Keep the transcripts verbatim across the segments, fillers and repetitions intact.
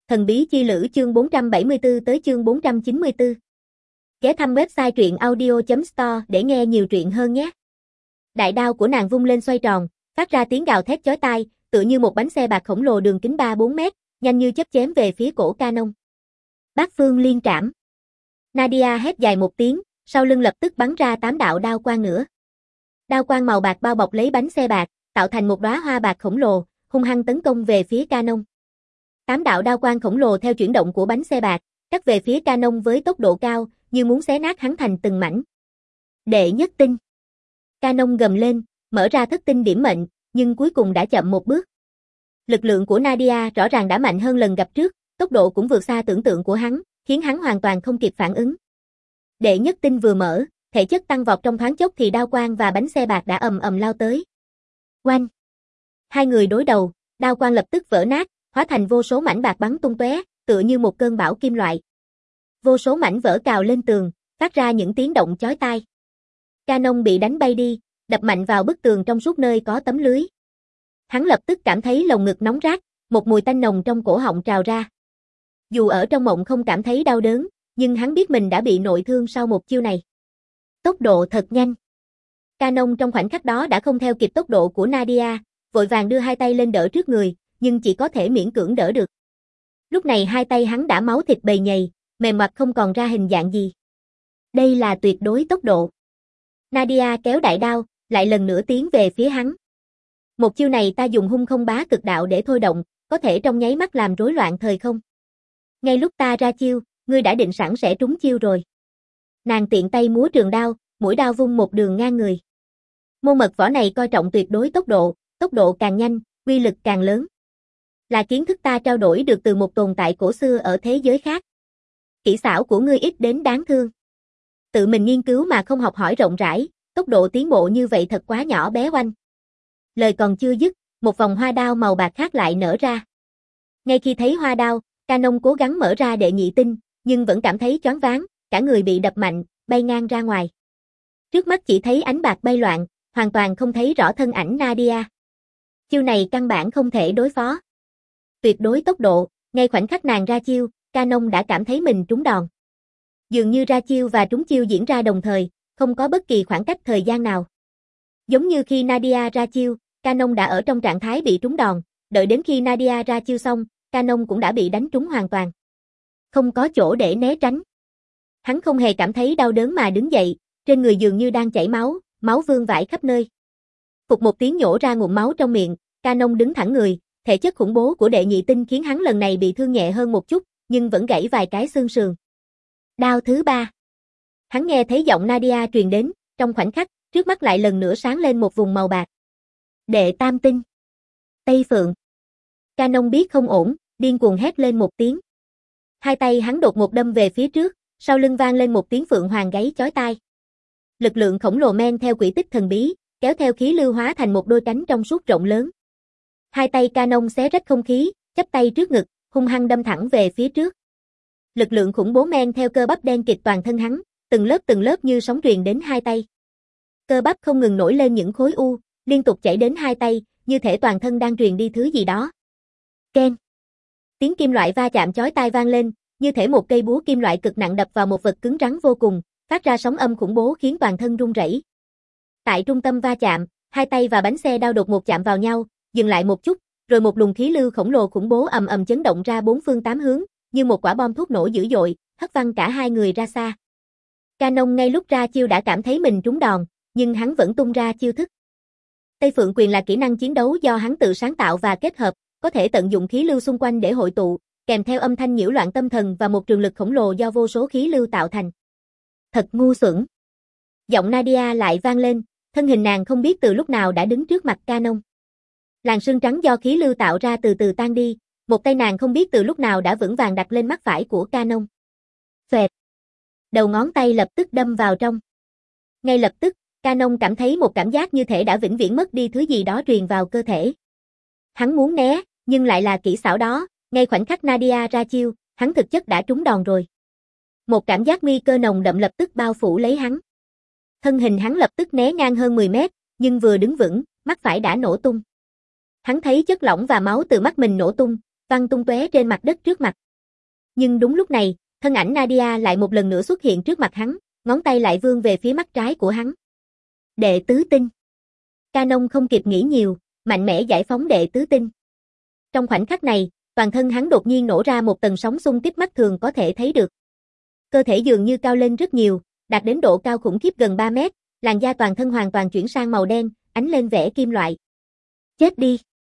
Thần bí chi lữ chương bốn trăm bảy mươi tư tới chương bốn trăm chín mươi tư. Ghé thăm website truyện audio chấm store để nghe nhiều truyện hơn nhé. Đại đao của nàng vung lên xoay tròn, phát ra tiếng gào thét chói tai, tựa như một bánh xe bạc khổng lồ đường kính ba bốn mét, nhanh như chớp chém về phía cổ Canon. Bát phương liên trảm. Nadia hét dài một tiếng, sau lưng lập tức bắn ra tám đạo đao quang nữa. Đao quang màu bạc bao bọc lấy bánh xe bạc, tạo thành một đóa hoa bạc khổng lồ, hung hăng tấn công về phía Canon. Tám đạo đao quang khổng lồ theo chuyển động của bánh xe bạc, cắt về phía Canon với tốc độ cao, như muốn xé nát hắn thành từng mảnh. Đệ nhất tinh. Canon gầm lên, mở ra thất tinh điểm mệnh, nhưng cuối cùng đã chậm một bước. Lực lượng của Nadia rõ ràng đã mạnh hơn lần gặp trước, tốc độ cũng vượt xa tưởng tượng của hắn, khiến hắn hoàn toàn không kịp phản ứng. Đệ nhất tinh vừa mở, thể chất tăng vọt trong thoáng chốc thì đao quang và bánh xe bạc đã ầm ầm lao tới. Oanh! Hai người đối đầu, đao quang lập tức vỡ nát, hóa thành vô số mảnh bạc bắn tung tóe, tựa như một cơn bão kim loại. Vô số mảnh vỡ cào lên tường, phát ra những tiếng động chói tai. Canon bị đánh bay đi, đập mạnh vào bức tường trong suốt nơi có tấm lưới. Hắn lập tức cảm thấy lồng ngực nóng rát, một mùi tanh nồng trong cổ họng trào ra. Dù ở trong mộng không cảm thấy đau đớn, nhưng hắn biết mình đã bị nội thương sau một chiêu này. Tốc độ thật nhanh. Canon trong khoảnh khắc đó đã không theo kịp tốc độ của Nadia, vội vàng đưa hai tay lên đỡ trước người, nhưng chỉ có thể miễn cưỡng đỡ được. Lúc này hai tay hắn đã máu thịt bầy nhầy, mềm mặt không còn ra hình dạng gì. Đây là tuyệt đối tốc độ. Nadia kéo đại đao, lại lần nữa tiến về phía hắn. Một chiêu này ta dùng hung không bá cực đạo để thôi động, có thể trong nháy mắt làm rối loạn thời không. Ngay lúc ta ra chiêu, ngươi đã định sẵn sẽ trúng chiêu rồi. Nàng tiện tay múa trường đao, mũi đao vung một đường ngang người. Môn mật võ này coi trọng tuyệt đối tốc độ, tốc độ càng nhanh, uy lực càng lớn. Là kiến thức ta trao đổi được từ một tồn tại cổ xưa ở thế giới khác. Kỹ xảo của ngươi ít đến đáng thương. Tự mình nghiên cứu mà không học hỏi rộng rãi, tốc độ tiến bộ như vậy thật quá nhỏ bé oanh. Lời còn chưa dứt, một vòng hoa đao màu bạc khác lại nở ra. Ngay khi thấy hoa đao, Canon cố gắng mở ra đệ nhị tinh, nhưng vẫn cảm thấy choáng váng, cả người bị đập mạnh, bay ngang ra ngoài. Trước mắt chỉ thấy ánh bạc bay loạn, hoàn toàn không thấy rõ thân ảnh Nadia. Chiêu này căn bản không thể đối phó. Tuyệt đối tốc độ, ngay khoảnh khắc nàng ra chiêu, Canon đã cảm thấy mình trúng đòn. Dường như ra chiêu và trúng chiêu diễn ra đồng thời, không có bất kỳ khoảng cách thời gian nào. Giống như khi Nadia ra chiêu, Canon đã ở trong trạng thái bị trúng đòn, đợi đến khi Nadia ra chiêu xong, Canon cũng đã bị đánh trúng hoàn toàn. Không có chỗ để né tránh. Hắn không hề cảm thấy đau đớn mà đứng dậy, trên người dường như đang chảy máu, máu vương vãi khắp nơi. Phục một tiếng nhổ ra ngụm máu trong miệng, Canon đứng thẳng người, thể chất khủng bố của đệ nhị tinh khiến hắn lần này bị thương nhẹ hơn một chút, nhưng vẫn gãy vài cái xương sườn. Đao thứ ba. Hắn nghe thấy giọng Nadia truyền đến, trong khoảnh khắc, trước mắt lại lần nữa sáng lên một vùng màu bạc. Đệ tam tinh. Tây Phượng. Canon biết không ổn, điên cuồng hét lên một tiếng. Hai tay hắn đột một đâm về phía trước, sau lưng vang lên một tiếng phượng hoàng gáy chói tai. Lực lượng khổng lồ men theo quỹ tích thần bí, kéo theo khí lưu hóa thành một đôi cánh trong suốt rộng lớn. Hai tay Canon xé rách không khí, chắp tay trước ngực, hung hăng đâm thẳng về phía trước. Lực lượng khủng bố men theo cơ bắp đen kịt toàn thân hắn, từng lớp từng lớp như sóng truyền đến hai tay. Cơ bắp không ngừng nổi lên những khối u, liên tục chảy đến hai tay, như thể toàn thân đang truyền đi thứ gì đó. Keng. Tiếng kim loại va chạm chói tai vang lên, như thể một cây búa kim loại cực nặng đập vào một vật cứng rắn vô cùng, phát ra sóng âm khủng bố khiến toàn thân rung rẩy. Tại trung tâm va chạm, hai tay và bánh xe đao đột một chạm vào nhau, dừng lại một chút, rồi một luồng khí lưu khổng lồ khủng bố ầm ầm chấn động ra bốn phương tám hướng, như một quả bom thuốc nổ dữ dội, hất văng cả hai người ra xa. Canon ngay lúc ra chiêu đã cảm thấy mình trúng đòn, nhưng hắn vẫn tung ra chiêu thức. Tây Phượng quyền là kỹ năng chiến đấu do hắn tự sáng tạo và kết hợp, có thể tận dụng khí lưu xung quanh để hội tụ, kèm theo âm thanh nhiễu loạn tâm thần và một trường lực khổng lồ do vô số khí lưu tạo thành. Thật ngu xuẩn. Giọng Nadia lại vang lên, thân hình nàng không biết từ lúc nào đã đứng trước mặt Canon. Làn sương trắng do khí lưu tạo ra từ từ tan đi, một tay nàng không biết từ lúc nào đã vững vàng đặt lên mắt phải của Canon. Phệt. Đầu ngón tay lập tức đâm vào trong. Ngay lập tức, Canon cảm thấy một cảm giác như thể đã vĩnh viễn mất đi thứ gì đó truyền vào cơ thể. Hắn muốn né, nhưng lại là kỹ xảo đó, ngay khoảnh khắc Nadia ra chiêu, hắn thực chất đã trúng đòn rồi. Một cảm giác nguy cơ nồng đậm lập tức bao phủ lấy hắn. Thân hình hắn lập tức né ngang hơn mười mét, nhưng vừa đứng vững, mắt phải đã nổ tung. Hắn thấy chất lỏng và máu từ mắt mình nổ tung, văng tung tóe trên mặt đất trước mặt. Nhưng đúng lúc này, thân ảnh Nadia lại một lần nữa xuất hiện trước mặt hắn, ngón tay lại vươn về phía mắt trái của hắn. Đệ tứ tinh. Canon không kịp nghĩ nhiều, mạnh mẽ giải phóng đệ tứ tinh. Trong khoảnh khắc này, toàn thân hắn đột nhiên nổ ra một tầng sóng xung kích mắt thường có thể thấy được. Cơ thể dường như cao lên rất nhiều, đạt đến độ cao khủng khiếp gần ba mét, làn da toàn thân hoàn toàn chuyển sang màu đen, ánh lên vẻ kim loại. Chết đi.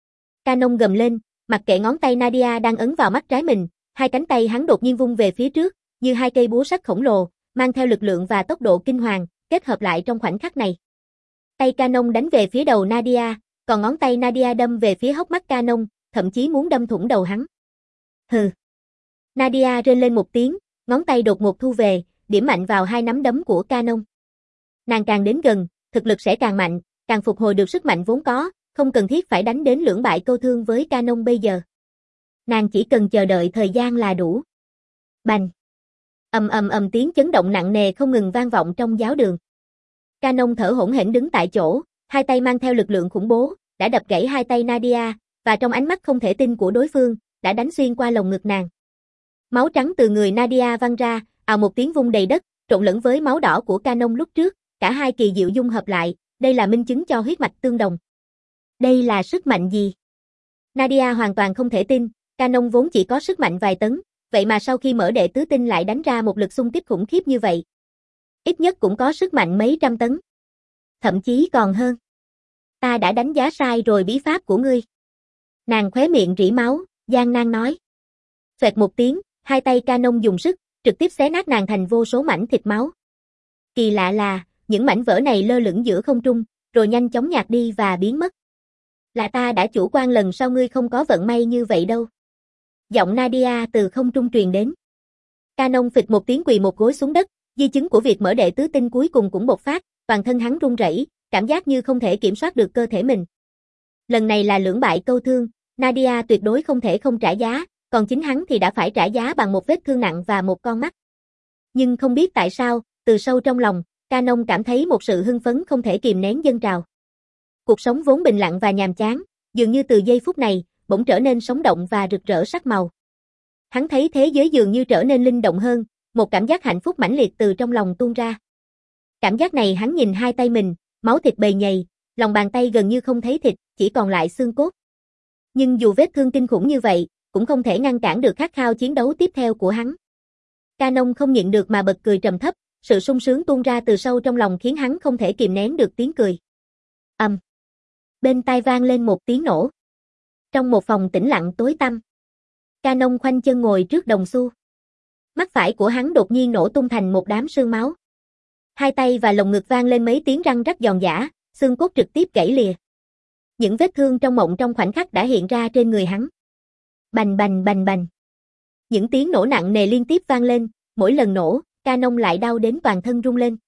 Canon gầm lên, mặc kệ ngón tay Nadia đang ấn vào mắt trái mình, hai cánh tay hắn đột nhiên vung về phía trước, như hai cây búa sắt khổng lồ, mang theo lực lượng và tốc độ kinh hoàng, kết hợp lại trong khoảnh khắc này. Tay Canon đánh về phía đầu Nadia, còn ngón tay Nadia đâm về phía hốc mắt Canon, thậm chí muốn đâm thủng đầu hắn. Hừ. Nadia rên lên một tiếng, ngón tay đột ngột thu về, điểm mạnh vào hai nắm đấm của Canon. Nàng càng đến gần, thực lực sẽ càng mạnh, càng phục hồi được sức mạnh vốn có, không cần thiết phải đánh đến lưỡng bại câu thương với Canon bây giờ. Nàng chỉ cần chờ đợi thời gian là đủ. Bành. Ầm ầm ầm tiếng chấn động nặng nề không ngừng vang vọng trong giáo đường. Canon thở hổn hển đứng tại chỗ, hai tay mang theo lực lượng khủng bố, đã đập gãy hai tay Nadia, và trong ánh mắt không thể tin của đối phương, đã đánh xuyên qua lồng ngực nàng. Máu trắng từ người Nadia văng ra, ào một tiếng vung đầy đất, trộn lẫn với máu đỏ của Canon lúc trước, cả hai kỳ diệu dung hợp lại, đây là minh chứng cho huyết mạch tương đồng. Đây là sức mạnh gì? Nadia hoàn toàn không thể tin, Canon vốn chỉ có sức mạnh vài tấn, vậy mà sau khi mở đệ tứ tinh lại đánh ra một lực xung kích khủng khiếp như vậy. Ít nhất cũng có sức mạnh mấy trăm tấn. Thậm chí còn hơn. Ta đã đánh giá sai rồi bí pháp của ngươi. Nàng khóe miệng rỉ máu, gian nan nói. Xoẹt một tiếng, hai tay Canon dùng sức, trực tiếp xé nát nàng thành vô số mảnh thịt máu. Kỳ lạ là, những mảnh vỡ này lơ lửng giữa không trung, rồi nhanh chóng nhạt đi và biến mất. Là ta đã chủ quan lần sau ngươi không có vận may như vậy đâu. Giọng Nadia từ không trung truyền đến. Canon phịch một tiếng quỳ một gối xuống đất, di chứng của việc mở đệ tứ tinh cuối cùng cũng bộc phát, toàn thân hắn run rẩy, cảm giác như không thể kiểm soát được cơ thể mình. Lần này là lưỡng bại câu thương, Nadia tuyệt đối không thể không trả giá, còn chính hắn thì đã phải trả giá bằng một vết thương nặng và một con mắt. Nhưng không biết tại sao, từ sâu trong lòng, Canon cảm thấy một sự hưng phấn không thể kìm nén dâng trào. Cuộc sống vốn bình lặng và nhàm chán, dường như từ giây phút này, bỗng trở nên sống động và rực rỡ sắc màu. Hắn thấy thế giới dường như trở nên linh động hơn, một cảm giác hạnh phúc mãnh liệt từ trong lòng tuôn ra. Cảm giác này hắn nhìn hai tay mình, máu thịt bầy nhầy, lòng bàn tay gần như không thấy thịt, chỉ còn lại xương cốt. Nhưng dù vết thương kinh khủng như vậy, cũng không thể ngăn cản được khát khao chiến đấu tiếp theo của hắn. Canon không nhịn được mà bật cười trầm thấp, sự sung sướng tuôn ra từ sâu trong lòng khiến hắn không thể kìm nén được tiếng cười. Ầm. Um. Bên tai vang lên một tiếng nổ. Trong một phòng tĩnh lặng tối tăm, Canon khoanh chân ngồi trước đồng xu. Mắt phải của hắn đột nhiên nổ tung thành một đám sương máu. Hai tay và lồng ngực vang lên mấy tiếng răng rắc giòn giã, xương cốt trực tiếp gãy lìa. Những vết thương trong mộng trong khoảnh khắc đã hiện ra trên người hắn. Bành bành bành bành. Những tiếng nổ nặng nề liên tiếp vang lên, mỗi lần nổ, Canon lại đau đến toàn thân rung lên.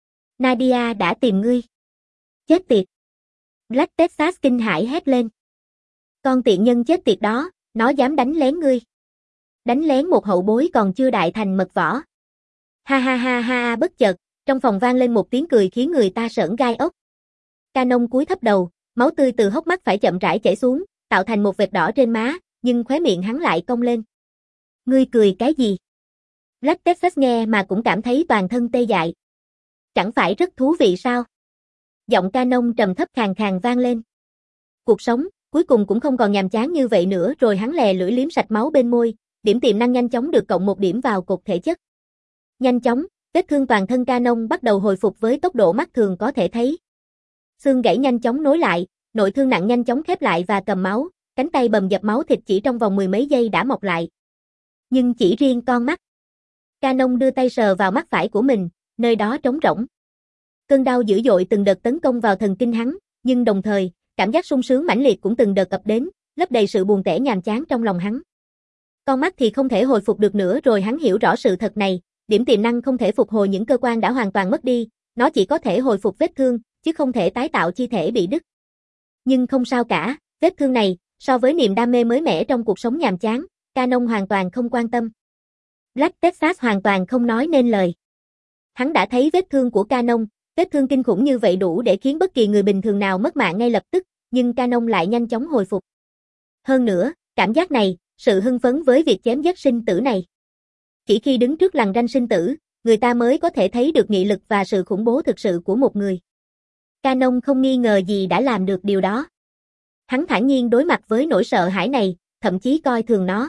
Nadia đã tìm ngươi. Chết tiệt. Black Texas kinh hãi hét lên. Con tiện nhân chết tiệt đó, nó dám đánh lén ngươi. Đánh lén một hậu bối còn chưa đại thành mật võ. Ha ha ha ha bất chợt, trong phòng vang lên một tiếng cười khiến người ta sởn gai ốc. Canon cúi thấp đầu, máu tươi từ hốc mắt phải chậm rãi chảy xuống, tạo thành một vệt đỏ trên má, nhưng khóe miệng hắn lại cong lên. Ngươi cười cái gì? Black Texas nghe mà cũng cảm thấy toàn thân tê dại. Chẳng phải rất thú vị sao? Giọng Canon trầm thấp khàn khàn vang lên. Cuộc sống, cuối cùng cũng không còn nhàm chán như vậy nữa rồi hắn lè lưỡi liếm sạch máu bên môi, điểm tiềm năng nhanh chóng được cộng một điểm vào cột thể chất. Nhanh chóng, vết thương toàn thân Canon bắt đầu hồi phục với tốc độ mắt thường có thể thấy. Xương gãy nhanh chóng nối lại, nội thương nặng nhanh chóng khép lại và cầm máu, cánh tay bầm dập máu thịt chỉ trong vòng mười mấy giây đã mọc lại. Nhưng chỉ riêng con mắt. Canon đưa tay sờ vào mắt phải của mình, nơi đó trống rỗng. Cơn đau dữ dội từng đợt tấn công vào thần kinh hắn, nhưng đồng thời, cảm giác sung sướng mãnh liệt cũng từng đợt ập đến, lấp đầy sự buồn tẻ nhàm chán trong lòng hắn. Con mắt thì không thể hồi phục được nữa rồi hắn hiểu rõ sự thật này, điểm tiềm năng không thể phục hồi những cơ quan đã hoàn toàn mất đi, nó chỉ có thể hồi phục vết thương, chứ không thể tái tạo chi thể bị đứt. Nhưng không sao cả, vết thương này, so với niềm đam mê mới mẻ trong cuộc sống nhàm chán, Canon hoàn toàn không quan tâm. Black Texas hoàn toàn không nói nên lời. Hắn đã thấy vết thương của Canon, vết thương kinh khủng như vậy đủ để khiến bất kỳ người bình thường nào mất mạng ngay lập tức, nhưng Canon lại nhanh chóng hồi phục. Hơn nữa, cảm giác này, sự hưng phấn với việc chém giết sinh tử này. Chỉ khi đứng trước lằn ranh sinh tử, người ta mới có thể thấy được nghị lực và sự khủng bố thực sự của một người. Canon không nghi ngờ gì đã làm được điều đó. Hắn thản nhiên đối mặt với nỗi sợ hãi này, thậm chí coi thường nó.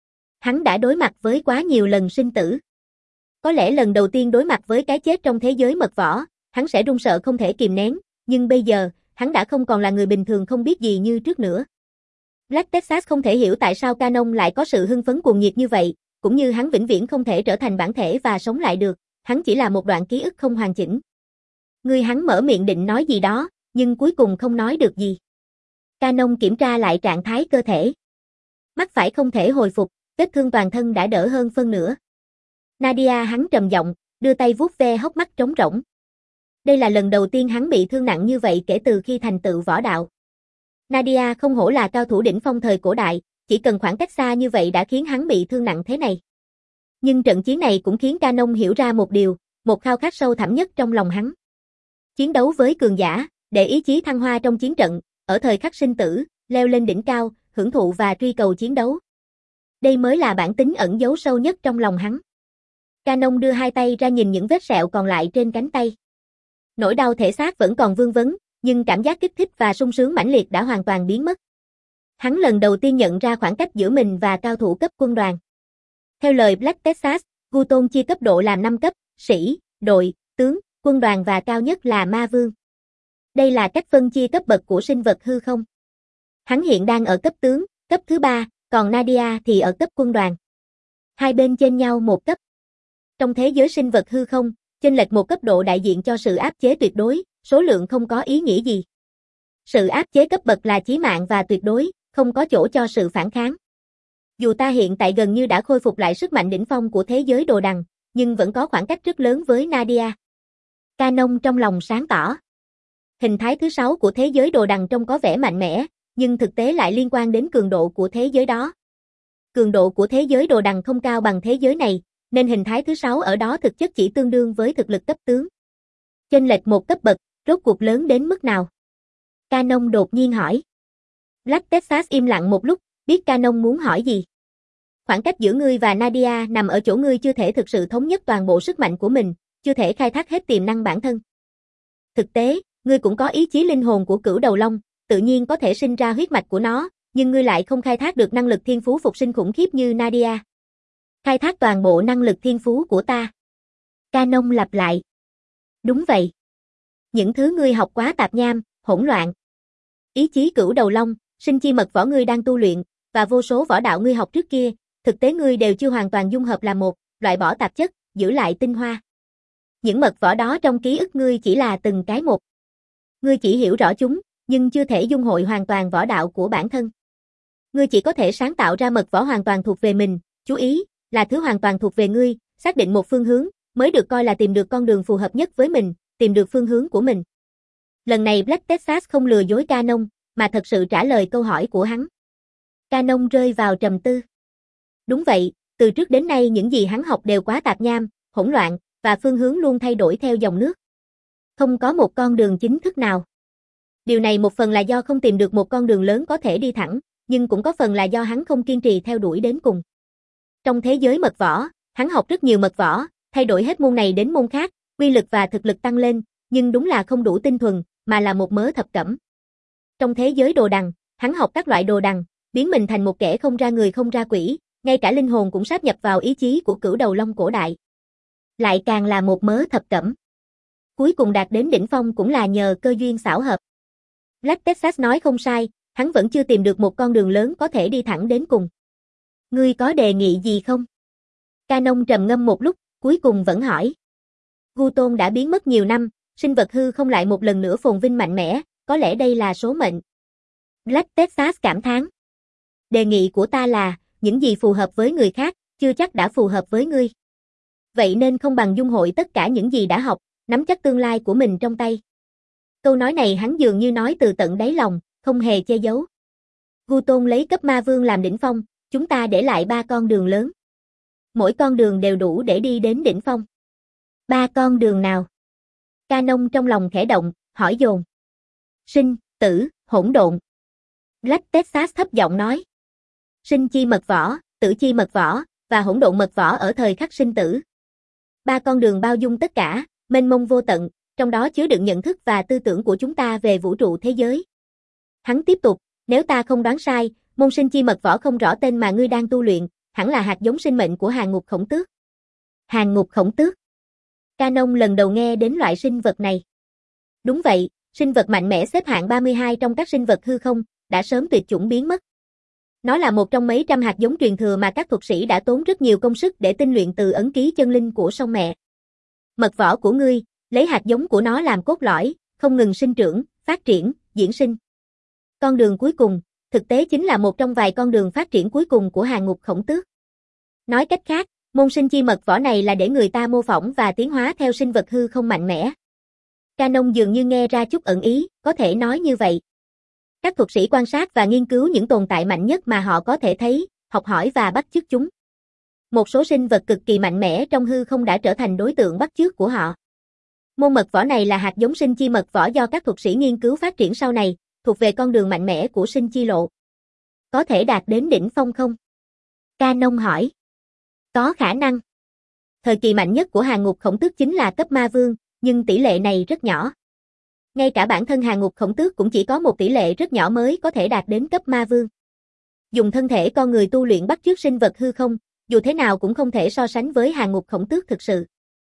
Hắn đã đối mặt với quá nhiều lần sinh tử. Có lẽ lần đầu tiên đối mặt với cái chết trong thế giới mật võ, hắn sẽ run sợ không thể kìm nén, nhưng bây giờ, hắn đã không còn là người bình thường không biết gì như trước nữa. Black Texas không thể hiểu tại sao Canon lại có sự hưng phấn cuồng nhiệt như vậy, cũng như hắn vĩnh viễn không thể trở thành bản thể và sống lại được, hắn chỉ là một đoạn ký ức không hoàn chỉnh. Người hắn mở miệng định nói gì đó, nhưng cuối cùng không nói được gì. Canon kiểm tra lại trạng thái cơ thể. Mắt phải không thể hồi phục, vết thương toàn thân đã đỡ hơn phân nửa. Nadia, hắn trầm giọng, đưa tay vuốt ve hốc mắt trống rỗng. Đây là lần đầu tiên hắn bị thương nặng như vậy kể từ khi thành tựu võ đạo. Nadia không hổ là cao thủ đỉnh phong thời cổ đại, chỉ cần khoảng cách xa như vậy đã khiến hắn bị thương nặng thế này. Nhưng trận chiến này cũng khiến Canon hiểu ra một điều, một khao khát sâu thẳm nhất trong lòng hắn. Chiến đấu với cường giả, để ý chí thăng hoa trong chiến trận, ở thời khắc sinh tử, leo lên đỉnh cao, hưởng thụ và truy cầu chiến đấu. Đây mới là bản tính ẩn giấu sâu nhất trong lòng hắn. Canon đưa hai tay ra nhìn những vết sẹo còn lại trên cánh tay. Nỗi đau thể xác vẫn còn vương vấn, nhưng cảm giác kích thích và sung sướng mãnh liệt đã hoàn toàn biến mất. Hắn lần đầu tiên nhận ra khoảng cách giữa mình và cao thủ cấp quân đoàn. Theo lời Black Texas, Guton chia cấp độ làm năm cấp, sĩ, đội, tướng, quân đoàn và cao nhất là ma vương. Đây là cách phân chia cấp bậc của sinh vật hư không. Hắn hiện đang ở cấp tướng, cấp thứ ba, còn Nadia thì ở cấp quân đoàn. Hai bên chênh nhau một cấp. Trong thế giới sinh vật hư không, chênh lệch một cấp độ đại diện cho sự áp chế tuyệt đối, số lượng không có ý nghĩa gì. Sự áp chế cấp bậc là chí mạng và tuyệt đối, không có chỗ cho sự phản kháng. Dù ta hiện tại gần như đã khôi phục lại sức mạnh đỉnh phong của thế giới đồ đằng, nhưng vẫn có khoảng cách rất lớn với Nadia. Canon trong lòng sáng tỏ. Hình thái thứ sáu của thế giới đồ đằng trông có vẻ mạnh mẽ, nhưng thực tế lại liên quan đến cường độ của thế giới đó. Cường độ của thế giới đồ đằng không cao bằng thế giới này, nên hình thái thứ sáu ở đó thực chất chỉ tương đương với thực lực cấp tướng. Chênh lệch một cấp bậc, rốt cuộc lớn đến mức nào? Canon đột nhiên hỏi. Black Texas im lặng một lúc, biết Canon muốn hỏi gì. Khoảng cách giữa ngươi và Nadia nằm ở chỗ ngươi chưa thể thực sự thống nhất toàn bộ sức mạnh của mình, chưa thể khai thác hết tiềm năng bản thân. Thực tế, ngươi cũng có ý chí linh hồn của cửu đầu long, tự nhiên có thể sinh ra huyết mạch của nó, nhưng ngươi lại không khai thác được năng lực thiên phú phục sinh khủng khiếp như Nadia. Khai thác toàn bộ năng lực thiên phú của ta. Canon lặp lại. Đúng vậy. Những thứ ngươi học quá tạp nham, hỗn loạn. Ý chí cửu đầu long, sinh chi mật võ ngươi đang tu luyện, và vô số võ đạo ngươi học trước kia, thực tế ngươi đều chưa hoàn toàn dung hợp làm một, loại bỏ tạp chất, giữ lại tinh hoa. Những mật võ đó trong ký ức ngươi chỉ là từng cái một. Ngươi chỉ hiểu rõ chúng, nhưng chưa thể dung hội hoàn toàn võ đạo của bản thân. Ngươi chỉ có thể sáng tạo ra mật võ hoàn toàn thuộc về mình, chú ý, là thứ hoàn toàn thuộc về ngươi, xác định một phương hướng, mới được coi là tìm được con đường phù hợp nhất với mình, tìm được phương hướng của mình. Lần này Black Texas không lừa dối Canon, mà thật sự trả lời câu hỏi của hắn. Canon rơi vào trầm tư. Đúng vậy, từ trước đến nay những gì hắn học đều quá tạp nham, hỗn loạn, và phương hướng luôn thay đổi theo dòng nước. Không có một con đường chính thức nào. Điều này một phần là do không tìm được một con đường lớn có thể đi thẳng, nhưng cũng có phần là do hắn không kiên trì theo đuổi đến cùng. Trong thế giới mật võ, hắn học rất nhiều mật võ, thay đổi hết môn này đến môn khác, uy lực và thực lực tăng lên, nhưng đúng là không đủ tinh thuần, mà là một mớ thập cẩm. Trong thế giới đồ đằng, hắn học các loại đồ đằng, biến mình thành một kẻ không ra người không ra quỷ, ngay cả linh hồn cũng sáp nhập vào ý chí của cửu đầu long cổ đại. Lại càng là một mớ thập cẩm. Cuối cùng đạt đến đỉnh phong cũng là nhờ cơ duyên xảo hợp. Black Texas nói không sai, hắn vẫn chưa tìm được một con đường lớn có thể đi thẳng đến cùng. Ngươi có đề nghị gì không? Canon trầm ngâm một lúc, cuối cùng vẫn hỏi. Guton đã biến mất nhiều năm, sinh vật hư không lại một lần nữa phồn vinh mạnh mẽ, có lẽ đây là số mệnh. Black Texas cảm thán. Đề nghị của ta là, những gì phù hợp với người khác, chưa chắc đã phù hợp với ngươi. Vậy nên không bằng dung hội tất cả những gì đã học, nắm chắc tương lai của mình trong tay. Câu nói này hắn dường như nói từ tận đáy lòng, không hề che giấu. Guton lấy cấp ma vương làm đỉnh phong, chúng ta để lại ba con đường lớn. Mỗi con đường đều đủ để đi đến đỉnh phong. Ba con đường nào? Canon trong lòng khẽ động, hỏi dồn. Sinh, tử, hỗn độn. Black Texas thấp giọng nói. sinh chi mật võ, tử chi mật võ, và hỗn độn mật võ ở thời khắc sinh tử. Ba con đường bao dung tất cả, mênh mông vô tận, trong đó chứa đựng nhận thức và tư tưởng của chúng ta về vũ trụ thế giới. Hắn tiếp tục, nếu ta không đoán sai, môn sinh chi mật võ không rõ tên mà ngươi đang tu luyện, hẳn là hạt giống sinh mệnh của hàng ngục khổng tước. Hàng ngục khổng tước. Canon lần đầu nghe đến loại sinh vật này. Đúng vậy, sinh vật mạnh mẽ xếp hạng ba mươi hai trong các sinh vật hư không, đã sớm tuyệt chủng biến mất. Nó là một trong mấy trăm hạt giống truyền thừa mà các thuật sĩ đã tốn rất nhiều công sức để tinh luyện từ ấn ký chân linh của sông mẹ. Mật võ của ngươi, lấy hạt giống của nó làm cốt lõi, không ngừng sinh trưởng, phát triển, diễn sinh. Con đường cuối cùng, thực tế chính là một trong vài con đường phát triển cuối cùng của hàng ngục khổng tước. Nói cách khác, môn sinh chi mật võ này là để người ta mô phỏng và tiến hóa theo sinh vật hư không mạnh mẽ. Canon dường như nghe ra chút ẩn ý, có thể nói như vậy. Các thuật sĩ quan sát và nghiên cứu những tồn tại mạnh nhất mà họ có thể thấy, học hỏi và bắt chước chúng. Một số sinh vật cực kỳ mạnh mẽ trong hư không đã trở thành đối tượng bắt chước của họ. Môn mật võ này là hạt giống sinh chi mật võ do các thuật sĩ nghiên cứu phát triển sau này, thuộc về con đường mạnh mẽ của sinh chi lộ. Có thể đạt đến đỉnh phong không? Canon hỏi. Có khả năng. Thời kỳ mạnh nhất của hàng ngục khổng tước chính là cấp ma vương, nhưng tỷ lệ này rất nhỏ. Ngay cả bản thân hàng ngục khổng tước cũng chỉ có một tỷ lệ rất nhỏ mới có thể đạt đến cấp ma vương. Dùng thân thể con người tu luyện bắt chước sinh vật hư không, dù thế nào cũng không thể so sánh với hàng ngục khổng tước thực sự.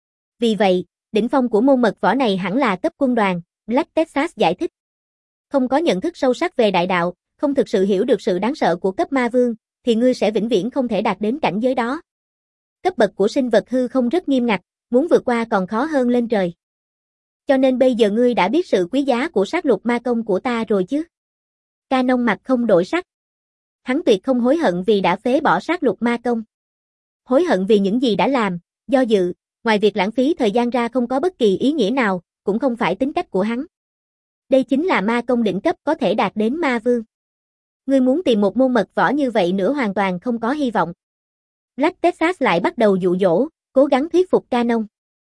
Vì vậy, đỉnh phong của môn mật võ này hẳn là cấp quân đoàn, Black Texas giải thích. Không có nhận thức sâu sắc về đại đạo, không thực sự hiểu được sự đáng sợ của cấp ma vương, thì ngươi sẽ vĩnh viễn không thể đạt đến cảnh giới đó. Cấp bậc của sinh vật hư không rất nghiêm ngặt, muốn vượt qua còn khó hơn lên trời. Cho nên bây giờ ngươi đã biết sự quý giá của sát lục ma công của ta rồi chứ? Canon mặt không đổi sắc. Hắn tuyệt không hối hận vì đã phế bỏ sát lục ma công. Hối hận vì những gì đã làm, do dự, ngoài việc lãng phí thời gian ra không có bất kỳ ý nghĩa nào, cũng không phải tính cách của hắn. Đây chính là ma công đỉnh cấp có thể đạt đến ma vương. Ngươi muốn tìm một môn mật võ như vậy nữa hoàn toàn không có hy vọng. Black Texas lại bắt đầu dụ dỗ, cố gắng thuyết phục Canon.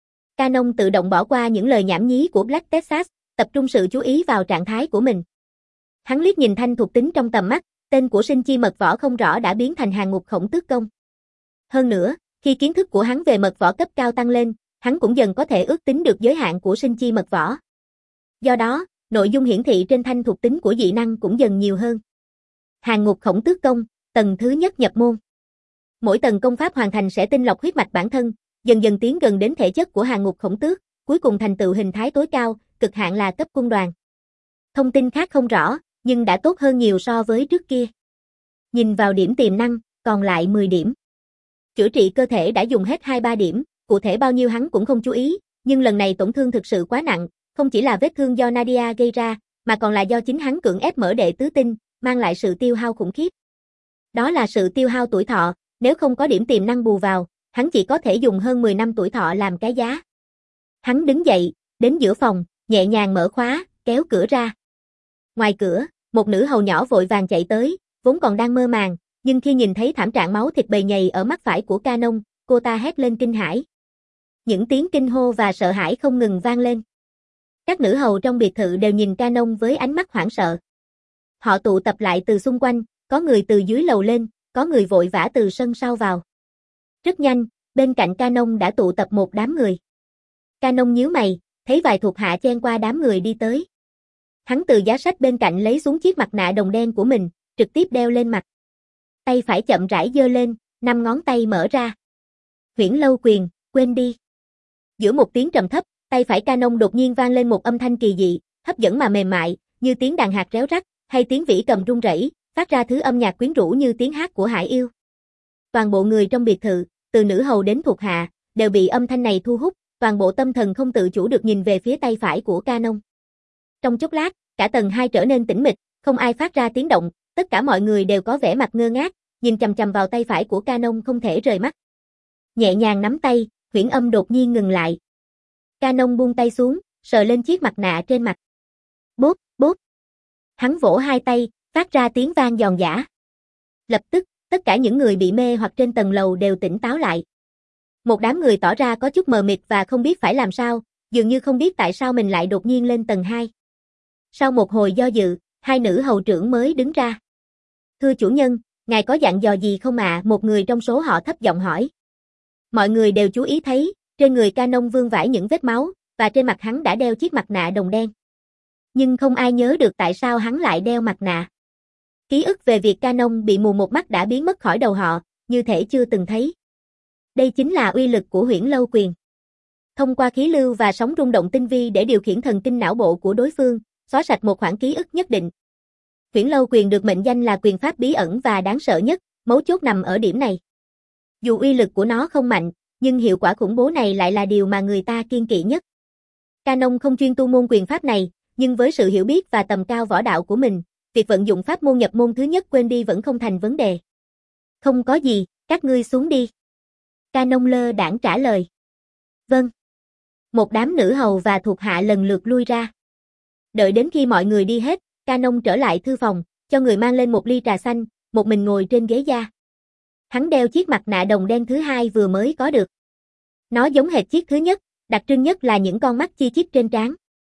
Canon tự động bỏ qua những lời nhảm nhí của Black Texas, tập trung sự chú ý vào trạng thái của mình. Hắn liếc nhìn thanh thuộc tính trong tầm mắt, tên của sinh chi mật võ không rõ đã biến thành hàng ngục khổng tước công. Hơn nữa, khi kiến thức của hắn về mật võ cấp cao tăng lên, hắn cũng dần có thể ước tính được giới hạn của sinh chi mật võ. Do đó, nội dung hiển thị trên thanh thuộc tính của dị năng cũng dần nhiều hơn. Hàng ngục khổng tước công, tầng thứ nhất nhập môn. Mỗi tầng công pháp hoàn thành sẽ tinh lọc huyết mạch bản thân, dần dần tiến gần đến thể chất của hàng ngục khổng tước, cuối cùng thành tựu hình thái tối cao, cực hạn là cấp quân đoàn. Thông tin khác không rõ, nhưng đã tốt hơn nhiều so với trước kia. Nhìn vào điểm tiềm năng, còn lại mười điểm. Chữa trị cơ thể đã dùng hết hai ba điểm, cụ thể bao nhiêu hắn cũng không chú ý, nhưng lần này tổn thương thực sự quá nặng, không chỉ là vết thương do Nadia gây ra, mà còn là do chính hắn cưỡng ép mở đệ tứ tinh, mang lại sự tiêu hao khủng khiếp. Đó là sự tiêu hao tuổi thọ, nếu không có điểm tiềm năng bù vào, hắn chỉ có thể dùng hơn mười năm tuổi thọ làm cái giá. Hắn đứng dậy, đến giữa phòng, nhẹ nhàng mở khóa, kéo cửa ra. Ngoài cửa, một nữ hầu nhỏ vội vàng chạy tới, vốn còn đang mơ màng, nhưng khi nhìn thấy thảm trạng máu thịt bầy nhầy ở mắt phải của Canon, cô ta hét lên kinh hãi. Những tiếng kinh hô và sợ hãi không ngừng vang lên. Các nữ hầu trong biệt thự đều nhìn Canon với ánh mắt hoảng sợ. Họ tụ tập lại từ xung quanh, có người từ dưới lầu lên, có người vội vã từ sân sau vào. Rất nhanh, bên cạnh Canon đã tụ tập một đám người. Canon nhíu mày, thấy vài thuộc hạ chen qua đám người đi tới. Hắn từ giá sách bên cạnh lấy xuống chiếc mặt nạ đồng đen của mình, trực tiếp đeo lên mặt. Tay phải chậm rãi giơ lên, năm ngón tay mở ra. Huyễn Lâu Quyền, quên đi. Giữa một tiếng trầm thấp, tay phải Canon đột nhiên vang lên một âm thanh kỳ dị, hấp dẫn mà mềm mại, như tiếng đàn hạt réo rắt, hay tiếng vĩ cầm rung rẩy, phát ra thứ âm nhạc quyến rũ như tiếng hát của hải yêu. Toàn bộ người trong biệt thự, từ nữ hầu đến thuộc hạ, đều bị âm thanh này thu hút, toàn bộ tâm thần không tự chủ được nhìn về phía tay phải của Canon. Trong chốc lát, cả tầng hai trở nên tĩnh mịch, không ai phát ra tiếng động, tất cả mọi người đều có vẻ mặt ngơ ngác, nhìn chằm chằm vào tay phải của Canon không thể rời mắt. Nhẹ nhàng nắm tay, huyễn âm đột nhiên ngừng lại. Canon buông tay xuống, sờ lên chiếc mặt nạ trên mặt. Bốp, bốp. Hắn vỗ hai tay, phát ra tiếng vang giòn giã. Lập tức, tất cả những người bị mê hoặc trên tầng lầu đều tỉnh táo lại. Một đám người tỏ ra có chút mờ mịt và không biết phải làm sao, dường như không biết tại sao mình lại đột nhiên lên tầng hai. Sau một hồi do dự, hai nữ hầu trưởng mới đứng ra. Thưa chủ nhân, ngài có dặn dò gì không ạ? À? Một người trong số họ thấp giọng hỏi. Mọi người đều chú ý thấy, trên người Canon vương vãi những vết máu, và trên mặt hắn đã đeo chiếc mặt nạ đồng đen. Nhưng không ai nhớ được tại sao hắn lại đeo mặt nạ. Ký ức về việc Canon bị mù một mắt đã biến mất khỏi đầu họ, như thể chưa từng thấy. Đây chính là uy lực của Huyễn Lâu Quyền. Thông qua khí lưu và sóng rung động tinh vi để điều khiển thần kinh não bộ của đối phương, xóa sạch một khoảng ký ức nhất định. Huyễn Lâu Quyền được mệnh danh là quyền pháp bí ẩn và đáng sợ nhất, mấu chốt nằm ở điểm này. Dù uy lực của nó không mạnh, nhưng hiệu quả khủng bố này lại là điều mà người ta kiêng kỵ nhất. Canon không chuyên tu môn quyền pháp này, nhưng với sự hiểu biết và tầm cao võ đạo của mình, việc vận dụng pháp môn nhập môn thứ nhất quên đi vẫn không thành vấn đề. Không có gì, các ngươi xuống đi. Canon lơ đãng trả lời. Vâng. Một đám nữ hầu và thuộc hạ lần lượt lui ra. Đợi đến khi mọi người đi hết, Canon trở lại thư phòng, cho người mang lên một ly trà xanh, một mình ngồi trên ghế da. Hắn đeo chiếc mặt nạ đồng đen thứ hai vừa mới có được. Nó giống hệt chiếc thứ nhất, đặc trưng nhất là những con mắt chi chít trên trán.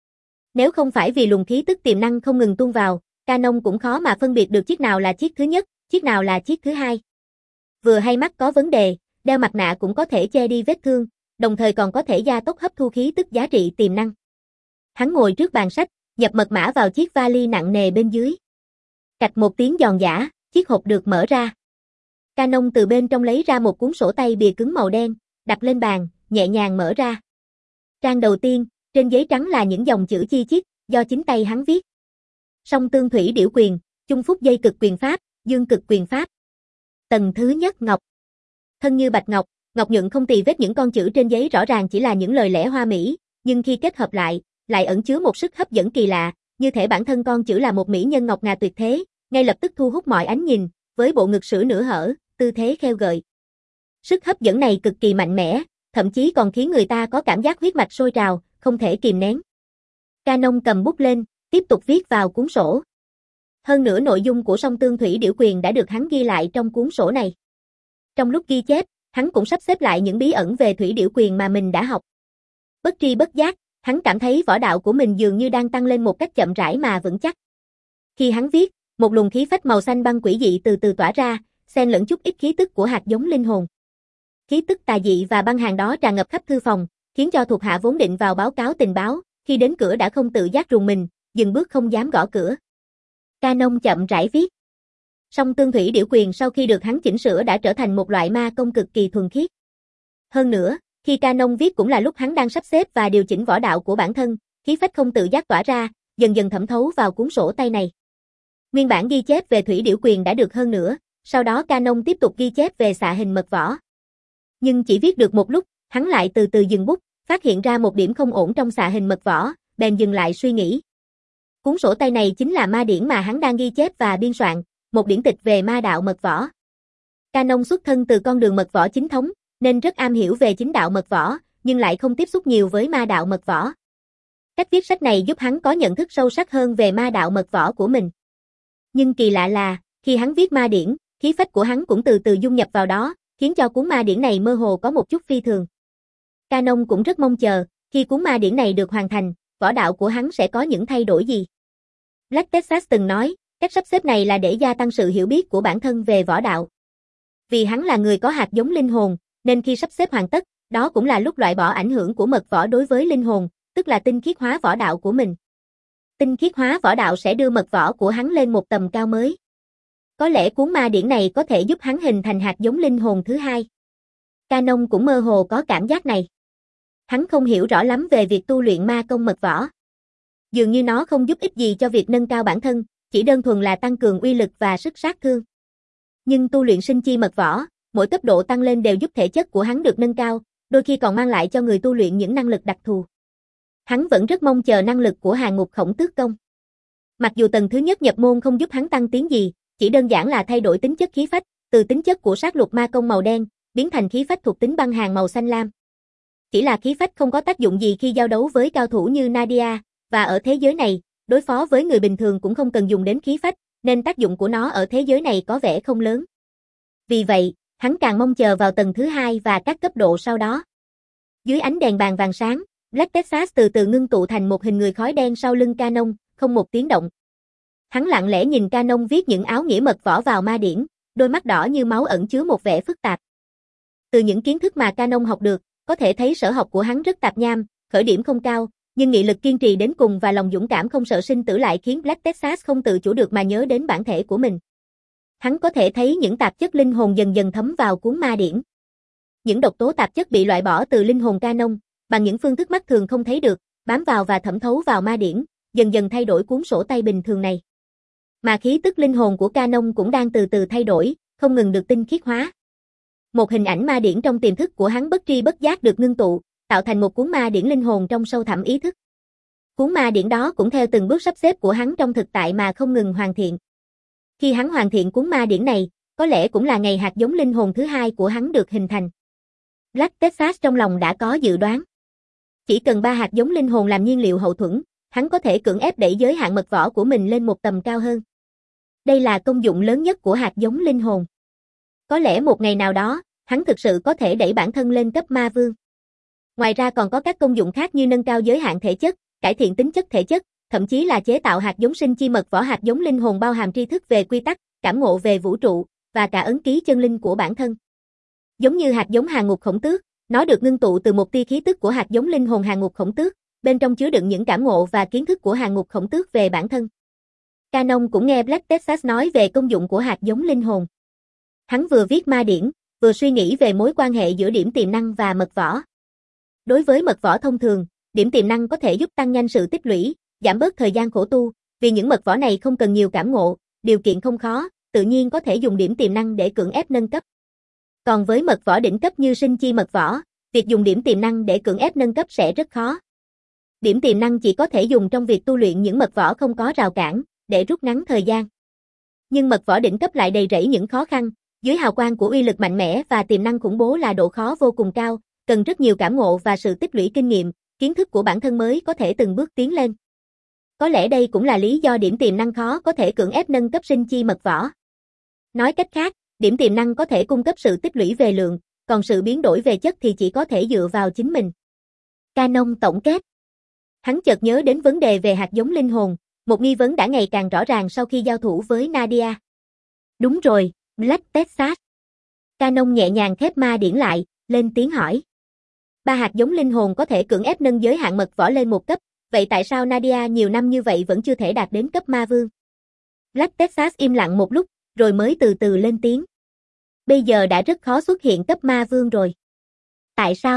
Nếu không phải vì luồng khí tức tiềm năng không ngừng tuôn vào, Canon cũng khó mà phân biệt được chiếc nào là chiếc thứ nhất, chiếc nào là chiếc thứ hai. Vừa hay mắt có vấn đề, đeo mặt nạ cũng có thể che đi vết thương, đồng thời còn có thể gia tốc hấp thu khí tức giá trị tiềm năng. Hắn ngồi trước bàn sách, nhập mật mã vào chiếc vali nặng nề bên dưới. Cạch một tiếng giòn giã, chiếc hộp được mở ra. Canon từ bên trong lấy ra một cuốn sổ tay bìa cứng màu đen, đặt lên bàn, nhẹ nhàng mở ra. Trang đầu tiên, trên giấy trắng là những dòng chữ chi chít, do chính tay hắn viết. Song tương thủy điểu quyền, chung phúc dây cực quyền pháp, dương cực quyền pháp. Tầng thứ nhất ngọc. Thân như bạch ngọc, ngọc nhuận không tì vết, những con chữ trên giấy rõ ràng chỉ là những lời lẽ hoa mỹ, nhưng khi kết hợp lại, lại ẩn chứa một sức hấp dẫn kỳ lạ, như thể bản thân con chữ là một mỹ nhân ngọc ngà tuyệt thế, ngay lập tức thu hút mọi ánh nhìn, với bộ ngực sữa nửa hở, tư thế khêu gợi. Sức hấp dẫn này cực kỳ mạnh mẽ, thậm chí còn khiến người ta có cảm giác huyết mạch sôi trào, không thể kìm nén. Canon cầm bút lên, tiếp tục viết vào cuốn sổ. Hơn nữa nội dung của song tương thủy điểu quyền đã được hắn ghi lại trong cuốn sổ này. Trong lúc ghi chép, hắn cũng sắp xếp lại những bí ẩn về thủy điểu quyền mà mình đã học. Bất tri bất giác, hắn cảm thấy võ đạo của mình dường như đang tăng lên một cách chậm rãi mà vững chắc. Khi hắn viết, một luồng khí phách màu xanh băng quỷ dị từ từ tỏa ra, xen lẫn chút ít khí tức của hạt giống linh hồn. Khí tức tà dị và băng hàn đó tràn ngập khắp thư phòng, khiến cho thuộc hạ vốn định vào báo cáo tình báo, khi đến cửa đã không tự giác rùng mình, dừng bước không dám gõ cửa. Canon chậm rãi viết. Song tương thủy điểu quyền sau khi được hắn chỉnh sửa đã trở thành một loại ma công cực kỳ thuần khiết. Hơn nữa, khi Canon viết cũng là lúc hắn đang sắp xếp và điều chỉnh võ đạo của bản thân, khí phách không tự giác tỏa ra, dần dần thẩm thấu vào cuốn sổ tay này. Nguyên bản ghi chép về thủy điểu quyền đã được hơn nữa, sau đó Canon tiếp tục ghi chép về xạ hình mật võ. Nhưng chỉ viết được một lúc, hắn lại từ từ dừng bút, phát hiện ra một điểm không ổn trong xạ hình mật võ, bèn dừng lại suy nghĩ. Cuốn sổ tay này chính là ma điển mà hắn đang ghi chép và biên soạn, một điển tịch về ma đạo mật võ. Canon xuất thân từ con đường mật võ chính thống, nên rất am hiểu về chính đạo mật võ, nhưng lại không tiếp xúc nhiều với ma đạo mật võ. Cách viết sách này giúp hắn có nhận thức sâu sắc hơn về ma đạo mật võ của mình. Nhưng kỳ lạ là, khi hắn viết ma điển, khí phách của hắn cũng từ từ dung nhập vào đó, khiến cho cuốn ma điển này mơ hồ có một chút phi thường. Canon cũng rất mong chờ, khi cuốn ma điển này được hoàn thành, võ đạo của hắn sẽ có những thay đổi gì. Black Texas từng nói, cách sắp xếp này là để gia tăng sự hiểu biết của bản thân về võ đạo. Vì hắn là người có hạt giống linh hồn, nên khi sắp xếp hoàn tất, đó cũng là lúc loại bỏ ảnh hưởng của mật võ đối với linh hồn, tức là tinh khiết hóa võ đạo của mình. Tinh khiết hóa võ đạo sẽ đưa mật võ của hắn lên một tầm cao mới. Có lẽ cuốn ma điển này có thể giúp hắn hình thành hạt giống linh hồn thứ hai. Canon cũng mơ hồ có cảm giác này. Hắn không hiểu rõ lắm về việc tu luyện ma công mật võ. Dường như nó không giúp ích gì cho việc nâng cao bản thân, chỉ đơn thuần là tăng cường uy lực và sức sát thương. Nhưng tu luyện sinh chi mật võ, mỗi cấp độ tăng lên đều giúp thể chất của hắn được nâng cao, đôi khi còn mang lại cho người tu luyện những năng lực đặc thù. Hắn vẫn rất mong chờ năng lực của Hàng Ngục Khổng Tước Công. Mặc dù tầng thứ nhất nhập môn không giúp hắn tăng tiến gì, chỉ đơn giản là thay đổi tính chất khí phách, từ tính chất của sát lục ma công màu đen, biến thành khí phách thuộc tính băng hàn màu xanh lam. Chỉ là khí phách không có tác dụng gì khi giao đấu với cao thủ như Nadia, và ở thế giới này, đối phó với người bình thường cũng không cần dùng đến khí phách, nên tác dụng của nó ở thế giới này có vẻ không lớn. Vì vậy, hắn càng mong chờ vào tầng thứ hai và các cấp độ sau đó. Dưới ánh đèn bàn vàng sáng, Black Texas từ từ ngưng tụ thành một hình người khói đen sau lưng Canon, không một tiếng động. Hắn lặng lẽ nhìn Canon viết những áo nghĩa mật võ vào ma điển, đôi mắt đỏ như máu ẩn chứa một vẻ phức tạp. Từ những kiến thức mà Canon học được, có thể thấy sở học của hắn rất tạp nham, khởi điểm không cao, nhưng nghị lực kiên trì đến cùng và lòng dũng cảm không sợ sinh tử lại khiến Black Texas không tự chủ được mà nhớ đến bản thể của mình. Hắn có thể thấy những tạp chất linh hồn dần dần thấm vào cuốn ma điển. Những độc tố tạp chất bị loại bỏ từ linh hồn Canon, bằng những phương thức mắt thường không thấy được, bám vào và thẩm thấu vào ma điển, dần dần thay đổi cuốn sổ tay bình thường này. Mà khí tức linh hồn của Canon cũng đang từ từ thay đổi, không ngừng được tinh khiết hóa. Một hình ảnh ma điển trong tiềm thức của hắn bất tri bất giác được ngưng tụ, tạo thành một cuốn ma điển linh hồn trong sâu thẳm ý thức. Cuốn ma điển đó cũng theo từng bước sắp xếp của hắn trong thực tại mà không ngừng hoàn thiện. Khi hắn hoàn thiện cuốn ma điển này, có lẽ cũng là ngày hạt giống linh hồn thứ hai của hắn được hình thành. Black Texas trong lòng đã có dự đoán. Chỉ cần ba hạt giống linh hồn làm nhiên liệu hậu thuẫn, hắn có thể cưỡng ép đẩy giới hạn mật võ của mình lên một tầm cao hơn. Đây là công dụng lớn nhất của hạt giống linh hồn. Có lẽ một ngày nào đó, hắn thực sự có thể đẩy bản thân lên cấp ma vương. Ngoài ra còn có các công dụng khác như nâng cao giới hạn thể chất, cải thiện tính chất thể chất, thậm chí là chế tạo hạt giống sinh chi mật võ. Hạt giống linh hồn bao hàm tri thức về quy tắc, cảm ngộ về vũ trụ, và cả ấn ký chân linh của bản thân. Giống như hạt giống Hàng Ngục Khổng Tước, nó được ngưng tụ từ một tia khí tức của hạt giống linh hồn Hàng Ngục Khổng Tước, bên trong chứa đựng những cảm ngộ và kiến thức của Hàng Ngục Khổng Tước về bản thân. Canon cũng nghe Black Texas nói về công dụng của hạt giống linh hồn. Hắn vừa viết ma điển, vừa suy nghĩ về mối quan hệ giữa điểm tiềm năng và mật võ. Đối với mật võ thông thường, điểm tiềm năng có thể giúp tăng nhanh sự tích lũy, giảm bớt thời gian khổ tu, vì những mật võ này không cần nhiều cảm ngộ, điều kiện không khó, tự nhiên có thể dùng điểm tiềm năng để cưỡng ép nâng cấp. Còn với mật võ đỉnh cấp như sinh chi mật võ, việc dùng điểm tiềm năng để cưỡng ép nâng cấp sẽ rất khó. Điểm tiềm năng chỉ có thể dùng trong việc tu luyện những mật võ không có rào cản, để rút ngắn thời gian. Nhưng mật võ đỉnh cấp lại đầy rẫy những khó khăn, dưới hào quang của uy lực mạnh mẽ và tiềm năng khủng bố là độ khó vô cùng cao, cần rất nhiều cảm ngộ và sự tích lũy kinh nghiệm, kiến thức của bản thân mới có thể từng bước tiến lên. Có lẽ đây cũng là lý do điểm tiềm năng khó có thể cưỡng ép nâng cấp sinh chi mật võ. Nói cách khác, điểm tiềm năng có thể cung cấp sự tích lũy về lượng, còn sự biến đổi về chất thì chỉ có thể dựa vào chính mình. Canon tổng kết. Hắn chợt nhớ đến vấn đề về hạt giống linh hồn, một nghi vấn đã ngày càng rõ ràng sau khi giao thủ với Nadia. Đúng rồi, Black Texas. Canon nhẹ nhàng khép ma điển lại, lên tiếng hỏi. Ba hạt giống linh hồn có thể cưỡng ép nâng giới hạn mật võ lên một cấp, vậy tại sao Nadia nhiều năm như vậy vẫn chưa thể đạt đến cấp ma vương? Black Texas im lặng một lúc, rồi mới từ từ lên tiếng. Bây giờ đã rất khó xuất hiện cấp ma vương rồi. Tại sao?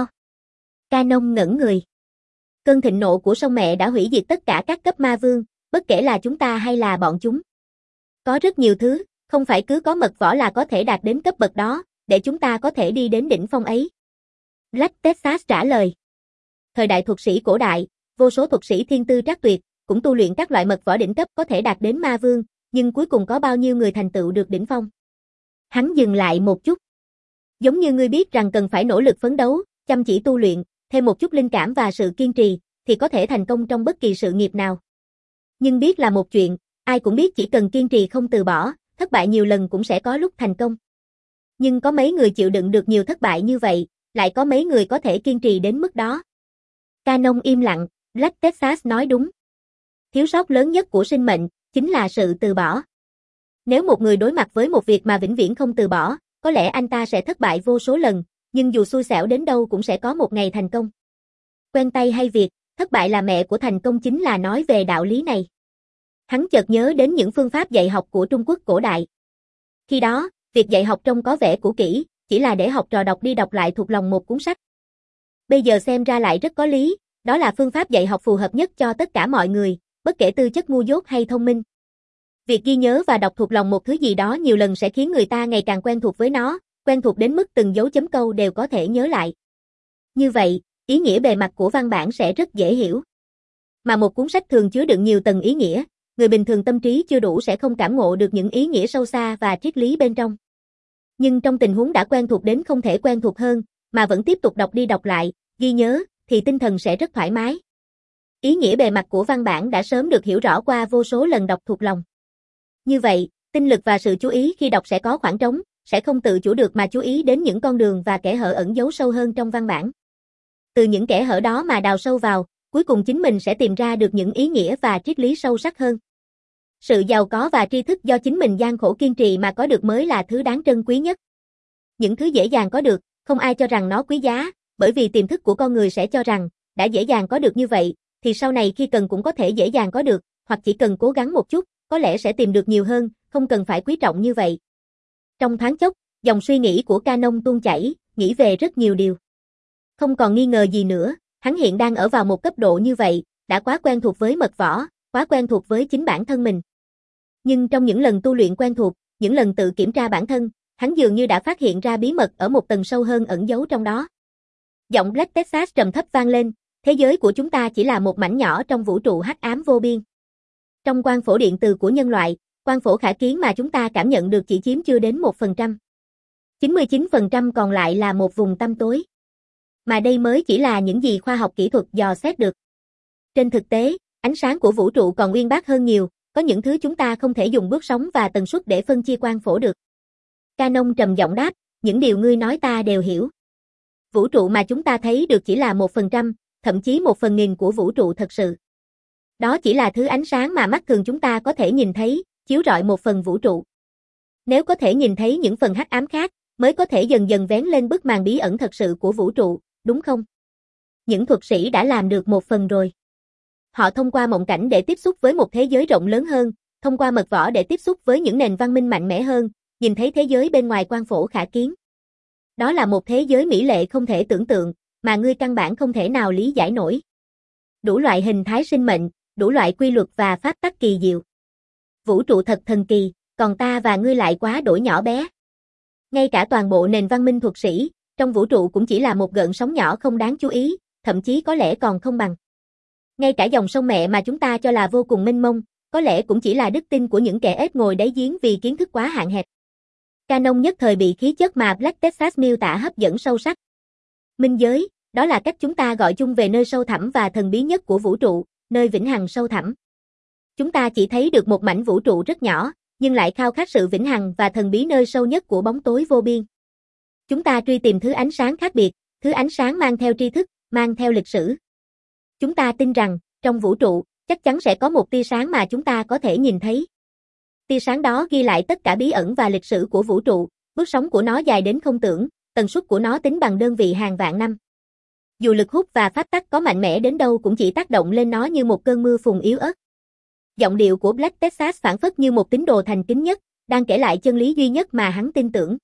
Canon ngẩn người. Cơn thịnh nộ của sông mẹ đã hủy diệt tất cả các cấp ma vương, bất kể là chúng ta hay là bọn chúng. Có rất nhiều thứ, không phải cứ có mật võ là có thể đạt đến cấp bậc đó, để chúng ta có thể đi đến đỉnh phong ấy. Black Texas trả lời. Thời đại thuật sĩ cổ đại, vô số thuật sĩ thiên tư trác tuyệt, cũng tu luyện các loại mật võ đỉnh cấp có thể đạt đến ma vương, nhưng cuối cùng có bao nhiêu người thành tựu được đỉnh phong? Hắn dừng lại một chút. Giống như ngươi biết rằng cần phải nỗ lực phấn đấu, chăm chỉ tu luyện, thêm một chút linh cảm và sự kiên trì, thì có thể thành công trong bất kỳ sự nghiệp nào. Nhưng biết là một chuyện, ai cũng biết chỉ cần kiên trì không từ bỏ, thất bại nhiều lần cũng sẽ có lúc thành công. Nhưng có mấy người chịu đựng được nhiều thất bại như vậy, lại có mấy người có thể kiên trì đến mức đó. Canon im lặng, Black Texas nói đúng. Thiếu sót lớn nhất của sinh mệnh, chính là sự từ bỏ. Nếu một người đối mặt với một việc mà vĩnh viễn không từ bỏ, có lẽ anh ta sẽ thất bại vô số lần, nhưng dù xui xẻo đến đâu cũng sẽ có một ngày thành công. Quen tay hay việc, thất bại là mẹ của thành công chính là nói về đạo lý này. Hắn chợt nhớ đến những phương pháp dạy học của Trung Quốc cổ đại. Khi đó, việc dạy học trông có vẻ cũ kỹ, chỉ là để học trò đọc đi đọc lại thuộc lòng một cuốn sách. Bây giờ xem ra lại rất có lý, đó là phương pháp dạy học phù hợp nhất cho tất cả mọi người, bất kể tư chất ngu dốt hay thông minh. Việc ghi nhớ và đọc thuộc lòng một thứ gì đó nhiều lần sẽ khiến người ta ngày càng quen thuộc với nó, quen thuộc đến mức từng dấu chấm câu đều có thể nhớ lại. Như vậy, ý nghĩa bề mặt của văn bản sẽ rất dễ hiểu. Mà một cuốn sách thường chứa đựng nhiều tầng ý nghĩa, người bình thường tâm trí chưa đủ sẽ không cảm ngộ được những ý nghĩa sâu xa và triết lý bên trong. Nhưng trong tình huống đã quen thuộc đến không thể quen thuộc hơn, mà vẫn tiếp tục đọc đi đọc lại, ghi nhớ, thì tinh thần sẽ rất thoải mái. Ý nghĩa bề mặt của văn bản đã sớm được hiểu rõ qua vô số lần đọc thuộc lòng. Như vậy, tinh lực và sự chú ý khi đọc sẽ có khoảng trống, sẽ không tự chủ được mà chú ý đến những con đường và kẽ hở ẩn giấu sâu hơn trong văn bản. Từ những kẽ hở đó mà đào sâu vào, cuối cùng chính mình sẽ tìm ra được những ý nghĩa và triết lý sâu sắc hơn. Sự giàu có và tri thức do chính mình gian khổ kiên trì mà có được mới là thứ đáng trân quý nhất. Những thứ dễ dàng có được, không ai cho rằng nó quý giá, bởi vì tiềm thức của con người sẽ cho rằng, đã dễ dàng có được như vậy, thì sau này khi cần cũng có thể dễ dàng có được, hoặc chỉ cần cố gắng một chút, có lẽ sẽ tìm được nhiều hơn, không cần phải quý trọng như vậy. Trong thoáng chốc, dòng suy nghĩ của Canon tuôn chảy, nghĩ về rất nhiều điều. Không còn nghi ngờ gì nữa, hắn hiện đang ở vào một cấp độ như vậy, đã quá quen thuộc với mật võ, quá quen thuộc với chính bản thân mình. Nhưng trong những lần tu luyện quen thuộc, những lần tự kiểm tra bản thân, hắn dường như đã phát hiện ra bí mật ở một tầng sâu hơn ẩn giấu trong đó. Giọng Black Texas trầm thấp vang lên, thế giới của chúng ta chỉ là một mảnh nhỏ trong vũ trụ hắc ám vô biên. Trong quang phổ điện từ của nhân loại, quang phổ khả kiến mà chúng ta cảm nhận được chỉ chiếm chưa đến một phần trăm. chín mươi chín phần trăm còn lại là một vùng tăm tối. Mà đây mới chỉ là những gì khoa học kỹ thuật dò xét được. Trên thực tế, ánh sáng của vũ trụ còn uyên bác hơn nhiều, có những thứ chúng ta không thể dùng bước sóng và tần suất để phân chia quang phổ được. Canon trầm giọng đáp, những điều ngươi nói ta đều hiểu. Vũ trụ mà chúng ta thấy được chỉ là một phần trăm, thậm chí một phần nghìn của vũ trụ thật sự. Đó chỉ là thứ ánh sáng mà mắt thường chúng ta có thể nhìn thấy, chiếu rọi một phần vũ trụ. Nếu có thể nhìn thấy những phần hắc ám khác, mới có thể dần dần vén lên bức màn bí ẩn thật sự của vũ trụ, đúng không? Những thuật sĩ đã làm được một phần rồi. Họ thông qua mộng cảnh để tiếp xúc với một thế giới rộng lớn hơn, thông qua mật võ để tiếp xúc với những nền văn minh mạnh mẽ hơn, nhìn thấy thế giới bên ngoài quang phổ khả kiến. Đó là một thế giới mỹ lệ không thể tưởng tượng, mà ngươi căn bản không thể nào lý giải nổi. Đủ loại hình thái sinh mệnh, đủ loại quy luật và pháp tắc kỳ diệu. Vũ trụ thật thần kỳ, còn ta và ngươi lại quá đổi nhỏ bé. Ngay cả toàn bộ nền văn minh thuật sĩ, trong vũ trụ cũng chỉ là một gợn sóng nhỏ không đáng chú ý, thậm chí có lẽ còn không bằng. Ngay cả dòng sông mẹ mà chúng ta cho là vô cùng mênh mông, có lẽ cũng chỉ là đức tin của những kẻ ếch ngồi đáy giếng vì kiến thức quá hạn hẹp. Canon nhất thời bị khí chất mà Black Texas miêu tả hấp dẫn sâu sắc. Minh giới, đó là cách chúng ta gọi chung về nơi sâu thẳm và thần bí nhất của vũ trụ, nơi vĩnh hằng sâu thẳm. Chúng ta chỉ thấy được một mảnh vũ trụ rất nhỏ, nhưng lại khao khát sự vĩnh hằng và thần bí nơi sâu nhất của bóng tối vô biên. Chúng ta truy tìm thứ ánh sáng khác biệt, thứ ánh sáng mang theo tri thức, mang theo lịch sử. Chúng ta tin rằng, trong vũ trụ, chắc chắn sẽ có một tia sáng mà chúng ta có thể nhìn thấy. Tia sáng đó ghi lại tất cả bí ẩn và lịch sử của vũ trụ, bước sóng của nó dài đến không tưởng, tần suất của nó tính bằng đơn vị hàng vạn năm. Dù lực hút và pháp tắc có mạnh mẽ đến đâu cũng chỉ tác động lên nó như một cơn mưa phùn yếu ớt. Giọng điệu của Black Texas phảng phất như một tín đồ thành kính nhất, đang kể lại chân lý duy nhất mà hắn tin tưởng.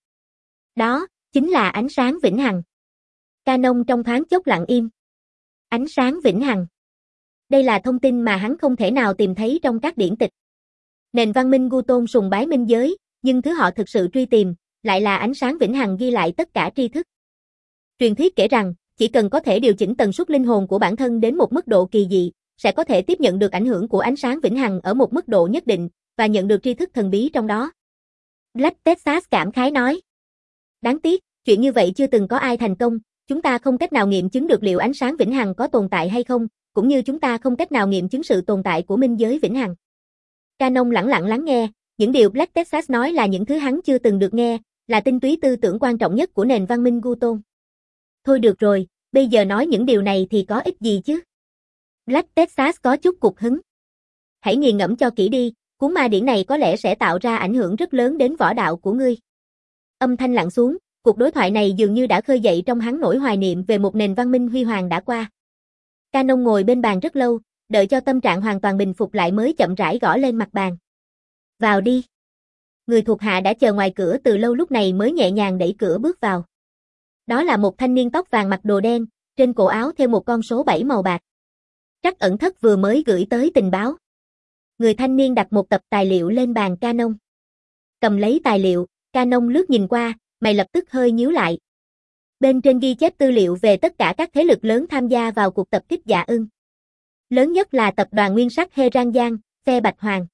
Đó, chính là ánh sáng vĩnh hằng. Canon trong thoáng chốc lặng im. Ánh sáng vĩnh hằng. Đây là thông tin mà hắn không thể nào tìm thấy trong các điển tịch. Nền văn minh Gu tôn sùng bái minh giới, nhưng thứ họ thực sự truy tìm, lại là ánh sáng vĩnh hằng ghi lại tất cả tri thức. Truyền thuyết kể rằng, chỉ cần có thể điều chỉnh tần suất linh hồn của bản thân đến một mức độ kỳ dị, sẽ có thể tiếp nhận được ảnh hưởng của ánh sáng vĩnh hằng ở một mức độ nhất định, và nhận được tri thức thần bí trong đó. Black Texas cảm khái nói. Đáng tiếc, chuyện như vậy chưa từng có ai thành công, chúng ta không cách nào nghiệm chứng được liệu ánh sáng vĩnh hằng có tồn tại hay không, cũng như chúng ta không cách nào nghiệm chứng sự tồn tại của minh giới vĩnh hằng. Canon lẳng lặng lắng nghe, những điều Black Texas nói là những thứ hắn chưa từng được nghe, là tinh túy tư tưởng quan trọng nhất của nền văn minh Gu tôn. Thôi được rồi, bây giờ nói những điều này thì có ích gì chứ? Black Texas có chút cục hứng. Hãy nghiền ngẫm cho kỹ đi, cuốn ma điển này có lẽ sẽ tạo ra ảnh hưởng rất lớn đến võ đạo của ngươi. Âm thanh lặng xuống, cuộc đối thoại này dường như đã khơi dậy trong hắn nỗi hoài niệm về một nền văn minh huy hoàng đã qua. Canon ngồi bên bàn rất lâu, đợi cho tâm trạng hoàn toàn bình phục lại mới chậm rãi gõ lên mặt bàn. Vào đi. Người thuộc hạ đã chờ ngoài cửa từ lâu lúc này mới nhẹ nhàng đẩy cửa bước vào. Đó là một thanh niên tóc vàng mặc đồ đen, trên cổ áo thêu một con số bảy màu bạc. Trắc ẩn thất vừa mới gửi tới tình báo. Người thanh niên đặt một tập tài liệu lên bàn Canon. Cầm lấy tài liệu, Canon lướt nhìn qua, mày lập tức hơi nhíu lại. Bên trên ghi chép tư liệu về tất cả các thế lực lớn tham gia vào cuộc tập kích Dạ Ưng. Lớn nhất là tập đoàn nguyên sắc He Rang Giang, phe Bạch Hoàng.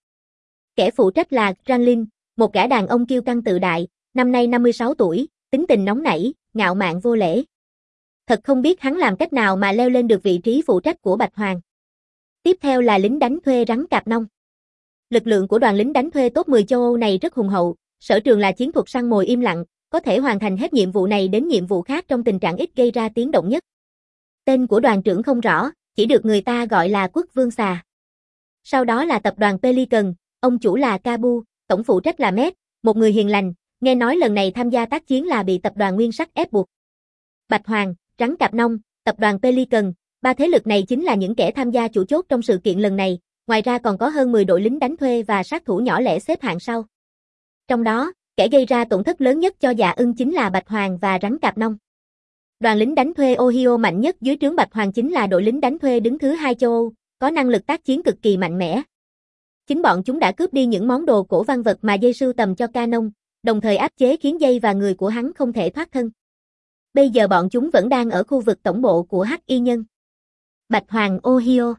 Kẻ phụ trách là Rang Linh, một gã đàn ông kiêu căng tự đại, năm nay năm mươi sáu tuổi, tính tình nóng nảy, ngạo mạn vô lễ. Thật không biết hắn làm cách nào mà leo lên được vị trí phụ trách của Bạch Hoàng. Tiếp theo là lính đánh thuê rắn cạp nông. Lực lượng của đoàn lính đánh thuê top mười châu Âu này rất hùng hậu, sở trường là chiến thuật săn mồi im lặng, có thể hoàn thành hết nhiệm vụ này đến nhiệm vụ khác trong tình trạng ít gây ra tiếng động nhất. Tên của đoàn trưởng không rõ, chỉ được người ta gọi là Quốc Vương Xà. Sau đó là tập đoàn Pelican, ông chủ là Kabu, tổng phụ trách là Met, một người hiền lành, nghe nói lần này tham gia tác chiến là bị tập đoàn Nguyên Sắc ép buộc. Bạch Hoàng, Rắn Cạp Nông, tập đoàn Pelican, ba thế lực này chính là những kẻ tham gia chủ chốt trong sự kiện lần này, ngoài ra còn có hơn mười đội lính đánh thuê và sát thủ nhỏ lẻ xếp hạng sau. Trong đó, kẻ gây ra tổn thất lớn nhất cho Dạ Ưng chính là Bạch Hoàng và Rắn Cạp Nông. Đoàn lính đánh thuê Ohio mạnh nhất dưới trướng Bạch Hoàng chính là đội lính đánh thuê đứng thứ hai châu Âu, có năng lực tác chiến cực kỳ mạnh mẽ. Chính bọn chúng đã cướp đi những món đồ cổ văn vật mà dây sưu tầm cho Canon, đồng thời áp chế khiến dây và người của hắn không thể thoát thân. Bây giờ bọn chúng vẫn đang ở khu vực tổng bộ của Hắc Y Nhân. Bạch Hoàng Ohio.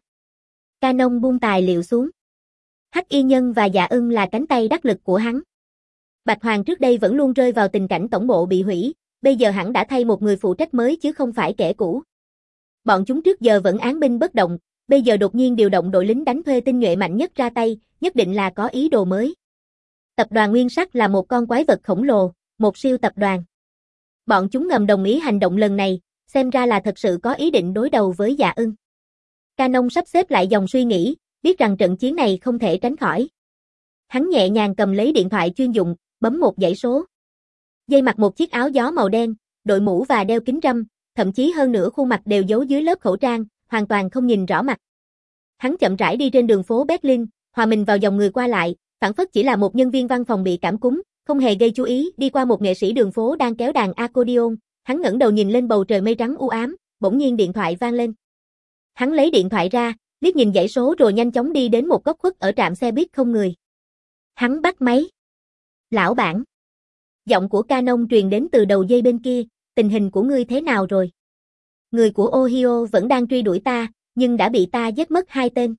Canon buông tài liệu xuống. Hắc Y Nhân và Dạ Ưng là cánh tay đắc lực của hắn. Bạch Hoàng trước đây vẫn luôn rơi vào tình cảnh tổng bộ bị hủy, bây giờ hẳn đã thay một người phụ trách mới chứ không phải kẻ cũ. Bọn chúng trước giờ vẫn án binh bất động, bây giờ đột nhiên điều động đội lính đánh thuê tinh nhuệ mạnh nhất ra tay, nhất định là có ý đồ mới. Tập đoàn Nguyên Sắc là một con quái vật khổng lồ, một siêu tập đoàn. Bọn chúng ngầm đồng ý hành động lần này, xem ra là thật sự có ý định đối đầu với Dạ Ưng. Canon sắp xếp lại dòng suy nghĩ, biết rằng trận chiến này không thể tránh khỏi. Hắn nhẹ nhàng cầm lấy điện thoại chuyên dụng, bấm một dãy số. Dây mặc một chiếc áo gió màu đen, đội mũ và đeo kính râm, thậm chí hơn nửa khuôn mặt đều giấu dưới lớp khẩu trang, hoàn toàn không nhìn rõ mặt. Hắn chậm rãi đi trên đường phố Berlin, hòa mình vào dòng người qua lại, phảng phất chỉ là một nhân viên văn phòng bị cảm cúm, không hề gây chú ý, đi qua một nghệ sĩ đường phố đang kéo đàn accordion, hắn ngẩng đầu nhìn lên bầu trời mây trắng u ám, bỗng nhiên điện thoại vang lên. Hắn lấy điện thoại ra, liếc nhìn dãy số rồi nhanh chóng đi đến một góc khuất ở trạm xe buýt không người. Hắn bắt máy. Lão bản. Giọng của Canon truyền đến từ đầu dây bên kia, tình hình của ngươi thế nào rồi? Người của Ohio vẫn đang truy đuổi ta, nhưng đã bị ta giết mất hai tên.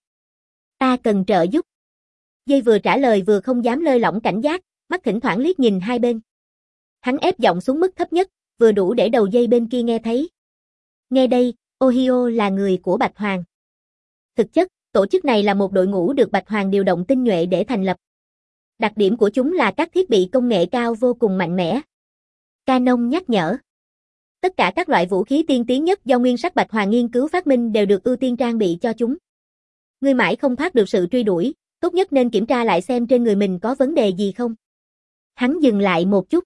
Ta cần trợ giúp. Dây vừa trả lời vừa không dám lơi lỏng cảnh giác, mắt thỉnh thoảng liếc nhìn hai bên. Hắn ép giọng xuống mức thấp nhất, vừa đủ để đầu dây bên kia nghe thấy. Nghe đây, Ohio là người của Bạch Hoàng. Thực chất, tổ chức này là một đội ngũ được Bạch Hoàng điều động tinh nhuệ để thành lập. Đặc điểm của chúng là các thiết bị công nghệ cao vô cùng mạnh mẽ. Canon nhắc nhở. Tất cả các loại vũ khí tiên tiến nhất do Nguyên Sắc Bạch Hoàng nghiên cứu phát minh đều được ưu tiên trang bị cho chúng. Ngươi mãi không thoát được sự truy đuổi, tốt nhất nên kiểm tra lại xem trên người mình có vấn đề gì không. Hắn dừng lại một chút.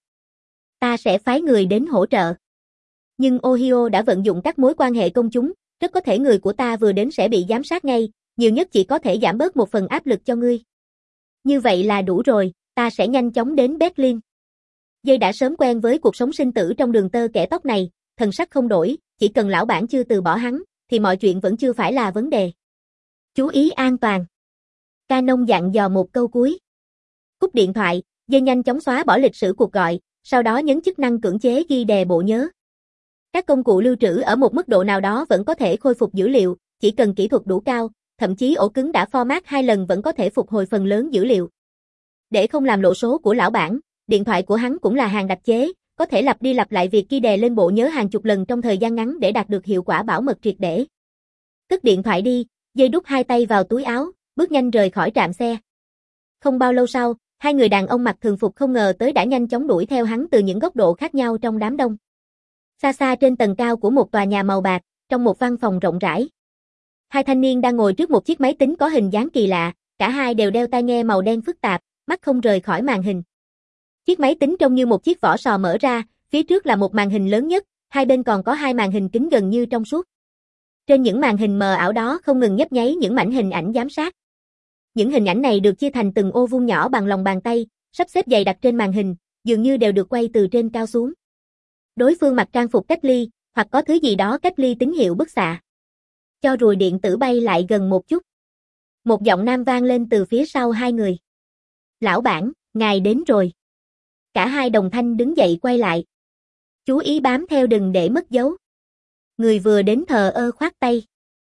Ta sẽ phái người đến hỗ trợ. Nhưng Ohio đã vận dụng các mối quan hệ công chúng, rất có thể người của ta vừa đến sẽ bị giám sát ngay, nhiều nhất chỉ có thể giảm bớt một phần áp lực cho ngươi. Như vậy là đủ rồi, ta sẽ nhanh chóng đến Berlin. Dây đã sớm quen với cuộc sống sinh tử trong đường tơ kẻ tóc này, thần sắc không đổi, chỉ cần lão bản chưa từ bỏ hắn, thì mọi chuyện vẫn chưa phải là vấn đề. Chú ý an toàn. Canon dặn dò một câu cuối. Cúp điện thoại, Dây nhanh chóng xóa bỏ lịch sử cuộc gọi, sau đó nhấn chức năng cưỡng chế ghi đè bộ nhớ. Các công cụ lưu trữ ở một mức độ nào đó vẫn có thể khôi phục dữ liệu, chỉ cần kỹ thuật đủ cao, thậm chí ổ cứng đã format hai lần vẫn có thể phục hồi phần lớn dữ liệu. Để không làm lộ số của lão bản, điện thoại của hắn cũng là hàng đặc chế, có thể lặp đi lặp lại việc ghi đè lên bộ nhớ hàng chục lần trong thời gian ngắn để đạt được hiệu quả bảo mật triệt để. Cất điện thoại đi, Dây đút hai tay vào túi áo, bước nhanh rời khỏi trạm xe. Không bao lâu sau, hai người đàn ông mặc thường phục không ngờ tới đã nhanh chóng đuổi theo hắn từ những góc độ khác nhau trong đám đông. Xa xa trên tầng cao của một tòa nhà màu bạc, trong một văn phòng rộng rãi. Hai thanh niên đang ngồi trước một chiếc máy tính có hình dáng kỳ lạ, cả hai đều đeo tai nghe màu đen phức tạp, mắt không rời khỏi màn hình. Chiếc máy tính trông như một chiếc vỏ sò mở ra, phía trước là một màn hình lớn nhất, hai bên còn có hai màn hình kính gần như trong suốt. Trên những màn hình mờ ảo đó không ngừng nhấp nháy những mảnh hình ảnh giám sát. Những hình ảnh này được chia thành từng ô vuông nhỏ bằng lòng bàn tay, sắp xếp dày đặc trên màn hình, dường như đều được quay từ trên cao xuống. Đối phương mặc trang phục cách ly, hoặc có thứ gì đó cách ly tín hiệu bức xạ. Cho ruồi điện tử bay lại gần một chút. Một giọng nam vang lên từ phía sau hai người. Lão bản, ngài đến rồi. Cả hai đồng thanh đứng dậy quay lại. Chú ý bám theo đừng để mất dấu. Người vừa đến thờ ơ khoát tay.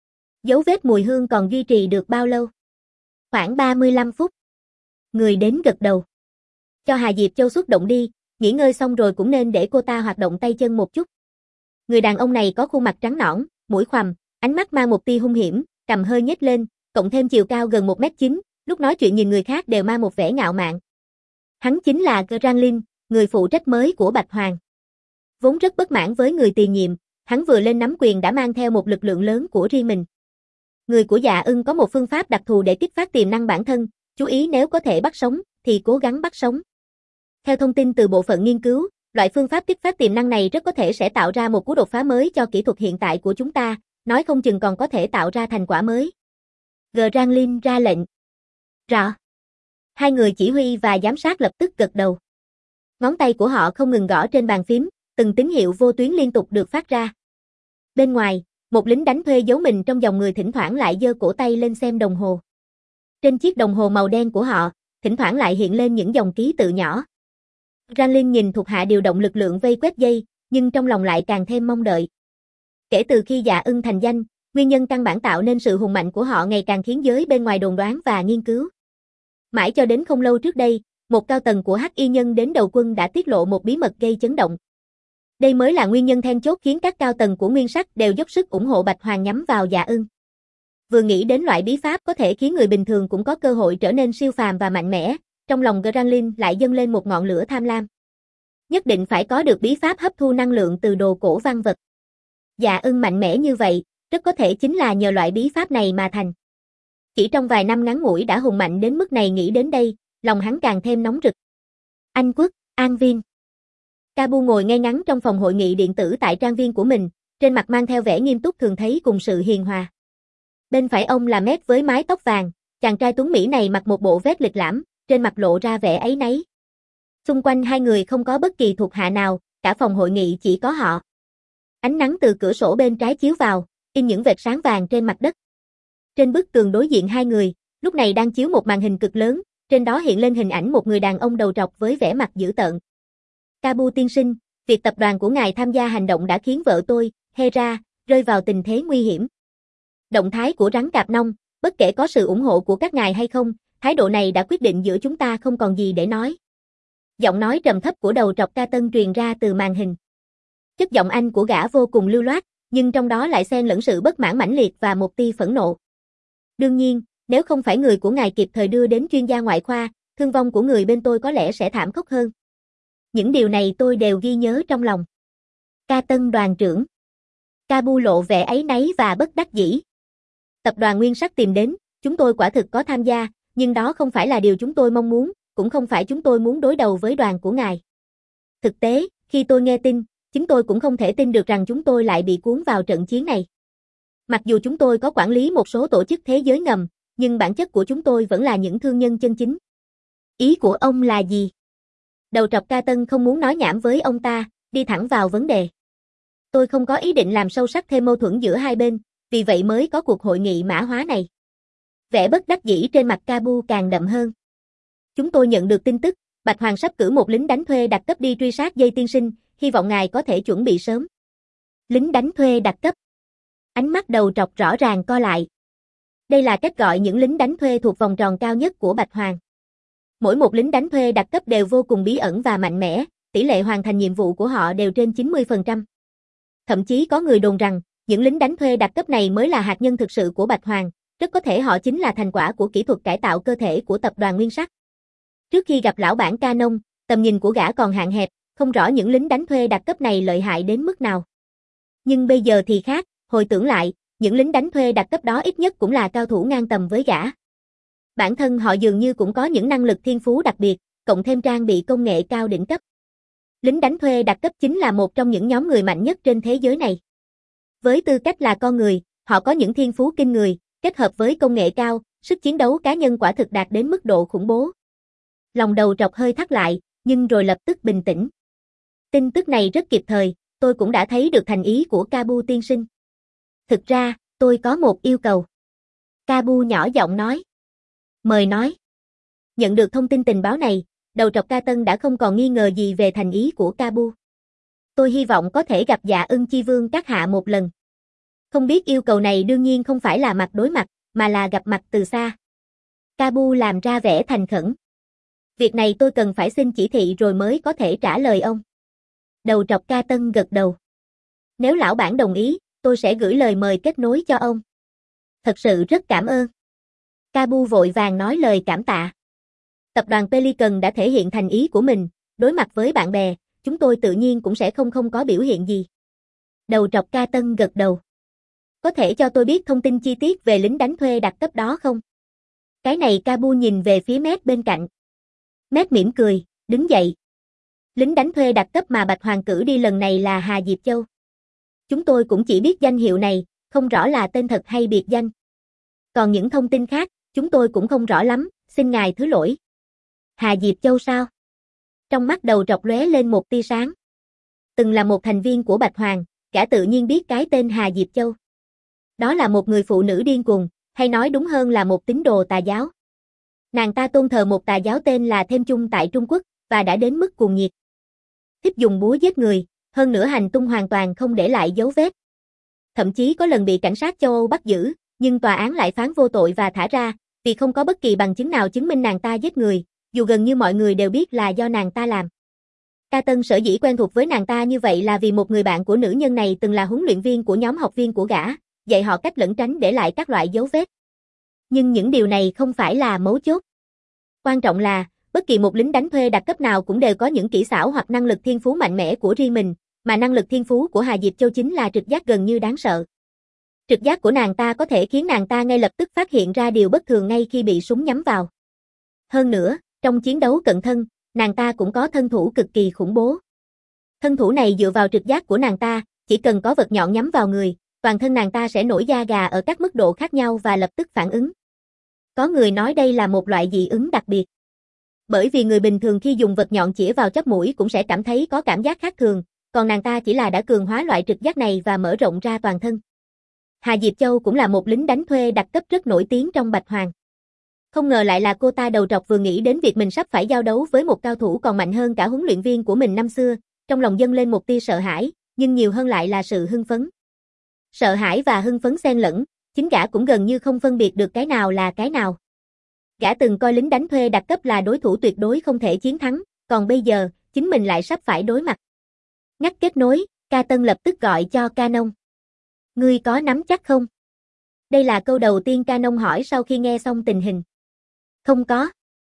Dấu vết mùi hương còn duy trì được bao lâu? Khoảng ba mươi lăm phút. Người đến gật đầu. Cho Hà Diệp Châu xuất động đi, nghỉ ngơi xong rồi cũng nên để cô ta hoạt động tay chân một chút. Người đàn ông này có khuôn mặt trắng nõn, mũi khoằm, ánh mắt mang một tia hung hiểm, cằm hơi nhếch lên, cộng thêm chiều cao gần một mét chín, lúc nói chuyện nhìn người khác đều mang một vẻ ngạo mạn. Hắn chính là Granlin, người phụ trách mới của Bạch Hoàng. Vốn rất bất mãn với người tiền nhiệm, hắn vừa lên nắm quyền đã mang theo một lực lượng lớn của riêng mình. Người của Dạ Ưng có một phương pháp đặc thù để kích phát tiềm năng bản thân, Chú ý nếu có thể bắt sống, thì cố gắng bắt sống. Theo thông tin từ bộ phận nghiên cứu, loại phương pháp kích phát tiềm năng này rất có thể sẽ tạo ra một cú đột phá mới cho kỹ thuật hiện tại của chúng ta, nói không chừng còn có thể tạo ra thành quả mới. Granlin ra lệnh. Rõ. Hai người chỉ huy và giám sát lập tức gật đầu. Ngón tay của họ không ngừng gõ trên bàn phím, từng tín hiệu vô tuyến liên tục được phát ra. Bên ngoài, một lính đánh thuê giấu mình trong dòng người thỉnh thoảng lại giơ cổ tay lên xem đồng hồ. Trên chiếc đồng hồ màu đen của họ, thỉnh thoảng lại hiện lên những dòng ký tự nhỏ. Granlin nhìn thuộc hạ điều động lực lượng vây quét dây, nhưng trong lòng lại càng thêm mong đợi. Kể từ khi Dạ Ưng thành danh, nguyên nhân căn bản tạo nên sự hùng mạnh của họ ngày càng khiến giới bên ngoài đồn đoán và nghiên cứu. Mãi cho đến không lâu trước đây, một cao tầng của Hắc Y Nhân đến đầu quân đã tiết lộ một bí mật gây chấn động. Đây mới là nguyên nhân then chốt khiến các cao tầng của Nguyên Sắc đều dốc sức ủng hộ Bạch Hoàng nhắm vào Dạ Ưng. Vừa nghĩ đến loại bí pháp có thể khiến người bình thường cũng có cơ hội trở nên siêu phàm và mạnh mẽ, trong lòng Granlin lại dâng lên một ngọn lửa tham lam. Nhất định phải có được bí pháp hấp thu năng lượng từ đồ cổ văn vật. Dạ Ưng mạnh mẽ như vậy, rất có thể chính là nhờ loại bí pháp này mà thành. Chỉ trong vài năm ngắn ngủi đã hùng mạnh đến mức này, nghĩ đến đây, lòng hắn càng thêm nóng rực. Anh Quốc, An Viên. Kabu ngồi ngay ngắn trong phòng hội nghị điện tử tại trang viên của mình, trên mặt mang theo vẻ nghiêm túc thường thấy cùng sự hiền hòa. Bên phải ông là Mét với mái tóc vàng, chàng trai tuấn mỹ này mặc một bộ vest lịch lãm, trên mặt lộ ra vẻ áy náy. Xung quanh hai người không có bất kỳ thuộc hạ nào, cả phòng hội nghị chỉ có họ. Ánh nắng từ cửa sổ bên trái chiếu vào, in những vệt sáng vàng trên mặt đất. Trên bức tường đối diện hai người, lúc này đang chiếu một màn hình cực lớn, trên đó hiện lên hình ảnh một người đàn ông đầu trọc với vẻ mặt dữ tợn. Kabu tiên sinh, việc tập đoàn của ngài tham gia hành động đã khiến vợ tôi, Hera, rơi vào tình thế nguy hiểm. Động thái của rắn cạp nông, bất kể có sự ủng hộ của các ngài hay không, thái độ này đã quyết định giữa chúng ta không còn gì để nói. Giọng nói trầm thấp của đầu trọc Ca Tân truyền ra từ màn hình. Chất giọng Anh của gã vô cùng lưu loát, nhưng trong đó lại xen lẫn sự bất mãn mãnh liệt và một tia phẫn nộ. Đương nhiên, nếu không phải người của ngài kịp thời đưa đến chuyên gia ngoại khoa, thương vong của người bên tôi có lẽ sẽ thảm khốc hơn. Những điều này tôi đều ghi nhớ trong lòng. Ca Tân đoàn trưởng. Kabu lộ vẻ áy náy và bất đắc dĩ. Tập đoàn Nguyên Sắc tìm đến, chúng tôi quả thực có tham gia, nhưng đó không phải là điều chúng tôi mong muốn, cũng không phải chúng tôi muốn đối đầu với đoàn của ngài. Thực tế, khi tôi nghe tin, chính tôi cũng không thể tin được rằng chúng tôi lại bị cuốn vào trận chiến này. Mặc dù chúng tôi có quản lý một số tổ chức thế giới ngầm, nhưng bản chất của chúng tôi vẫn là những thương nhân chân chính. Ý của ông là gì? Đầu trọc Ca Tân không muốn nói nhảm với ông ta, đi thẳng vào vấn đề. Tôi không có ý định làm sâu sắc thêm mâu thuẫn giữa hai bên, vì vậy mới có cuộc hội nghị mã hóa này. Vẻ bất đắc dĩ trên mặt Kabu càng đậm hơn. Chúng tôi nhận được tin tức, Bạch Hoàng sắp cử một lính đánh thuê đặc cấp đi truy sát dây tiên sinh, hy vọng ngài có thể chuẩn bị sớm. Lính đánh thuê đặc cấp. Ánh mắt đầu trọc rõ ràng co lại. Đây là cách gọi những lính đánh thuê thuộc vòng tròn cao nhất của Bạch Hoàng. Mỗi một lính đánh thuê đặc cấp đều vô cùng bí ẩn và mạnh mẽ, tỷ lệ hoàn thành nhiệm vụ của họ đều trên chín mươi phần trăm. Thậm chí có người đồn rằng, những lính đánh thuê đặc cấp này mới là hạt nhân thực sự của Bạch Hoàng, rất có thể họ chính là thành quả của kỹ thuật cải tạo cơ thể của tập đoàn Nguyên Sắc. Trước khi gặp lão bản Ca Nông, tầm nhìn của gã còn hạn hẹp, không rõ những lính đánh thuê đặc cấp này lợi hại đến mức nào. Nhưng bây giờ thì khác, hồi tưởng lại, những lính đánh thuê đặc cấp đó ít nhất cũng là cao thủ ngang tầm với gã. Bản thân họ dường như cũng có những năng lực thiên phú đặc biệt, cộng thêm trang bị công nghệ cao đỉnh cấp. Lính đánh thuê đặc cấp chính là một trong những nhóm người mạnh nhất trên thế giới này. Với tư cách là con người, họ có những thiên phú kinh người, kết hợp với công nghệ cao, sức chiến đấu cá nhân quả thực đạt đến mức độ khủng bố. Lòng đầu trọc hơi thắt lại, nhưng rồi lập tức bình tĩnh. Tin tức này rất kịp thời, tôi cũng đã thấy được thành ý của Kabu tiên sinh. Thực ra, tôi có một yêu cầu. Kabu nhỏ giọng nói. Mời nói. Nhận được thông tin tình báo này, đầu trọc Ca Tân đã không còn nghi ngờ gì về thành ý của Kabu. Tôi hy vọng có thể gặp Dạ Ưng Chi Vương các hạ một lần. Không biết yêu cầu này đương nhiên không phải là mặt đối mặt, mà là gặp mặt từ xa. Kabu làm ra vẻ thành khẩn. Việc này tôi cần phải xin chỉ thị rồi mới có thể trả lời ông. Đầu trọc Ca Tân gật đầu. Nếu lão bản đồng ý, tôi sẽ gửi lời mời kết nối cho ông. Thật sự rất cảm ơn. Kabu vội vàng nói lời cảm tạ. Tập đoàn Pelican đã thể hiện thành ý của mình, đối mặt với bạn bè, chúng tôi tự nhiên cũng sẽ không không có biểu hiện gì. Đầu trọc Ca Tân gật đầu. Có thể cho tôi biết thông tin chi tiết về lính đánh thuê đặc cấp đó không? Cái này Cabu nhìn về phía Mét bên cạnh. Mét mỉm cười, đứng dậy. Lính đánh thuê đặc cấp mà Bạch Hoàng cử đi lần này là Hà Diệp Châu. Chúng tôi cũng chỉ biết danh hiệu này, không rõ là tên thật hay biệt danh. Còn những thông tin khác, chúng tôi cũng không rõ lắm, xin ngài thứ lỗi. Hà Diệp Châu sao? Trong mắt Đầu Trọc lóe lên một tia sáng. Từng là một thành viên của Bạch Hoàng, gã tự nhiên biết cái tên Hà Diệp Châu. Đó là một người phụ nữ điên cuồng, hay nói đúng hơn là một tín đồ tà giáo. Nàng ta tôn thờ một tà giáo tên là Thêm Chung tại Trung Quốc, và đã đến mức cuồng nhiệt. Thích dùng búa giết người, hơn nữa hành tung hoàn toàn không để lại dấu vết. Thậm chí có lần bị cảnh sát châu Âu bắt giữ, nhưng tòa án lại phán vô tội và thả ra, vì không có bất kỳ bằng chứng nào chứng minh nàng ta giết người, dù gần như mọi người đều biết là do nàng ta làm. Ca Tân sở dĩ quen thuộc với nàng ta như vậy là vì một người bạn của nữ nhân này từng là huấn luyện viên của nhóm học viên của gã, dạy họ cách lẩn tránh để lại các loại dấu vết. Nhưng những điều này không phải là mấu chốt. Quan trọng là, bất kỳ một lính đánh thuê đặc cấp nào cũng đều có những kỹ xảo hoặc năng lực thiên phú mạnh mẽ của riêng mình, mà năng lực thiên phú của Hà Diệp Châu chính là trực giác gần như đáng sợ. Trực giác của nàng ta có thể khiến nàng ta ngay lập tức phát hiện ra điều bất thường ngay khi bị súng nhắm vào. Hơn nữa, trong chiến đấu cận thân, nàng ta cũng có thân thủ cực kỳ khủng bố. Thân thủ này dựa vào trực giác của nàng ta, chỉ cần có vật nhọn nhắm vào người, toàn thân nàng ta sẽ nổi da gà ở các mức độ khác nhau và lập tức phản ứng. Có người nói đây là một loại dị ứng đặc biệt. Bởi vì người bình thường khi dùng vật nhọn chĩa vào chóp mũi cũng sẽ cảm thấy có cảm giác khác thường, còn nàng ta chỉ là đã cường hóa loại trực giác này và mở rộng ra toàn thân. Hà Diệp Châu cũng là một lính đánh thuê đặc cấp rất nổi tiếng trong Bạch Hoàng. Không ngờ lại là cô ta Đầu Trọc vừa nghĩ đến việc mình sắp phải giao đấu với một cao thủ còn mạnh hơn cả huấn luyện viên của mình năm xưa, trong lòng dâng lên một tia sợ hãi, nhưng nhiều hơn lại là sự hưng phấn. Sợ hãi và hưng phấn xen lẫn, chính gã cũng gần như không phân biệt được cái nào là cái nào. Gã từng coi lính đánh thuê đặc cấp là đối thủ tuyệt đối không thể chiến thắng, còn bây giờ, chính mình lại sắp phải đối mặt. Ngắt kết nối, Ca Tân lập tức gọi cho Canon. Ngươi có nắm chắc không? Đây là câu đầu tiên Canon hỏi sau khi nghe xong tình hình. Không có.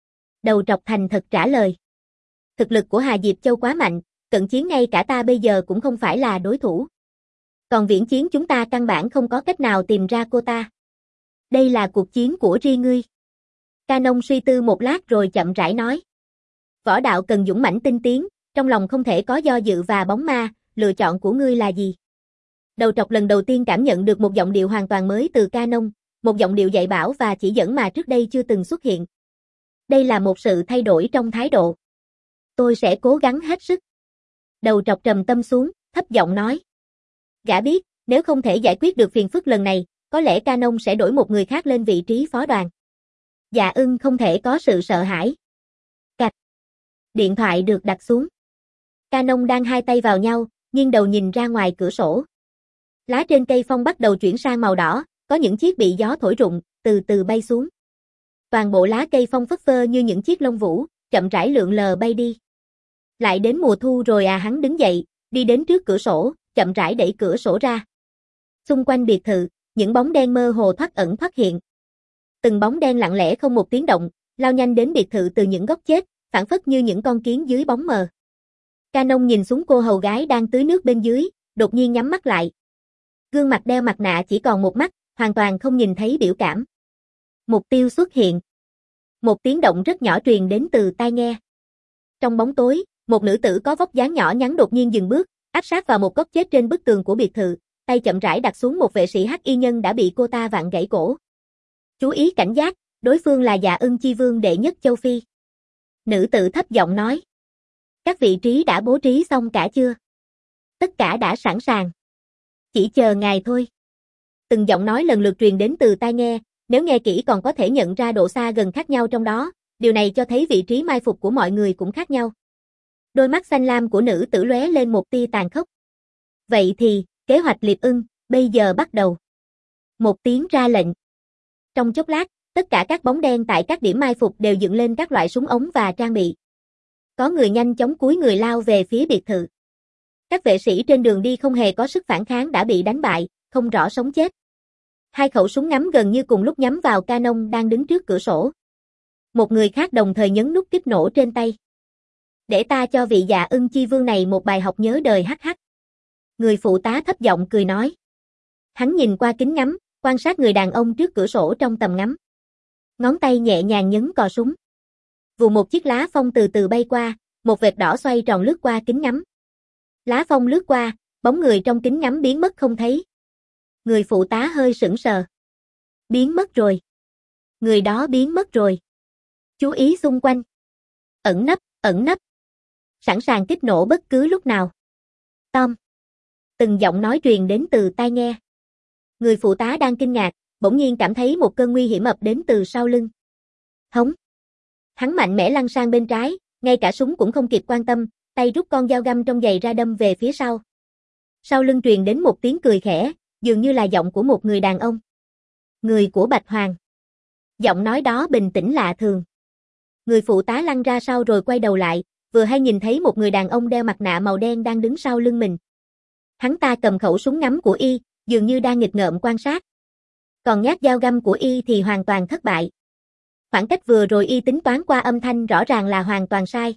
Đầu Trọc thành thật trả lời. Thực lực của Hà Diệp Châu quá mạnh, cận chiến ngay cả ta bây giờ cũng không phải là đối thủ. Còn viễn chiến chúng ta căn bản không có cách nào tìm ra cô ta. Đây là cuộc chiến của riêng ngươi. Canon suy tư một lát rồi chậm rãi nói. Võ đạo cần dũng mãnh tinh tiến, trong lòng không thể có do dự và bóng ma, lựa chọn của ngươi là gì? Đầu Trọc lần đầu tiên cảm nhận được một giọng điệu hoàn toàn mới từ Canon, một giọng điệu dạy bảo và chỉ dẫn mà trước đây chưa từng xuất hiện. Đây là một sự thay đổi trong thái độ. Tôi sẽ cố gắng hết sức. Đầu Trọc trầm tâm xuống, thấp giọng nói. Gã biết, nếu không thể giải quyết được phiền phức lần này, có lẽ Canon sẽ đổi một người khác lên vị trí phó đoàn. Dạ ưng không thể có sự sợ hãi. Cạch. Điện thoại được đặt xuống. Canon đang hai tay vào nhau, nghiêng đầu nhìn ra ngoài cửa sổ. Lá trên cây phong bắt đầu chuyển sang màu đỏ, có những chiếc bị gió thổi rụng, từ từ bay xuống. Toàn bộ lá cây phong phất phơ như những chiếc lông vũ, chậm rãi lượn lờ bay đi. Lại đến mùa thu rồi à, hắn đứng dậy, đi đến trước cửa sổ, chậm rãi đẩy cửa sổ ra. Xung quanh biệt thự, những bóng đen mơ hồ thoát ẩn thoát hiện. Từng bóng đen lặng lẽ không một tiếng động, lao nhanh đến biệt thự từ những góc chết, phản phất như những con kiến dưới bóng mờ. Canon nhìn xuống cô hầu gái đang tưới nước bên dưới, đột nhiên nhắm mắt lại. Gương mặt đeo mặt nạ chỉ còn một mắt, hoàn toàn không nhìn thấy biểu cảm. Mục tiêu xuất hiện. Một tiếng động rất nhỏ truyền đến từ tai nghe. Trong bóng tối, một nữ tử có vóc dáng nhỏ nhắn đột nhiên dừng bước, áp sát vào một góc chết trên bức tường của biệt thự, tay chậm rãi đặt xuống một vệ sĩ hắc y nhân đã bị cô ta vặn gãy cổ. Chú ý cảnh giác, đối phương là Dạ Ưng Chi Vương đệ nhất châu Phi. Nữ tử thấp giọng nói. Các vị trí đã bố trí xong cả chưa? Tất cả đã sẵn sàng. Chỉ chờ ngài thôi. Từng giọng nói lần lượt truyền đến từ tai nghe, nếu nghe kỹ còn có thể nhận ra độ xa gần khác nhau trong đó, điều này cho thấy vị trí mai phục của mọi người cũng khác nhau. Đôi mắt xanh lam của nữ tử lóe lên một tia tàn khốc. Vậy thì, kế hoạch liệp ưng, bây giờ bắt đầu. Một tiếng ra lệnh. Trong chốc lát, tất cả các bóng đen tại các điểm mai phục đều dựng lên các loại súng ống và trang bị. Có người nhanh chóng cúi người lao về phía biệt thự. Các vệ sĩ trên đường đi không hề có sức phản kháng đã bị đánh bại, không rõ sống chết. Hai khẩu súng ngắm gần như cùng lúc nhắm vào Canon đang đứng trước cửa sổ. Một người khác đồng thời nhấn nút kích nổ trên tay. Để ta cho vị Dạ Ưng Chi Vương này một bài học nhớ đời hắc hắc. Người phụ tá thấp giọng cười nói. Hắn nhìn qua kính ngắm, quan sát người đàn ông trước cửa sổ trong tầm ngắm. Ngón tay nhẹ nhàng nhấn cò súng. Vù một chiếc lá phong từ từ bay qua, một vệt đỏ xoay tròn lướt qua kính ngắm. Lá phong lướt qua, bóng người trong kính ngắm biến mất không thấy. Người phụ tá hơi sững sờ. Biến mất rồi. Người đó biến mất rồi. Chú ý xung quanh. Ẩn nấp, ẩn nấp. Sẵn sàng kích nổ bất cứ lúc nào. Tom. Từng giọng nói truyền đến từ tai nghe. Người phụ tá đang kinh ngạc, bỗng nhiên cảm thấy một cơn nguy hiểm ập đến từ sau lưng. Hống. Hắn mạnh mẽ lăn sang bên trái, ngay cả súng cũng không kịp quan tâm, tay rút con dao găm trong giày ra đâm về phía sau. Sau lưng truyền đến một tiếng cười khẽ, dường như là giọng của một người đàn ông. Người của Bạch Hoàng. Giọng nói đó bình tĩnh lạ thường. Người phụ tá lăn ra sau rồi quay đầu lại, vừa hay nhìn thấy một người đàn ông đeo mặt nạ màu đen đang đứng sau lưng mình. Hắn ta cầm khẩu súng ngắm của y, dường như đang nghịch ngợm quan sát. Còn nhát dao găm của y thì hoàn toàn thất bại. Khoảng cách vừa rồi y tính toán qua âm thanh rõ ràng là hoàn toàn sai.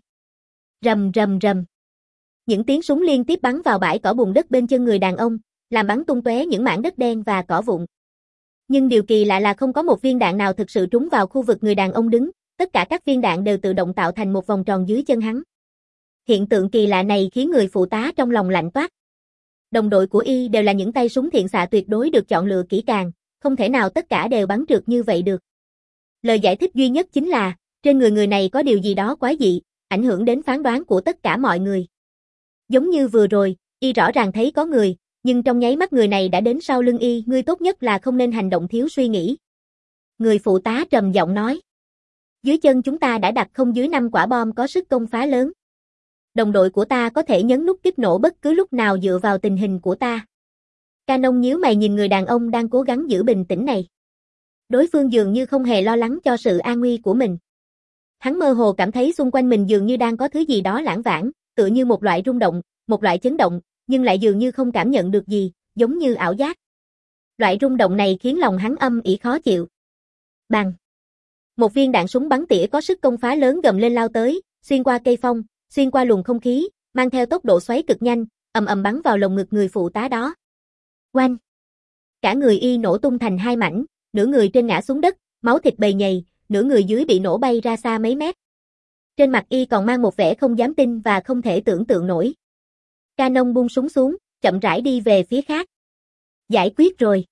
Rầm rầm rầm. Những tiếng súng liên tiếp bắn vào bãi cỏ bùn đất bên chân người đàn ông, làm bắn tung tóe những mảng đất đen và cỏ vụn. Nhưng điều kỳ lạ là không có một viên đạn nào thực sự trúng vào khu vực người đàn ông đứng, tất cả các viên đạn đều tự động tạo thành một vòng tròn dưới chân hắn. Hiện tượng kỳ lạ này khiến người phụ tá trong lòng lạnh toát. Đồng đội của y đều là những tay súng thiện xạ tuyệt đối được chọn lựa kỹ càng, không thể nào tất cả đều bắn trượt như vậy được. Lời giải thích duy nhất chính là, trên người người này có điều gì đó quái dị, ảnh hưởng đến phán đoán của tất cả mọi người. Giống như vừa rồi, y rõ ràng thấy có người, nhưng trong nháy mắt người này đã đến sau lưng y, ngươi tốt nhất là không nên hành động thiếu suy nghĩ. Người phụ tá trầm giọng nói. Dưới chân chúng ta đã đặt không dưới năm quả bom có sức công phá lớn. Đồng đội của ta có thể nhấn nút kích nổ bất cứ lúc nào dựa vào tình hình của ta. Canon nhíu mày nhìn người đàn ông đang cố gắng giữ bình tĩnh này. Đối phương dường như không hề lo lắng cho sự an nguy của mình. Hắn mơ hồ cảm thấy xung quanh mình dường như đang có thứ gì đó lãng vảng, tựa như một loại rung động, một loại chấn động, nhưng lại dường như không cảm nhận được gì, giống như ảo giác. Loại rung động này khiến lòng hắn âm ỉ khó chịu. Bang! Một viên đạn súng bắn tỉa có sức công phá lớn gầm lên lao tới, xuyên qua cây phong, xuyên qua luồng không khí, mang theo tốc độ xoáy cực nhanh, ầm ầm bắn vào lồng ngực người phụ tá đó. Oanh! Cả người y nổ tung thành hai mảnh, nửa người trên ngã xuống đất, máu thịt bầy nhầy, nửa người dưới bị nổ bay ra xa mấy mét. Trên mặt y còn mang một vẻ không dám tin và không thể tưởng tượng nổi. Canon buông súng xuống, chậm rãi đi về phía khác. Giải quyết rồi.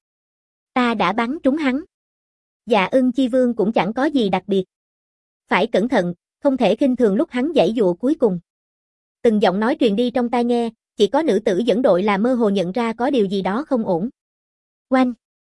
Ta đã bắn trúng hắn. Dạ Ưng Chi Vương cũng chẳng có gì đặc biệt. Phải cẩn thận, không thể khinh thường lúc hắn giãy giụa cuối cùng. Từng giọng nói truyền đi trong tai nghe, chỉ có nữ tử dẫn đội là mơ hồ nhận ra có điều gì đó không ổn. Oanh!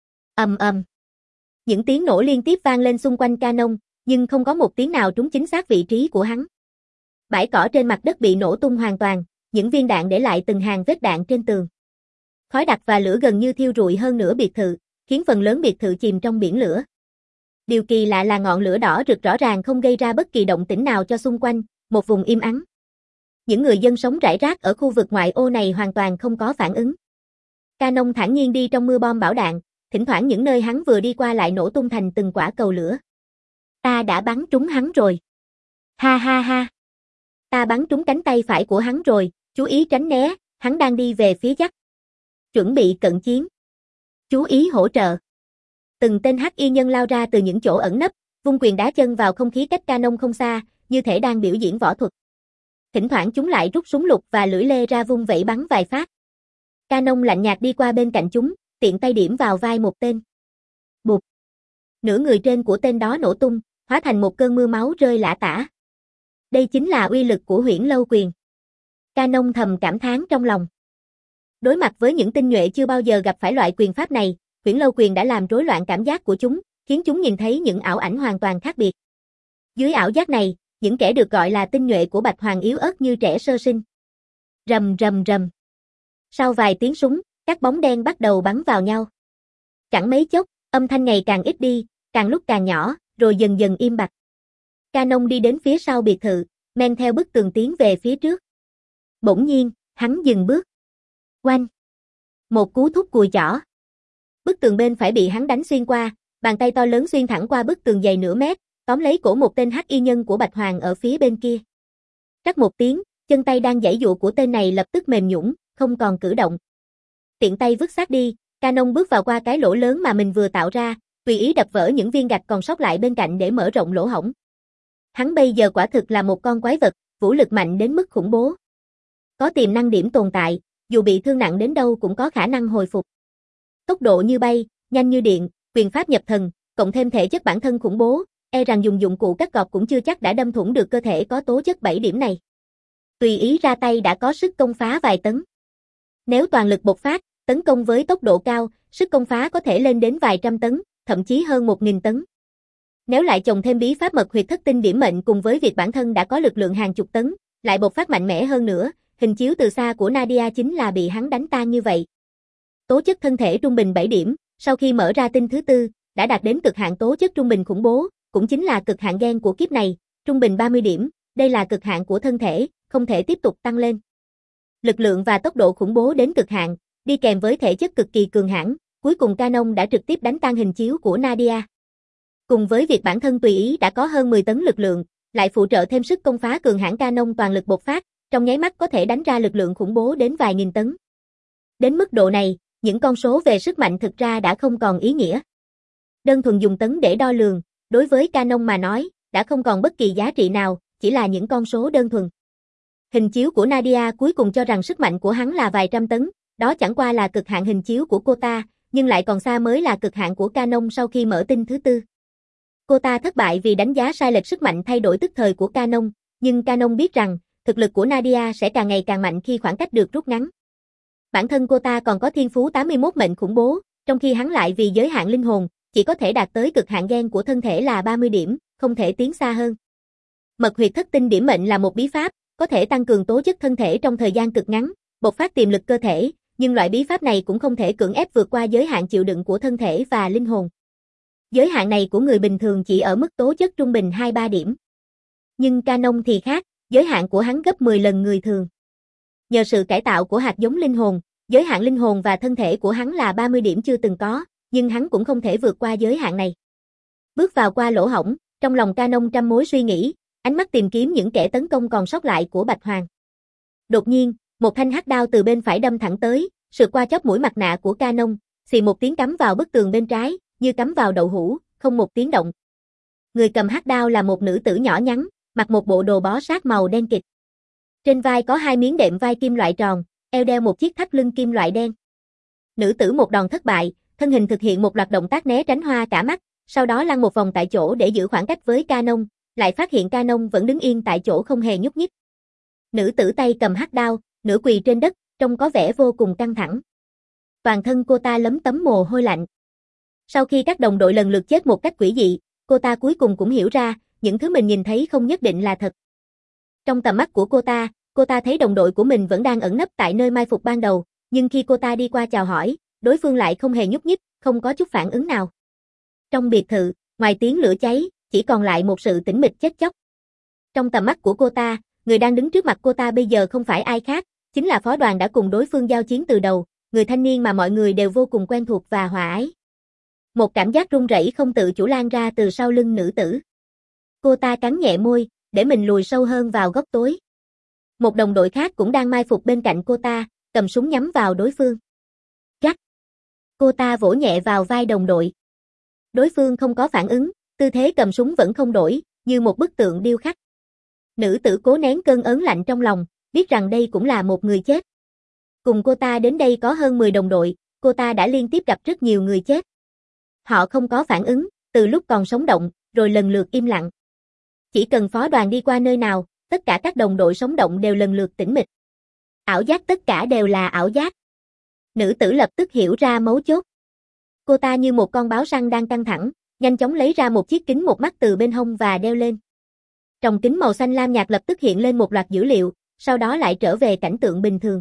Ầm ầm. Những tiếng nổ liên tiếp vang lên xung quanh Canon, nhưng không có một tiếng nào trúng chính xác vị trí của hắn. Bãi cỏ trên mặt đất bị nổ tung hoàn toàn, những viên đạn để lại từng hàng vết đạn trên tường. Khói đặc và lửa gần như thiêu rụi hơn nửa biệt thự, khiến phần lớn biệt thự chìm trong biển lửa. Điều kỳ lạ là ngọn lửa đỏ rực rõ ràng không gây ra bất kỳ động tĩnh nào cho xung quanh, một vùng im ắng. Những người dân sống rải rác ở khu vực ngoại ô này hoàn toàn không có phản ứng. Canon thản nhiên đi trong mưa bom bão đạn, thỉnh thoảng những nơi hắn vừa đi qua lại nổ tung thành từng quả cầu lửa. Ta đã bắn trúng hắn rồi. Ha ha ha. Ta bắn trúng cánh tay phải của hắn rồi, chú ý tránh né, hắn đang đi về phía Jack. Chuẩn bị cận chiến. Chú ý hỗ trợ. Từng tên hắc y nhân lao ra từ những chỗ ẩn nấp, vung quyền đá chân vào không khí cách Canon không xa, như thể đang biểu diễn võ thuật. Thỉnh thoảng chúng lại rút súng lục và lưỡi lê ra vung vẩy bắn vài phát. Canon lạnh nhạt đi qua bên cạnh chúng, tiện tay điểm vào vai một tên. Bụp. Nửa người trên của tên đó nổ tung, hóa thành một cơn mưa máu rơi lả tả. Đây chính là uy lực của Huyễn Lâu Quyền. Canon thầm cảm thán trong lòng. Đối mặt với những tinh nhuệ chưa bao giờ gặp phải loại quyền pháp này, Huyễn Lâu Quyền đã làm rối loạn cảm giác của chúng, khiến chúng nhìn thấy những ảo ảnh hoàn toàn khác biệt. Dưới ảo giác này, những kẻ được gọi là tinh nhuệ của Bạch Hoàng yếu ớt như trẻ sơ sinh. Rầm rầm rầm. Sau vài tiếng súng, các bóng đen bắt đầu bắn vào nhau. Chẳng mấy chốc, âm thanh ngày càng ít đi, càng lúc càng nhỏ, rồi dần dần im bặt. Canon đi đến phía sau biệt thự, men theo bức tường tiến về phía trước. Bỗng nhiên, hắn dừng bước. Oanh! Một cú thúc cùi chỏ. Bức tường bên phải bị hắn đánh xuyên qua, bàn tay to lớn xuyên thẳng qua bức tường dày nửa mét, tóm lấy cổ một tên hắc y nhân của Bạch Hoàng ở phía bên kia. Rắc một tiếng, chân tay đang giãy giụa của tên này lập tức mềm nhũn, không còn cử động. Tiện tay vứt xác đi, Canon bước vào qua cái lỗ lớn mà mình vừa tạo ra, tùy ý đập vỡ những viên gạch còn sót lại bên cạnh để mở rộng lỗ hổng. Hắn bây giờ quả thực là một con quái vật, vũ lực mạnh đến mức khủng bố. Có tiềm năng điểm tồn tại, dù bị thương nặng đến đâu cũng có khả năng hồi phục. Tốc độ như bay, nhanh như điện, quyền pháp nhập thần, cộng thêm thể chất bản thân khủng bố, e rằng dùng dụng cụ cắt gọt cũng chưa chắc đã đâm thủng được cơ thể có tố chất bảy điểm này. Tùy ý ra tay đã có sức công phá vài tấn. Nếu toàn lực bộc phát, tấn công với tốc độ cao, sức công phá có thể lên đến vài trăm tấn, thậm chí hơn một nghìn tấn. Nếu lại chồng thêm bí pháp mật huyệt thất tinh điểm mệnh cùng với việc bản thân đã có lực lượng hàng chục tấn, lại bộc phát mạnh mẽ hơn nữa, hình chiếu từ xa của Nadia chính là bị hắn đánh tan như vậy. Tố chất thân thể trung bình bảy điểm, sau khi mở ra tinh thứ tư, đã đạt đến cực hạn tố chất trung bình khủng bố, cũng chính là cực hạn gen của kiếp này, trung bình ba mươi điểm, đây là cực hạn của thân thể, không thể tiếp tục tăng lên. Lực lượng và tốc độ khủng bố đến cực hạn, đi kèm với thể chất cực kỳ cường hãn, cuối cùng Canon đã trực tiếp đánh tan hình chiếu của Nadia. Cùng với việc bản thân tùy ý đã có hơn mười tấn lực lượng, lại phụ trợ thêm sức công phá cường hãn Canon toàn lực bộc phát, trong nháy mắt có thể đánh ra lực lượng khủng bố đến vài nghìn tấn. Đến mức độ này, những con số về sức mạnh thực ra đã không còn ý nghĩa. Đơn thuần dùng tấn để đo lường, đối với Canon mà nói, đã không còn bất kỳ giá trị nào, chỉ là những con số đơn thuần. Hình chiếu của Nadia cuối cùng cho rằng sức mạnh của hắn là vài trăm tấn, đó chẳng qua là cực hạn hình chiếu của cô ta, nhưng lại còn xa mới là cực hạn của Canon sau khi mở tinh thứ tư. Cô ta thất bại vì đánh giá sai lệch sức mạnh thay đổi tức thời của Canon, nhưng Canon biết rằng, thực lực của Nadia sẽ càng ngày càng mạnh khi khoảng cách được rút ngắn. Bản thân cô ta còn có thiên phú tám mươi mốt mệnh khủng bố, trong khi hắn lại vì giới hạn linh hồn, chỉ có thể đạt tới cực hạn gen của thân thể là ba mươi điểm, không thể tiến xa hơn. Mật huyệt thất tinh điểm mệnh là một bí pháp, có thể tăng cường tố chất thân thể trong thời gian cực ngắn, bộc phát tiềm lực cơ thể, nhưng loại bí pháp này cũng không thể cưỡng ép vượt qua giới hạn chịu đựng của thân thể và linh hồn. Giới hạn này của người bình thường chỉ ở mức tố chất trung bình hai ba điểm. Nhưng Canon thì khác, giới hạn của hắn gấp mười lần người thường. Nhờ sự cải tạo của hạt giống linh hồn, giới hạn linh hồn và thân thể của hắn là ba mươi điểm chưa từng có, nhưng hắn cũng không thể vượt qua giới hạn này. Bước vào qua lỗ hổng, trong lòng Canon trăm mối suy nghĩ, ánh mắt tìm kiếm những kẻ tấn công còn sót lại của Bạch Hoàng. Đột nhiên, một thanh hắc đao từ bên phải đâm thẳng tới, sượt qua chóp mũi mặt nạ của Canon, xì một tiếng cắm vào bức tường bên trái, như cắm vào đậu hũ, không một tiếng động. Người cầm hắc đao là một nữ tử nhỏ nhắn, mặc một bộ đồ bó sát màu đen kịt. Trên vai có hai miếng đệm vai kim loại tròn, eo đeo một chiếc thắt lưng kim loại đen. Nữ tử một đòn thất bại, thân hình thực hiện một loạt động tác né tránh hoa cả mắt, sau đó lăn một vòng tại chỗ để giữ khoảng cách với Canon, lại phát hiện Canon vẫn đứng yên tại chỗ không hề nhúc nhích. Nữ tử tay cầm hắc đao, nửa quỳ trên đất, trông có vẻ vô cùng căng thẳng. Toàn thân cô ta lấm tấm mồ hôi lạnh. Sau khi các đồng đội lần lượt chết một cách quỷ dị, cô ta cuối cùng cũng hiểu ra, những thứ mình nhìn thấy không nhất định là thật. Trong tầm mắt của cô ta, cô ta thấy đồng đội của mình vẫn đang ẩn nấp tại nơi mai phục ban đầu, nhưng khi cô ta đi qua chào hỏi, đối phương lại không hề nhúc nhích, không có chút phản ứng nào. Trong biệt thự, ngoài tiếng lửa cháy, chỉ còn lại một sự tĩnh mịch chết chóc. Trong tầm mắt của cô ta, người đang đứng trước mặt cô ta bây giờ không phải ai khác, chính là phó đoàn đã cùng đối phương giao chiến từ đầu, người thanh niên mà mọi người đều vô cùng quen thuộc và hòa ái. Một cảm giác run rẩy không tự chủ lan ra từ sau lưng nữ tử. Cô ta cắn nhẹ môi, để mình lùi sâu hơn vào góc tối. Một đồng đội khác cũng đang mai phục bên cạnh cô ta, cầm súng nhắm vào đối phương. Rắc. Cô ta vỗ nhẹ vào vai đồng đội. Đối phương không có phản ứng, tư thế cầm súng vẫn không đổi, như một bức tượng điêu khắc. Nữ tử cố nén cơn ớn lạnh trong lòng, biết rằng đây cũng là một người chết. Cùng cô ta đến đây có hơn mười đồng đội, cô ta đã liên tiếp gặp rất nhiều người chết. Họ không có phản ứng, từ lúc còn sống động, rồi lần lượt im lặng. Chỉ cần phó đoàn đi qua nơi nào, tất cả các đồng đội sống động đều lần lượt tĩnh mịch. Ảo giác, tất cả đều là ảo giác. Nữ tử lập tức hiểu ra mấu chốt. Cô ta như một con báo săn đang căng thẳng, nhanh chóng lấy ra một chiếc kính một mắt từ bên hông và đeo lên. Trong kính màu xanh lam nhạt lập tức hiện lên một loạt dữ liệu, sau đó lại trở về cảnh tượng bình thường.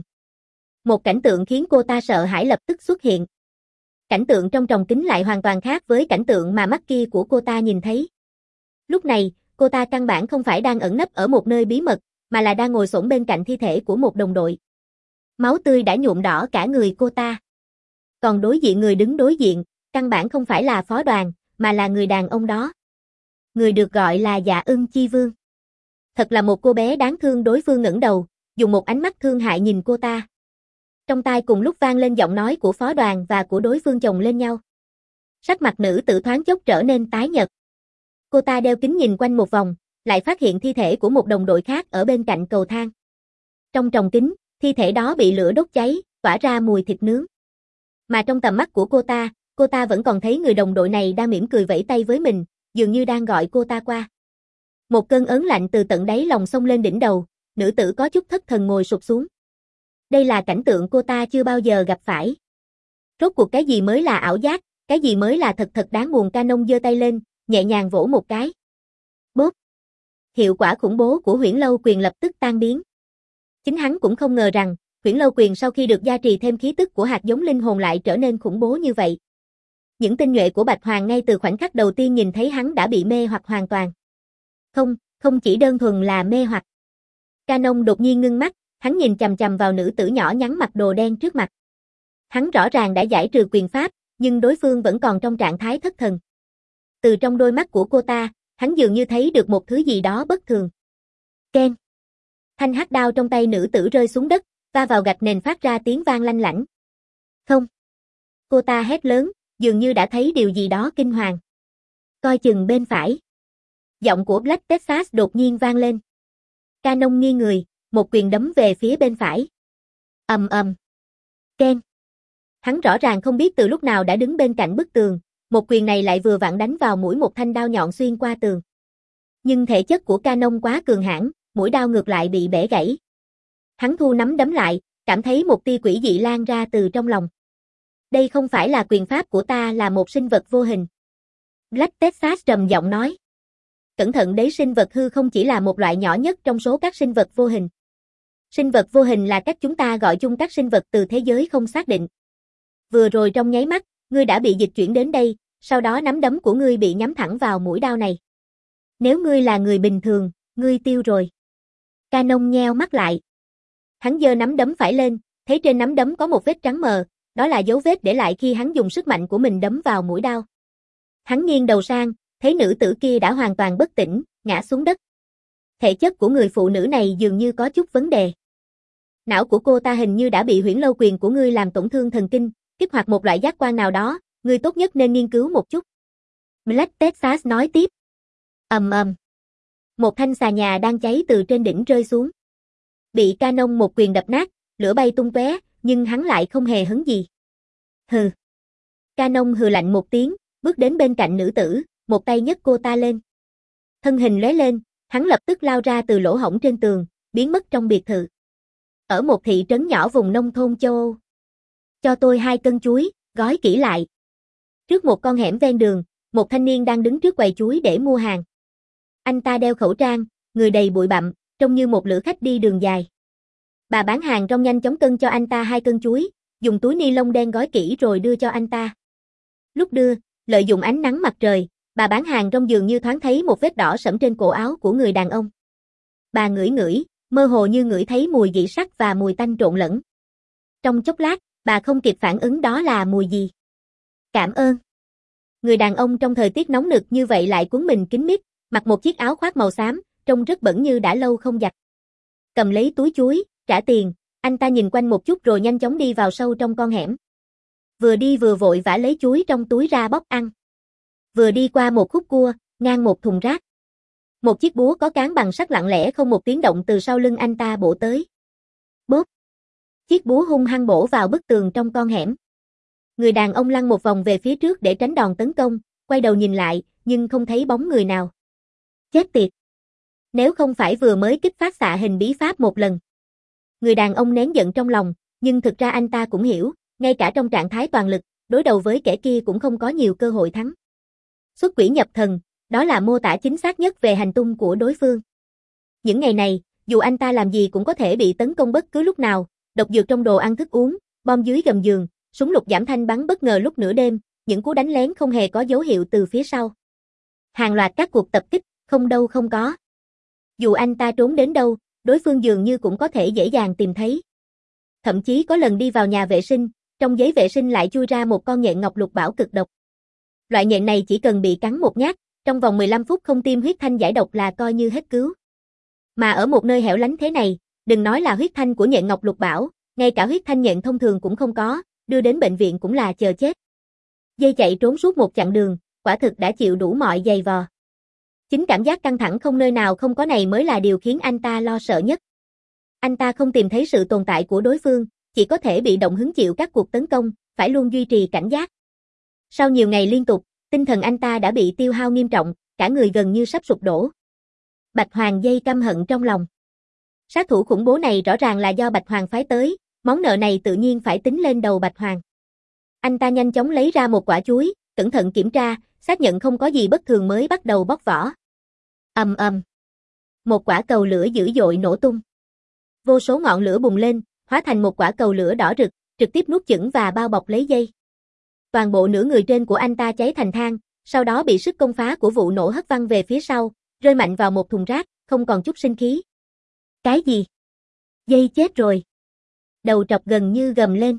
Một cảnh tượng khiến cô ta sợ hãi lập tức xuất hiện. Cảnh tượng trong tròng kính lại hoàn toàn khác với cảnh tượng mà mắt kia của cô ta nhìn thấy. Lúc này, cô ta căn bản không phải đang ẩn nấp ở một nơi bí mật, mà là đang ngồi xổm bên cạnh thi thể của một đồng đội. Máu tươi đã nhuộm đỏ cả người cô ta. Còn đối diện người đứng đối diện, căn bản không phải là phó đoàn, mà là người đàn ông đó. Người được gọi là Dạ Ưng Chi Vương. Thật là một cô bé đáng thương. Đối phương ngẩng đầu, dùng một ánh mắt thương hại nhìn cô ta. Trong tai cùng lúc vang lên giọng nói của phó đoàn và của đối phương chồng lên nhau. Sắc mặt nữ tử thoáng chốc trở nên tái nhợt. Cô ta đeo kính nhìn quanh một vòng, lại phát hiện thi thể của một đồng đội khác ở bên cạnh cầu thang. Trong tròng kính, thi thể đó bị lửa đốt cháy, tỏa ra mùi thịt nướng. Mà trong tầm mắt của cô ta, cô ta vẫn còn thấy người đồng đội này đang mỉm cười vẫy tay với mình, dường như đang gọi cô ta qua. Một cơn ớn lạnh từ tận đáy lòng xông lên đỉnh đầu, nữ tử có chút thất thần ngồi sụp xuống. Đây là cảnh tượng cô ta chưa bao giờ gặp phải. Rốt cuộc cái gì mới là ảo giác, cái gì mới là thật thật đáng buồn. Canon giơ tay lên, nhẹ nhàng vỗ một cái. Bốp. Hiệu quả khủng bố của Huyễn Lâu Quyền lập tức tan biến. Chính hắn cũng không ngờ rằng, Huyễn Lâu Quyền sau khi được gia trì thêm khí tức của hạt giống linh hồn lại trở nên khủng bố như vậy. Những tinh nhuệ của Bạch Hoàng ngay từ khoảnh khắc đầu tiên nhìn thấy hắn đã bị mê hoặc hoàn toàn. Không, không chỉ đơn thuần là mê hoặc. Canon đột nhiên ngưng mắt, hắn nhìn chằm chằm vào nữ tử nhỏ nhắn mặc đồ đen trước mặt. Hắn rõ ràng đã giải trừ quyền pháp, nhưng đối phương vẫn còn trong trạng thái thất thần. Từ trong đôi mắt của cô ta, hắn dường như thấy được một thứ gì đó bất thường. Keng. Thanh hắc đao trong tay nữ tử rơi xuống đất, va vào gạch nền phát ra tiếng vang lanh lảnh. Không. Cô ta hét lớn, dường như đã thấy điều gì đó kinh hoàng. Coi chừng bên phải. Giọng của Black Texas đột nhiên vang lên. Canon nghiêng người, một quyền đấm về phía bên phải. Ầm ầm. Keng. Hắn rõ ràng không biết từ lúc nào đã đứng bên cạnh bức tường, một quyền này lại vừa vặn đánh vào mũi một thanh đao nhọn xuyên qua tường. Nhưng thể chất của Canon quá cường hãn, mũi đao ngược lại bị bẻ gãy. Hắn thu nắm đấm lại, cảm thấy một tia quỷ dị lan ra từ trong lòng. Đây không phải là quyền pháp của ta, là một sinh vật vô hình. Black Texas trầm giọng nói. Cẩn thận đấy, sinh vật hư không chỉ là một loại nhỏ nhất trong số các sinh vật vô hình. Sinh vật vô hình là cách chúng ta gọi chung các sinh vật từ thế giới không xác định. Vừa rồi trong nháy mắt, ngươi đã bị dịch chuyển đến đây, sau đó nắm đấm của ngươi bị nhắm thẳng vào mũi đao này. Nếu ngươi là người bình thường, ngươi tiêu rồi. Canon nheo mắt lại. Hắn giơ nắm đấm phải lên, thấy trên nắm đấm có một vết trắng mờ, đó là dấu vết để lại khi hắn dùng sức mạnh của mình đấm vào mũi đao. Hắn nghiêng đầu sang, thấy nữ tử kia đã hoàn toàn bất tỉnh, ngã xuống đất. Thể chất của người phụ nữ này dường như có chút vấn đề. Não của cô ta hình như đã bị Huyễn Lâu Quyền của ngươi làm tổn thương thần kinh, kích hoạt một loại giác quan nào đó, ngươi tốt nhất nên nghiên cứu một chút. Black Texas nói tiếp. Ầm ầm. Một thanh xà nhà đang cháy từ trên đỉnh rơi xuống. Bị Canon một quyền đập nát, lửa bay tung tóe, nhưng hắn lại không hề hấn gì. Hừ. Canon hừ lạnh một tiếng, bước đến bên cạnh nữ tử, một tay nhấc cô ta lên. Thân hình lóe lên, hắn lập tức lao ra từ lỗ hổng trên tường, biến mất trong biệt thự. Ở một thị trấn nhỏ vùng nông thôn châu Âu. Cho tôi hai cân chuối, gói kỹ lại. Trước một con hẻm ven đường, một thanh niên đang đứng trước quầy chuối để mua hàng. Anh ta đeo khẩu trang, người đầy bụi bặm, trông như một lữ khách đi đường dài. Bà bán hàng rong nhanh chóng cân cho anh ta hai cân chuối, dùng túi ni lông đen gói kỹ rồi đưa cho anh ta. Lúc đưa, lợi dụng ánh nắng mặt trời, bà bán hàng rong dường như thoáng thấy một vết đỏ sẫm trên cổ áo của người đàn ông. Bà ngửi ngửi, mơ hồ như ngửi thấy mùi dị sắt và mùi tanh trộn lẫn. Trong chốc lát, bà không kịp phản ứng đó là mùi gì. Cảm ơn. Người đàn ông trong thời tiết nóng nực như vậy lại cuốn mình kín mít, mặc một chiếc áo khoác màu xám, trông rất bẩn như đã lâu không giặt. Cầm lấy túi chuối, trả tiền, anh ta nhìn quanh một chút rồi nhanh chóng đi vào sâu trong con hẻm. Vừa đi vừa vội vã lấy chuối trong túi ra bóc ăn. Vừa đi qua một khúc cua, ngang một thùng rác. Một chiếc búa có cán bằng sắt lặng lẽ không một tiếng động từ sau lưng anh ta bổ tới. Bốp. Chiếc búa hung hăng bổ vào bức tường trong con hẻm. Người đàn ông lăn một vòng về phía trước để tránh đòn tấn công, quay đầu nhìn lại, nhưng không thấy bóng người nào. Chết tiệt. Nếu không phải vừa mới kích phát xạ hình bí pháp một lần. Người đàn ông nén giận trong lòng, nhưng thực ra anh ta cũng hiểu, ngay cả trong trạng thái toàn lực, đối đầu với kẻ kia cũng không có nhiều cơ hội thắng. Xuất quỷ nhập thần, đó là mô tả chính xác nhất về hành tung của đối phương. Những ngày này, dù anh ta làm gì cũng có thể bị tấn công bất cứ lúc nào, độc dược trong đồ ăn thức uống, bom dưới gầm giường, súng lục giảm thanh bắn bất ngờ lúc nửa đêm, những cú đánh lén không hề có dấu hiệu từ phía sau. Hàng loạt các cuộc tập kích, không đâu không có. Dù anh ta trốn đến đâu, đối phương dường như cũng có thể dễ dàng tìm thấy. Thậm chí có lần đi vào nhà vệ sinh, trong giấy vệ sinh lại chui ra một con nhện ngọc lục bảo cực độc. Loại nhện này chỉ cần bị cắn một nhát, trong vòng mười lăm phút không tiêm huyết thanh giải độc là coi như hết cứu. Mà ở một nơi hẻo lánh thế này, đừng nói là huyết thanh của nhện ngọc lục bảo, ngay cả huyết thanh nhện thông thường cũng không có, đưa đến bệnh viện cũng là chờ chết. Dây chạy trốn suốt một chặng đường, quả thực đã chịu đủ mọi giày vò. Chính cảm giác căng thẳng không nơi nào không có này mới là điều khiến anh ta lo sợ nhất. Anh ta không tìm thấy sự tồn tại của đối phương, chỉ có thể bị động hứng chịu các cuộc tấn công, phải luôn duy trì cảnh giác. Sau nhiều ngày liên tục, tinh thần anh ta đã bị tiêu hao nghiêm trọng, cả người gần như sắp sụp đổ. Bạch Hoàng dây căm hận trong lòng. Sát thủ khủng bố này rõ ràng là do Bạch Hoàng phái tới, món nợ này tự nhiên phải tính lên đầu Bạch Hoàng. Anh ta nhanh chóng lấy ra một quả chuối, cẩn thận kiểm tra, xác nhận không có gì bất thường mới bắt đầu bóc vỏ. Ầm ầm. Một quả cầu lửa dữ dội nổ tung. Vô số ngọn lửa bùng lên, hóa thành một quả cầu lửa đỏ rực, trực tiếp nuốt chửng và bao bọc lấy dây. Toàn bộ nửa người trên của anh ta cháy thành than, sau đó bị sức công phá của vụ nổ hất văng về phía sau, rơi mạnh vào một thùng rác, không còn chút sinh khí. Cái gì? Dây chết rồi. Đầu trọc gần như gầm lên.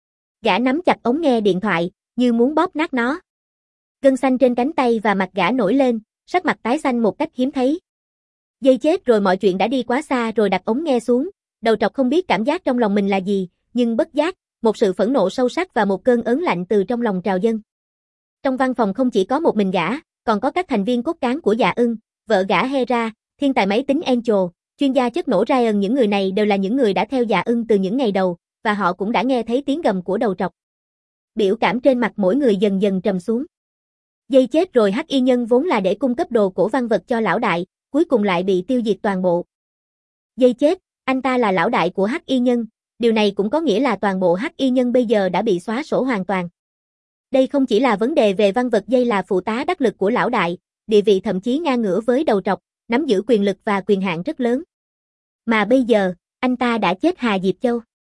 Gã nắm chặt ống nghe điện thoại, như muốn bóp nát nó. Gân xanh trên cánh tay và mặt gã nổi lên, sắc mặt tái xanh một cách hiếm thấy. Dây chết rồi, mọi chuyện đã đi quá xa rồi. Đặt ống nghe xuống, đầu trọc không biết cảm giác trong lòng mình là gì, nhưng bất giác, một sự phẫn nộ sâu sắc và một cơn ớn lạnh từ trong lòng trào dâng. Trong văn phòng không chỉ có một mình gã, còn có các thành viên cốt cán của Dạ Ưng, vợ gã Hera, thiên tài máy tính Angel, chuyên gia chất nổ Ryan. Những người này đều là những người đã theo Dạ Ưng từ những ngày đầu, và họ cũng đã nghe thấy tiếng gầm của đầu trọc. Biểu cảm trên mặt mỗi người dần dần trầm xuống. Dây chết rồi. Hắc Y Nhân vốn là để cung cấp đồ cổ văn vật cho lão đại, cuối cùng lại bị tiêu diệt toàn bộ. Dây chết, anh ta là lão đại của Hắc Y Nhân, điều này cũng có nghĩa là toàn bộ Hắc Y Nhân bây giờ đã bị xóa sổ hoàn toàn. Đây không chỉ là vấn đề về văn vật. Dây là phụ tá đắc lực của lão đại, địa vị thậm chí ngang ngửa với đầu trọc, nắm giữ quyền lực và quyền hạn rất lớn. Mà bây giờ, anh ta đã chết. Hà Diệp Châu.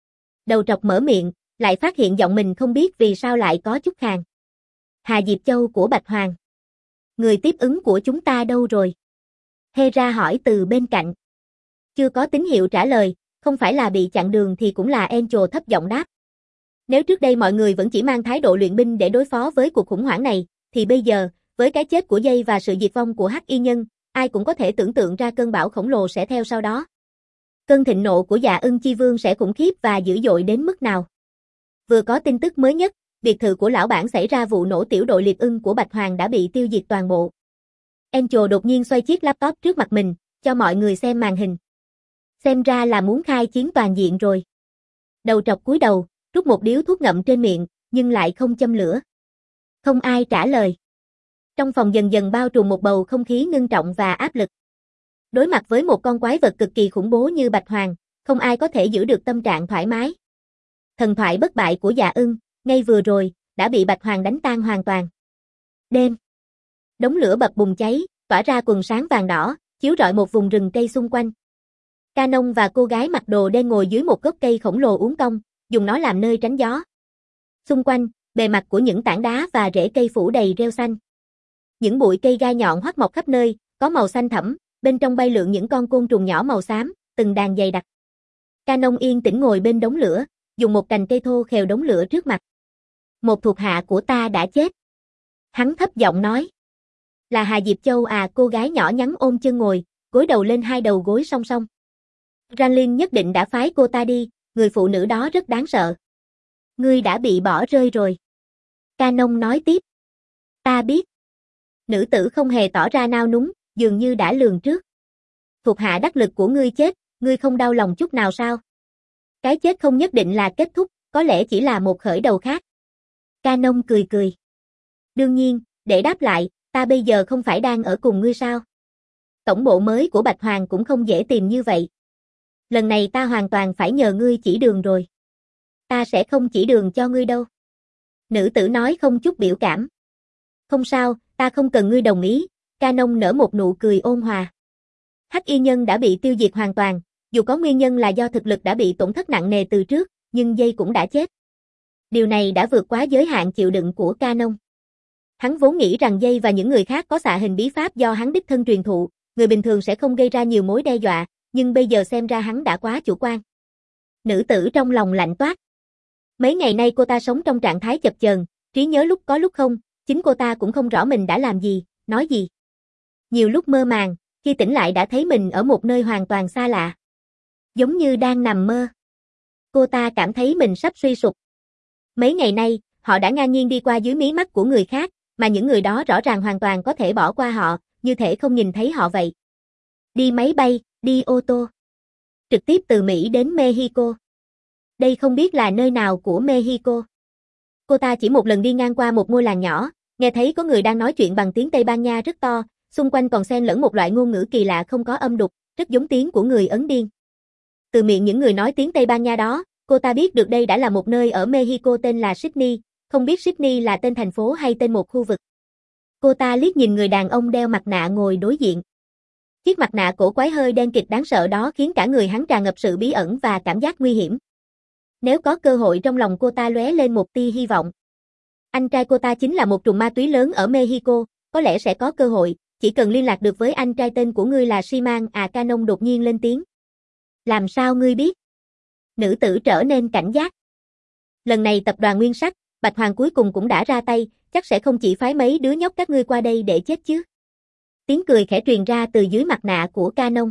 Đầu trọc mở miệng, lại phát hiện giọng mình không biết vì sao lại có chút khàn. Hà Diệp Châu của Bạch Hoàng. Người tiếp ứng của chúng ta đâu rồi? Hera hỏi từ bên cạnh. Chưa có tín hiệu trả lời, không phải là bị chặn đường thì cũng là Angel thấp giọng đáp. Nếu trước đây mọi người vẫn chỉ mang thái độ luyện binh để đối phó với cuộc khủng hoảng này, thì bây giờ, với cái chết của Dây và sự diệt vong của Hắc Y Nhân, ai cũng có thể tưởng tượng ra cơn bão khổng lồ sẽ theo sau đó. Cơn thịnh nộ của Dạ Ưng Chi Vương sẽ khủng khiếp và dữ dội đến mức nào? Vừa có tin tức mới nhất, biệt thự của lão bản xảy ra vụ nổ, tiểu đội liệt ưng của Bạch Hoàng đã bị tiêu diệt toàn bộ. Angel đột nhiên xoay chiếc laptop trước mặt mình, cho mọi người xem màn hình. Xem ra là muốn khai chiến toàn diện rồi. Đầu trọc cúi đầu, rút một điếu thuốc ngậm trên miệng, nhưng lại không châm lửa. Không ai trả lời. Trong phòng dần dần bao trùm một bầu không khí ngưng trọng và áp lực. Đối mặt với một con quái vật cực kỳ khủng bố như Bạch Hoàng, không ai có thể giữ được tâm trạng thoải mái. Thần thoại bất bại của Dạ Ưng, ngay vừa rồi, đã bị Bạch Hoàng đánh tan hoàn toàn. Đêm. Đống lửa bập bùng cháy, tỏa ra quần sáng vàng đỏ, chiếu rọi một vùng rừng cây xung quanh. Canon và cô gái mặc đồ đen ngồi dưới một gốc cây khổng lồ uốn cong, dùng nó làm nơi tránh gió. Xung quanh, bề mặt của những tảng đá và rễ cây phủ đầy rêu xanh. Những bụi cây gai nhọn hoắt mọc khắp nơi, có màu xanh thẫm, bên trong bay lượn những con côn trùng nhỏ màu xám, từng đàn dày đặc. Canon yên tĩnh ngồi bên đống lửa, dùng một cành cây thô khều đống lửa trước mặt. Một thuộc hạ của ta đã chết. Hắn thấp giọng nói. Là Hà Diệp Châu à? Cô gái nhỏ nhắn ôm chân ngồi, gối đầu lên hai đầu gối song song. Ranlin nhất định đã phái cô ta đi, người phụ nữ đó rất đáng sợ. Ngươi đã bị bỏ rơi rồi. Canon nói tiếp. Ta biết. Nữ tử không hề tỏ ra nao núng, dường như đã lường trước. Thuộc hạ đắc lực của ngươi chết, ngươi không đau lòng chút nào sao? Cái chết không nhất định là kết thúc, có lẽ chỉ là một khởi đầu khác. Canon cười cười. Đương nhiên, để đáp lại, ta bây giờ không phải đang ở cùng ngươi sao? Tổng bộ mới của Bạch Hoàng cũng không dễ tìm như vậy. Lần này ta hoàn toàn phải nhờ ngươi chỉ đường rồi. Ta sẽ không chỉ đường cho ngươi đâu. Nữ tử nói không chút biểu cảm. Không sao, ta không cần ngươi đồng ý. Canon nở một nụ cười ôn hòa. Hắc Y Nhân đã bị tiêu diệt hoàn toàn, dù có nguyên nhân là do thực lực đã bị tổn thất nặng nề từ trước, nhưng Dây cũng đã chết. Điều này đã vượt quá giới hạn chịu đựng của Canon. Hắn vốn nghĩ rằng Dây và những người khác có xạ hình bí pháp do hắn đích thân truyền thụ, người bình thường sẽ không gây ra nhiều mối đe dọa, nhưng bây giờ xem ra hắn đã quá chủ quan. Nữ tử trong lòng lạnh toát. Mấy ngày nay cô ta sống trong trạng thái chập chờn, trí nhớ lúc có lúc không, chính cô ta cũng không rõ mình đã làm gì, nói gì. Nhiều lúc mơ màng, khi tỉnh lại đã thấy mình ở một nơi hoàn toàn xa lạ. Giống như đang nằm mơ. Cô ta cảm thấy mình sắp suy sụp. Mấy ngày nay, họ đã ngang nhiên đi qua dưới mí mắt của người khác, mà những người đó rõ ràng hoàn toàn có thể bỏ qua họ, như thể không nhìn thấy họ vậy. Đi máy bay, đi ô tô. Trực tiếp từ Mỹ đến Mexico. Đây không biết là nơi nào của Mexico. Cô ta chỉ một lần đi ngang qua một ngôi làng nhỏ, nghe thấy có người đang nói chuyện bằng tiếng Tây Ban Nha rất to, xung quanh còn xen lẫn một loại ngôn ngữ kỳ lạ không có âm đục, rất giống tiếng của người Ấn Điên. Từ miệng những người nói tiếng Tây Ban Nha đó, cô ta biết được đây đã là một nơi ở Mexico tên là Sydney, không biết Sydney là tên thành phố hay tên một khu vực. Cô ta liếc nhìn người đàn ông đeo mặt nạ ngồi đối diện. Chiếc mặt nạ cổ quái hơi đen kịt đáng sợ đó khiến cả người hắn tràn ngập sự bí ẩn và cảm giác nguy hiểm. Nếu có cơ hội trong lòng cô ta lóe lên một tia hy vọng. Anh trai cô ta chính là một trùm ma túy lớn ở Mexico, có lẽ sẽ có cơ hội, chỉ cần liên lạc được với anh trai tên của ngươi là Simon à Canon đột nhiên lên tiếng. Làm sao ngươi biết? Nữ tử trở nên cảnh giác. Lần này tập đoàn Nguyên Sắc, Bạch Hoàng cuối cùng cũng đã ra tay, chắc sẽ không chỉ phái mấy đứa nhóc các ngươi qua đây để chết chứ. Tiếng cười khẽ truyền ra từ dưới mặt nạ của Canon.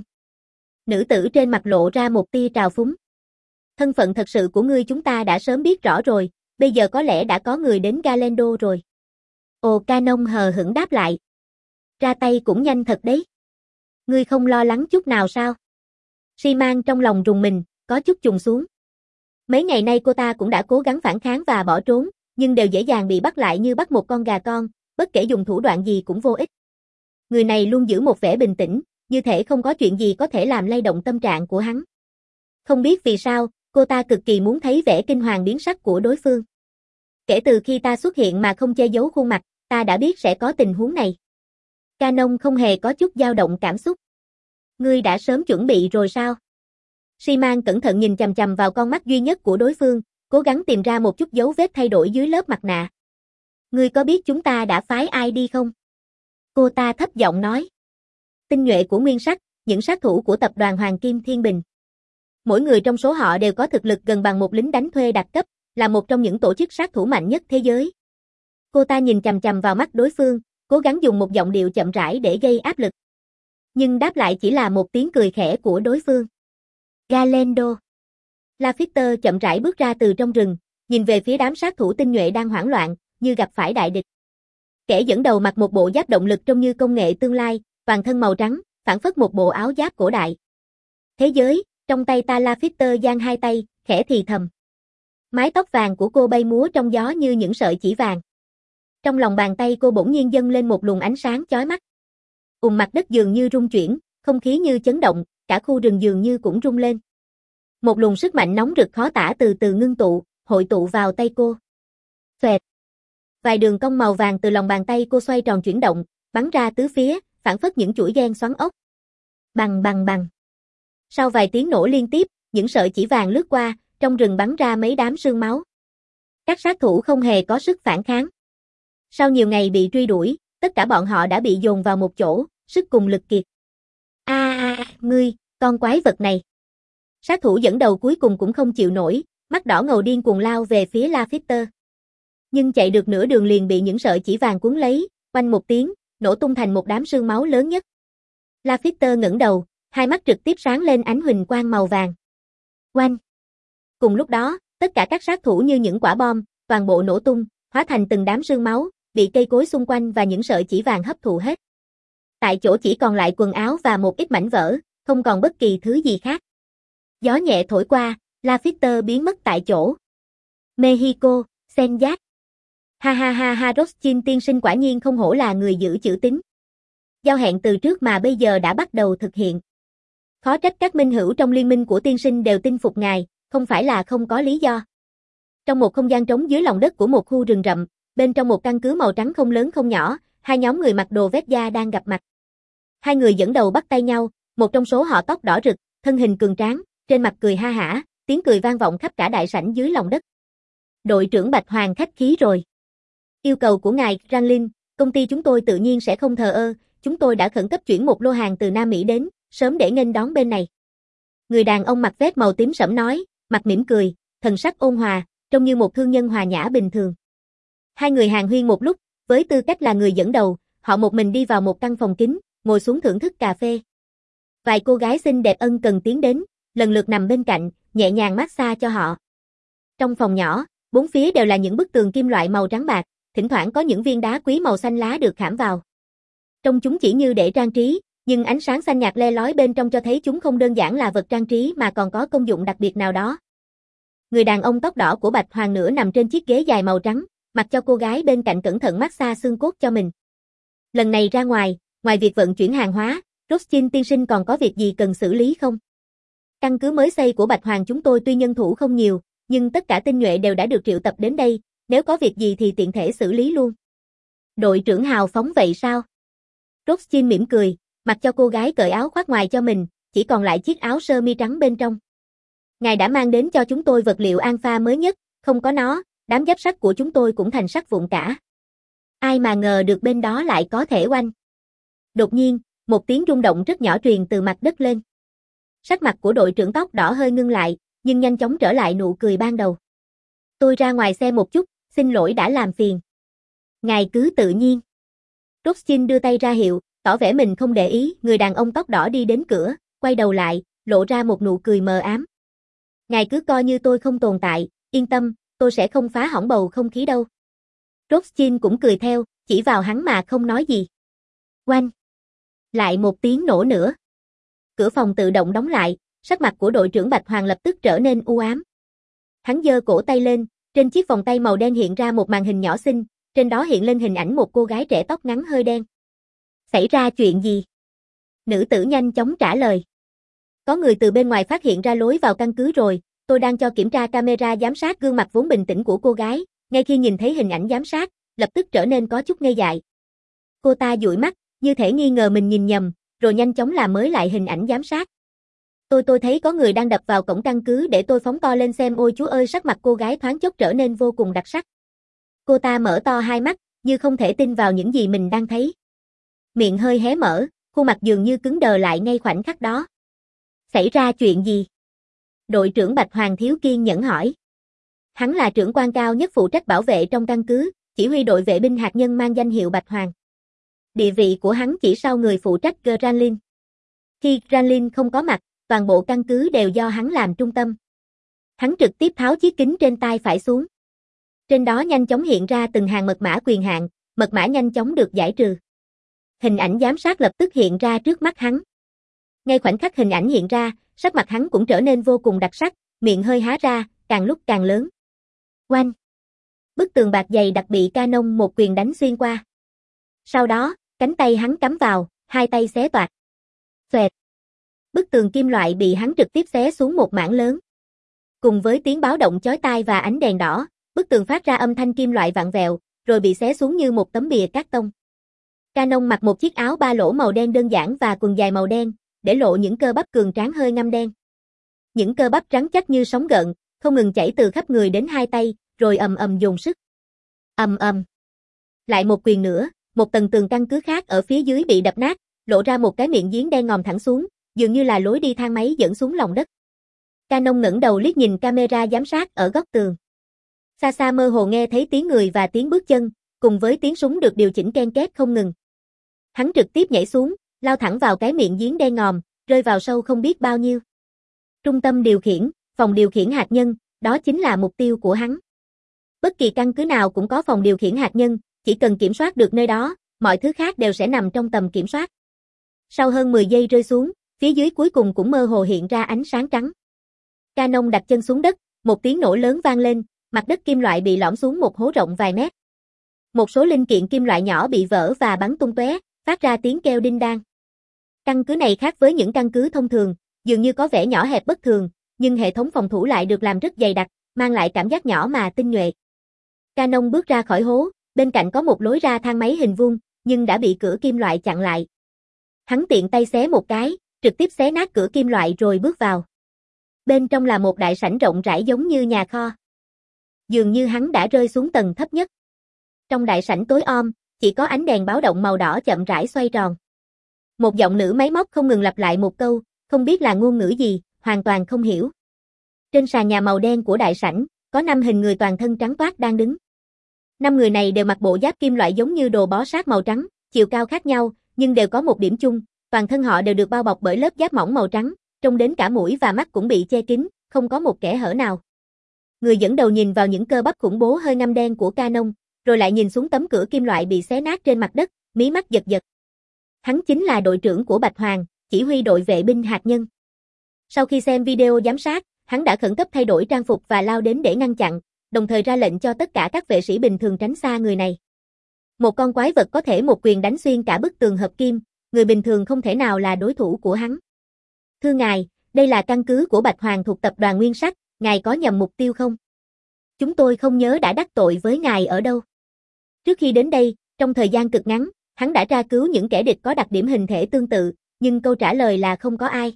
Nữ tử trên mặt lộ ra một tia trào phúng. Thân phận thật sự của ngươi chúng ta đã sớm biết rõ rồi, bây giờ có lẽ đã có người đến Galendo rồi. Ồ, Canon hờ hững đáp lại. Ra tay cũng nhanh thật đấy. Ngươi không lo lắng chút nào sao? Simon trong lòng rùng mình, có chút trùng xuống. Mấy ngày nay cô ta cũng đã cố gắng phản kháng và bỏ trốn, nhưng đều dễ dàng bị bắt lại như bắt một con gà con, bất kể dùng thủ đoạn gì cũng vô ích. Người này luôn giữ một vẻ bình tĩnh, như thể không có chuyện gì có thể làm lay động tâm trạng của hắn. Không biết vì sao, cô ta cực kỳ muốn thấy vẻ kinh hoàng biến sắc của đối phương. Kể từ khi ta xuất hiện mà không che giấu khuôn mặt, ta đã biết sẽ có tình huống này. Canon không hề có chút dao động cảm xúc. Ngươi đã sớm chuẩn bị rồi sao? Simon cẩn thận nhìn chằm chằm vào con mắt duy nhất của đối phương, cố gắng tìm ra một chút dấu vết thay đổi dưới lớp mặt nạ. Ngươi có biết chúng ta đã phái ai đi không? Cô ta thấp giọng nói. Tinh nhuệ của Nguyên Sắc, những sát thủ của tập đoàn Hoàng Kim Thiên Bình. Mỗi người trong số họ đều có thực lực gần bằng một lính đánh thuê đặc cấp, là một trong những tổ chức sát thủ mạnh nhất thế giới. Cô ta nhìn chằm chằm vào mắt đối phương, cố gắng dùng một giọng điệu chậm rãi để gây áp lực. Nhưng đáp lại chỉ là một tiếng cười khẽ của đối phương. Galendo. Lafitte chậm rãi bước ra từ trong rừng, nhìn về phía đám sát thủ tinh nhuệ đang hoảng loạn, như gặp phải đại địch. Kẻ dẫn đầu mặc một bộ giáp động lực trông như công nghệ tương lai, toàn thân màu trắng, phảng phất một bộ áo giáp cổ đại. Thế giới, trong tay ta Lafitte giang hai tay, khẽ thì thầm. Mái tóc vàng của cô bay múa trong gió như những sợi chỉ vàng. Trong lòng bàn tay cô bỗng nhiên dâng lên một luồng ánh sáng chói mắt. Ùm mặt đất dường như rung chuyển, không khí như chấn động, cả khu rừng dường như cũng rung lên. Một luồng sức mạnh nóng rực khó tả từ từ ngưng tụ, hội tụ vào tay cô. Xoẹt. Vài đường cong màu vàng từ lòng bàn tay cô xoay tròn chuyển động, bắn ra tứ phía, phảng phất những chuỗi gen xoắn ốc. Bằng bằng bằng. Sau vài tiếng nổ liên tiếp, những sợi chỉ vàng lướt qua, trong rừng bắn ra mấy đám sương máu. Các sát thủ không hề có sức phản kháng. Sau nhiều ngày bị truy đuổi, tất cả bọn họ đã bị dồn vào một chỗ, sức cùng lực kiệt. A a, ngươi, con quái vật này. Sát thủ dẫn đầu cuối cùng cũng không chịu nổi, mắt đỏ ngầu điên cuồng lao về phía Lafitte. Nhưng chạy được nửa đường liền bị những sợi chỉ vàng cuốn lấy, oanh một tiếng, nổ tung thành một đám sương máu lớn nhất. Lafitte ngẩng đầu, hai mắt trực tiếp sáng lên ánh huỳnh quang màu vàng. Oanh! Cùng lúc đó, tất cả các sát thủ như những quả bom, toàn bộ nổ tung, hóa thành từng đám sương máu, bị cây cối xung quanh và những sợi chỉ vàng hấp thụ hết. Tại chỗ chỉ còn lại quần áo và một ít mảnh vỡ, không còn bất kỳ thứ gì khác. Gió nhẹ thổi qua, Lafitte biến mất tại chỗ. Mexico, Senjak. Ha ha ha ha, Rothschild tiên sinh quả nhiên không hổ là người giữ chữ tín. Giao hẹn từ trước mà bây giờ đã bắt đầu thực hiện. Khó trách các minh hữu trong liên minh của tiên sinh đều tin phục ngài, không phải là không có lý do. Trong một không gian trống dưới lòng đất của một khu rừng rậm, bên trong một căn cứ màu trắng không lớn không nhỏ, hai nhóm người mặc đồ vest da đang gặp mặt. Hai người dẫn đầu bắt tay nhau, một trong số họ tóc đỏ rực, thân hình cường tráng, trên mặt cười ha hả, tiếng cười vang vọng khắp cả đại sảnh dưới lòng đất. Đội trưởng Bạch Hoàng khách khí rồi. Yêu cầu của ngài, Ranlin, công ty chúng tôi tự nhiên sẽ không thờ ơ, chúng tôi đã khẩn cấp chuyển một lô hàng từ Nam Mỹ đến, sớm để nghênh đón bên này. Người đàn ông mặc vest màu tím sẫm nói, mặt mỉm cười, thần sắc ôn hòa, trông như một thương nhân hòa nhã bình thường. Hai người hàn huyên một lúc, với tư cách là người dẫn đầu, họ một mình đi vào một căn phòng kín, ngồi xuống thưởng thức cà phê. Vài cô gái xinh đẹp ân cần tiến đến, lần lượt nằm bên cạnh, nhẹ nhàng massage cho họ. Trong phòng nhỏ, Bốn phía đều là những bức tường kim loại màu trắng bạc, thỉnh thoảng có những viên đá quý màu xanh lá được khảm vào. Trông chúng chỉ như để trang trí, nhưng ánh sáng xanh nhạt le lói bên trong cho thấy chúng không đơn giản là vật trang trí mà còn có công dụng đặc biệt nào đó. Người đàn ông tóc đỏ của Bạch Hoàng nửa nằm trên chiếc ghế dài màu trắng, mặc cho cô gái bên cạnh cẩn thận massage xương cốt cho mình. Lần này ra ngoài, ngoài việc vận chuyển hàng hóa, Rothschild tiên sinh còn có việc gì cần xử lý không? Căn cứ mới xây của Bạch Hoàng chúng tôi tuy nhân thủ không nhiều, nhưng tất cả tinh nhuệ đều đã được triệu tập đến đây, nếu có việc gì thì tiện thể xử lý luôn. Đội trưởng hào phóng vậy sao? Rothschild mỉm cười, mặc cho cô gái cởi áo khoác ngoài cho mình, chỉ còn lại chiếc áo sơ mi trắng bên trong. Ngài đã mang đến cho chúng tôi vật liệu alpha mới nhất, không có nó, đám giáp sắt của chúng tôi cũng thành sắt vụn cả. Ai mà ngờ được bên đó lại có thể oanh. Đột nhiên, một tiếng rung động rất nhỏ truyền từ mặt đất lên. Sắc mặt của đội trưởng tóc đỏ hơi ngưng lại, nhưng nhanh chóng trở lại nụ cười ban đầu. Tôi ra ngoài xe một chút, xin lỗi đã làm phiền. Ngài cứ tự nhiên. Rothschild đưa tay ra hiệu, tỏ vẻ mình không để ý, người đàn ông tóc đỏ đi đến cửa, quay đầu lại, lộ ra một nụ cười mờ ám. Ngài cứ coi như tôi không tồn tại, yên tâm, tôi sẽ không phá hỏng bầu không khí đâu. Rothschild cũng cười theo, chỉ vào hắn mà không nói gì. Oanh! Lại một tiếng nổ nữa. Cửa phòng tự động đóng lại, sắc mặt của đội trưởng Bạch Hoàng lập tức trở nên u ám. Hắn giơ cổ tay lên, trên chiếc vòng tay màu đen hiện ra một màn hình nhỏ xinh, trên đó hiện lên hình ảnh một cô gái trẻ tóc ngắn hơi đen. Xảy ra chuyện gì? Nữ tử nhanh chóng trả lời. Có người từ bên ngoài phát hiện ra lối vào căn cứ rồi, tôi đang cho kiểm tra camera giám sát gương mặt vốn bình tĩnh của cô gái, ngay khi nhìn thấy hình ảnh giám sát, lập tức trở nên có chút ngây dại. Cô ta dụi mắt, như thể nghi ngờ mình nhìn nhầm, rồi nhanh chóng làm mới lại hình ảnh giám sát. Tôi tôi thấy có người đang đập vào cổng căn cứ để tôi phóng to lên xem. Ôi chúa ơi, sắc mặt cô gái thoáng chốc trở nên vô cùng đặc sắc. Cô ta mở to hai mắt, như không thể tin vào những gì mình đang thấy. Miệng hơi hé mở, khuôn mặt dường như cứng đờ lại ngay khoảnh khắc đó. Xảy ra chuyện gì? Đội trưởng Bạch Hoàng thiếu kiên nhẫn hỏi. Hắn là trưởng quan cao nhất phụ trách bảo vệ trong căn cứ, chỉ huy đội vệ binh hạt nhân mang danh hiệu Bạch Hoàng. Địa vị của hắn chỉ sau người phụ trách Granlin. Khi Granlin không có mặt, toàn bộ căn cứ đều do hắn làm trung tâm. Hắn trực tiếp tháo chiếc kính trên tai phải xuống. Trên đó nhanh chóng hiện ra từng hàng mật mã quyền hạn, mật mã nhanh chóng được giải trừ. Hình ảnh giám sát lập tức hiện ra trước mắt hắn. Ngay khoảnh khắc hình ảnh hiện ra, sắc mặt hắn cũng trở nên vô cùng đặc sắc, miệng hơi há ra, càng lúc càng lớn. Oanh! Bức tường bạc dày đặc bị Canon một quyền đánh xuyên qua. Sau đó, cánh tay hắn cắm vào, hai tay xé toạc. Xoẹt! Bức tường kim loại bị hắn trực tiếp xé xuống một mảng lớn. Cùng với tiếng báo động chói tai và ánh đèn đỏ, bức tường phát ra âm thanh kim loại vặn vẹo, rồi bị xé xuống như một tấm bìa cát tông. Canon mặc một chiếc áo ba lỗ màu đen đơn giản và quần dài màu đen, để lộ những cơ bắp cường tráng hơi ngăm đen. Những cơ bắp trắng chắc như sóng gợn, không ngừng chảy từ khắp người đến hai tay, rồi ầm ầm dồn sức. Ầm ầm. Lại một quyền nữa, một tầng tường căn cứ khác ở phía dưới bị đập nát, lộ ra một cái miệng giếng đen ngòm thẳng xuống, dường như là lối đi thang máy dẫn xuống lòng đất. Canon ngẩng đầu liếc nhìn camera giám sát ở góc tường. Xa xa mơ hồ nghe thấy tiếng người và tiếng bước chân, cùng với tiếng súng được điều chỉnh ken két không ngừng. Hắn trực tiếp nhảy xuống, lao thẳng vào cái miệng giếng đen ngòm, rơi vào sâu không biết bao nhiêu. Trung tâm điều khiển, phòng điều khiển hạt nhân, đó chính là mục tiêu của hắn. Bất kỳ căn cứ nào cũng có phòng điều khiển hạt nhân, chỉ cần kiểm soát được nơi đó, mọi thứ khác đều sẽ nằm trong tầm kiểm soát. Sau hơn mười giây rơi xuống, phía dưới cuối cùng cũng mơ hồ hiện ra ánh sáng trắng. Canon đặt chân xuống đất, một tiếng nổ lớn vang lên, mặt đất kim loại bị lõm xuống một hố rộng vài mét. Một số linh kiện kim loại nhỏ bị vỡ và bắn tung tóe, phát ra tiếng kêu đinh đan. Căn cứ này khác với những căn cứ thông thường, dường như có vẻ nhỏ hẹp bất thường, nhưng hệ thống phòng thủ lại được làm rất dày đặc, mang lại cảm giác nhỏ mà tinh nhuệ. Canon bước ra khỏi hố, bên cạnh có một lối ra thang máy hình vuông, nhưng đã bị cửa kim loại chặn lại. Hắn tiện tay xé một cái, trực tiếp xé nát cửa kim loại rồi bước vào. Bên trong là một đại sảnh rộng rãi giống như nhà kho. Dường như hắn đã rơi xuống tầng thấp nhất. Trong đại sảnh tối om, chỉ có ánh đèn báo động màu đỏ chậm rãi xoay tròn. Một giọng nữ máy móc không ngừng lặp lại một câu, không biết là ngôn ngữ gì, hoàn toàn không hiểu. Trên sàn nhà màu đen của đại sảnh, có năm hình người toàn thân trắng toát đang đứng. Năm người này đều mặc bộ giáp kim loại giống như đồ bó sát màu trắng, chiều cao khác nhau, nhưng đều có một điểm chung, toàn thân họ đều được bao bọc bởi lớp giáp mỏng màu trắng, trông đến cả mũi và mắt cũng bị che kín, không có một kẽ hở nào. Người dẫn đầu nhìn vào những cơ bắp khủng bố hơi ngăm đen của Canon, rồi lại nhìn xuống tấm cửa kim loại bị xé nát trên mặt đất, mí mắt giật giật. Hắn chính là đội trưởng của Bạch Hoàng, chỉ huy đội vệ binh hạt nhân. Sau khi xem video giám sát, hắn đã khẩn cấp thay đổi trang phục và lao đến để ngăn chặn, đồng thời ra lệnh cho tất cả các vệ sĩ bình thường tránh xa người này. Một con quái vật có thể một quyền đánh xuyên cả bức tường hợp kim, người bình thường không thể nào là đối thủ của hắn. Thưa ngài, đây là căn cứ của Bạch Hoàng thuộc tập đoàn Nguyên Sắc, ngài có nhầm mục tiêu không? Chúng tôi không nhớ đã đắc tội với ngài ở đâu. Trước khi đến đây, trong thời gian cực ngắn, hắn đã tra cứu những kẻ địch có đặc điểm hình thể tương tự, nhưng câu trả lời là không có ai.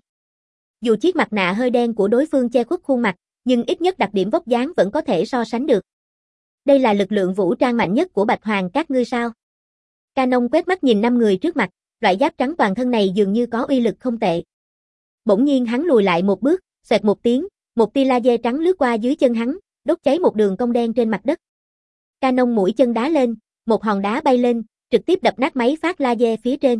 Dù chiếc mặt nạ hơi đen của đối phương che khuất khuôn mặt, nhưng ít nhất đặc điểm vóc dáng vẫn có thể so sánh được. Đây là lực lượng vũ trang mạnh nhất của Bạch Hoàng các ngươi sao? Canon quét mắt nhìn năm người trước mặt, loại giáp trắng toàn thân này dường như có uy lực không tệ. Bỗng nhiên hắn lùi lại một bước, xoẹt một tiếng, một tia laser trắng lướt qua dưới chân hắn, đốt cháy một đường cong đen trên mặt đất. Canon mũi chân đá lên, một hòn đá bay lên, trực tiếp đập nát máy phát laser phía trên.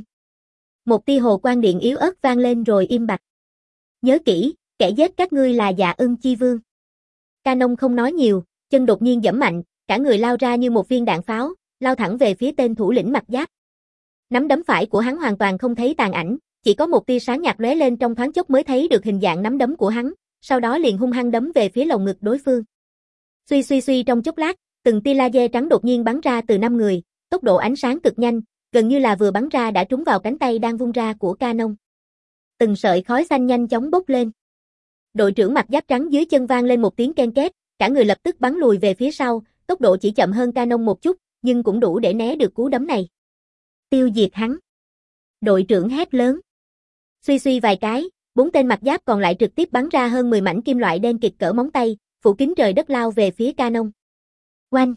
Một tia hồ quang điện yếu ớt vang lên rồi im bặt. Nhớ kỹ, kẻ giết các ngươi là Dạ Ưng Chi Vương. Canon không nói nhiều, chân đột nhiên giẫm mạnh, cả người lao ra như một viên đạn pháo, lao thẳng về phía tên thủ lĩnh mặt giáp. Nắm đấm phải của hắn hoàn toàn không thấy tàn ảnh, chỉ có một tia sáng nhạt lóe lên trong thoáng chốc mới thấy được hình dạng nắm đấm của hắn, sau đó liền hung hăng đấm về phía lồng ngực đối phương. Suy suy suy trong chốc lát, từng tia laser trắng đột nhiên bắn ra từ năm người, tốc độ ánh sáng cực nhanh, gần như là vừa bắn ra đã trúng vào cánh tay đang vung ra của Canon. Từng sợi khói xanh nhanh chóng bốc lên. Đội trưởng mặt giáp trắng dưới chân vang lên một tiếng ken két, cả người lập tức bắn lùi về phía sau, tốc độ chỉ chậm hơn Canon một chút, nhưng cũng đủ để né được cú đấm này. Tiêu diệt hắn. Đội trưởng hét lớn. Suy suy vài cái, bốn tên mặt giáp còn lại trực tiếp bắn ra hơn mười mảnh kim loại đen kịt cỡ móng tay, phủ kín trời đất lao về phía Canon. Oanh!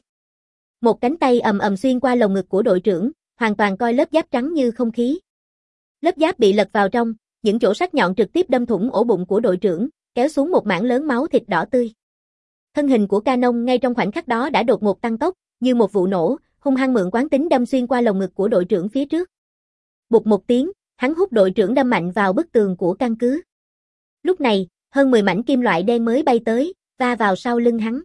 Một cánh tay ầm ầm xuyên qua lồng ngực của đội trưởng, hoàn toàn coi lớp giáp trắng như không khí. Lớp giáp bị lật vào trong, những chỗ sắc nhọn trực tiếp đâm thủng ổ bụng của đội trưởng, kéo xuống một mảng lớn máu thịt đỏ tươi. Thân hình của Canon ngay trong khoảnh khắc đó đã đột ngột tăng tốc, như một vụ nổ, hung hăng mượn quán tính đâm xuyên qua lồng ngực của đội trưởng phía trước. Bụt một tiếng, hắn hút đội trưởng đâm mạnh vào bức tường của căn cứ. Lúc này, hơn mười mảnh kim loại đen mới bay tới, va vào sau lưng hắn.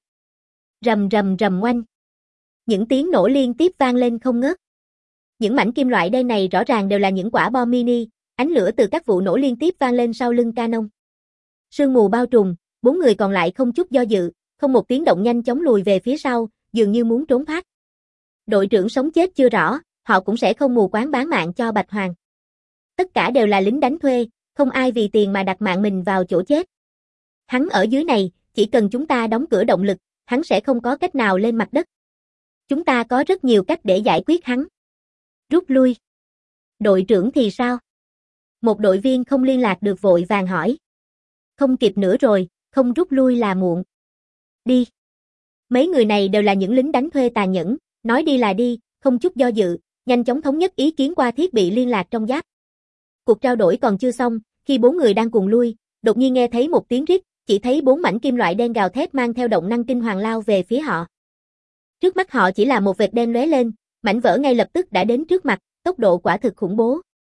Rầm rầm rầm oanh. Những tiếng nổ liên tiếp vang lên không ngớt. Những mảnh kim loại đen này rõ ràng đều là những quả bom mini, ánh lửa từ các vụ nổ liên tiếp vang lên sau lưng Canon. Sương mù bao trùm, bốn người còn lại không chút do dự, không một tiếng động nhanh chóng lùi về phía sau, dường như muốn trốn thoát. Đội trưởng sống chết chưa rõ, họ cũng sẽ không mù quáng bán mạng cho Bạch Hoàng. Tất cả đều là lính đánh thuê, không ai vì tiền mà đặt mạng mình vào chỗ chết. Hắn ở dưới này, chỉ cần chúng ta đóng cửa động lực, hắn sẽ không có cách nào lên mặt đất. Chúng ta có rất nhiều cách để giải quyết hắn. Rút lui. Đội trưởng thì sao? Một đội viên không liên lạc được vội vàng hỏi. Không kịp nữa rồi, không rút lui là muộn. Đi. Mấy người này đều là những lính đánh thuê tàn nhẫn, nói đi là đi, không chút do dự, nhanh chóng thống nhất ý kiến qua thiết bị liên lạc trong giáp. Cuộc trao đổi còn chưa xong, khi bốn người đang cùng lui, đột nhiên nghe thấy một tiếng rít, chỉ thấy bốn mảnh kim loại đen gào thét mang theo động năng kinh hoàng lao về phía họ. Trước mắt họ chỉ là một vệt đen lóe lên, mảnh vỡ ngay lập tức đã đến trước mặt, tốc độ quả thực khủng bố.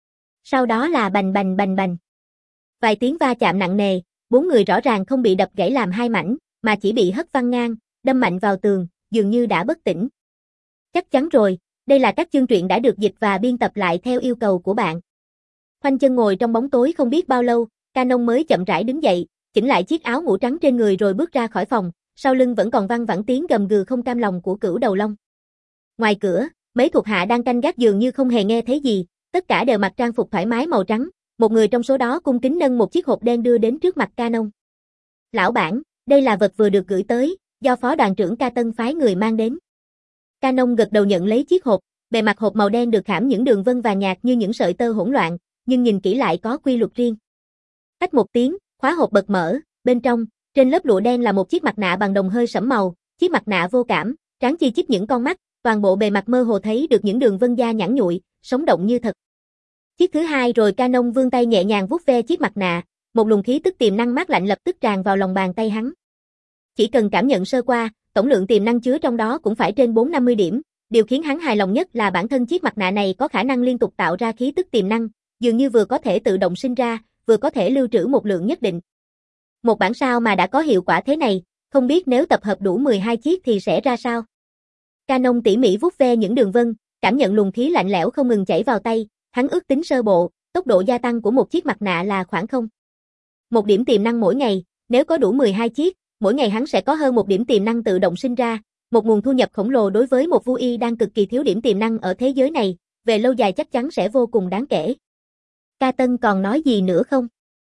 Sau đó là bành bành bành bành. Vài tiếng va chạm nặng nề, bốn người rõ ràng không bị đập gãy làm hai mảnh, mà chỉ bị hất văng ngang, đâm mạnh vào tường, dường như đã bất tỉnh. Chắc chắn rồi, đây là các chương truyện đã được dịch và biên tập lại theo yêu cầu của bạn. Khoanh chân ngồi trong bóng tối không biết bao lâu, Canon mới chậm rãi đứng dậy, chỉnh lại chiếc áo ngủ trắng trên người rồi bước ra khỏi phòng, sau lưng vẫn còn văng vẳng tiếng gầm gừ không cam lòng của Cửu Đầu Long. Ngoài cửa, mấy thuộc hạ đang canh gác dường như không hề nghe thấy gì, tất cả đều mặc trang phục thoải mái màu trắng, một người trong số đó cung kính nâng một chiếc hộp đen đưa đến trước mặt Canon. Lão bản, đây là vật vừa được gửi tới, do phó đoàn trưởng Ca Tân phái người mang đến. Canon gật đầu nhận lấy chiếc hộp, bề mặt hộp màu đen được khảm những đường vân vàng nhạt như những sợi tơ hỗn loạn, nhưng nhìn kỹ lại có quy luật riêng. Tách một tiếng, khóa hộp bật mở, bên trong, trên lớp lụa đen là một chiếc mặt nạ bằng đồng hơi sẫm màu, chiếc mặt nạ vô cảm, trán chi chít những con mắt, toàn bộ bề mặt mơ hồ thấy được những đường vân da nhẵn nhụi, sống động như thật. Chiếc thứ hai rồi Canon vươn tay nhẹ nhàng vuốt ve chiếc mặt nạ, một luồng khí tức tiềm năng mát lạnh lập tức tràn vào lòng bàn tay hắn. Chỉ cần cảm nhận sơ qua, tổng lượng tiềm năng chứa trong đó cũng phải trên bốn trăm năm mươi điểm, điều khiến hắn hài lòng nhất là bản thân chiếc mặt nạ này có khả năng liên tục tạo ra khí tức tiềm năng, dường như vừa có thể tự động sinh ra, vừa có thể lưu trữ một lượng nhất định. Một bản sao mà đã có hiệu quả thế này, Không biết nếu tập hợp đủ mười hai chiếc thì sẽ ra sao? Canon tỉ mỉ vuốt ve những đường vân, cảm nhận luồng khí lạnh lẽo không ngừng chảy vào tay, hắn ước tính sơ bộ, tốc độ gia tăng của một chiếc mặt nạ là khoảng không. Một điểm tiềm năng mỗi ngày, nếu có đủ mười hai chiếc, mỗi ngày hắn sẽ có hơn một điểm tiềm năng tự động sinh ra, một nguồn thu nhập khổng lồ đối với một Vu Y đang cực kỳ thiếu điểm tiềm năng ở thế giới này, về lâu dài chắc chắn sẽ vô cùng đáng kể. Ca Tân còn nói gì nữa không?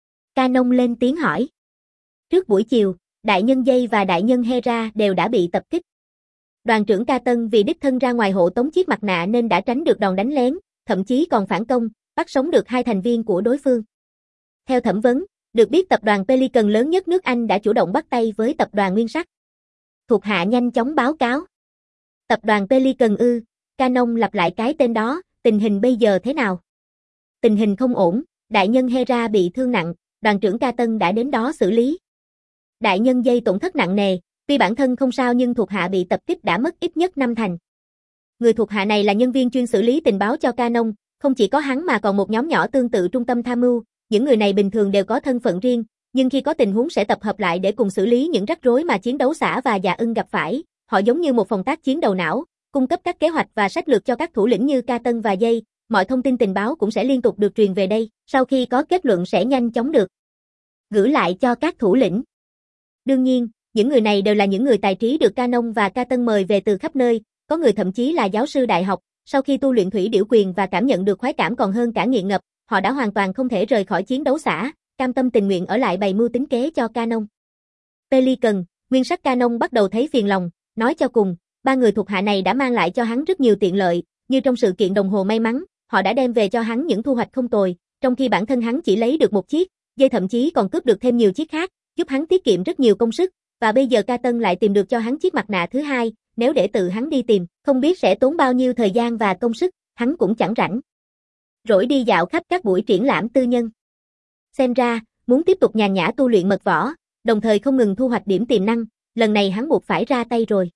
Canon lên tiếng hỏi. Trước buổi chiều, đại nhân Dây và đại nhân Hera đều đã bị tập kích. Đoàn trưởng Ca Tân vì đích thân ra ngoài hộ tống chiếc mặt nạ nên đã tránh được đòn đánh lén, thậm chí còn phản công, bắt sống được hai thành viên của đối phương. Theo thẩm vấn, được biết tập đoàn Pelican lớn nhất nước Anh đã chủ động bắt tay với tập đoàn Nguyên Sắt. Thuộc hạ nhanh chóng báo cáo. Tập đoàn Pelican ư, Canon lặp lại cái tên đó, tình hình bây giờ thế nào? Tình hình không ổn, đại nhân Hera bị thương nặng, đoàn trưởng Ca Tân đã đến đó xử lý. Đại nhân Dây tổn thất nặng nề, tuy bản thân không sao nhưng thuộc hạ bị tập kích đã mất ít nhất năm thành. Người thuộc hạ này là nhân viên chuyên xử lý tình báo cho Canon, không chỉ có hắn mà còn một nhóm nhỏ tương tự trung tâm tham mưu, những người này bình thường đều có thân phận riêng, nhưng khi có tình huống sẽ tập hợp lại để cùng xử lý những rắc rối mà chiến đấu xã và Dạ Ưng gặp phải, họ giống như một phòng tác chiến đầu não, cung cấp các kế hoạch và sách lược cho các thủ lĩnh như Ca Tân và Dây, mọi thông tin tình báo cũng sẽ liên tục được truyền về đây, sau khi có kết luận sẽ nhanh chóng được gửi lại cho các thủ lĩnh. Đương nhiên, những người này đều là những người tài trí được Canon và Ca Tân mời về từ khắp nơi, có người thậm chí là giáo sư đại học, sau khi tu luyện thủy điểu quyền và cảm nhận được khoái cảm còn hơn cả nghiện ngập, họ đã hoàn toàn không thể rời khỏi chiến đấu xã, cam tâm tình nguyện ở lại bày mưu tính kế cho Canon. Pelican, Nguyên Sắt Canon bắt đầu thấy phiền lòng, nói cho cùng, ba người thuộc hạ này đã mang lại cho hắn rất nhiều tiện lợi, như trong sự kiện đồng hồ may mắn, họ đã đem về cho hắn những thu hoạch không tồi, trong khi bản thân hắn chỉ lấy được một chiếc, Dây thậm chí còn cướp được thêm nhiều chiếc khác, giúp hắn tiết kiệm rất nhiều công sức, và bây giờ Ca Tân lại tìm được cho hắn chiếc mặt nạ thứ hai, nếu để tự hắn đi tìm, không biết sẽ tốn bao nhiêu thời gian và công sức, hắn cũng chẳng rảnh rỗi đi dạo khắp các buổi triển lãm tư nhân. Xem ra, muốn tiếp tục nhàn nhã tu luyện mật võ, đồng thời không ngừng thu hoạch điểm tiềm năng, lần này hắn buộc phải ra tay rồi.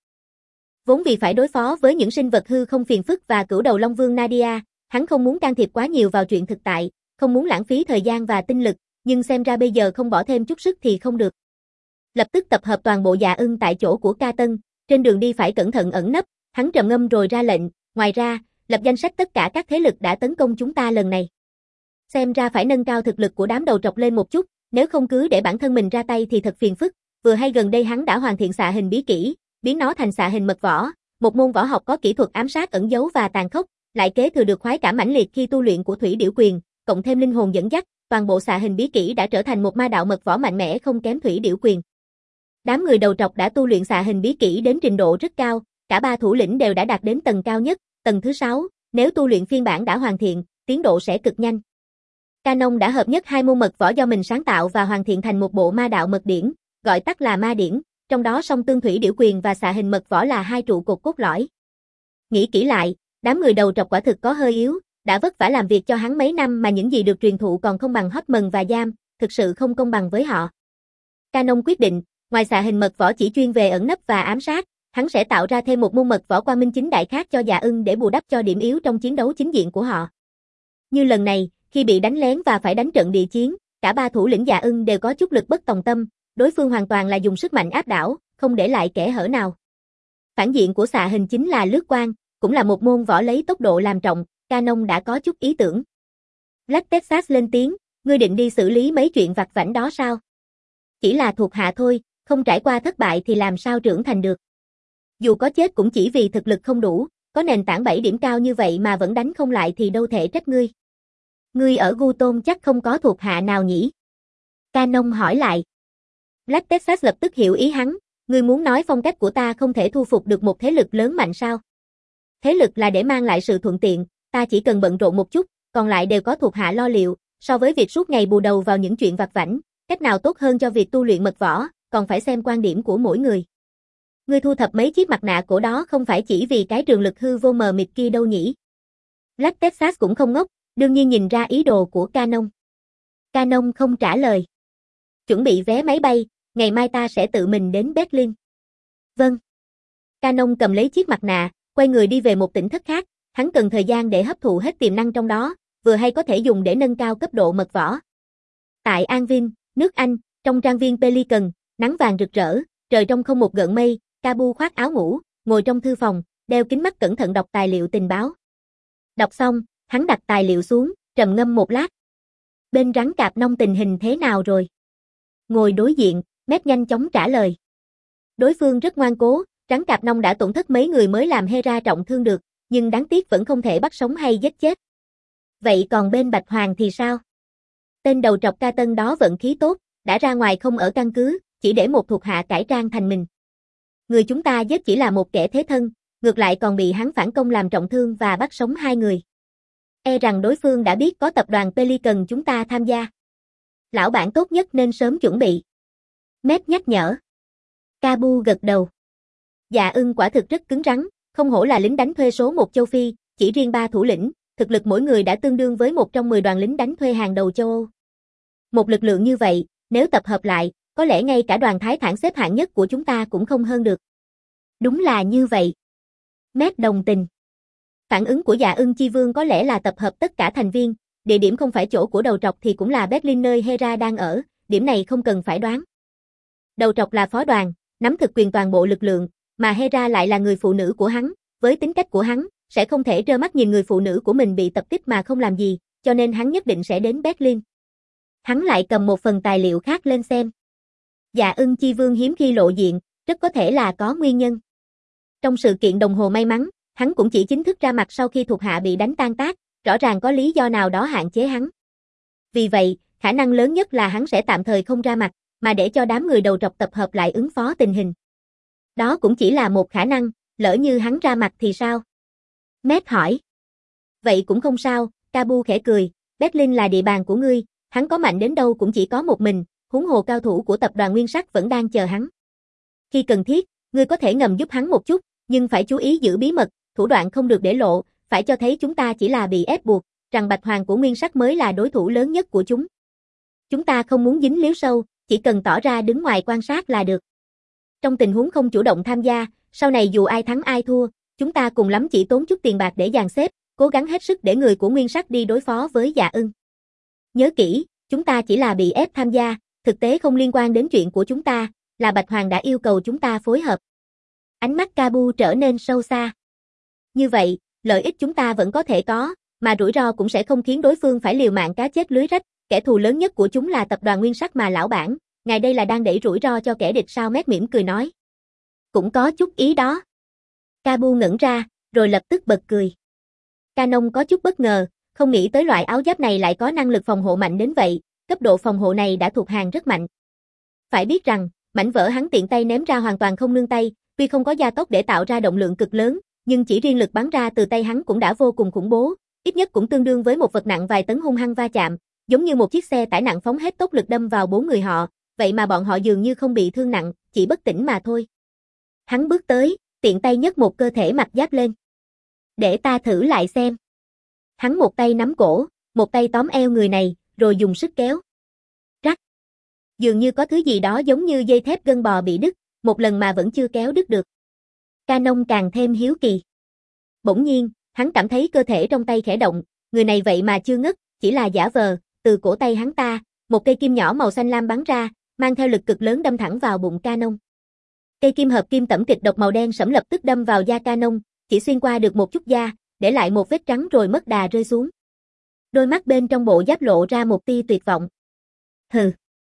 Vốn vì phải đối phó với những sinh vật hư không phiền phức và cửu đầu Long Vương Nadia, hắn không muốn can thiệp quá nhiều vào chuyện thực tại, không muốn lãng phí thời gian và tinh lực, nhưng xem ra bây giờ không bỏ thêm chút sức thì không được. Lập tức tập hợp toàn bộ Dạ Ưng tại chỗ của Ca Tân, trên đường đi phải cẩn thận ẩn nấp, hắn trầm ngâm rồi ra lệnh, ngoài ra, lập danh sách tất cả các thế lực đã tấn công chúng ta lần này. Xem ra phải nâng cao thực lực của đám đầu trọc lên một chút, nếu không cứ để bản thân mình ra tay thì thật phiền phức, vừa hay gần đây hắn đã hoàn thiện xạ hình bí kỹ, biến nó thành xạ hình mật võ, một môn võ học có kỹ thuật ám sát ẩn giấu và tàn khốc, lại kế thừa được khoái cảm mãnh liệt khi tu luyện của thủy điểu quyền, cộng thêm linh hồn dẫn dắt, toàn bộ xạ hình bí kỹ đã trở thành một ma đạo mật võ mạnh mẽ không kém thủy điểu quyền. Đám người đầu trọc đã tu luyện xạ hình bí kỹ đến trình độ rất cao, cả ba thủ lĩnh đều đã đạt đến tầng cao nhất, tầng thứ sáu, nếu tu luyện phiên bản đã hoàn thiện, tiến độ sẽ cực nhanh. Canon đã hợp nhất hai môn mật võ do mình sáng tạo và hoàn thiện thành một bộ ma đạo mật điển, gọi tắt là ma điển, trong đó song tương thủy điểu quyền và xạ hình mật võ là hai trụ cột cốt lõi. Nghĩ kỹ lại, đám người đầu trọc quả thực có hơi yếu, đã vất vả làm việc cho hắn mấy năm mà những gì được truyền thụ còn không bằng Hotman và Giam, thực sự không công bằng với họ. Canon quyết định, ngoài xạ hình mật võ chỉ chuyên về ẩn nấp và ám sát, hắn sẽ tạo ra thêm một môn mật võ quang minh chính đại khác cho Dạ Ưng để bù đắp cho điểm yếu trong chiến đấu chính diện của họ. Như lần này, khi bị đánh lén và phải đánh trận địa chiến, cả ba thủ lĩnh Dạ Ưng đều có chút lực bất tòng tâm, đối phương hoàn toàn là dùng sức mạnh áp đảo, không để lại kẽ hở nào. Phản diện của xạ hình chính là lướt quang, cũng là một môn võ lấy tốc độ làm trọng, Canon đã có chút ý tưởng. Black Texas lên tiếng, ngươi định đi xử lý mấy chuyện vặt vãnh đó sao? Chỉ là thuộc hạ thôi, không trải qua thất bại thì làm sao trưởng thành được. Dù có chết cũng chỉ vì thực lực không đủ, có nền tảng bảy điểm cao như vậy mà vẫn đánh không lại thì đâu thể trách ngươi. Ngươi ở Gu Tôn chắc không có thuộc hạ nào nhỉ? Canon hỏi lại. Black Texas lập tức hiểu ý hắn, ngươi muốn nói phong cách của ta không thể thu phục được một thế lực lớn mạnh sao? Thế lực là để mang lại sự thuận tiện, ta chỉ cần bận rộn một chút, còn lại đều có thuộc hạ lo liệu, so với việc suốt ngày bù đầu vào những chuyện vặt vãnh, cách nào tốt hơn cho việc tu luyện mật võ, còn phải xem quan điểm của mỗi người. Ngươi thu thập mấy chiếc mặt nạ cổ đó không phải chỉ vì cái trường lực hư vô mờ mịt kia đâu nhỉ? Black Texas cũng không ngốc, đương nhiên nhìn ra ý đồ của Canon. Canon không trả lời. Chuẩn bị vé máy bay, ngày mai ta sẽ tự mình đến Berlin. Vâng. Canon cầm lấy chiếc mặt nạ, quay người đi về một tỉnh thất khác, hắn cần thời gian để hấp thụ hết tiềm năng trong đó, vừa hay có thể dùng để nâng cao cấp độ mật võ. Tại An Vin, nước Anh, trong trang viên Pelican, nắng vàng rực rỡ, Trời trong không một gợn mây, Kabu khoác áo ngủ, ngồi trong thư phòng, đeo kính mắt cẩn thận đọc tài liệu tình báo. Đọc xong, hắn đặt tài liệu xuống, trầm ngâm một lát. Bên Rắn Cạp Nông tình hình thế nào rồi? Ngồi đối diện, Mép nhanh chóng trả lời. Đối phương rất ngoan cố, Rắn Cạp Nông đã tổn thất mấy người mới làm Hera trọng thương được, nhưng đáng tiếc vẫn không thể bắt sống hay giết chết. Vậy còn bên Bạch Hoàng thì sao? Tên đầu trọc Ca Tân đó vận khí tốt, đã ra ngoài không ở căn cứ, chỉ để một thuộc hạ cải trang thành mình. Người chúng ta giết chỉ là một kẻ thế thân, ngược lại còn bị hắn phản công làm trọng thương và bắt sống hai người. E rằng đối phương đã biết có tập đoàn Pelican chúng ta tham gia. Lão bản tốt nhất nên sớm chuẩn bị. Mép nhắc nhở. Kabu gật đầu. Dạ Ưng quả thực rất cứng rắn, không hổ là lính đánh thuê số một châu Phi, chỉ riêng ba thủ lĩnh, thực lực mỗi người đã tương đương với một trong mười đoàn lính đánh thuê hàng đầu châu Âu. Một lực lượng như vậy, nếu tập hợp lại, có lẽ ngay cả đoàn Thái Thản xếp hạng nhất của chúng ta cũng không hơn được. Đúng là như vậy. Mép đồng tình. Phản ứng của Dạ Ưng Chi Vương có lẽ là tập hợp tất cả thành viên, địa điểm không phải chỗ của đầu trọc thì cũng là Berlin nơi Hera đang ở, điểm này không cần phải đoán. Đầu trọc là phó đoàn, nắm thực quyền toàn bộ lực lượng, mà Hera lại là người phụ nữ của hắn, với tính cách của hắn, sẽ không thể trơ mắt nhìn người phụ nữ của mình bị tập kích mà không làm gì, cho nên hắn nhất định sẽ đến Berlin. Hắn lại cầm một phần tài liệu khác lên xem. Dạ Ưng Chi Vương hiếm khi lộ diện, rất có thể là có nguyên nhân. Trong sự kiện đồng hồ may mắn, hắn cũng chỉ chính thức ra mặt sau khi thuộc hạ bị đánh tan tác, rõ ràng có lý do nào đó hạn chế hắn. Vì vậy, khả năng lớn nhất là hắn sẽ tạm thời không ra mặt, mà để cho đám người đầu trọc tập hợp lại ứng phó tình hình. Đó cũng chỉ là một khả năng, lỡ như hắn ra mặt thì sao? Mép hỏi. Vậy cũng không sao, Kabu khẽ cười, Berlin là địa bàn của ngươi, hắn có mạnh đến đâu cũng chỉ có một mình, huống hồ cao thủ của tập đoàn Nguyên Sắc vẫn đang chờ hắn. Khi cần thiết, ngươi có thể ngầm giúp hắn một chút, nhưng phải chú ý giữ bí mật, thủ đoạn không được để lộ, phải cho thấy chúng ta chỉ là bị ép buộc, rằng Bạch Hoàng của Nguyên Sắc mới là đối thủ lớn nhất của chúng. Chúng ta không muốn dính líu sâu, chỉ cần tỏ ra đứng ngoài quan sát là được. Trong tình huống không chủ động tham gia, sau này dù ai thắng ai thua, chúng ta cùng lắm chỉ tốn chút tiền bạc để dàn xếp, cố gắng hết sức để người của Nguyên Sắc đi đối phó với Dạ Ưng. Nhớ kỹ, chúng ta chỉ là bị ép tham gia, thực tế không liên quan đến chuyện của chúng ta, là Bạch Hoàng đã yêu cầu chúng ta phối hợp. Ánh mắt Kabu trở nên sâu xa. Như vậy, lợi ích chúng ta vẫn có thể có, mà rủi ro cũng sẽ không khiến đối phương phải liều mạng cá chết lưới rách, kẻ thù lớn nhất của chúng là tập đoàn Nguyên Sắc mà lão bản, ngài đây là đang đẩy rủi ro cho kẻ địch sao? Mép mỉm cười nói. Cũng có chút ý đó. Kabu ngẩn ra, rồi lập tức bật cười. Canon có chút bất ngờ, không nghĩ tới loại áo giáp này lại có năng lực phòng hộ mạnh đến vậy, cấp độ phòng hộ này đã thuộc hàng rất mạnh. Phải biết rằng, mảnh vỡ hắn tiện tay ném ra hoàn toàn không nương tay, tuy không có gia tốc để tạo ra động lượng cực lớn, nhưng chỉ riêng lực bắn ra từ tay hắn cũng đã vô cùng khủng bố, ít nhất cũng tương đương với một vật nặng vài tấn hung hăng va chạm, giống như một chiếc xe tải nặng phóng hết tốc lực đâm vào bốn người họ, vậy mà bọn họ dường như không bị thương nặng, chỉ bất tỉnh mà thôi. Hắn bước tới, tiện tay nhấc một cơ thể mặc giáp lên. Để ta thử lại xem. Hắn một tay nắm cổ, một tay tóm eo người này, rồi dùng sức kéo. Rắc. Dường như có thứ gì đó giống như dây thép gân bò bị đứt, một lần mà vẫn chưa kéo đứt được. Canon càng thêm hiếu kỳ. Bỗng nhiên, hắn cảm thấy cơ thể trong tay khẽ động, người này vậy mà chưa ngất, chỉ là giả vờ, từ cổ tay hắn ta, một cây kim nhỏ màu xanh lam bắn ra, mang theo lực cực lớn đâm thẳng vào bụng Canon. Cây kim hợp kim tẩm kịch độc màu đen sẫm lập tức đâm vào da Canon, chỉ xuyên qua được một chút da, để lại một vết trắng rồi mất đà rơi xuống. Đôi mắt bên trong bộ giáp lộ ra một tia tuyệt vọng. Hừ.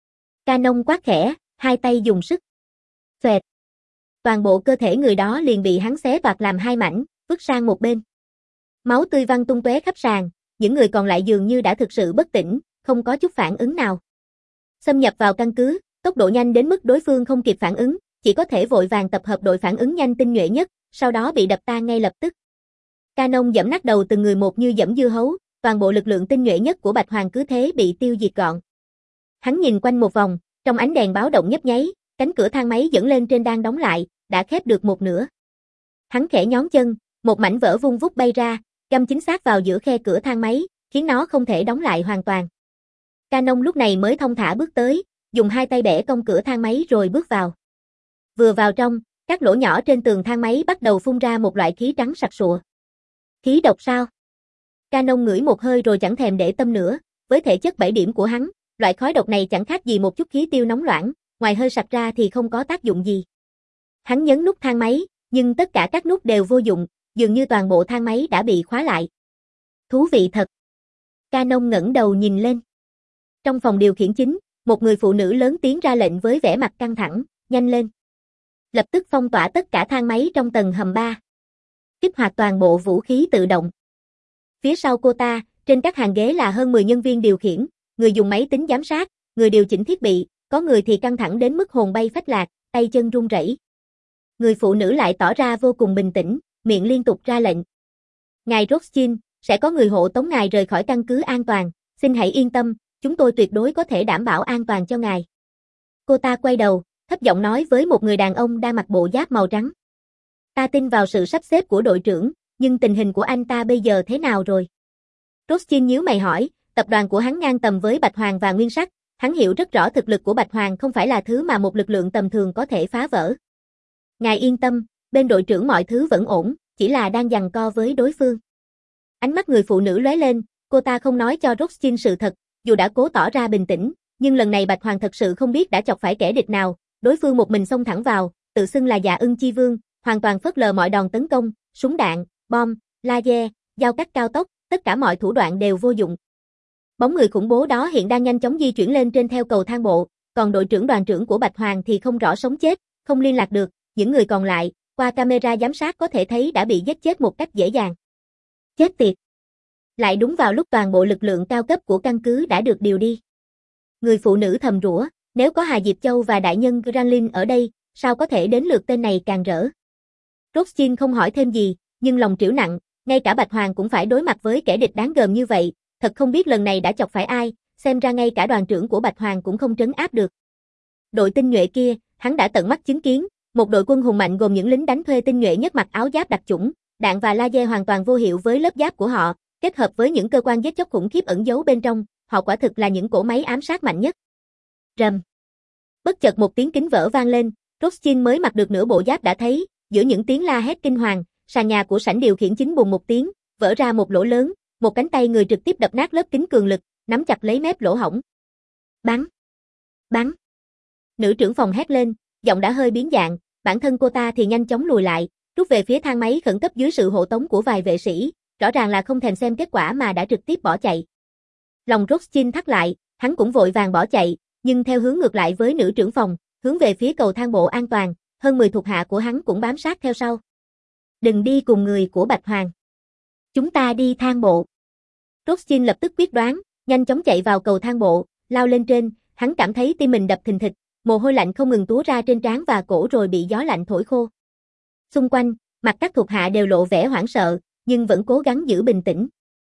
Canon quát khẽ, hai tay dùng sức. Xoẹt. Toàn bộ cơ thể người đó liền bị hắn xé toạc làm hai mảnh, vứt sang một bên. Máu tươi văng tung tóe khắp sàn, những người còn lại dường như đã thực sự bất tỉnh, không có chút phản ứng nào. Xâm nhập vào căn cứ, tốc độ nhanh đến mức đối phương không kịp phản ứng, chỉ có thể vội vàng tập hợp đội phản ứng nhanh tinh nhuệ nhất, sau đó bị đập tan ngay lập tức. Canon giẫm nát đầu từng người một như giẫm dưa hấu, toàn bộ lực lượng tinh nhuệ nhất của Bạch Hoàng cứ thế bị tiêu diệt gọn. Hắn nhìn quanh một vòng, trong ánh đèn báo động nhấp nháy, cánh cửa thang máy dẫn lên trên đang đóng lại, đã khép được một nửa. Hắn khẽ nhón chân, một mảnh vỡ vung vút bay ra, găm chính xác vào giữa khe cửa thang máy, khiến nó không thể đóng lại hoàn toàn. Canon lúc này mới thong thả bước tới, dùng hai tay bẻ cong cửa thang máy rồi bước vào. Vừa vào trong, các lỗ nhỏ trên tường thang máy bắt đầu phun ra một loại khí trắng sặc sụa. Khí độc sao? Canon ngửi một hơi rồi chẳng thèm để tâm nữa, với thể chất bảy điểm của hắn, loại khói độc này chẳng khác gì một chút khí tiêu nóng loãng, ngoài hơi sặc ra thì không có tác dụng gì. Hắn nhấn nút thang máy, nhưng tất cả các nút đều vô dụng, dường như toàn bộ thang máy đã bị khóa lại. Thú vị thật. Canon ngẩng đầu nhìn lên. Trong phòng điều khiển chính, một người phụ nữ lớn tiếng ra lệnh với vẻ mặt căng thẳng, nhanh lên. Lập tức phong tỏa tất cả thang máy trong tầng hầm ba. Kích hoạt toàn bộ vũ khí tự động. Phía sau cô ta, trên các hàng ghế là hơn mười nhân viên điều khiển, người dùng máy tính giám sát, người điều chỉnh thiết bị, có người thì căng thẳng đến mức hồn bay phách lạc, tay chân run rẩy. Người phụ nữ lại tỏ ra vô cùng bình tĩnh, miệng liên tục ra lệnh. Ngài Rothschild, sẽ có người hộ tống ngài rời khỏi căn cứ an toàn, xin hãy yên tâm, chúng tôi tuyệt đối có thể đảm bảo an toàn cho ngài. Cô ta quay đầu, thấp giọng nói với một người đàn ông đang mặc bộ giáp màu trắng. Ta tin vào sự sắp xếp của đội trưởng, nhưng tình hình của anh ta bây giờ thế nào rồi? Rothschild nhíu mày hỏi, tập đoàn của hắn ngang tầm với Bạch Hoàng và Nguyên Sắc, hắn hiểu rất rõ thực lực của Bạch Hoàng không phải là thứ mà một lực lượng tầm thường có thể phá vỡ. Ngài yên tâm, bên đội trưởng mọi thứ vẫn ổn, chỉ là đang giằng co với đối phương. Ánh mắt người phụ nữ lóe lên, cô ta không nói cho Rothschild sự thật, dù đã cố tỏ ra bình tĩnh, nhưng lần này Bạch Hoàng thật sự không biết đã chọc phải kẻ địch nào, đối phương một mình xông thẳng vào, tự xưng là Dạ Ưng Chi Vương, hoàn toàn phớt lờ mọi đòn tấn công, súng đạn, bom, laser, dao cắt cao tốc, tất cả mọi thủ đoạn đều vô dụng. Bóng người khủng bố đó hiện đang nhanh chóng di chuyển lên trên theo cầu thang bộ, còn đội trưởng đoàn trưởng của Bạch Hoàng thì không rõ sống chết, không liên lạc được, những người còn lại, qua camera giám sát có thể thấy đã bị giết chết một cách dễ dàng. Chết tiệt! Lại đúng vào lúc toàn bộ lực lượng cao cấp của căn cứ đã được điều đi. Người phụ nữ thầm rủa, nếu có Hà Diệp Châu và đại nhân Granlin ở đây, sao có thể đến lượt tên này càng rỡ. Rothschild không hỏi thêm gì, nhưng lòng trĩu nặng, ngay cả Bạch Hoàng cũng phải đối mặt với kẻ địch đáng gờm như vậy, thật không biết lần này đã chọc phải ai, xem ra ngay cả đoàn trưởng của Bạch Hoàng cũng không trấn áp được. Đội tinh nhuệ kia, hắn đã tận mắt chứng kiến, một đội quân hùng mạnh gồm những lính đánh thuê tinh nhuệ nhất mặc áo giáp đặc chủng, đạn và laser hoàn toàn vô hiệu với lớp giáp của họ, kết hợp với những cơ quan giết chóc khủng khiếp ẩn giấu bên trong, họ quả thực là những cỗ máy ám sát mạnh nhất. Rầm. Bất chợt một tiếng kính vỡ vang lên, Rothschild mới mặc được nửa bộ giáp đã thấy, giữa những tiếng la hét kinh hoàng, sàn nhà của sảnh điều khiển chính bùng một tiếng, vỡ ra một lỗ lớn, một cánh tay người trực tiếp đập nát lớp kính cường lực, nắm chặt lấy mép lỗ hổng. Bắn! Bắn! Nữ trưởng phòng hét lên, giọng đã hơi biến dạng, bản thân cô ta thì nhanh chóng lùi lại, rút về phía thang máy khẩn cấp dưới sự hộ tống của vài vệ sĩ, rõ ràng là không thèm xem kết quả mà đã trực tiếp bỏ chạy. Lòng Rothschild thắt lại, hắn cũng vội vàng bỏ chạy, nhưng theo hướng ngược lại với nữ trưởng phòng, hướng về phía cầu thang bộ an toàn, hơn mười thuộc hạ của hắn cũng bám sát theo sau. Đừng đi cùng người của Bạch Hoàng. Chúng ta đi thang bộ. Rothschild lập tức quyết đoán, nhanh chóng chạy vào cầu thang bộ, lao lên trên, hắn cảm thấy tim mình đập thình thịch, mồ hôi lạnh không ngừng túa ra trên trán và cổ rồi bị gió lạnh thổi khô. Xung quanh, mặt các thuộc hạ đều lộ vẻ hoảng sợ, nhưng vẫn cố gắng giữ bình tĩnh.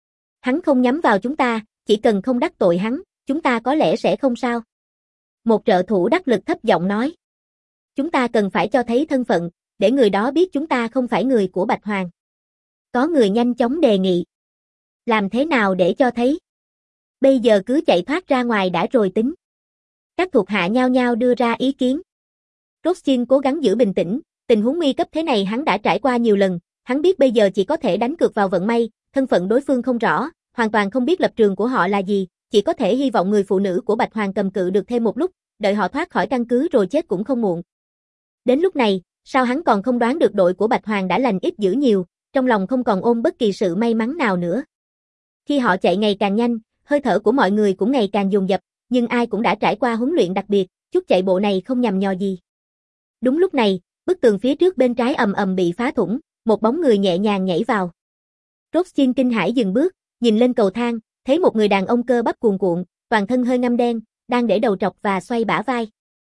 Hắn không nhắm vào chúng ta, chỉ cần không đắc tội hắn, chúng ta có lẽ sẽ không sao. Một trợ thủ đắc lực thấp giọng nói. Chúng ta cần phải cho thấy thân phận, để người đó biết chúng ta không phải người của Bạch Hoàng. Có người nhanh chóng đề nghị. Làm thế nào để cho thấy? Bây giờ cứ chạy thoát ra ngoài đã rồi tính. Các thuộc hạ nhao nhao đưa ra ý kiến. Rothschild cố gắng giữ bình tĩnh, tình huống nguy cấp thế này hắn đã trải qua nhiều lần, hắn biết bây giờ chỉ có thể đánh cược vào vận may, thân phận đối phương không rõ, hoàn toàn không biết lập trường của họ là gì, chỉ có thể hy vọng người phụ nữ của Bạch Hoàng cầm cự được thêm một lúc, đợi họ thoát khỏi căn cứ rồi chết cũng không muộn. Đến lúc này, sao hắn còn không đoán được đội của Bạch Hoàng đã lành ít dữ nhiều, trong lòng không còn ôm bất kỳ sự may mắn nào nữa. Khi họ chạy ngày càng nhanh, hơi thở của mọi người cũng ngày càng dồn dập, nhưng ai cũng đã trải qua huấn luyện đặc biệt, chút chạy bộ này không nhằm nhò gì. Đúng lúc này, bức tường phía trước bên trái ầm ầm bị phá thủng, một bóng người nhẹ nhàng nhảy vào. Rothschild kinh hãi dừng bước, nhìn lên cầu thang, thấy một người đàn ông cơ bắp cuồn cuộn, toàn thân hơi ngăm đen, đang để đầu trọc và xoay bả vai.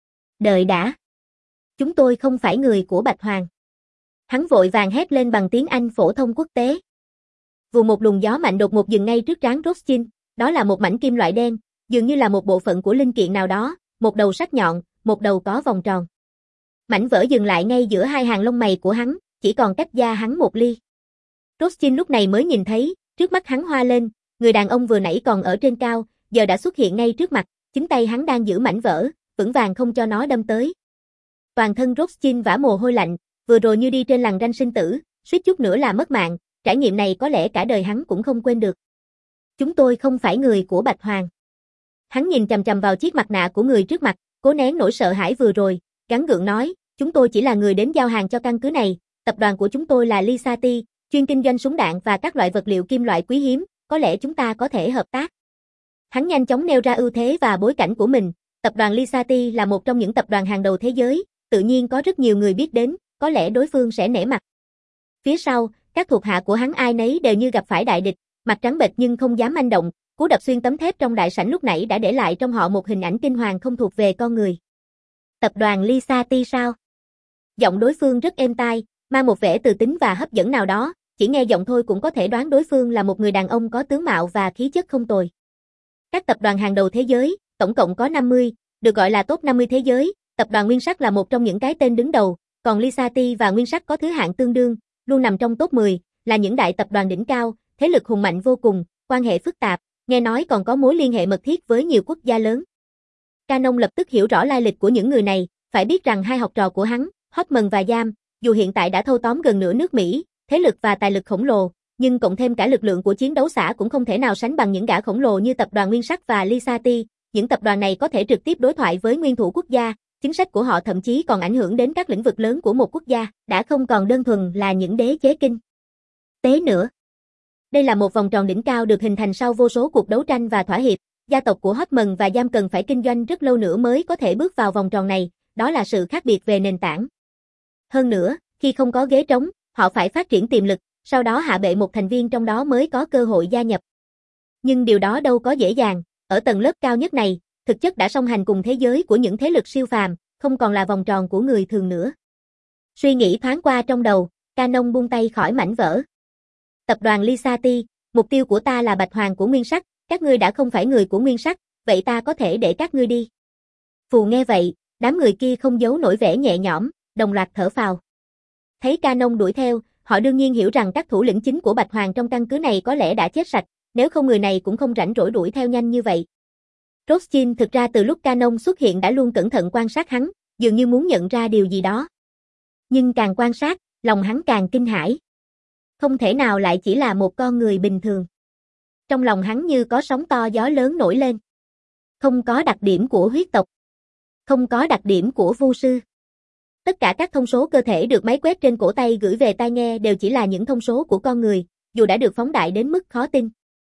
Đợi đã. Chúng tôi không phải người của Bạch Hoàng. Hắn vội vàng hét lên bằng tiếng Anh phổ thông quốc tế. Vù một luồng gió mạnh đột ngột dừng ngay trước trán Rothschild, đó là một mảnh kim loại đen, dường như là một bộ phận của linh kiện nào đó, một đầu sắc nhọn, một đầu có vòng tròn. Mảnh vỡ dừng lại ngay giữa hai hàng lông mày của hắn, chỉ còn cách da hắn một ly. Rothschild lúc này mới nhìn thấy, trước mắt hắn hoa lên, người đàn ông vừa nãy còn ở trên cao, giờ đã xuất hiện ngay trước mặt, chính tay hắn đang giữ mảnh vỡ, vững vàng không cho nó đâm tới. Toàn thân Rothschild vã mồ hôi lạnh, vừa rồi như đi trên lằn ranh sinh tử, suýt chút nữa là mất mạng, trải nghiệm này có lẽ cả đời hắn cũng không quên được. Chúng tôi không phải người của Bạch Hoàng. Hắn nhìn chằm chằm vào chiếc mặt nạ của người trước mặt, cố nén nỗi sợ hãi vừa rồi, gắng gượng nói, chúng tôi chỉ là người đến giao hàng cho căn cứ này, tập đoàn của chúng tôi là Lisati, chuyên kinh doanh súng đạn và các loại vật liệu kim loại quý hiếm, có lẽ chúng ta có thể hợp tác. Hắn nhanh chóng nêu ra ưu thế và bối cảnh của mình, tập đoàn Lisati là một trong những tập đoàn hàng đầu thế giới, tự nhiên có rất nhiều người biết đến, có lẽ đối phương sẽ nể mặt. Phía sau, các thuộc hạ của hắn ai nấy đều như gặp phải đại địch, mặt trắng bệch nhưng không dám manh động, cú đập xuyên tấm thép trong đại sảnh lúc nãy đã để lại trong họ một hình ảnh kinh hoàng không thuộc về con người. Tập đoàn Lisati sao? Giọng đối phương rất êm tai, mang một vẻ từ tính và hấp dẫn nào đó, chỉ nghe giọng thôi cũng có thể đoán đối phương là một người đàn ông có tướng mạo và khí chất không tồi. Các tập đoàn hàng đầu thế giới, tổng cộng có năm mươi, được gọi là top năm mươi thế giới, tập đoàn Nguyên Sắt là một trong những cái tên đứng đầu, còn Lisati và Nguyên Sắt có thứ hạng tương đương, luôn nằm trong top mười, là những đại tập đoàn đỉnh cao, thế lực hùng mạnh vô cùng, quan hệ phức tạp, nghe nói còn có mối liên hệ mật thiết với nhiều quốc gia lớn. Canon lập tức hiểu rõ lai lịch của những người này, phải biết rằng hai học trò của hắn, Hoffman và Yam, dù hiện tại đã thâu tóm gần nửa nước Mỹ, thế lực và tài lực khổng lồ, nhưng cộng thêm cả lực lượng của chiến đấu xã cũng không thể nào sánh bằng những gã khổng lồ như tập đoàn Nguyên Sắt và Lisati. Những tập đoàn này có thể trực tiếp đối thoại với nguyên thủ quốc gia, chính sách của họ thậm chí còn ảnh hưởng đến các lĩnh vực lớn của một quốc gia, đã không còn đơn thuần là những đế chế kinh tế nữa. Đây là một vòng tròn đỉnh cao được hình thành sau vô số cuộc đấu tranh và thỏa hiệp, gia tộc của Hoffman và Yam cần phải kinh doanh rất lâu nữa mới có thể bước vào vòng tròn này, đó là sự khác biệt về nền tảng. Hơn nữa, khi không có ghế trống, họ phải phát triển tiềm lực, sau đó hạ bệ một thành viên trong đó mới có cơ hội gia nhập. Nhưng điều đó đâu có dễ dàng, ở tầng lớp cao nhất này, thực chất đã song hành cùng thế giới của những thế lực siêu phàm, không còn là vòng tròn của người thường nữa. Suy nghĩ thoáng qua trong đầu, Canon buông tay khỏi mảnh vỡ. Tập đoàn Lisati, mục tiêu của ta là Bạch Hoàng của Nguyên Sắt, các ngươi đã không phải người của Nguyên Sắt, vậy ta có thể để các ngươi đi. Phù nghe vậy, đám người kia không giấu nổi vẻ nhẹ nhõm, đồng loạt thở phào. Thấy Canon đuổi theo, họ đương nhiên hiểu rằng các thủ lĩnh chính của Bạch Hoàng trong căn cứ này có lẽ đã chết sạch, nếu không người này cũng không rảnh rỗi đuổi theo nhanh như vậy. Rothschild thực ra từ lúc Canon xuất hiện đã luôn cẩn thận quan sát hắn, dường như muốn nhận ra điều gì đó. Nhưng càng quan sát, lòng hắn càng kinh hãi. Không thể nào lại chỉ là một con người bình thường. Trong lòng hắn như có sóng to gió lớn nổi lên. Không có đặc điểm của huyết tộc. Không có đặc điểm của vu sư. Tất cả các thông số cơ thể được máy quét trên cổ tay gửi về tai nghe đều chỉ là những thông số của con người, dù đã được phóng đại đến mức khó tin.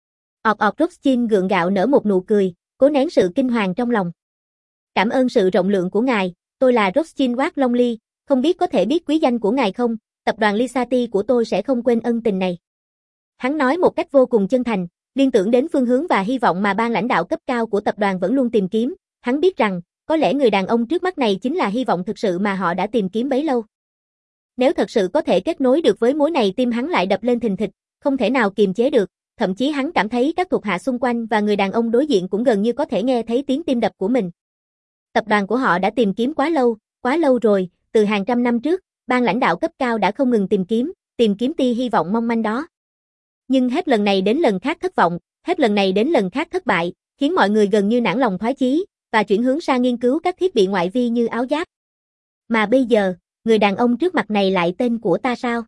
Ọt ọt Rothschild gượng gạo nở một nụ cười, cố nén sự kinh hoàng trong lòng. Cảm ơn sự rộng lượng của ngài, tôi là Rothschild Watt Longley, không biết có thể biết quý danh của ngài không, tập đoàn Lisati của tôi sẽ không quên ân tình này. Hắn nói một cách vô cùng chân thành, liên tưởng đến phương hướng và hy vọng mà ban lãnh đạo cấp cao của tập đoàn vẫn luôn tìm kiếm, hắn biết rằng, có lẽ người đàn ông trước mắt này chính là hy vọng thực sự mà họ đã tìm kiếm bấy lâu. Nếu thật sự có thể kết nối được với mối này tim hắn lại đập lên thình thịch, không thể nào kiềm chế được, thậm chí hắn cảm thấy các thuộc hạ xung quanh và người đàn ông đối diện cũng gần như có thể nghe thấy tiếng tim đập của mình. Tập đoàn của họ đã tìm kiếm quá lâu, quá lâu rồi, từ hàng trăm năm trước, ban lãnh đạo cấp cao đã không ngừng tìm kiếm, tìm kiếm tia hy vọng mong manh đó. Nhưng hết lần này đến lần khác thất vọng, hết lần này đến lần khác thất bại, khiến mọi người gần như nản lòng thoái chí, và chuyển hướng sang nghiên cứu các thiết bị ngoại vi như áo giáp. Mà bây giờ, người đàn ông trước mặt này lại tên của ta sao?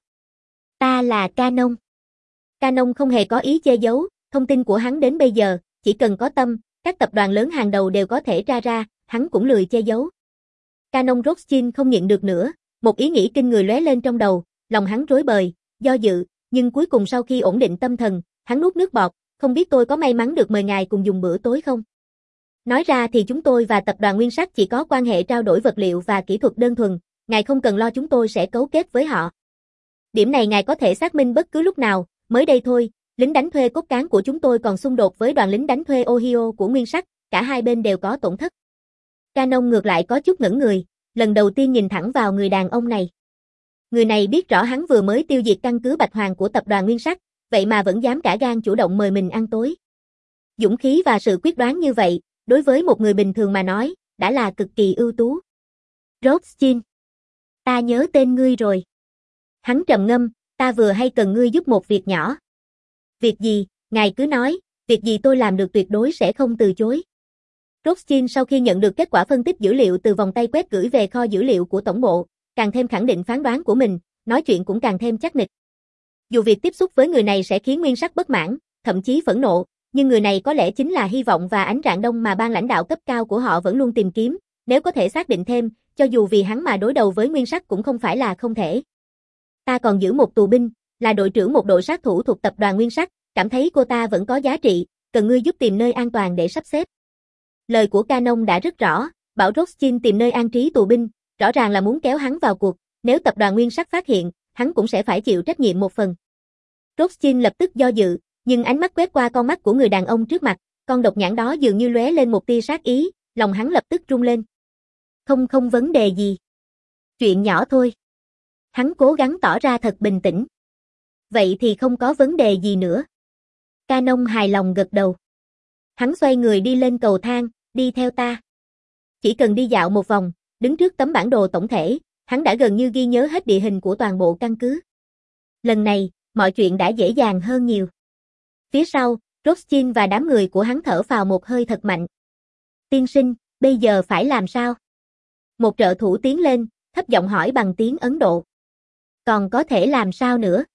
Ta là Canon. Canon không hề có ý che giấu, thông tin của hắn đến bây giờ, chỉ cần có tâm, các tập đoàn lớn hàng đầu đều có thể tra ra, hắn cũng lười che giấu. Canon Rothschild không nhịn được nữa, một ý nghĩ kinh người lóe lên trong đầu, lòng hắn rối bời, do dự, nhưng cuối cùng sau khi ổn định tâm thần, hắn nuốt nước bọt, không biết tôi có may mắn được mời ngài cùng dùng bữa tối không? Nói ra thì chúng tôi và tập đoàn Nguyên Sắt chỉ có quan hệ trao đổi vật liệu và kỹ thuật đơn thuần, ngài không cần lo chúng tôi sẽ cấu kết với họ. Điểm này ngài có thể xác minh bất cứ lúc nào, mới đây thôi, lính đánh thuê cốt cán của chúng tôi còn xung đột với đoàn lính đánh thuê Ohio của Nguyên Sắt, cả hai bên đều có tổn thất. Canon ngược lại có chút ngẩn người, lần đầu tiên nhìn thẳng vào người đàn ông này. Người này biết rõ hắn vừa mới tiêu diệt căn cứ Bạch Hoàng của tập đoàn Nguyên Sắt, vậy mà vẫn dám cả gan chủ động mời mình ăn tối. Dũng khí và sự quyết đoán như vậy, đối với một người bình thường mà nói, đã là cực kỳ ưu tú. Rothschild, ta nhớ tên ngươi rồi. Hắn trầm ngâm, ta vừa hay cần ngươi giúp một việc nhỏ. Việc gì, ngài cứ nói, việc gì tôi làm được tuyệt đối sẽ không từ chối. Rothschild sau khi nhận được kết quả phân tích dữ liệu từ vòng tay quét gửi về kho dữ liệu của tổng bộ, càng thêm khẳng định phán đoán của mình, nói chuyện cũng càng thêm chắc nịch. Dù việc tiếp xúc với người này sẽ khiến Nguyên Sắt bất mãn, thậm chí phẫn nộ, nhưng người này có lẽ chính là hy vọng và ánh rạng đông mà ban lãnh đạo cấp cao của họ vẫn luôn tìm kiếm, nếu có thể xác định thêm, cho dù vì hắn mà đối đầu với Nguyên Sắc cũng không phải là không thể. Ta còn giữ một tù binh, là đội trưởng một đội sát thủ thuộc tập đoàn Nguyên Sắc, cảm thấy cô ta vẫn có giá trị, cần ngươi giúp tìm nơi an toàn để sắp xếp. Lời của Canon đã rất rõ, bảo Rothschild tìm nơi an trí tù binh, rõ ràng là muốn kéo hắn vào cuộc, nếu tập đoàn Nguyên Sắc phát hiện, hắn cũng sẽ phải chịu trách nhiệm một phần. Rothschild lập tức do dự, nhưng ánh mắt quét qua con mắt của người đàn ông trước mặt, con độc nhãn đó dường như lóe lên một tia sát ý, lòng hắn lập tức rung lên. Không không vấn đề gì. Chuyện nhỏ thôi. Hắn cố gắng tỏ ra thật bình tĩnh. Vậy thì không có vấn đề gì nữa. Canon hài lòng gật đầu. Hắn xoay người đi lên cầu thang, đi theo ta. Chỉ cần đi dạo một vòng, đứng trước tấm bản đồ tổng thể, hắn đã gần như ghi nhớ hết địa hình của toàn bộ căn cứ. Lần này, mọi chuyện đã dễ dàng hơn nhiều. Phía sau, Rothschild và đám người của hắn thở phào một hơi thật mạnh. Tiên sinh, bây giờ phải làm sao? Một trợ thủ tiến lên, thấp giọng hỏi bằng tiếng Ấn Độ. Còn có thể làm sao nữa?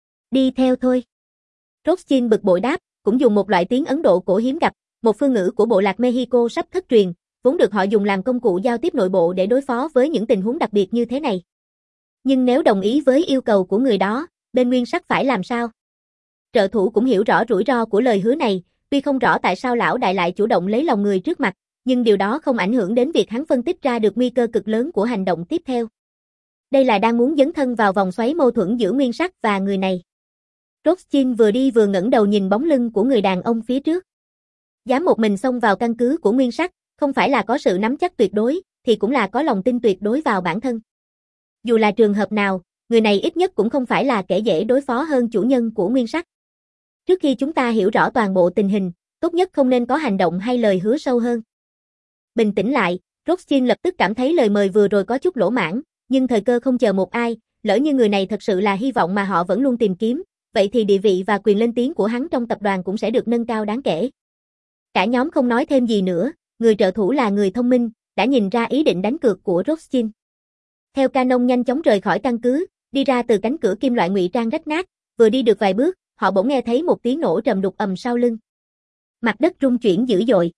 Đi theo thôi. Rothschild bực bội đáp, cũng dùng một loại tiếng Ấn Độ cổ hiếm gặp, một phương ngữ của bộ lạc Mexico sắp thất truyền, vốn được họ dùng làm công cụ giao tiếp nội bộ để đối phó với những tình huống đặc biệt như thế này. Nhưng nếu đồng ý với yêu cầu của người đó, bên Nguyên Sắc phải làm sao? Trợ thủ cũng hiểu rõ rủi ro của lời hứa này, tuy không rõ tại sao lão đại lại chủ động lấy lòng người trước mặt, nhưng điều đó không ảnh hưởng đến việc hắn phân tích ra được nguy cơ cực lớn của hành động tiếp theo. Đây là đang muốn dấn thân vào vòng xoáy mâu thuẫn giữa Nguyên Sắc và người này. Rothschild vừa đi vừa ngẩng đầu nhìn bóng lưng của người đàn ông phía trước. Dám một mình xông vào căn cứ của Nguyên Sắc, không phải là có sự nắm chắc tuyệt đối, thì cũng là có lòng tin tuyệt đối vào bản thân. Dù là trường hợp nào, người này ít nhất cũng không phải là kẻ dễ đối phó hơn chủ nhân của Nguyên Sắc. Trước khi chúng ta hiểu rõ toàn bộ tình hình, tốt nhất không nên có hành động hay lời hứa sâu hơn. Bình tĩnh lại, Rothschild lập tức cảm thấy lời mời vừa rồi có chút lỗ mãng, nhưng thời cơ không chờ một ai, lỡ như người này thật sự là hy vọng mà họ vẫn luôn tìm kiếm, vậy thì địa vị và quyền lên tiếng của hắn trong tập đoàn cũng sẽ được nâng cao đáng kể. Cả nhóm không nói thêm gì nữa, người trợ thủ là người thông minh, đã nhìn ra ý định đánh cược của Rothschild. Theo Canon nhanh chóng rời khỏi căn cứ, đi ra từ cánh cửa kim loại ngụy trang rách nát, vừa đi được vài bước, họ bỗng nghe thấy một tiếng nổ trầm đục ầm sau lưng. Mặt đất rung chuyển dữ dội.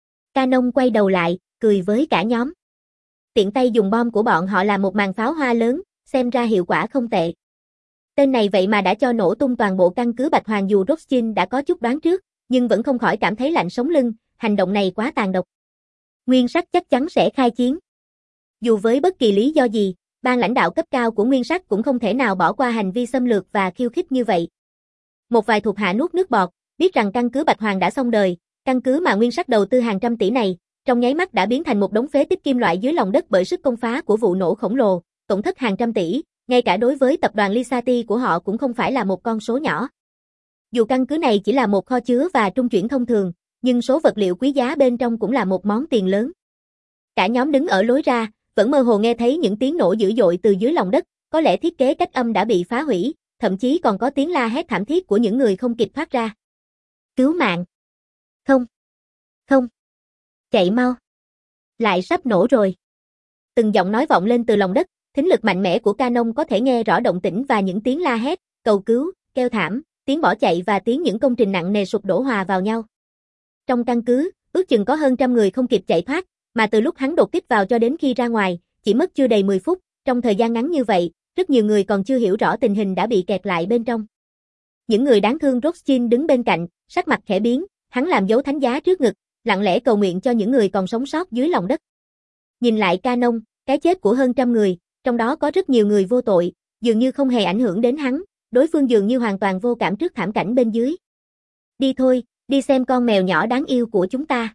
Canon quay đầu lại, cười với cả nhóm. Tiện tay dùng bom của bọn họ làm một màn pháo hoa lớn, xem ra hiệu quả không tệ. Tên này vậy mà đã cho nổ tung toàn bộ căn cứ Bạch Hoàng, dù Rothschild đã có chút đoán trước, nhưng vẫn không khỏi cảm thấy lạnh sống lưng, hành động này quá tàn độc. Nguyên Sắc chắc chắn sẽ khai chiến. Dù với bất kỳ lý do gì, ban lãnh đạo cấp cao của Nguyên Sắc cũng không thể nào bỏ qua hành vi xâm lược và khiêu khích như vậy. Một vài thuộc hạ nuốt nước bọt, biết rằng căn cứ Bạch Hoàng đã xong đời, căn cứ mà Nguyên Sắc đầu tư hàng trăm tỷ này, trong nháy mắt đã biến thành một đống phế tích kim loại dưới lòng đất bởi sức công phá của vụ nổ khổng lồ, tổn thất hàng trăm tỷ, ngay cả đối với tập đoàn Lisati của họ cũng không phải là một con số nhỏ. Dù căn cứ này chỉ là một kho chứa và trung chuyển thông thường, nhưng số vật liệu quý giá bên trong cũng là một món tiền lớn. Cả nhóm đứng ở lối ra, vẫn mơ hồ nghe thấy những tiếng nổ dữ dội từ dưới lòng đất, có lẽ thiết kế cách âm đã bị phá hủy, thậm chí còn có tiếng la hét thảm thiết của những người không kịp thoát ra. Cứu mạng! Không! Không! Chạy mau! Lại sắp nổ rồi! Từng giọng nói vọng lên từ lòng đất, thính lực mạnh mẽ của Canon có thể nghe rõ động tĩnh và những tiếng la hét, cầu cứu, kêu thảm, tiếng bỏ chạy và tiếng những công trình nặng nề sụp đổ hòa vào nhau. Trong căn cứ, ước chừng có hơn trăm người không kịp chạy thoát, mà từ lúc hắn đột kích vào cho đến khi ra ngoài, chỉ mất chưa đầy mười phút, trong thời gian ngắn như vậy, rất nhiều người còn chưa hiểu rõ tình hình đã bị kẹt lại bên trong. Những người đáng thương Rothschild đứng bên cạnh, sắc mặt khẽ biến, hắn làm dấu thánh giá trước ngực, lặng lẽ cầu nguyện cho những người còn sống sót dưới lòng đất. Nhìn lại Canon, cái chết của hơn trăm người, trong đó có rất nhiều người vô tội, dường như không hề ảnh hưởng đến hắn, đối phương dường như hoàn toàn vô cảm trước thảm cảnh bên dưới. Đi thôi, đi xem con mèo nhỏ đáng yêu của chúng ta.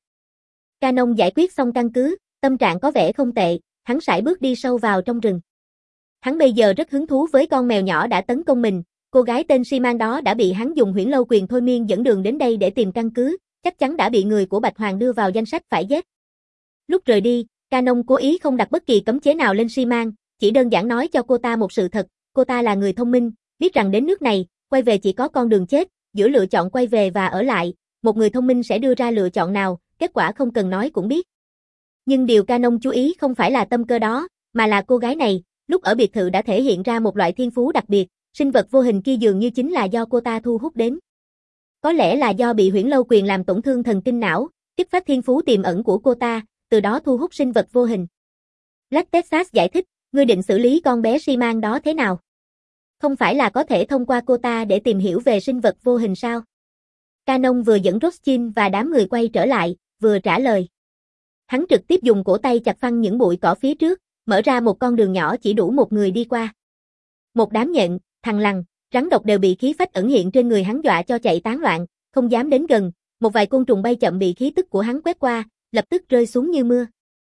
Canon giải quyết xong căn cứ, tâm trạng có vẻ không tệ, hắn sải bước đi sâu vào trong rừng. Hắn bây giờ rất hứng thú với con mèo nhỏ đã tấn công mình, cô gái tên Simang đó đã bị hắn dùng huyễn lâu quyền thôi miên dẫn đường đến đây để tìm căn cứ, chắc chắn đã bị người của Bạch Hoàng đưa vào danh sách phải giết. Lúc rời đi, Canon cố ý không đặt bất kỳ cấm chế nào lên Simang, chỉ đơn giản nói cho cô ta một sự thật, cô ta là người thông minh, biết rằng đến nước này, quay về chỉ có con đường chết, giữa lựa chọn quay về và ở lại, một người thông minh sẽ đưa ra lựa chọn nào, kết quả không cần nói cũng biết. Nhưng điều Canon chú ý không phải là tâm cơ đó, mà là cô gái này, lúc ở biệt thự đã thể hiện ra một loại thiên phú đặc biệt, sinh vật vô hình kia dường như chính là do cô ta thu hút đến. Có lẽ là do bị huyễn lâu quyền làm tổn thương thần kinh não, kích phát thiên phú tiềm ẩn của cô ta, từ đó thu hút sinh vật vô hình. Black Texas giải thích, ngươi định xử lý con bé si mang đó thế nào? Không phải là có thể thông qua cô ta để tìm hiểu về sinh vật vô hình sao? Canon vừa dẫn Rothschild và đám người quay trở lại, vừa trả lời. Hắn trực tiếp dùng cổ tay chặt phăng những bụi cỏ phía trước, mở ra một con đường nhỏ chỉ đủ một người đi qua. Một đám nhện, thằn lằn, rắn độc đều bị khí phách ẩn hiện trên người hắn dọa cho chạy tán loạn, không dám đến gần, một vài côn trùng bay chậm bị khí tức của hắn quét qua, lập tức rơi xuống như mưa.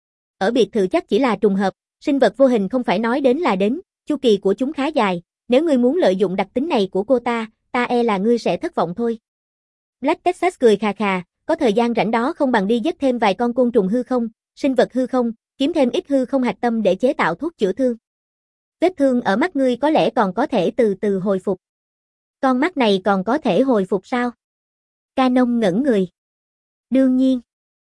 Ở biệt thự chắc chỉ là trùng hợp, sinh vật vô hình không phải nói đến là đến, chu kỳ của chúng khá dài, nếu ngươi muốn lợi dụng đặc tính này của cô ta, ta e là ngươi sẽ thất vọng thôi. Black Texas cười khà khà, có thời gian rảnh đó không bằng đi giết thêm vài con côn trùng hư không, sinh vật hư không, kiếm thêm ít hư không hạch tâm để chế tạo thuốc chữa thương. Vết thương ở mắt ngươi có lẽ còn có thể từ từ hồi phục. Con mắt này còn có thể hồi phục sao? Canon ngẩn người. Đương nhiên.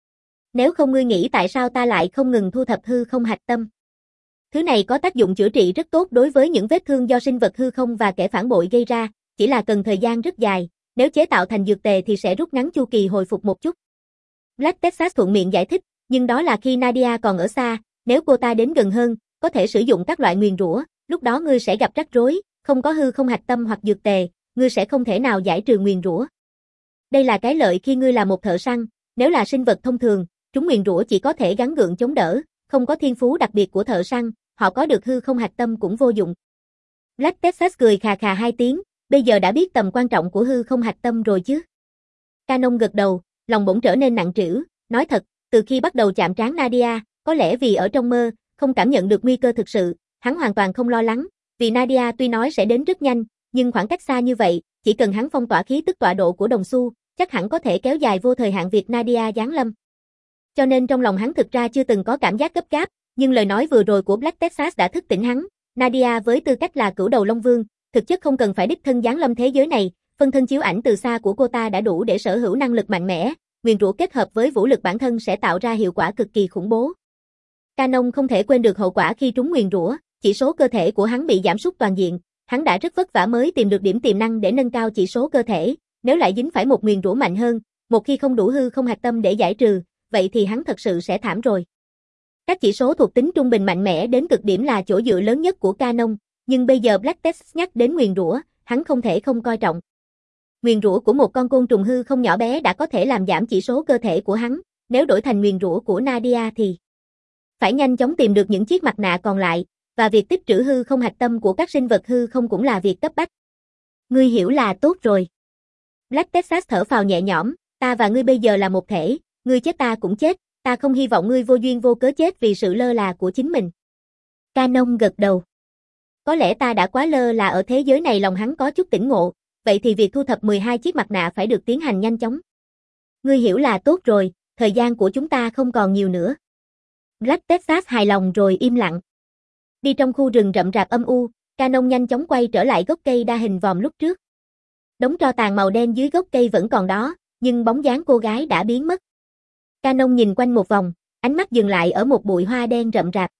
Nếu không ngươi nghĩ tại sao ta lại không ngừng thu thập hư không hạch tâm? Thứ này có tác dụng chữa trị rất tốt đối với những vết thương do sinh vật hư không và kẻ phản bội gây ra, chỉ là cần thời gian rất dài, nếu chế tạo thành dược tề thì sẽ rút ngắn chu kỳ hồi phục một chút. Black Texas thuận miệng giải thích, nhưng đó là khi Nadia còn ở xa, nếu cô ta đến gần hơn, có thể sử dụng các loại nguyền rủa, lúc đó ngươi sẽ gặp rắc rối, không có hư không hạch tâm hoặc dược tề, ngươi sẽ không thể nào giải trừ nguyền rủa. Đây là cái lợi khi ngươi là một thợ săn, nếu là sinh vật thông thường, chúng nguyền rủa chỉ có thể gắng gượng chống đỡ, không có thiên phú đặc biệt của thợ săn, họ có được hư không hạch tâm cũng vô dụng. Black Texas cười khà khà hai tiếng, bây giờ đã biết tầm quan trọng của hư không hạch tâm rồi chứ? Canon gật đầu, lòng bỗng trở nên nặng trĩu, nói thật, từ khi bắt đầu chạm trán Nadia, có lẽ vì ở trong mơ, không cảm nhận được nguy cơ thực sự, hắn hoàn toàn không lo lắng, vì Nadia tuy nói sẽ đến rất nhanh, nhưng khoảng cách xa như vậy, chỉ cần hắn phong tỏa khí tức tọa độ của đồng xu, chắc hẳn có thể kéo dài vô thời hạn việc Nadia giáng lâm. Cho nên trong lòng hắn thực ra chưa từng có cảm giác gấp gáp, nhưng lời nói vừa rồi của Black Texas đã thức tỉnh hắn, Nadia với tư cách là cửu đầu Long Vương, thực chất không cần phải đích thân giáng lâm thế giới này, phân thân chiếu ảnh từ xa của cô ta đã đủ để sở hữu năng lực mạnh mẽ, nguyền rủa kết hợp với vũ lực bản thân sẽ tạo ra hiệu quả cực kỳ khủng bố. Canon không thể quên được hậu quả khi trúng nguyền rủa, chỉ số cơ thể của hắn bị giảm sút toàn diện, hắn đã rất vất vả mới tìm được điểm tiềm năng để nâng cao chỉ số cơ thể, nếu lại dính phải một nguyền rủa mạnh hơn, một khi không đủ hư không hạch tâm để giải trừ, vậy thì hắn thật sự sẽ thảm rồi. Các chỉ số thuộc tính trung bình mạnh mẽ đến cực điểm là chỗ dựa lớn nhất của Canon, nhưng bây giờ Black Texas nhắc đến nguyền rủa, hắn không thể không coi trọng. Nguyền rủa của một con côn trùng hư không nhỏ bé đã có thể làm giảm chỉ số cơ thể của hắn, nếu đổi thành nguyền rủa của Nadia thì phải nhanh chóng tìm được những chiếc mặt nạ còn lại, và việc tích trữ hư không hạch tâm của các sinh vật hư không cũng là việc cấp bách. Ngươi hiểu là tốt rồi. Black Texas thở phào nhẹ nhõm, ta và ngươi bây giờ là một thể, ngươi chết ta cũng chết, ta không hy vọng ngươi vô duyên vô cớ chết vì sự lơ là của chính mình. Canon gật đầu. Có lẽ ta đã quá lơ là ở thế giới này, lòng hắn có chút tỉnh ngộ, vậy thì việc thu thập mười hai chiếc mặt nạ phải được tiến hành nhanh chóng. Ngươi hiểu là tốt rồi, thời gian của chúng ta không còn nhiều nữa. Black Texas hài lòng rồi im lặng. Đi trong khu rừng rậm rạp âm u, Canon nhanh chóng quay trở lại gốc cây đa hình vòm lúc trước. Đống tro tàn màu đen dưới gốc cây vẫn còn đó, nhưng bóng dáng cô gái đã biến mất. Canon nhìn quanh một vòng, ánh mắt dừng lại ở một bụi hoa đen rậm rạp.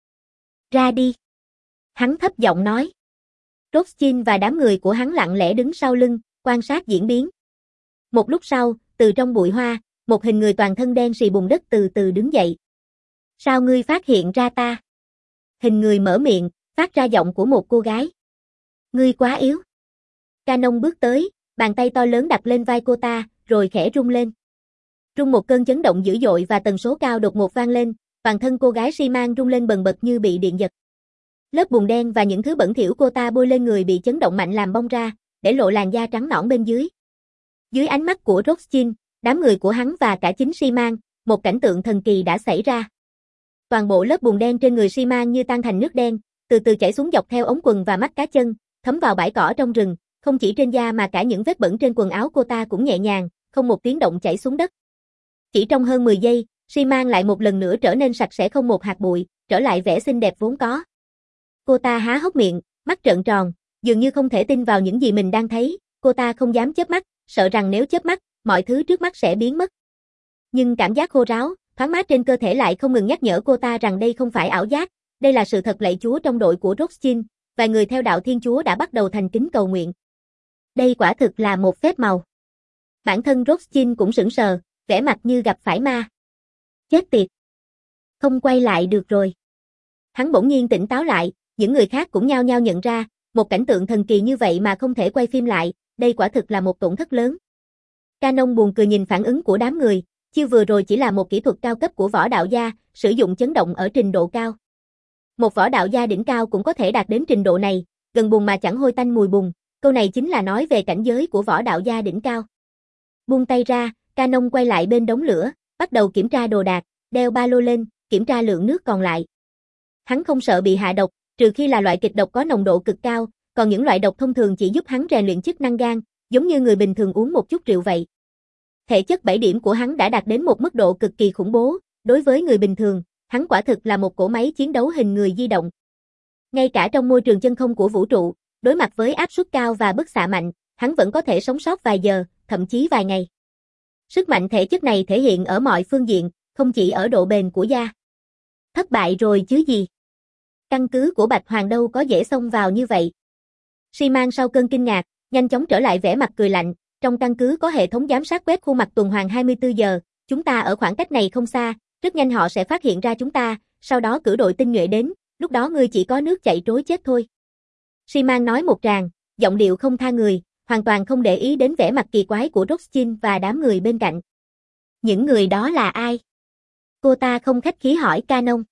Ra đi. Hắn thấp giọng nói. Rothschild và đám người của hắn lặng lẽ đứng sau lưng, quan sát diễn biến. Một lúc sau, từ trong bụi hoa, một hình người toàn thân đen sì bùn đất từ từ đứng dậy. Sao ngươi phát hiện ra ta? Hình người mở miệng, phát ra giọng của một cô gái. Ngươi quá yếu. Canon bước tới, bàn tay to lớn đặt lên vai cô ta, rồi khẽ rung lên. Rung một cơn chấn động dữ dội và tần số cao đột ngột vang lên, toàn thân cô gái xi mang rung lên bần bật như bị điện giật. Lớp bùn đen và những thứ bẩn thỉu cô ta bôi lên người bị chấn động mạnh làm bong ra, để lộ làn da trắng nõn bên dưới. Dưới ánh mắt của Rothschild, đám người của hắn và cả chính xi mang, một cảnh tượng thần kỳ đã xảy ra. Toàn bộ lớp bùn đen trên người xi mang như tan thành nước đen, từ từ chảy xuống dọc theo ống quần và mắt cá chân, thấm vào bãi cỏ trong rừng, không chỉ trên da mà cả những vết bẩn trên quần áo cô ta cũng nhẹ nhàng, không một tiếng động chảy xuống đất. Chỉ trong hơn mười giây, xi mang lại một lần nữa trở nên sạch sẽ không một hạt bụi, trở lại vẻ xinh đẹp vốn có. Cô ta há hốc miệng, mắt trợn tròn, dường như không thể tin vào những gì mình đang thấy, cô ta không dám chớp mắt, sợ rằng nếu chớp mắt, mọi thứ trước mắt sẽ biến mất. Nhưng cảm giác khô ráo, thoáng mát trên cơ thể lại không ngừng nhắc nhở cô ta rằng đây không phải ảo giác, đây là sự thật. lạy Chúa trong đội của Rothschild, vài người theo đạo Thiên Chúa đã bắt đầu thành kính cầu nguyện. Đây quả thực là một phép màu. Bản thân Rothschild cũng sững sờ, vẻ mặt như gặp phải ma. Chết tiệt. Không quay lại được rồi. Hắn bỗng nhiên tỉnh táo lại, những người khác cũng nhao nhao nhận ra, một cảnh tượng thần kỳ như vậy mà không thể quay phim lại, đây quả thực là một tổn thất lớn. Canon buồn cười nhìn phản ứng của đám người, chiêu vừa rồi chỉ là một kỹ thuật cao cấp của võ đạo gia, sử dụng chấn động ở trình độ cao. Một võ đạo gia đỉnh cao cũng có thể đạt đến trình độ này, gần bùn mà chẳng hôi tanh mùi bùn, câu này chính là nói về cảnh giới của võ đạo gia đỉnh cao. Buông tay ra, Canon quay lại bên đống lửa, bắt đầu kiểm tra đồ đạc, đeo ba lô lên, kiểm tra lượng nước còn lại. Hắn không sợ bị hạ độc, trừ khi là loại kịch độc có nồng độ cực cao, còn những loại độc thông thường chỉ giúp hắn rèn luyện chức năng gan, giống như người bình thường uống một chút rượu vậy. Thể chất bảy điểm của hắn đã đạt đến một mức độ cực kỳ khủng bố, đối với người bình thường, hắn quả thực là một cỗ máy chiến đấu hình người di động. Ngay cả trong môi trường chân không của vũ trụ, đối mặt với áp suất cao và bức xạ mạnh, hắn vẫn có thể sống sót vài giờ, thậm chí vài ngày. Sức mạnh thể chất này thể hiện ở mọi phương diện, không chỉ ở độ bền của da. Thất bại rồi chứ gì? Căn cứ của Bạch Hoàng đâu có dễ xông vào như vậy. Xi-Man sau cơn kinh ngạc, nhanh chóng trở lại vẻ mặt cười lạnh, trong căn cứ có hệ thống giám sát quét khuôn mặt tuần hoàn hai mươi tư giờ, chúng ta ở khoảng cách này không xa, rất nhanh họ sẽ phát hiện ra chúng ta, sau đó cử đội tinh nhuệ đến, lúc đó ngươi chỉ có nước chạy trối chết thôi. Xi-Man nói một tràng, giọng điệu không tha người, hoàn toàn không để ý đến vẻ mặt kỳ quái của Roxin và đám người bên cạnh. Những người đó là ai? Cô ta không khách khí hỏi Canon.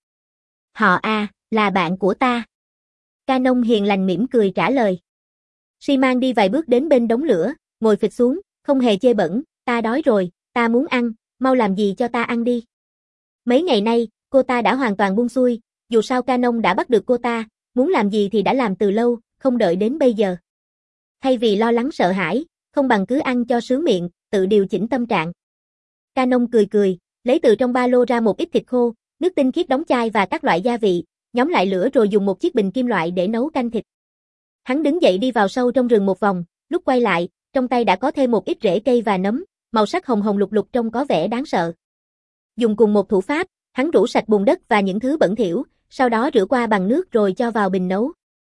Họ à, là bạn của ta. Canon hiền lành mỉm cười trả lời. Xi-Man đi vài bước đến bên đống lửa, ngồi phịch xuống, không hề chê bẩn, ta đói rồi, ta muốn ăn, mau làm gì cho ta ăn đi. Mấy ngày nay, cô ta đã hoàn toàn buông xuôi, dù sao Canon đã bắt được cô ta, muốn làm gì thì đã làm từ lâu, không đợi đến bây giờ. Thay vì lo lắng sợ hãi, không bằng cứ ăn cho sướng miệng, tự điều chỉnh tâm trạng. Canon cười cười, lấy từ trong ba lô ra một ít thịt khô, nước tinh khiết đóng chai và các loại gia vị, nhóm lại lửa rồi dùng một chiếc bình kim loại để nấu canh thịt. Hắn đứng dậy đi vào sâu trong rừng một vòng, lúc quay lại, trong tay đã có thêm một ít rễ cây và nấm, màu sắc hồng hồng lục lục trông có vẻ đáng sợ. Dùng cùng một thủ pháp, hắn rũ sạch bùn đất và những thứ bẩn thỉu, sau đó rửa qua bằng nước rồi cho vào bình nấu.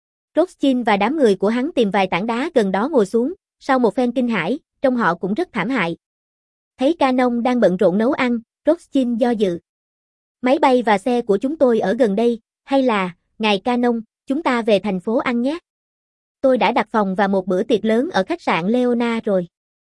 Roxin và đám người của hắn tìm vài tảng đá gần đó ngồi xuống, sau một phen kinh hãi, trông họ cũng rất thảm hại. Thấy Canon đang bận rộn nấu ăn, Roxin do dự. Máy bay và xe của chúng tôi ở gần đây, hay là, ngài Canon, chúng ta về thành phố ăn nhé. Tôi đã đặt phòng và một bữa tiệc lớn ở khách sạn Leona rồi.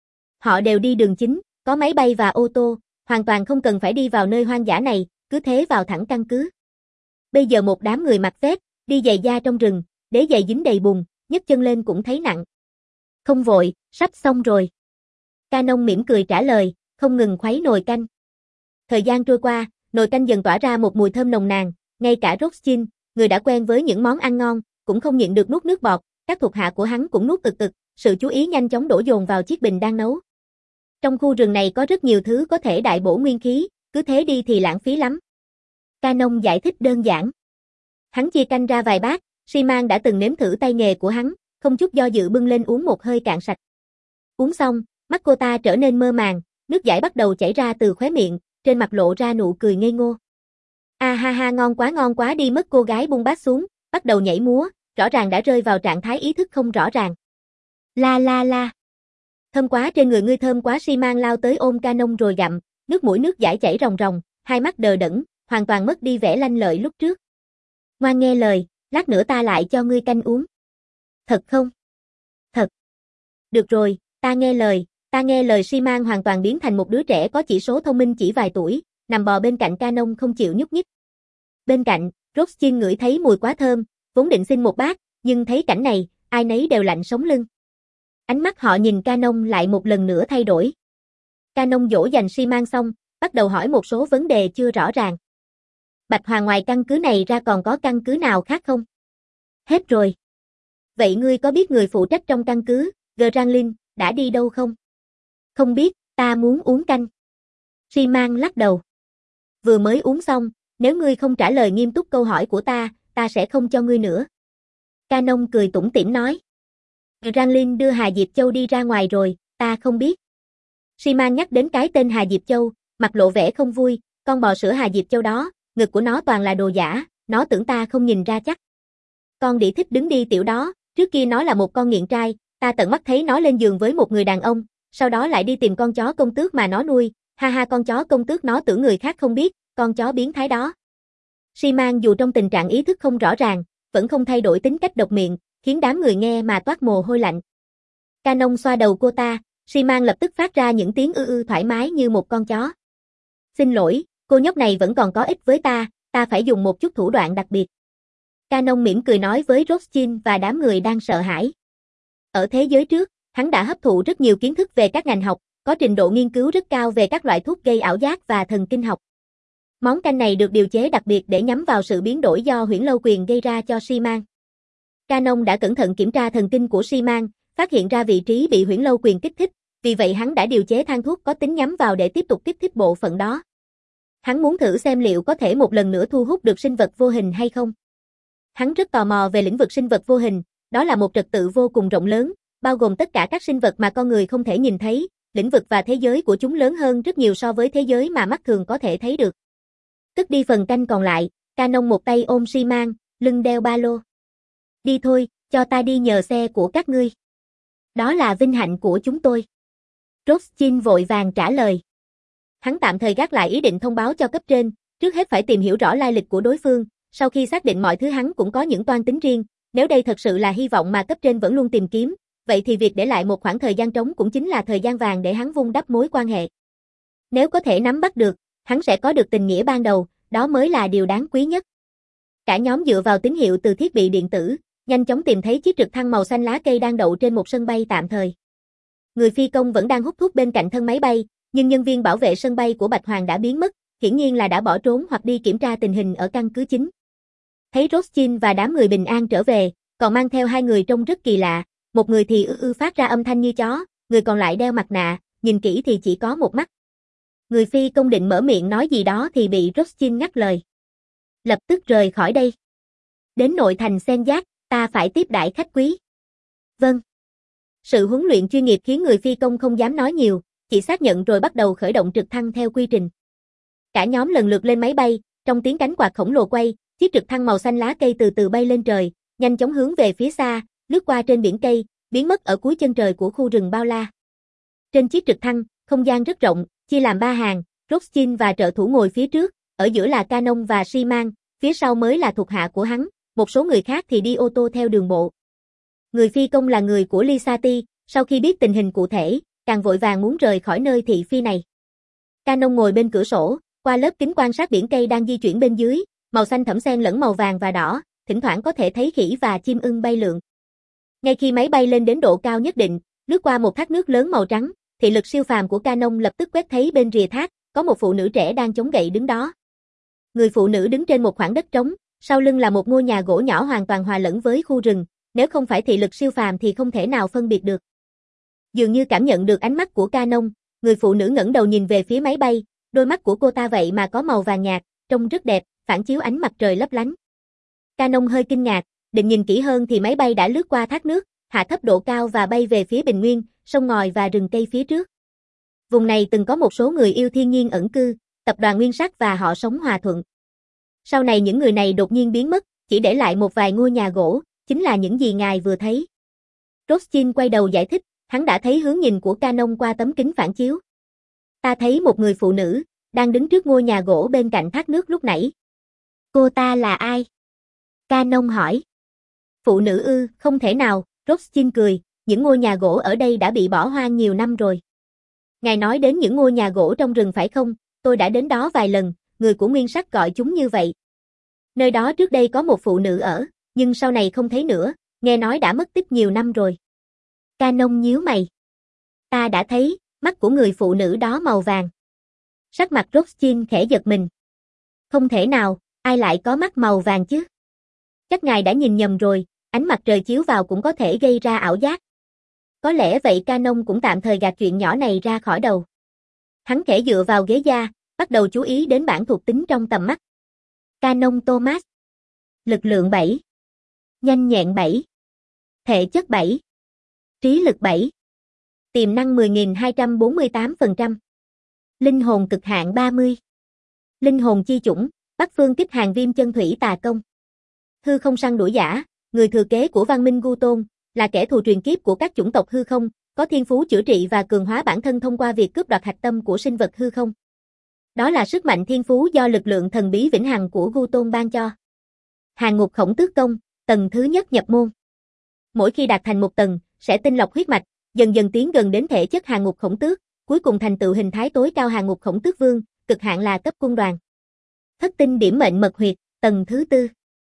Họ đều đi đường chính, có máy bay và ô tô, hoàn toàn không cần phải đi vào nơi hoang dã này, cứ thế vào thẳng căn cứ. Bây giờ một đám người mặc vest, đi giày da trong rừng, đế giày dính đầy bùn, nhấc chân lên cũng thấy nặng. Không vội, sắp xong rồi. Canon mỉm cười trả lời, không ngừng khuấy nồi canh. Thời gian trôi qua, nồi canh dần tỏa ra một mùi thơm nồng nàn, ngay cả Roxin, người đã quen với những món ăn ngon, cũng không nhịn được nuốt nước bọt, các thuộc hạ của hắn cũng nuốt ực ực, sự chú ý nhanh chóng đổ dồn vào chiếc bình đang nấu. Trong khu rừng này có rất nhiều thứ có thể đại bổ nguyên khí, cứ thế đi thì lãng phí lắm. Canon giải thích đơn giản. Hắn chia canh ra vài bát, Xi-Man đã từng nếm thử tay nghề của hắn, không chút do dự bưng lên uống một hơi cạn sạch. Uống xong, mắt cô ta trở nên mơ màng, nước dãi bắt đầu chảy ra từ khóe miệng, trên mặt lộ ra nụ cười ngây ngô. A ha ha ngon quá ngon quá đi mất cô gái buông bát xuống, bắt đầu nhảy múa, rõ ràng đã rơi vào trạng thái ý thức không rõ ràng. La la la. Thơm quá trên người ngươi thơm quá Xi-Man lao tới ôm Canon rồi gặm, nước mũi nước dãi chảy ròng ròng, hai mắt đờ đẫn, hoàn toàn mất đi vẻ lanh lợi lúc trước. Ngoan nghe lời, lát nữa ta lại cho ngươi canh uống. Thật không? Thật. Được rồi, ta nghe lời, ta nghe lời Xi-Man hoàn toàn biến thành một đứa trẻ có chỉ số thông minh chỉ vài tuổi, nằm bò bên cạnh Canon không chịu nhúc nhích. Bên cạnh, Roxin ngửi thấy mùi quá thơm, vốn định xin một bát, nhưng thấy cảnh này, ai nấy đều lạnh sống lưng. Ánh mắt họ nhìn Canon lại một lần nữa thay đổi. Canon dỗ dành Xi-Man xong, bắt đầu hỏi một số vấn đề chưa rõ ràng. Bạch Hoàng ngoài căn cứ này ra còn có căn cứ nào khác không? Hết rồi. Vậy ngươi có biết người phụ trách trong căn cứ, Granlin, đã đi đâu không? Không biết, ta muốn uống canh. Xi-Man lắc đầu. Vừa mới uống xong, nếu ngươi không trả lời nghiêm túc câu hỏi của ta, ta sẽ không cho ngươi nữa. Canon cười tủm tỉm nói. Granlin đưa Hà Diệp Châu đi ra ngoài rồi, ta không biết. Xi-Man nhắc đến cái tên Hà Diệp Châu, mặt lộ vẻ không vui, con bò sữa Hà Diệp Châu đó, ngực của nó toàn là đồ giả, nó tưởng ta không nhìn ra chắc. Con đĩ thích đứng đi tiểu đó, trước kia nó là một con nghiện trai, ta tận mắt thấy nó lên giường với một người đàn ông, sau đó lại đi tìm con chó công tước mà nó nuôi, ha ha con chó công tước nó tưởng người khác không biết, con chó biến thái đó. Xi-Man dù trong tình trạng ý thức không rõ ràng, vẫn không thay đổi tính cách độc miệng, khiến đám người nghe mà toát mồ hôi lạnh. Canon xoa đầu cô ta, Xi-Man lập tức phát ra những tiếng ư ư thoải mái như một con chó. Xin lỗi, cô nhóc này vẫn còn có ích với ta, ta phải dùng một chút thủ đoạn đặc biệt. Canon mỉm cười nói với Rothschild và đám người đang sợ hãi. Ở thế giới trước, hắn đã hấp thụ rất nhiều kiến thức về các ngành học, có trình độ nghiên cứu rất cao về các loại thuốc gây ảo giác và thần kinh học. Món canh này được điều chế đặc biệt để nhắm vào sự biến đổi do huyễn lâu quyền gây ra cho Xi-Man. Canon đã cẩn thận kiểm tra thần kinh của Xi-Man, phát hiện ra vị trí bị huyễn lâu quyền kích thích, vì vậy hắn đã điều chế thang thuốc có tính nhắm vào để tiếp tục kích thích bộ phận đó. Hắn muốn thử xem liệu có thể một lần nữa thu hút được sinh vật vô hình hay không. Hắn rất tò mò về lĩnh vực sinh vật vô hình, đó là một trật tự vô cùng rộng lớn, bao gồm tất cả các sinh vật mà con người không thể nhìn thấy, lĩnh vực và thế giới của chúng lớn hơn rất nhiều so với thế giới mà mắt thường có thể thấy được. Cất đi phần canh còn lại, Canon một tay ôm Xi-Man, lưng đeo ba lô. Đi thôi, cho ta đi nhờ xe của các ngươi. Đó là vinh hạnh của chúng tôi. Rothschild vội vàng trả lời. Hắn tạm thời gác lại ý định thông báo cho cấp trên, trước hết phải tìm hiểu rõ lai lịch của đối phương, sau khi xác định mọi thứ hắn cũng có những toan tính riêng, nếu đây thật sự là hy vọng mà cấp trên vẫn luôn tìm kiếm, vậy thì việc để lại một khoảng thời gian trống cũng chính là thời gian vàng để hắn vun đắp mối quan hệ. Nếu có thể nắm bắt được, hắn sẽ có được tình nghĩa ban đầu, đó mới là điều đáng quý nhất. Cả nhóm dựa vào tín hiệu từ thiết bị điện tử, nhanh chóng tìm thấy chiếc trực thăng màu xanh lá cây đang đậu trên một sân bay tạm thời. Người phi công vẫn đang hút thuốc bên cạnh thân máy bay, nhưng nhân viên bảo vệ sân bay của Bạch Hoàng đã biến mất, hiển nhiên là đã bỏ trốn hoặc đi kiểm tra tình hình ở căn cứ chính. Thấy Rothschild và đám người bình an trở về, còn mang theo hai người trông rất kỳ lạ, một người thì ư ư phát ra âm thanh như chó, người còn lại đeo mặt nạ, nhìn kỹ thì chỉ có một mắt. Người phi công định mở miệng nói gì đó thì bị Rothschild ngắt lời. Lập tức rời khỏi đây. Đến nội thành Sen Giác, ta phải tiếp đãi khách quý. Vâng. Sự huấn luyện chuyên nghiệp khiến người phi công không dám nói nhiều, chỉ xác nhận rồi bắt đầu khởi động trực thăng theo quy trình. Cả nhóm lần lượt lên máy bay, trong tiếng cánh quạt khổng lồ quay, chiếc trực thăng màu xanh lá cây từ từ bay lên trời, nhanh chóng hướng về phía xa, lướt qua trên biển cây, biến mất ở cuối chân trời của khu rừng bao la. Trên chiếc trực thăng, không gian rất rộng, chia làm ba hàng, Rothschild và trợ thủ ngồi phía trước, ở giữa là Canon và Xi-Man, phía sau mới là thuộc hạ của hắn, một số người khác thì đi ô tô theo đường bộ. Người phi công là người của Lisati, sau khi biết tình hình cụ thể, càng vội vàng muốn rời khỏi nơi thị phi này. Canon ngồi bên cửa sổ, qua lớp kính quan sát biển cây đang di chuyển bên dưới, màu xanh thẫm xen lẫn màu vàng và đỏ, thỉnh thoảng có thể thấy khỉ và chim ưng bay lượn. Ngay khi máy bay lên đến độ cao nhất định, lướt qua một thác nước lớn màu trắng, thị lực siêu phàm của Canon lập tức quét thấy bên rìa thác, có một phụ nữ trẻ đang chống gậy đứng đó. Người phụ nữ đứng trên một khoảng đất trống, sau lưng là một ngôi nhà gỗ nhỏ hoàn toàn hòa lẫn với khu rừng, nếu không phải thị lực siêu phàm thì không thể nào phân biệt được. Dường như cảm nhận được ánh mắt của Canon, người phụ nữ ngẩng đầu nhìn về phía máy bay, đôi mắt của cô ta vậy mà có màu vàng nhạt, trông rất đẹp, phản chiếu ánh mặt trời lấp lánh. Canon hơi kinh ngạc, định nhìn kỹ hơn thì máy bay đã lướt qua thác nước, hạ thấp độ cao và bay về phía bình nguyên, sông ngòi và rừng cây phía trước. Vùng này từng có một số người yêu thiên nhiên ẩn cư, tập đoàn Nguyên Sắc và họ sống hòa thuận. Sau này những người này đột nhiên biến mất, chỉ để lại một vài ngôi nhà gỗ, chính là những gì ngài vừa thấy. Rothschild quay đầu giải thích, hắn đã thấy hướng nhìn của Canon qua tấm kính phản chiếu. Ta thấy một người phụ nữ, đang đứng trước ngôi nhà gỗ bên cạnh thác nước lúc nãy. Cô ta là ai? Canon hỏi. Phụ nữ ư, không thể nào, Rothschild cười, những ngôi nhà gỗ ở đây đã bị bỏ hoang nhiều năm rồi. Ngài nói đến những ngôi nhà gỗ trong rừng phải không? Tôi đã đến đó vài lần, người của Nguyên Sắc gọi chúng như vậy. Nơi đó trước đây có một phụ nữ ở, nhưng sau này không thấy nữa, nghe nói đã mất tích nhiều năm rồi. Canon nhíu mày. Ta đã thấy, mắt của người phụ nữ đó màu vàng. Sắc mặt Rothschild khẽ giật mình. Không thể nào, ai lại có mắt màu vàng chứ? Chắc ngài đã nhìn nhầm rồi, ánh mặt trời chiếu vào cũng có thể gây ra ảo giác. Có lẽ vậy Canon cũng tạm thời gạt chuyện nhỏ này ra khỏi đầu. Hắn khẽ dựa vào ghế da, bắt đầu chú ý đến bảng thuộc tính trong tầm mắt. Canon Thomas. Lực lượng bảy. Nhanh nhẹn bảy. Thể chất bảy. Trí lực bảy. Tiềm năng mười nghìn hai trăm bốn mươi tám phần trăm. Linh hồn cực hạn ba mươi. Linh hồn chi chủng, Bắc Phương Kích Hàng Viêm Chân Thủy Tà Công. Hư không săn đuổi giả, người thừa kế của văn minh Gu Tôn, là kẻ thù truyền kiếp của các chủng tộc hư không, có thiên phú chữa trị và cường hóa bản thân thông qua việc cướp đoạt hạch tâm của sinh vật hư không. Đó là sức mạnh thiên phú do lực lượng thần bí vĩnh hằng của Gu Tôn ban cho. Hàng ngục khổng tước công, tầng thứ nhất nhập môn. Mỗi khi đạt thành một tầng, sẽ tinh lọc huyết mạch, dần dần tiến gần đến thể chất hàng ngục khổng tước, cuối cùng thành tựu hình thái tối cao hàng ngục khổng tước vương, cực hạn là cấp quân đoàn. Thất tinh điểm mệnh mật huyệt, tầng thứ tư.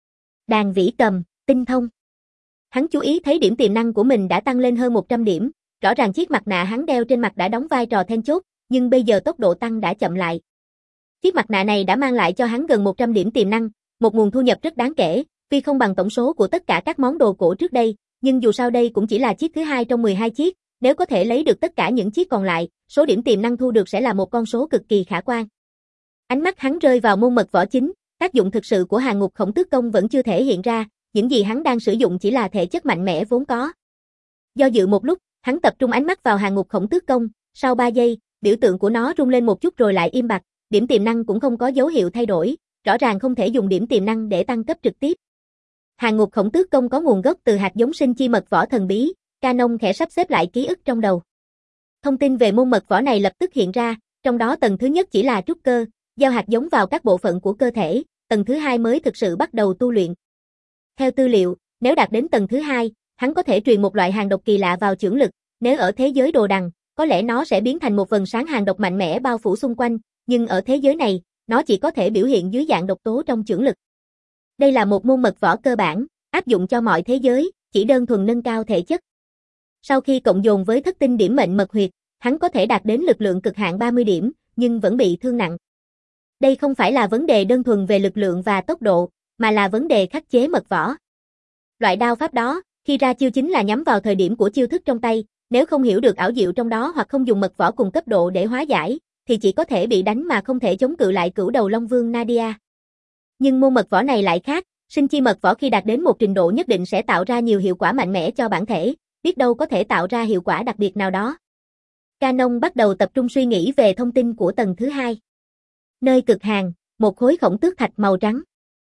Đàn vĩ cầm, tinh thông. Hắn chú ý thấy điểm tiềm năng của mình đã tăng lên hơn một trăm điểm, rõ ràng chiếc mặt nạ hắn đeo trên mặt đã đóng vai trò then chốt, nhưng bây giờ tốc độ tăng đã chậm lại. Chiếc mặt nạ này đã mang lại cho hắn gần một trăm điểm tiềm năng, một nguồn thu nhập rất đáng kể, tuy không bằng tổng số của tất cả các món đồ cổ trước đây, nhưng dù sao đây cũng chỉ là chiếc thứ hai trong mười hai chiếc, nếu có thể lấy được tất cả những chiếc còn lại, số điểm tiềm năng thu được sẽ là một con số cực kỳ khả quan. Ánh mắt hắn rơi vào môn mật võ chính, tác dụng thực sự của hàng ngục khổng tước công vẫn chưa thể hiện ra, những gì hắn đang sử dụng chỉ là thể chất mạnh mẽ vốn có. Do dự một lúc, hắn tập trung ánh mắt vào hàng ngục khổng tước công, sau ba giây, biểu tượng của nó rung lên một chút rồi lại im bặt, điểm tiềm năng cũng không có dấu hiệu thay đổi, rõ ràng không thể dùng điểm tiềm năng để tăng cấp trực tiếp. Hàng ngục khổng tước công có nguồn gốc từ hạt giống sinh chi mật võ thần bí, Canon khẽ sắp xếp lại ký ức trong đầu. Thông tin về môn mật võ này lập tức hiện ra, trong đó tầng thứ nhất chỉ là trúc cơ, gieo hạt giống vào các bộ phận của cơ thể, tầng thứ hai mới thực sự bắt đầu tu luyện. Theo tư liệu, nếu đạt đến tầng thứ hai, hắn có thể truyền một loại hàng độc kỳ lạ vào chưởng lực, nếu ở thế giới đồ đằng, có lẽ nó sẽ biến thành một vầng sáng hàng độc mạnh mẽ bao phủ xung quanh, nhưng ở thế giới này, nó chỉ có thể biểu hiện dưới dạng độc tố trong chưởng lực. Đây là một môn mật võ cơ bản, áp dụng cho mọi thế giới, chỉ đơn thuần nâng cao thể chất. Sau khi cộng dồn với thất tinh điểm mệnh mật huyệt, hắn có thể đạt đến lực lượng cực hạn ba mươi điểm, nhưng vẫn bị thương nặng. Đây không phải là vấn đề đơn thuần về lực lượng và tốc độ, mà là vấn đề khắc chế mật võ. Loại đao pháp đó, khi ra chiêu chính là nhắm vào thời điểm của chiêu thức trong tay, nếu không hiểu được ảo diệu trong đó hoặc không dùng mật võ cùng cấp độ để hóa giải, thì chỉ có thể bị đánh mà không thể chống cự lại cửu đầu Long Vương Nadia. Nhưng môn mật võ này lại khác, sinh chi mật võ khi đạt đến một trình độ nhất định sẽ tạo ra nhiều hiệu quả mạnh mẽ cho bản thể, biết đâu có thể tạo ra hiệu quả đặc biệt nào đó. Canon bắt đầu tập trung suy nghĩ về thông tin của tầng thứ hai. Nơi cực hàn, một khối khổng tước thạch màu trắng.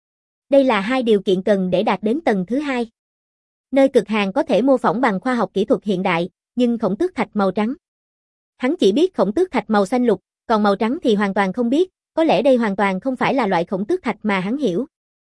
Đây là hai điều kiện cần để đạt đến tầng thứ hai. Nơi cực hàn có thể mô phỏng bằng khoa học kỹ thuật hiện đại, nhưng khổng tước thạch màu trắng. Hắn chỉ biết khổng tước thạch màu xanh lục, còn màu trắng thì hoàn toàn không biết, có lẽ đây hoàn toàn không phải là loại khổng tước thạch mà hắn hiểu.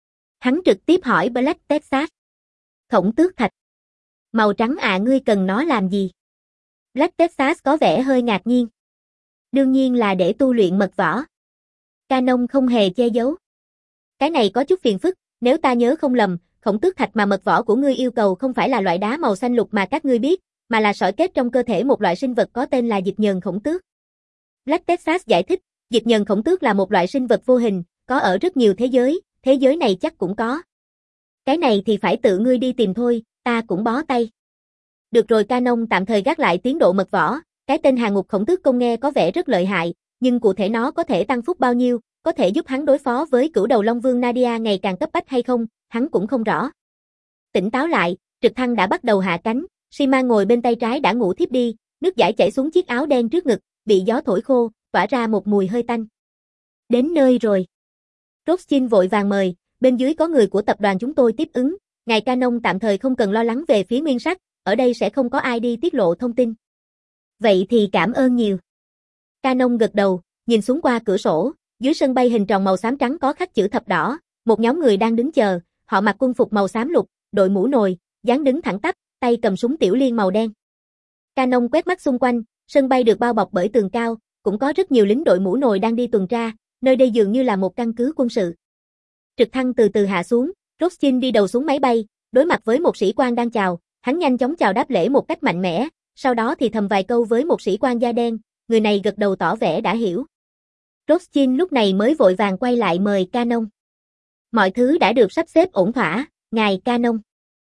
Hắn trực tiếp hỏi Black Texas. Khổng tước thạch. Màu trắng à, ngươi cần nó làm gì? Black Texas có vẻ hơi ngạc nhiên. Đương nhiên là để tu luyện mật võ. Canon không hề che giấu. Cái này có chút phiền phức, nếu ta nhớ không lầm, khổng tước thạch mà mật võ của ngươi yêu cầu không phải là loại đá màu xanh lục mà các ngươi biết, mà là sỏi kết trong cơ thể một loại sinh vật có tên là dịch nhờn khổng tước. Black Texas giải thích, dịch nhờn khổng tước là một loại sinh vật vô hình, có ở rất nhiều thế giới, thế giới này chắc cũng có. Cái này thì phải tự ngươi đi tìm thôi, ta cũng bó tay. Được rồi, Canon tạm thời gác lại tiến độ mật võ, cái tên hàng ngục khổng tước công nghe có vẻ rất lợi hại, nhưng cụ thể nó có thể tăng phúc bao nhiêu, có thể giúp hắn đối phó với cửu đầu Long Vương Nadia ngày càng cấp bách hay không, hắn cũng không rõ. Tỉnh táo lại, trực thăng đã bắt đầu hạ cánh, Sima ngồi bên tay trái đã ngủ thiếp đi, nước dãi chảy xuống chiếc áo đen trước ngực, bị gió thổi khô, tỏa ra một mùi hơi tanh. Đến nơi rồi. Rothschild vội vàng mời, bên dưới có người của tập đoàn chúng tôi tiếp ứng, ngài Canon tạm thời không cần lo lắng về phía nguyên sắc, ở đây sẽ không có ai đi tiết lộ thông tin. Vậy thì cảm ơn nhiều. Canon gật đầu, nhìn xuống qua cửa sổ, dưới sân bay hình tròn màu xám trắng có khắc chữ thập đỏ, một nhóm người đang đứng chờ, họ mặc quân phục màu xám lục, đội mũ nồi, dáng đứng thẳng tắp, tay cầm súng tiểu liên màu đen. Canon quét mắt xung quanh, sân bay được bao bọc bởi tường cao, cũng có rất nhiều lính đội mũ nồi đang đi tuần tra, nơi đây dường như là một căn cứ quân sự. Trực thăng từ từ hạ xuống, Rothschild đi đầu xuống máy bay, đối mặt với một sĩ quan đang chào, hắn nhanh chóng chào đáp lễ một cách mạnh mẽ, sau đó thì thầm vài câu với một sĩ quan da đen, người này gật đầu tỏ vẻ đã hiểu. Rothschild lúc này mới vội vàng quay lại mời Canon. Mọi thứ đã được sắp xếp ổn thỏa, ngài Canon.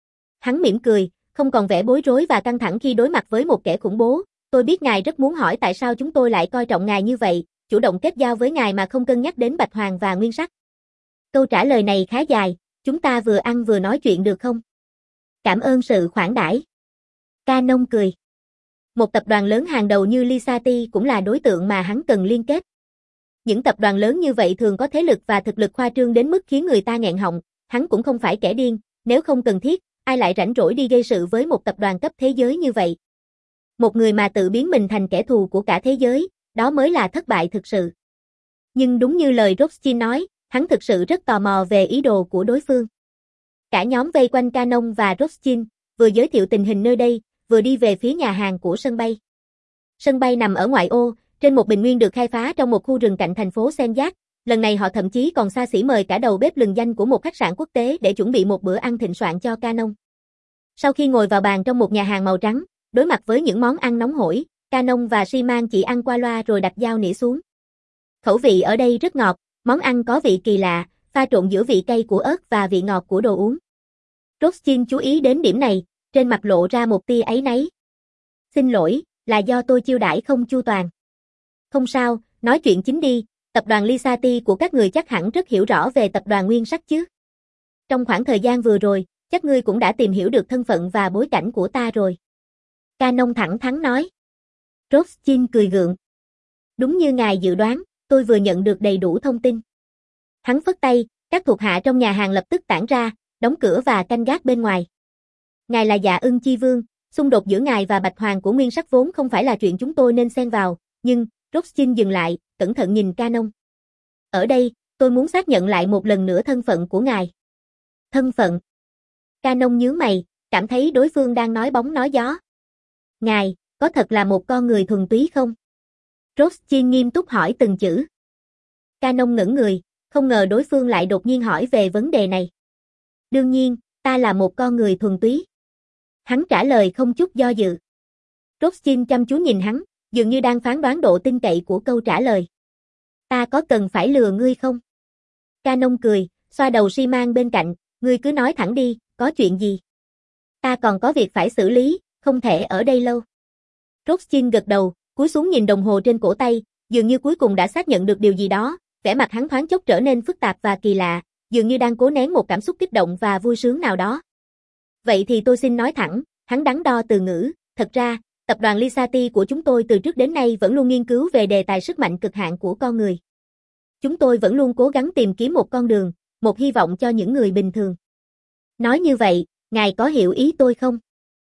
Hắn mỉm cười, không còn vẻ bối rối và căng thẳng khi đối mặt với một kẻ khủng bố. Tôi biết ngài rất muốn hỏi tại sao chúng tôi lại coi trọng ngài như vậy, chủ động kết giao với ngài mà không cân nhắc đến Bạch Hoàng và Nguyên Sắc. Câu trả lời này khá dài, chúng ta vừa ăn vừa nói chuyện được không? Cảm ơn sự khoản đãi. Canon cười. Một tập đoàn lớn hàng đầu như Lisati cũng là đối tượng mà hắn cần liên kết. Những tập đoàn lớn như vậy thường có thế lực và thực lực khoa trương đến mức khiến người ta nghẹn họng, hắn cũng không phải kẻ điên, nếu không cần thiết, ai lại rảnh rỗi đi gây sự với một tập đoàn cấp thế giới như vậy. Một người mà tự biến mình thành kẻ thù của cả thế giới, đó mới là thất bại thực sự. Nhưng đúng như lời Rothschild nói, hắn thực sự rất tò mò về ý đồ của đối phương. Cả nhóm vây quanh Canon và Rothschild, vừa giới thiệu tình hình nơi đây, vừa đi về phía nhà hàng của sân bay. Sân bay nằm ở ngoại ô, trên một bình nguyên được khai phá trong một khu rừng cạnh thành phố Senjak. Lần này họ thậm chí còn xa xỉ mời cả đầu bếp lừng danh của một khách sạn quốc tế để chuẩn bị một bữa ăn thịnh soạn cho Canon. Sau khi ngồi vào bàn trong một nhà hàng màu trắng, đối mặt với những món ăn nóng hổi, Canon và Simon chỉ ăn qua loa rồi đặt dao nĩa xuống. Khẩu vị ở đây rất ngọt, món ăn có vị kỳ lạ, pha trộn giữa vị cay của ớt và vị ngọt của đồ uống. Rothschild chú ý đến điểm này, trên mặt lộ ra một tia áy náy. Xin lỗi, là do tôi chiêu đãi không chu toàn. Không sao, nói chuyện chính đi, tập đoàn Lisati của các người chắc hẳn rất hiểu rõ về tập đoàn Nguyên Sắc chứ. Trong khoảng thời gian vừa rồi, chắc ngươi cũng đã tìm hiểu được thân phận và bối cảnh của ta rồi. Canon thẳng thắn nói. Rothschild cười gượng. Đúng như ngài dự đoán, tôi vừa nhận được đầy đủ thông tin. Hắn phất tay, các thuộc hạ trong nhà hàng lập tức tản ra, đóng cửa và canh gác bên ngoài. Ngài là Dạ Ưng Chi Vương, xung đột giữa ngài và Bạch Hoàng của Nguyên Sắc vốn không phải là chuyện chúng tôi nên xen vào, nhưng, Rothschild dừng lại, cẩn thận nhìn Canon. Ở đây, tôi muốn xác nhận lại một lần nữa thân phận của ngài. Thân phận? Canon nhướng mày, cảm thấy đối phương đang nói bóng nói gió. Ngài, có thật là một con người thuần túy không? Rothschild nghiêm túc hỏi từng chữ. Canon ngẩn người, không ngờ đối phương lại đột nhiên hỏi về vấn đề này. Đương nhiên, ta là một con người thuần túy. Hắn trả lời không chút do dự. Rothschild chăm chú nhìn hắn, dường như đang phán đoán độ tin cậy của câu trả lời. Ta có cần phải lừa ngươi không? Canon cười, xoa đầu Simon bên cạnh, ngươi cứ nói thẳng đi, có chuyện gì? Ta còn có việc phải xử lý, không thể ở đây lâu. Rothschild gật đầu, cúi xuống nhìn đồng hồ trên cổ tay, dường như cuối cùng đã xác nhận được điều gì đó, vẻ mặt hắn thoáng chốc trở nên phức tạp và kỳ lạ, dường như đang cố nén một cảm xúc kích động và vui sướng nào đó. Vậy thì tôi xin nói thẳng, hắn đắn đo từ ngữ, thật ra, tập đoàn Lisati của chúng tôi từ trước đến nay vẫn luôn nghiên cứu về đề tài sức mạnh cực hạn của con người. Chúng tôi vẫn luôn cố gắng tìm kiếm một con đường, một hy vọng cho những người bình thường. Nói như vậy, ngài có hiểu ý tôi không?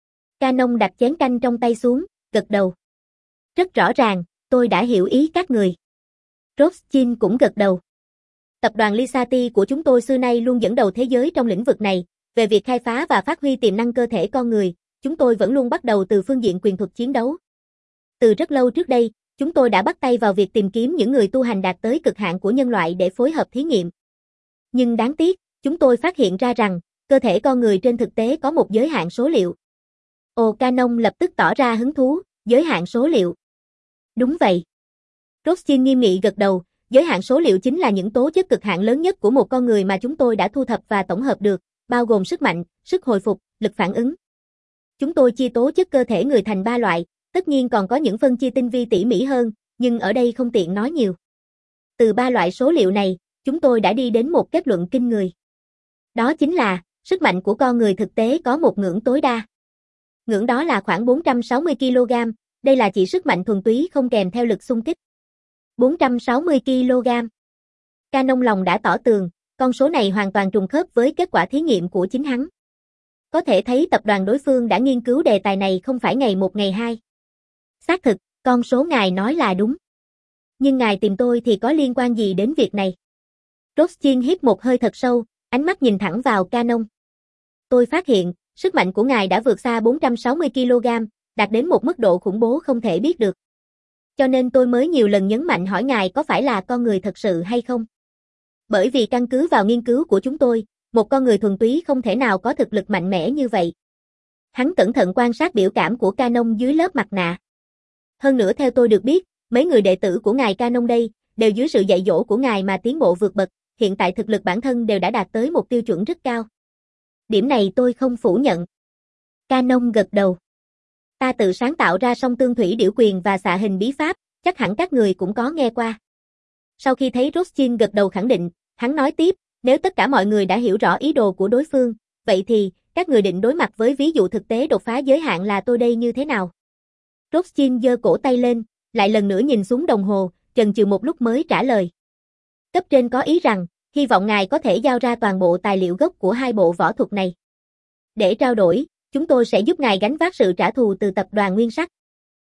Canon đặt chén canh trong tay xuống, gật đầu. Rất rõ ràng, tôi đã hiểu ý các người. Rothschild cũng gật đầu. Tập đoàn Lisati của chúng tôi xưa nay luôn dẫn đầu thế giới trong lĩnh vực này, về việc khai phá và phát huy tiềm năng cơ thể con người, chúng tôi vẫn luôn bắt đầu từ phương diện quyền thuật chiến đấu. Từ rất lâu trước đây, chúng tôi đã bắt tay vào việc tìm kiếm những người tu hành đạt tới cực hạn của nhân loại để phối hợp thí nghiệm. Nhưng đáng tiếc, chúng tôi phát hiện ra rằng, cơ thể con người trên thực tế có một giới hạn số liệu. Ồ, Canon lập tức tỏ ra hứng thú, giới hạn số liệu. Đúng vậy. Rothschild nghiêm nghị gật đầu, giới hạn số liệu chính là những tố chất cực hạn lớn nhất của một con người mà chúng tôi đã thu thập và tổng hợp được, bao gồm sức mạnh, sức hồi phục, lực phản ứng. Chúng tôi chia tố chất cơ thể người thành ba loại, tất nhiên còn có những phân chia tinh vi tỉ mỉ hơn, nhưng ở đây không tiện nói nhiều. Từ ba loại số liệu này, chúng tôi đã đi đến một kết luận kinh người. Đó chính là, sức mạnh của con người thực tế có một ngưỡng tối đa. Ngưỡng đó là khoảng bốn trăm sáu mươi ki lô gam, đây là chỉ sức mạnh thuần túy không kèm theo lực xung kích. bốn trăm sáu mươi ki lô gam. Canon lòng đã tỏ tường, con số này hoàn toàn trùng khớp với kết quả thí nghiệm của chính hắn. Có thể thấy tập đoàn đối phương đã nghiên cứu đề tài này không phải ngày một ngày hai. Xác thực, con số ngài nói là đúng. Nhưng ngài tìm tôi thì có liên quan gì đến việc này? Rothschild hít một hơi thật sâu, ánh mắt nhìn thẳng vào Canon. Tôi phát hiện, sức mạnh của ngài đã vượt xa bốn trăm sáu mươi ki lô gam, đạt đến một mức độ khủng bố không thể biết được. Cho nên tôi mới nhiều lần nhấn mạnh hỏi ngài có phải là con người thật sự hay không. Bởi vì căn cứ vào nghiên cứu của chúng tôi, một con người thuần túy không thể nào có thực lực mạnh mẽ như vậy. Hắn cẩn thận quan sát biểu cảm của Canon dưới lớp mặt nạ. Hơn nữa theo tôi được biết, mấy người đệ tử của ngài Canon đây, đều dưới sự dạy dỗ của ngài mà tiến bộ vượt bậc, hiện tại thực lực bản thân đều đã đạt tới một tiêu chuẩn rất cao. Điểm này tôi không phủ nhận. Canon gật đầu. Ta tự sáng tạo ra song tương thủy điểu quyền và xạ hình bí pháp, chắc hẳn các người cũng có nghe qua. Sau khi thấy Rothschild gật đầu khẳng định, hắn nói tiếp, nếu tất cả mọi người đã hiểu rõ ý đồ của đối phương, vậy thì, các người định đối mặt với ví dụ thực tế đột phá giới hạn là tôi đây như thế nào? Rothschild giơ cổ tay lên, lại lần nữa nhìn xuống đồng hồ, chần chừ một lúc mới trả lời. Cấp trên có ý rằng, hy vọng ngài có thể giao ra toàn bộ tài liệu gốc của hai bộ võ thuật này. Để trao đổi, chúng tôi sẽ giúp ngài gánh vác sự trả thù từ tập đoàn Nguyên Sắc.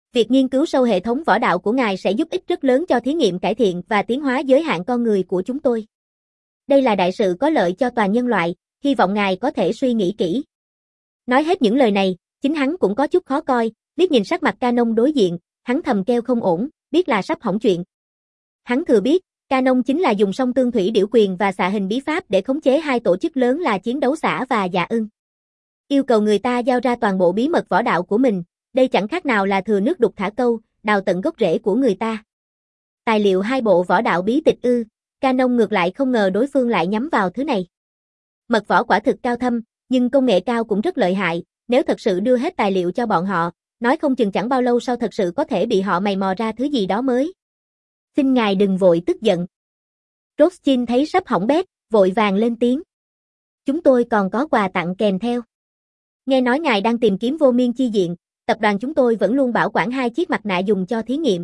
Việc nghiên cứu sâu hệ thống võ đạo của ngài sẽ giúp ích rất lớn cho thí nghiệm cải thiện và tiến hóa giới hạn con người của chúng tôi. Đây là đại sự có lợi cho toàn nhân loại, hy vọng ngài có thể suy nghĩ kỹ. Nói hết những lời này, chính hắn cũng có chút khó coi, liếc nhìn sắc mặt Canon đối diện, hắn thầm kêu không ổn, biết là sắp hỏng chuyện. Hắn thừa biết, Canon chính là dùng song tương thủy điểu quyền và xạ hình bí pháp để khống chế hai tổ chức lớn là Chiến Đấu Xã và Dạ Ưng. Yêu cầu người ta giao ra toàn bộ bí mật võ đạo của mình, đây chẳng khác nào là thừa nước đục thả câu, đào tận gốc rễ của người ta. Tài liệu hai bộ võ đạo bí tịch ư, Canon ngược lại không ngờ đối phương lại nhắm vào thứ này. Mật võ quả thực cao thâm, nhưng công nghệ cao cũng rất lợi hại, nếu thật sự đưa hết tài liệu cho bọn họ, nói không chừng chẳng bao lâu sau thật sự có thể bị họ mày mò ra thứ gì đó mới. Xin ngài đừng vội tức giận. Rothschild thấy sắp hỏng bét, vội vàng lên tiếng. Chúng tôi còn có quà tặng kèm theo. Nghe nói ngài đang tìm kiếm vô miên chi diện, tập đoàn chúng tôi vẫn luôn bảo quản hai chiếc mặt nạ dùng cho thí nghiệm.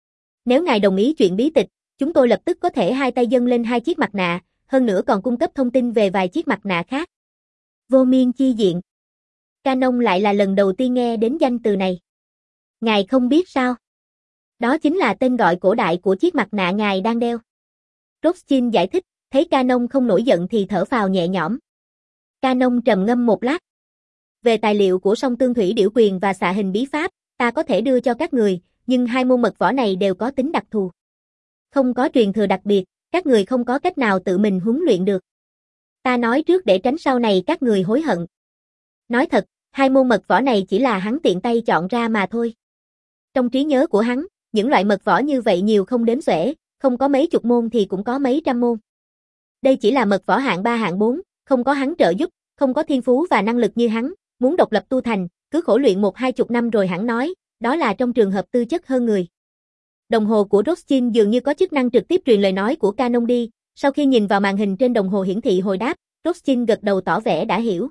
Nếu ngài đồng ý chuyện bí tịch, chúng tôi lập tức có thể hai tay dâng lên hai chiếc mặt nạ, hơn nữa còn cung cấp thông tin về vài chiếc mặt nạ khác. Vô miên chi diện. Canon lại là lần đầu tiên nghe đến danh từ này. Ngài không biết sao? Đó chính là tên gọi cổ đại của chiếc mặt nạ ngài đang đeo. Rothschild giải thích, thấy Canon không nổi giận thì thở phào nhẹ nhõm. Canon trầm ngâm một lát. Về tài liệu của song tương thủy điểu quyền và xạ hình bí pháp, ta có thể đưa cho các người, nhưng hai môn mật võ này đều có tính đặc thù. Không có truyền thừa đặc biệt, các người không có cách nào tự mình huấn luyện được. Ta nói trước để tránh sau này các người hối hận. Nói thật, hai môn mật võ này chỉ là hắn tiện tay chọn ra mà thôi. Trong trí nhớ của hắn, những loại mật võ như vậy nhiều không đếm xuể, không có mấy chục môn thì cũng có mấy trăm môn. Đây chỉ là mật võ hạng ba hạng bốn, không có hắn trợ giúp, không có thiên phú và năng lực như hắn, muốn độc lập tu thành, cứ khổ luyện một hai chục năm rồi hẳn nói, đó là trong trường hợp tư chất hơn người. Đồng hồ của Rothschild dường như có chức năng trực tiếp truyền lời nói của Canon đi, sau khi nhìn vào màn hình trên đồng hồ hiển thị hồi đáp, Rothschild gật đầu tỏ vẻ đã hiểu.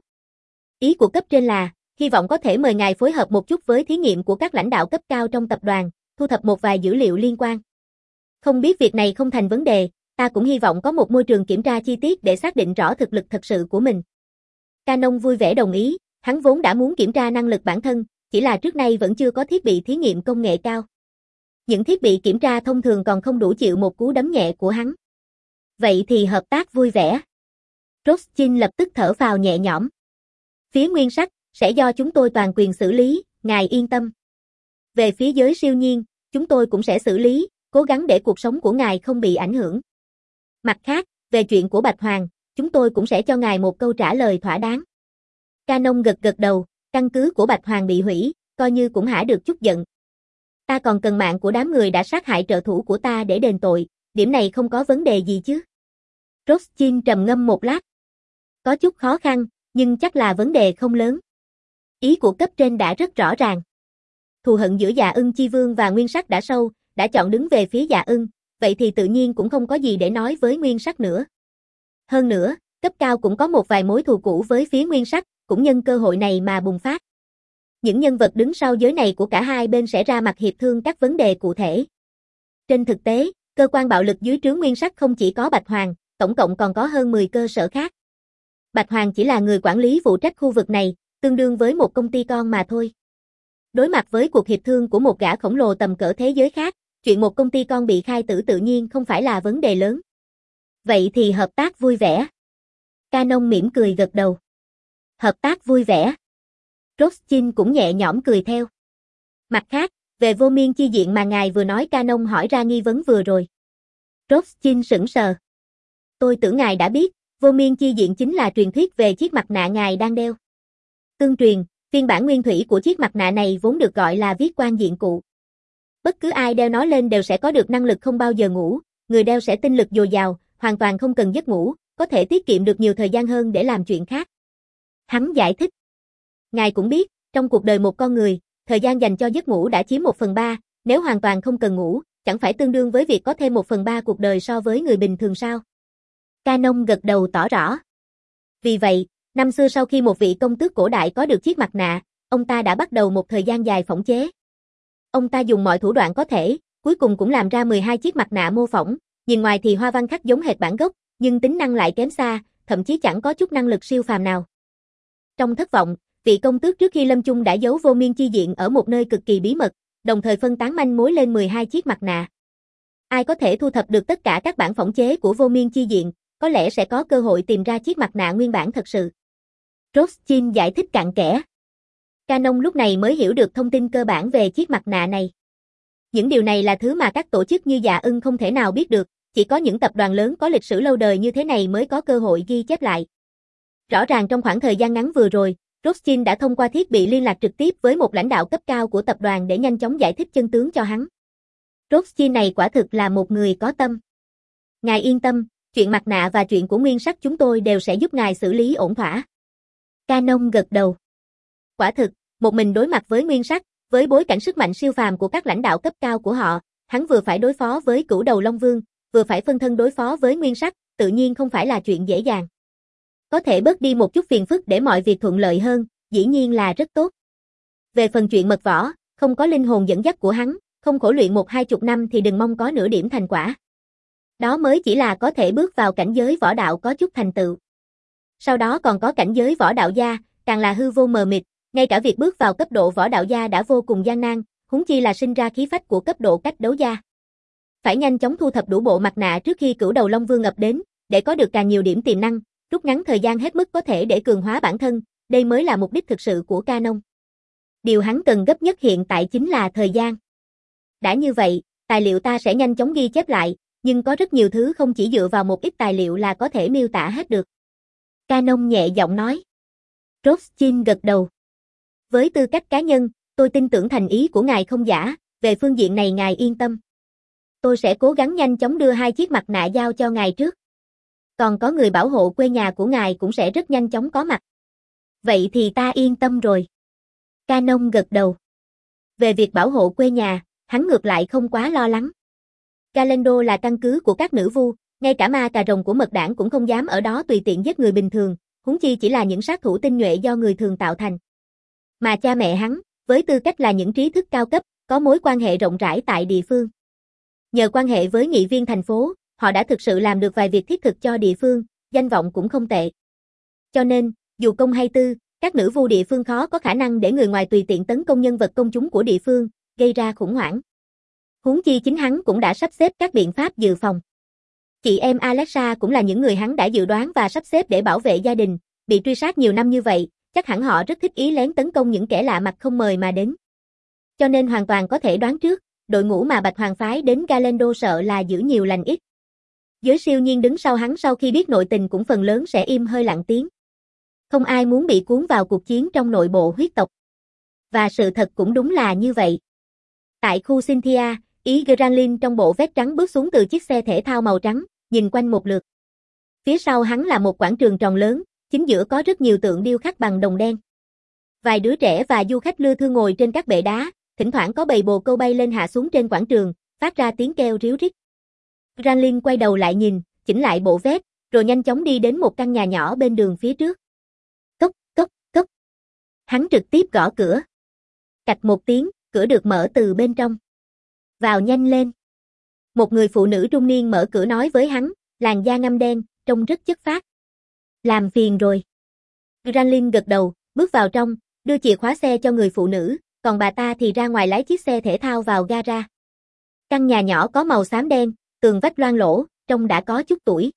Ý của cấp trên là, hy vọng có thể mời ngài phối hợp một chút với thí nghiệm của các lãnh đạo cấp cao trong tập đoàn, thu thập một vài dữ liệu liên quan. Không biết việc này không thành vấn đề, ta cũng hy vọng có một môi trường kiểm tra chi tiết để xác định rõ thực lực thật sự của mình. Canon vui vẻ đồng ý, hắn vốn đã muốn kiểm tra năng lực bản thân, chỉ là trước nay vẫn chưa có thiết bị thí nghiệm công nghệ cao. Những thiết bị kiểm tra thông thường còn không đủ chịu một cú đấm nhẹ của hắn. Vậy thì hợp tác vui vẻ. Rothschild lập tức thở phào nhẹ nhõm. Phía Nguyên Sắc, sẽ do chúng tôi toàn quyền xử lý, ngài yên tâm. Về phía giới siêu nhiên, chúng tôi cũng sẽ xử lý, cố gắng để cuộc sống của ngài không bị ảnh hưởng. Mặt khác, về chuyện của Bạch Hoàng, chúng tôi cũng sẽ cho ngài một câu trả lời thỏa đáng. Canon gật gật đầu, căn cứ của Bạch Hoàng bị hủy, coi như cũng hả được chút giận. Ta còn cần mạng của đám người đã sát hại trợ thủ của ta để đền tội, điểm này không có vấn đề gì chứ. Rothschild trầm ngâm một lát. Có chút khó khăn, nhưng chắc là vấn đề không lớn. Ý của cấp trên đã rất rõ ràng. Thù hận giữa Dạ Ưng Chi Vương và Nguyên Sắc đã sâu, đã chọn đứng về phía Dạ Ưng, vậy thì tự nhiên cũng không có gì để nói với Nguyên Sắc nữa. Hơn nữa, cấp cao cũng có một vài mối thù cũ với phía Nguyên Sắc, cũng nhân cơ hội này mà bùng phát. Những nhân vật đứng sau giới này của cả hai bên sẽ ra mặt hiệp thương các vấn đề cụ thể. Trên thực tế, cơ quan bạo lực dưới trướng Nguyên Sắc không chỉ có Bạch Hoàng, tổng cộng còn có hơn mười cơ sở khác. Bạch Hoàng chỉ là người quản lý phụ trách khu vực này, tương đương với một công ty con mà thôi. Đối mặt với cuộc hiệp thương của một gã khổng lồ tầm cỡ thế giới khác, chuyện một công ty con bị khai tử tự nhiên không phải là vấn đề lớn. Vậy thì hợp tác vui vẻ. Canon mỉm cười gật đầu. Hợp tác vui vẻ. Rothschild cũng nhẹ nhõm cười theo. Mặt khác, về vô miên chi diện mà ngài vừa nói, Canon hỏi ra nghi vấn vừa rồi. Rothschild sững sờ. Tôi tưởng ngài đã biết, vô miên chi diện chính là truyền thuyết về chiếc mặt nạ ngài đang đeo. Tương truyền, phiên bản nguyên thủy của chiếc mặt nạ này vốn được gọi là viết quan diện cụ. Bất cứ ai đeo nó lên đều sẽ có được năng lực không bao giờ ngủ, người đeo sẽ tinh lực dồi dào, hoàn toàn không cần giấc ngủ, có thể tiết kiệm được nhiều thời gian hơn để làm chuyện khác. Hắn giải thích. Ngài cũng biết, trong cuộc đời một con người, thời gian dành cho giấc ngủ đã chiếm một phần ba, nếu hoàn toàn không cần ngủ, chẳng phải tương đương với việc có thêm một phần ba cuộc đời so với người bình thường sao? Canon gật đầu tỏ rõ. Vì vậy, năm xưa sau khi một vị công tước cổ đại có được chiếc mặt nạ, ông ta đã bắt đầu một thời gian dài phỏng chế. Ông ta dùng mọi thủ đoạn có thể, cuối cùng cũng làm ra mười hai chiếc mặt nạ mô phỏng, nhìn ngoài thì hoa văn khắc giống hệt bản gốc, nhưng tính năng lại kém xa, thậm chí chẳng có chút năng lực siêu phàm nào. Trong thất vọng, vị công tước trước khi lâm chung đã giấu vô miên chi diện ở một nơi cực kỳ bí mật, đồng thời phân tán manh mối lên mười hai chiếc mặt nạ. Ai có thể thu thập được tất cả các bản phỏng chế của Vô Miên Chi Diện, có lẽ sẽ có cơ hội tìm ra chiếc mặt nạ nguyên bản thật sự. Rothschild giải thích cặn kẽ. Canon lúc này mới hiểu được thông tin cơ bản về chiếc mặt nạ này. Những điều này là thứ mà các tổ chức như Dạ Ưng không thể nào biết được, chỉ có những tập đoàn lớn có lịch sử lâu đời như thế này mới có cơ hội ghi chép lại. Rõ ràng trong khoảng thời gian ngắn vừa rồi, Rothschild đã thông qua thiết bị liên lạc trực tiếp với một lãnh đạo cấp cao của tập đoàn để nhanh chóng giải thích chân tướng cho hắn. Rothschild này quả thực là một người có tâm. Ngài yên tâm, chuyện mặt nạ và chuyện của Nguyên Sắc chúng tôi đều sẽ giúp ngài xử lý ổn thỏa. Canon gật đầu. Quả thực, một mình đối mặt với Nguyên Sắc, với bối cảnh sức mạnh siêu phàm của các lãnh đạo cấp cao của họ, hắn vừa phải đối phó với Cửu Đầu Long Vương, vừa phải phân thân đối phó với Nguyên Sắc, tự nhiên không phải là chuyện dễ dàng. Có thể bớt đi một chút phiền phức để mọi việc thuận lợi hơn, dĩ nhiên là rất tốt. Về phần chuyện mật võ, không có linh hồn dẫn dắt của hắn, không khổ luyện một hai chục năm thì đừng mong có nửa điểm thành quả. Đó mới chỉ là có thể bước vào cảnh giới võ đạo có chút thành tựu. Sau đó còn có cảnh giới võ đạo gia, càng là hư vô mờ mịt, ngay cả việc bước vào cấp độ võ đạo gia đã vô cùng gian nan, huống chi là sinh ra khí phách của cấp độ cách đấu gia. Phải nhanh chóng thu thập đủ bộ mặt nạ trước khi Cửu Đầu Long Vương ập đến, để có được càng nhiều điểm tiềm năng, rút ngắn thời gian hết mức có thể để cường hóa bản thân, đây mới là mục đích thực sự của Canon. Điều hắn cần gấp nhất hiện tại chính là thời gian. Đã như vậy, tài liệu ta sẽ nhanh chóng ghi chép lại, nhưng có rất nhiều thứ không chỉ dựa vào một ít tài liệu là có thể miêu tả hết được. Canon nhẹ giọng nói. Rothschild gật đầu. Với tư cách cá nhân, tôi tin tưởng thành ý của ngài không giả, về phương diện này ngài yên tâm. Tôi sẽ cố gắng nhanh chóng đưa hai chiếc mặt nạ giao cho ngài trước. Còn có người bảo hộ quê nhà của ngài cũng sẽ rất nhanh chóng có mặt. Vậy thì ta yên tâm rồi. Canon gật đầu. Về việc bảo hộ quê nhà, hắn ngược lại không quá lo lắng. Galendo là căn cứ của các nữ vu, ngay cả ma cà rồng của mật đảng cũng không dám ở đó tùy tiện giết người bình thường, huống chi chỉ là những sát thủ tinh nhuệ do người thường tạo thành. Mà cha mẹ hắn, với tư cách là những trí thức cao cấp, có mối quan hệ rộng rãi tại địa phương. Nhờ quan hệ với nghị viên thành phố, họ đã thực sự làm được vài việc thiết thực cho địa phương, danh vọng cũng không tệ. Cho nên, dù công hay tư, các nữ vu địa phương khó có khả năng để người ngoài tùy tiện tấn công nhân vật công chúng của địa phương, gây ra khủng hoảng. Huống chi chính hắn cũng đã sắp xếp các biện pháp dự phòng. Chị em Alexa cũng là những người hắn đã dự đoán và sắp xếp để bảo vệ gia đình, bị truy sát nhiều năm như vậy, chắc hẳn họ rất thích ý lén tấn công những kẻ lạ mặt không mời mà đến. Cho nên hoàn toàn có thể đoán trước, đội ngũ mà Bạch Hoàng phái đến Galendo sợ là giữ nhiều lành ít. Giới siêu nhiên đứng sau hắn sau khi biết nội tình cũng phần lớn sẽ im hơi lặng tiếng. Không ai muốn bị cuốn vào cuộc chiến trong nội bộ huyết tộc. Và sự thật cũng đúng là như vậy. Tại khu Cynthia, Ý Granlin trong bộ vest trắng bước xuống từ chiếc xe thể thao màu trắng, nhìn quanh một lượt. Phía sau hắn là một quảng trường tròn lớn, chính giữa có rất nhiều tượng điêu khắc bằng đồng đen. Vài đứa trẻ và du khách lưa thưa ngồi trên các bệ đá, thỉnh thoảng có bầy bồ câu bay lên hạ xuống trên quảng trường, phát ra tiếng kêu ríu rít. Granlin quay đầu lại nhìn, chỉnh lại bộ vest, rồi nhanh chóng đi đến một căn nhà nhỏ bên đường phía trước. Cốc, cốc, cốc. Hắn trực tiếp gõ cửa. Cạch một tiếng, cửa được mở từ bên trong. Vào nhanh lên. Một người phụ nữ trung niên mở cửa nói với hắn, làn da ngăm đen, trông rất chất phác. Làm phiền rồi. Granlin gật đầu, bước vào trong, đưa chìa khóa xe cho người phụ nữ, còn bà ta thì ra ngoài lái chiếc xe thể thao vào gara. Căn nhà nhỏ có màu xám đen, tường vách loang lỗ, trông đã có chút tuổi.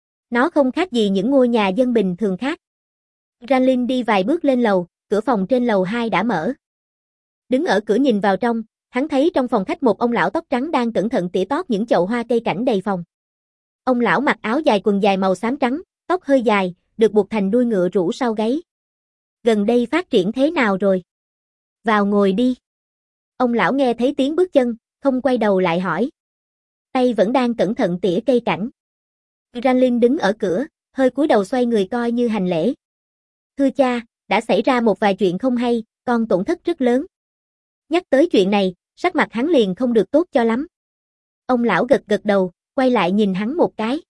Nó không khác gì những ngôi nhà dân bình thường khác. Granlin đi vài bước lên lầu, cửa phòng trên lầu hai đã mở. Đứng ở cửa nhìn vào trong, hắn thấy trong phòng khách một ông lão tóc trắng đang cẩn thận tỉa tót những chậu hoa cây cảnh đầy phòng. Ông lão mặc áo dài quần dài màu xám trắng, tóc hơi dài, được buộc thành đuôi ngựa rủ sau gáy. Gần đây phát triển thế nào rồi? Vào ngồi đi. Ông lão nghe thấy tiếng bước chân, không quay đầu lại hỏi. Tay vẫn đang cẩn thận tỉa cây cảnh. Granlin đứng ở cửa, hơi cúi đầu xoay người coi như hành lễ. Thưa cha, đã xảy ra một vài chuyện không hay, con tổn thất rất lớn. Nhắc tới chuyện này, sắc mặt hắn liền không được tốt cho lắm. Ông lão gật gật đầu, quay lại nhìn hắn một cái.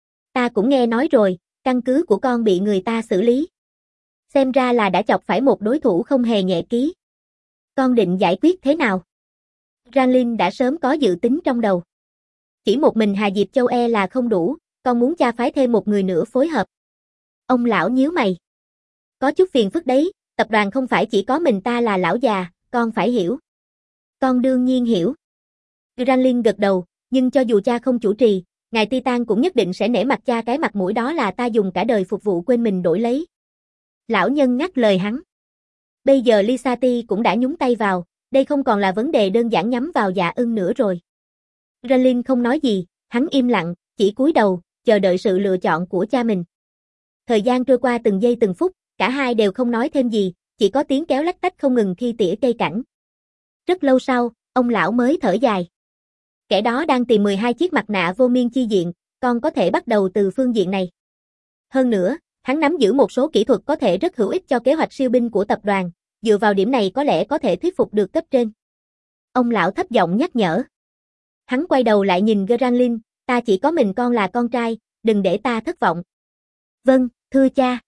Ta cũng nghe nói rồi, căn cứ của con bị người ta xử lý. Xem ra là đã chọc phải một đối thủ không hề nhẹ ký. Con định giải quyết thế nào? Granlin đã sớm có dự tính trong đầu. Chỉ một mình Hà Diệp Châu e là không đủ, con muốn cha phái thêm một người nữa phối hợp. Ông lão nhíu mày. Có chút phiền phức đấy, tập đoàn không phải chỉ có mình ta là lão già, con phải hiểu. Con đương nhiên hiểu. Granlin gật đầu, nhưng cho dù cha không chủ trì, ngài Titan cũng nhất định sẽ nể mặt cha, cái mặt mũi đó là ta dùng cả đời phục vụ quên mình đổi lấy. Lão nhân ngắt lời hắn. Bây giờ Lysati cũng đã nhúng tay vào, đây không còn là vấn đề đơn giản nhắm vào Dạ Ưng nữa rồi. Granlin không nói gì, hắn im lặng, chỉ cúi đầu, chờ đợi sự lựa chọn của cha mình. Thời gian trôi qua từng giây từng phút, cả hai đều không nói thêm gì, chỉ có tiếng kéo lách tách không ngừng khi tỉa cây cảnh. Rất lâu sau, ông lão mới thở dài. Kẻ đó đang tìm mười hai chiếc mặt nạ vô miên chi diện, con có thể bắt đầu từ phương diện này. Hơn nữa, hắn nắm giữ một số kỹ thuật có thể rất hữu ích cho kế hoạch siêu binh của tập đoàn, dựa vào điểm này có lẽ có thể thuyết phục được cấp trên. Ông lão thấp giọng nhắc nhở. Hắn quay đầu lại nhìn Granlin, ta chỉ có mình con là con trai, đừng để ta thất vọng. Vâng, thưa cha.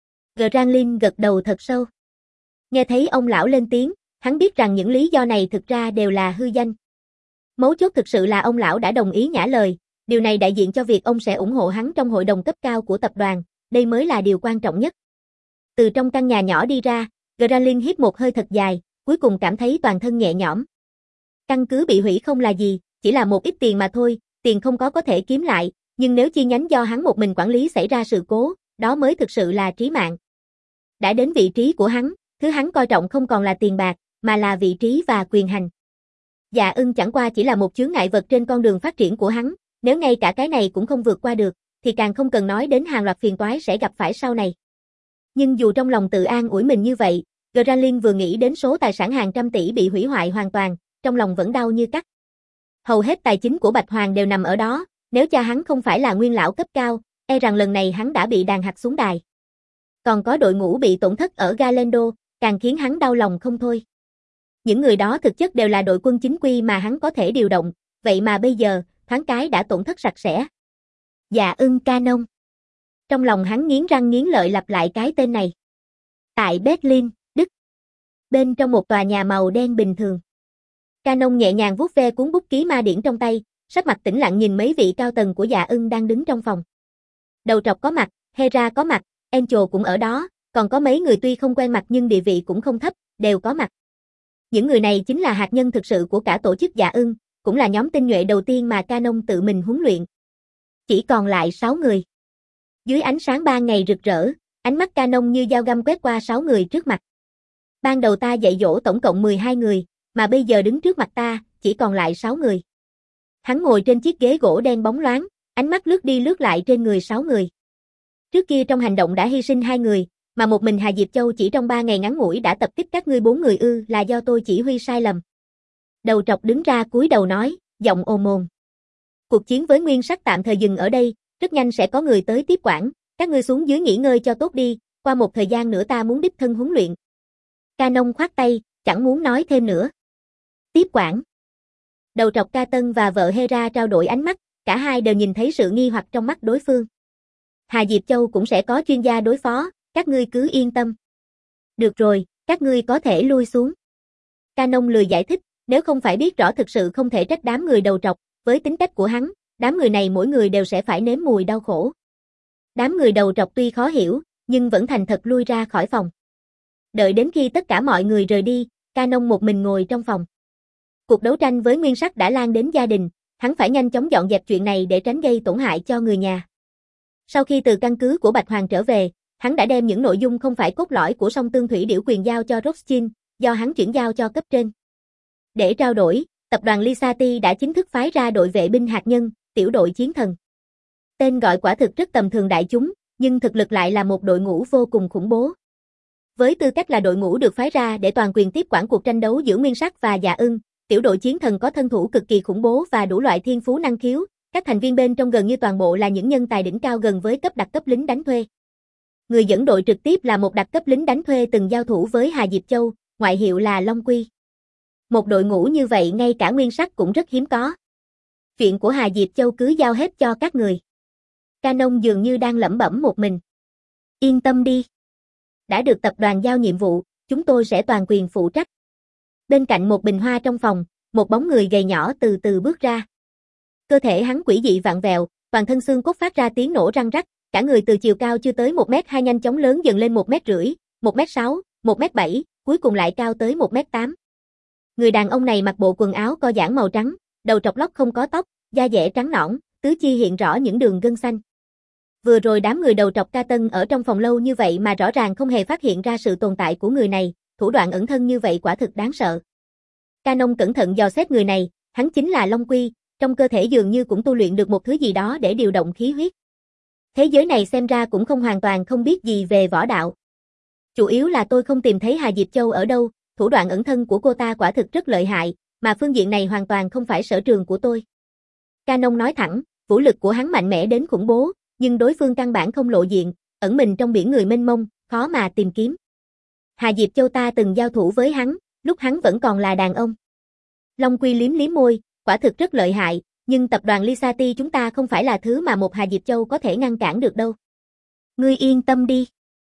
Granlin gật đầu thật sâu. Nghe thấy ông lão lên tiếng, hắn biết rằng những lý do này thực ra đều là hư danh. Mấu chốt thực sự là ông lão đã đồng ý nhả lời, điều này đại diện cho việc ông sẽ ủng hộ hắn trong hội đồng cấp cao của tập đoàn, đây mới là điều quan trọng nhất. Từ trong căn nhà nhỏ đi ra, Granlin hít một hơi thật dài, cuối cùng cảm thấy toàn thân nhẹ nhõm. Căn cứ bị hủy không là gì, chỉ là một ít tiền mà thôi, tiền không có có thể kiếm lại, nhưng nếu chi nhánh do hắn một mình quản lý xảy ra sự cố, đó mới thực sự là trí mạng. Đã đến vị trí của hắn, thứ hắn coi trọng không còn là tiền bạc, mà là vị trí và quyền hành. Dạ Ưng chẳng qua chỉ là một chướng ngại vật trên con đường phát triển của hắn, nếu ngay cả cái này cũng không vượt qua được, thì càng không cần nói đến hàng loạt phiền toái sẽ gặp phải sau này. Nhưng dù trong lòng tự an ủi mình như vậy, Granlin vừa nghĩ đến số tài sản hàng trăm tỷ bị hủy hoại hoàn toàn, trong lòng vẫn đau như cắt. Hầu hết tài chính của Bạch Hoàng đều nằm ở đó, nếu cha hắn không phải là nguyên lão cấp cao, e rằng lần này hắn đã bị đàn hạt xuống đài. Còn có đội ngũ bị tổn thất ở Galendo, càng khiến hắn đau lòng không thôi. Những người đó thực chất đều là đội quân chính quy mà hắn có thể điều động, vậy mà bây giờ, thoáng cái đã tổn thất sạch sẽ. Dạ Ưng Canon. Trong lòng hắn nghiến răng nghiến lợi lặp lại cái tên này. Tại Berlin, Đức. Bên trong một tòa nhà màu đen bình thường. Canon nhẹ nhàng vuốt ve cuốn bút ký ma điển trong tay, sắc mặt tĩnh lặng nhìn mấy vị cao tầng của Dạ Ưng đang đứng trong phòng. Đầu trọc có mặt, Hera có mặt, Angel cũng ở đó, còn có mấy người tuy không quen mặt nhưng địa vị cũng không thấp, đều có mặt. Những người này chính là hạt nhân thực sự của cả tổ chức Dạ Ưng, cũng là nhóm tinh nhuệ đầu tiên mà Canon tự mình huấn luyện. Chỉ còn lại sáu người. Dưới ánh sáng ban ngày rực rỡ, ánh mắt Canon như dao găm quét qua sáu người trước mặt. Ban đầu ta dạy dỗ tổng cộng mười hai người, mà bây giờ đứng trước mặt ta, chỉ còn lại sáu người. Hắn ngồi trên chiếc ghế gỗ đen bóng loáng, ánh mắt lướt đi lướt lại trên người sáu người. Trước kia trong hành động đã hy sinh hai người, mà một mình Hà Diệp Châu chỉ trong ba ngày ngắn ngủi đã tập kích các ngươi bốn người ư, là do tôi chỉ huy sai lầm. Đầu trọc đứng ra cúi đầu nói, giọng ồm ồm. Cuộc chiến với Nguyên Sắc tạm thời dừng ở đây, rất nhanh sẽ có người tới tiếp quản, các ngươi xuống dưới nghỉ ngơi cho tốt đi, qua một thời gian nữa ta muốn đích thân huấn luyện. Canon khoát tay, chẳng muốn nói thêm nữa. Tiếp quản. Đầu trọc Ca Tân và vợ Hera trao đổi ánh mắt, cả hai đều nhìn thấy sự nghi hoặc trong mắt đối phương. Hà Diệp Châu cũng sẽ có chuyên gia đối phó, các ngươi cứ yên tâm. Được rồi, các ngươi có thể lui xuống. Canon lười giải thích, nếu không phải biết rõ thực sự không thể trách đám người đầu trọc, với tính cách của hắn, đám người này mỗi người đều sẽ phải nếm mùi đau khổ. Đám người đầu trọc tuy khó hiểu, nhưng vẫn thành thật lui ra khỏi phòng. Đợi đến khi tất cả mọi người rời đi, Canon một mình ngồi trong phòng. Cuộc đấu tranh với Nguyên Sắc đã lan đến gia đình, hắn phải nhanh chóng dọn dẹp chuyện này để tránh gây tổn hại cho người nhà. Sau khi từ căn cứ của Bạch Hoàng trở về, hắn đã đem những nội dung không phải cốt lõi của song tương thủy điểu quyền giao cho Rothschild, do hắn chuyển giao cho cấp trên. Để trao đổi, tập đoàn Lysati đã chính thức phái ra đội vệ binh hạt nhân, tiểu đội chiến thần. Tên gọi quả thực rất tầm thường đại chúng, nhưng thực lực lại là một đội ngũ vô cùng khủng bố. Với tư cách là đội ngũ được phái ra để toàn quyền tiếp quản cuộc tranh đấu giữa Nguyên Sắc và Dạ Ưng, tiểu đội chiến thần có thân thủ cực kỳ khủng bố và đủ loại thiên phú năng khiếu, các thành viên bên trong gần như toàn bộ là những nhân tài đỉnh cao gần với cấp đặc cấp lính đánh thuê. Người dẫn đội trực tiếp là một đặc cấp lính đánh thuê từng giao thủ với Hà Diệp Châu, ngoại hiệu là Long Quy. Một đội ngũ như vậy ngay cả Nguyên Sắc cũng rất hiếm có. Chuyện của Hà Diệp Châu cứ giao hết cho các người. Canon dường như đang lẩm bẩm một mình. Yên tâm đi. Đã được tập đoàn giao nhiệm vụ, chúng tôi sẽ toàn quyền phụ trách. Bên cạnh một bình hoa trong phòng, một bóng người gầy nhỏ từ từ bước ra. Cơ thể hắn quỷ dị vặn vẹo, toàn thân xương cốt phát ra tiếng nổ răng rắc, cả người từ chiều cao chưa tới một mét hai nhanh chóng lớn dần lên một mét rưỡi, một mét sáu, một mét bảy, cuối cùng lại cao tới một mét tám. Người đàn ông này mặc bộ quần áo co giãn màu trắng, đầu trọc lóc không có tóc, da dẻ trắng nõn, tứ chi hiện rõ những đường gân xanh. Vừa rồi đám người đầu trọc ca tân ở trong phòng lâu như vậy mà rõ ràng không hề phát hiện ra sự tồn tại của người này, thủ đoạn ẩn thân như vậy quả thực đáng sợ. Canon cẩn thận dò xét người này, hắn chính là Long Quy, trong cơ thể dường như cũng tu luyện được một thứ gì đó để điều động khí huyết. Thế giới này xem ra cũng không hoàn toàn không biết gì về võ đạo. Chủ yếu là tôi không tìm thấy Hà Diệp Châu ở đâu, thủ đoạn ẩn thân của cô ta quả thực rất lợi hại, mà phương diện này hoàn toàn không phải sở trường của tôi. Canon nói thẳng, vũ lực của hắn mạnh mẽ đến khủng bố, nhưng đối phương căn bản không lộ diện, ẩn mình trong biển người mênh mông, khó mà tìm kiếm. Hà Diệp Châu ta từng giao thủ với hắn, lúc hắn vẫn còn là đàn ông. Long Quy liếm liếm môi, quả thực rất lợi hại, nhưng tập đoàn Lisati chúng ta không phải là thứ mà một Hà Diệp Châu có thể ngăn cản được đâu. Ngươi yên tâm đi.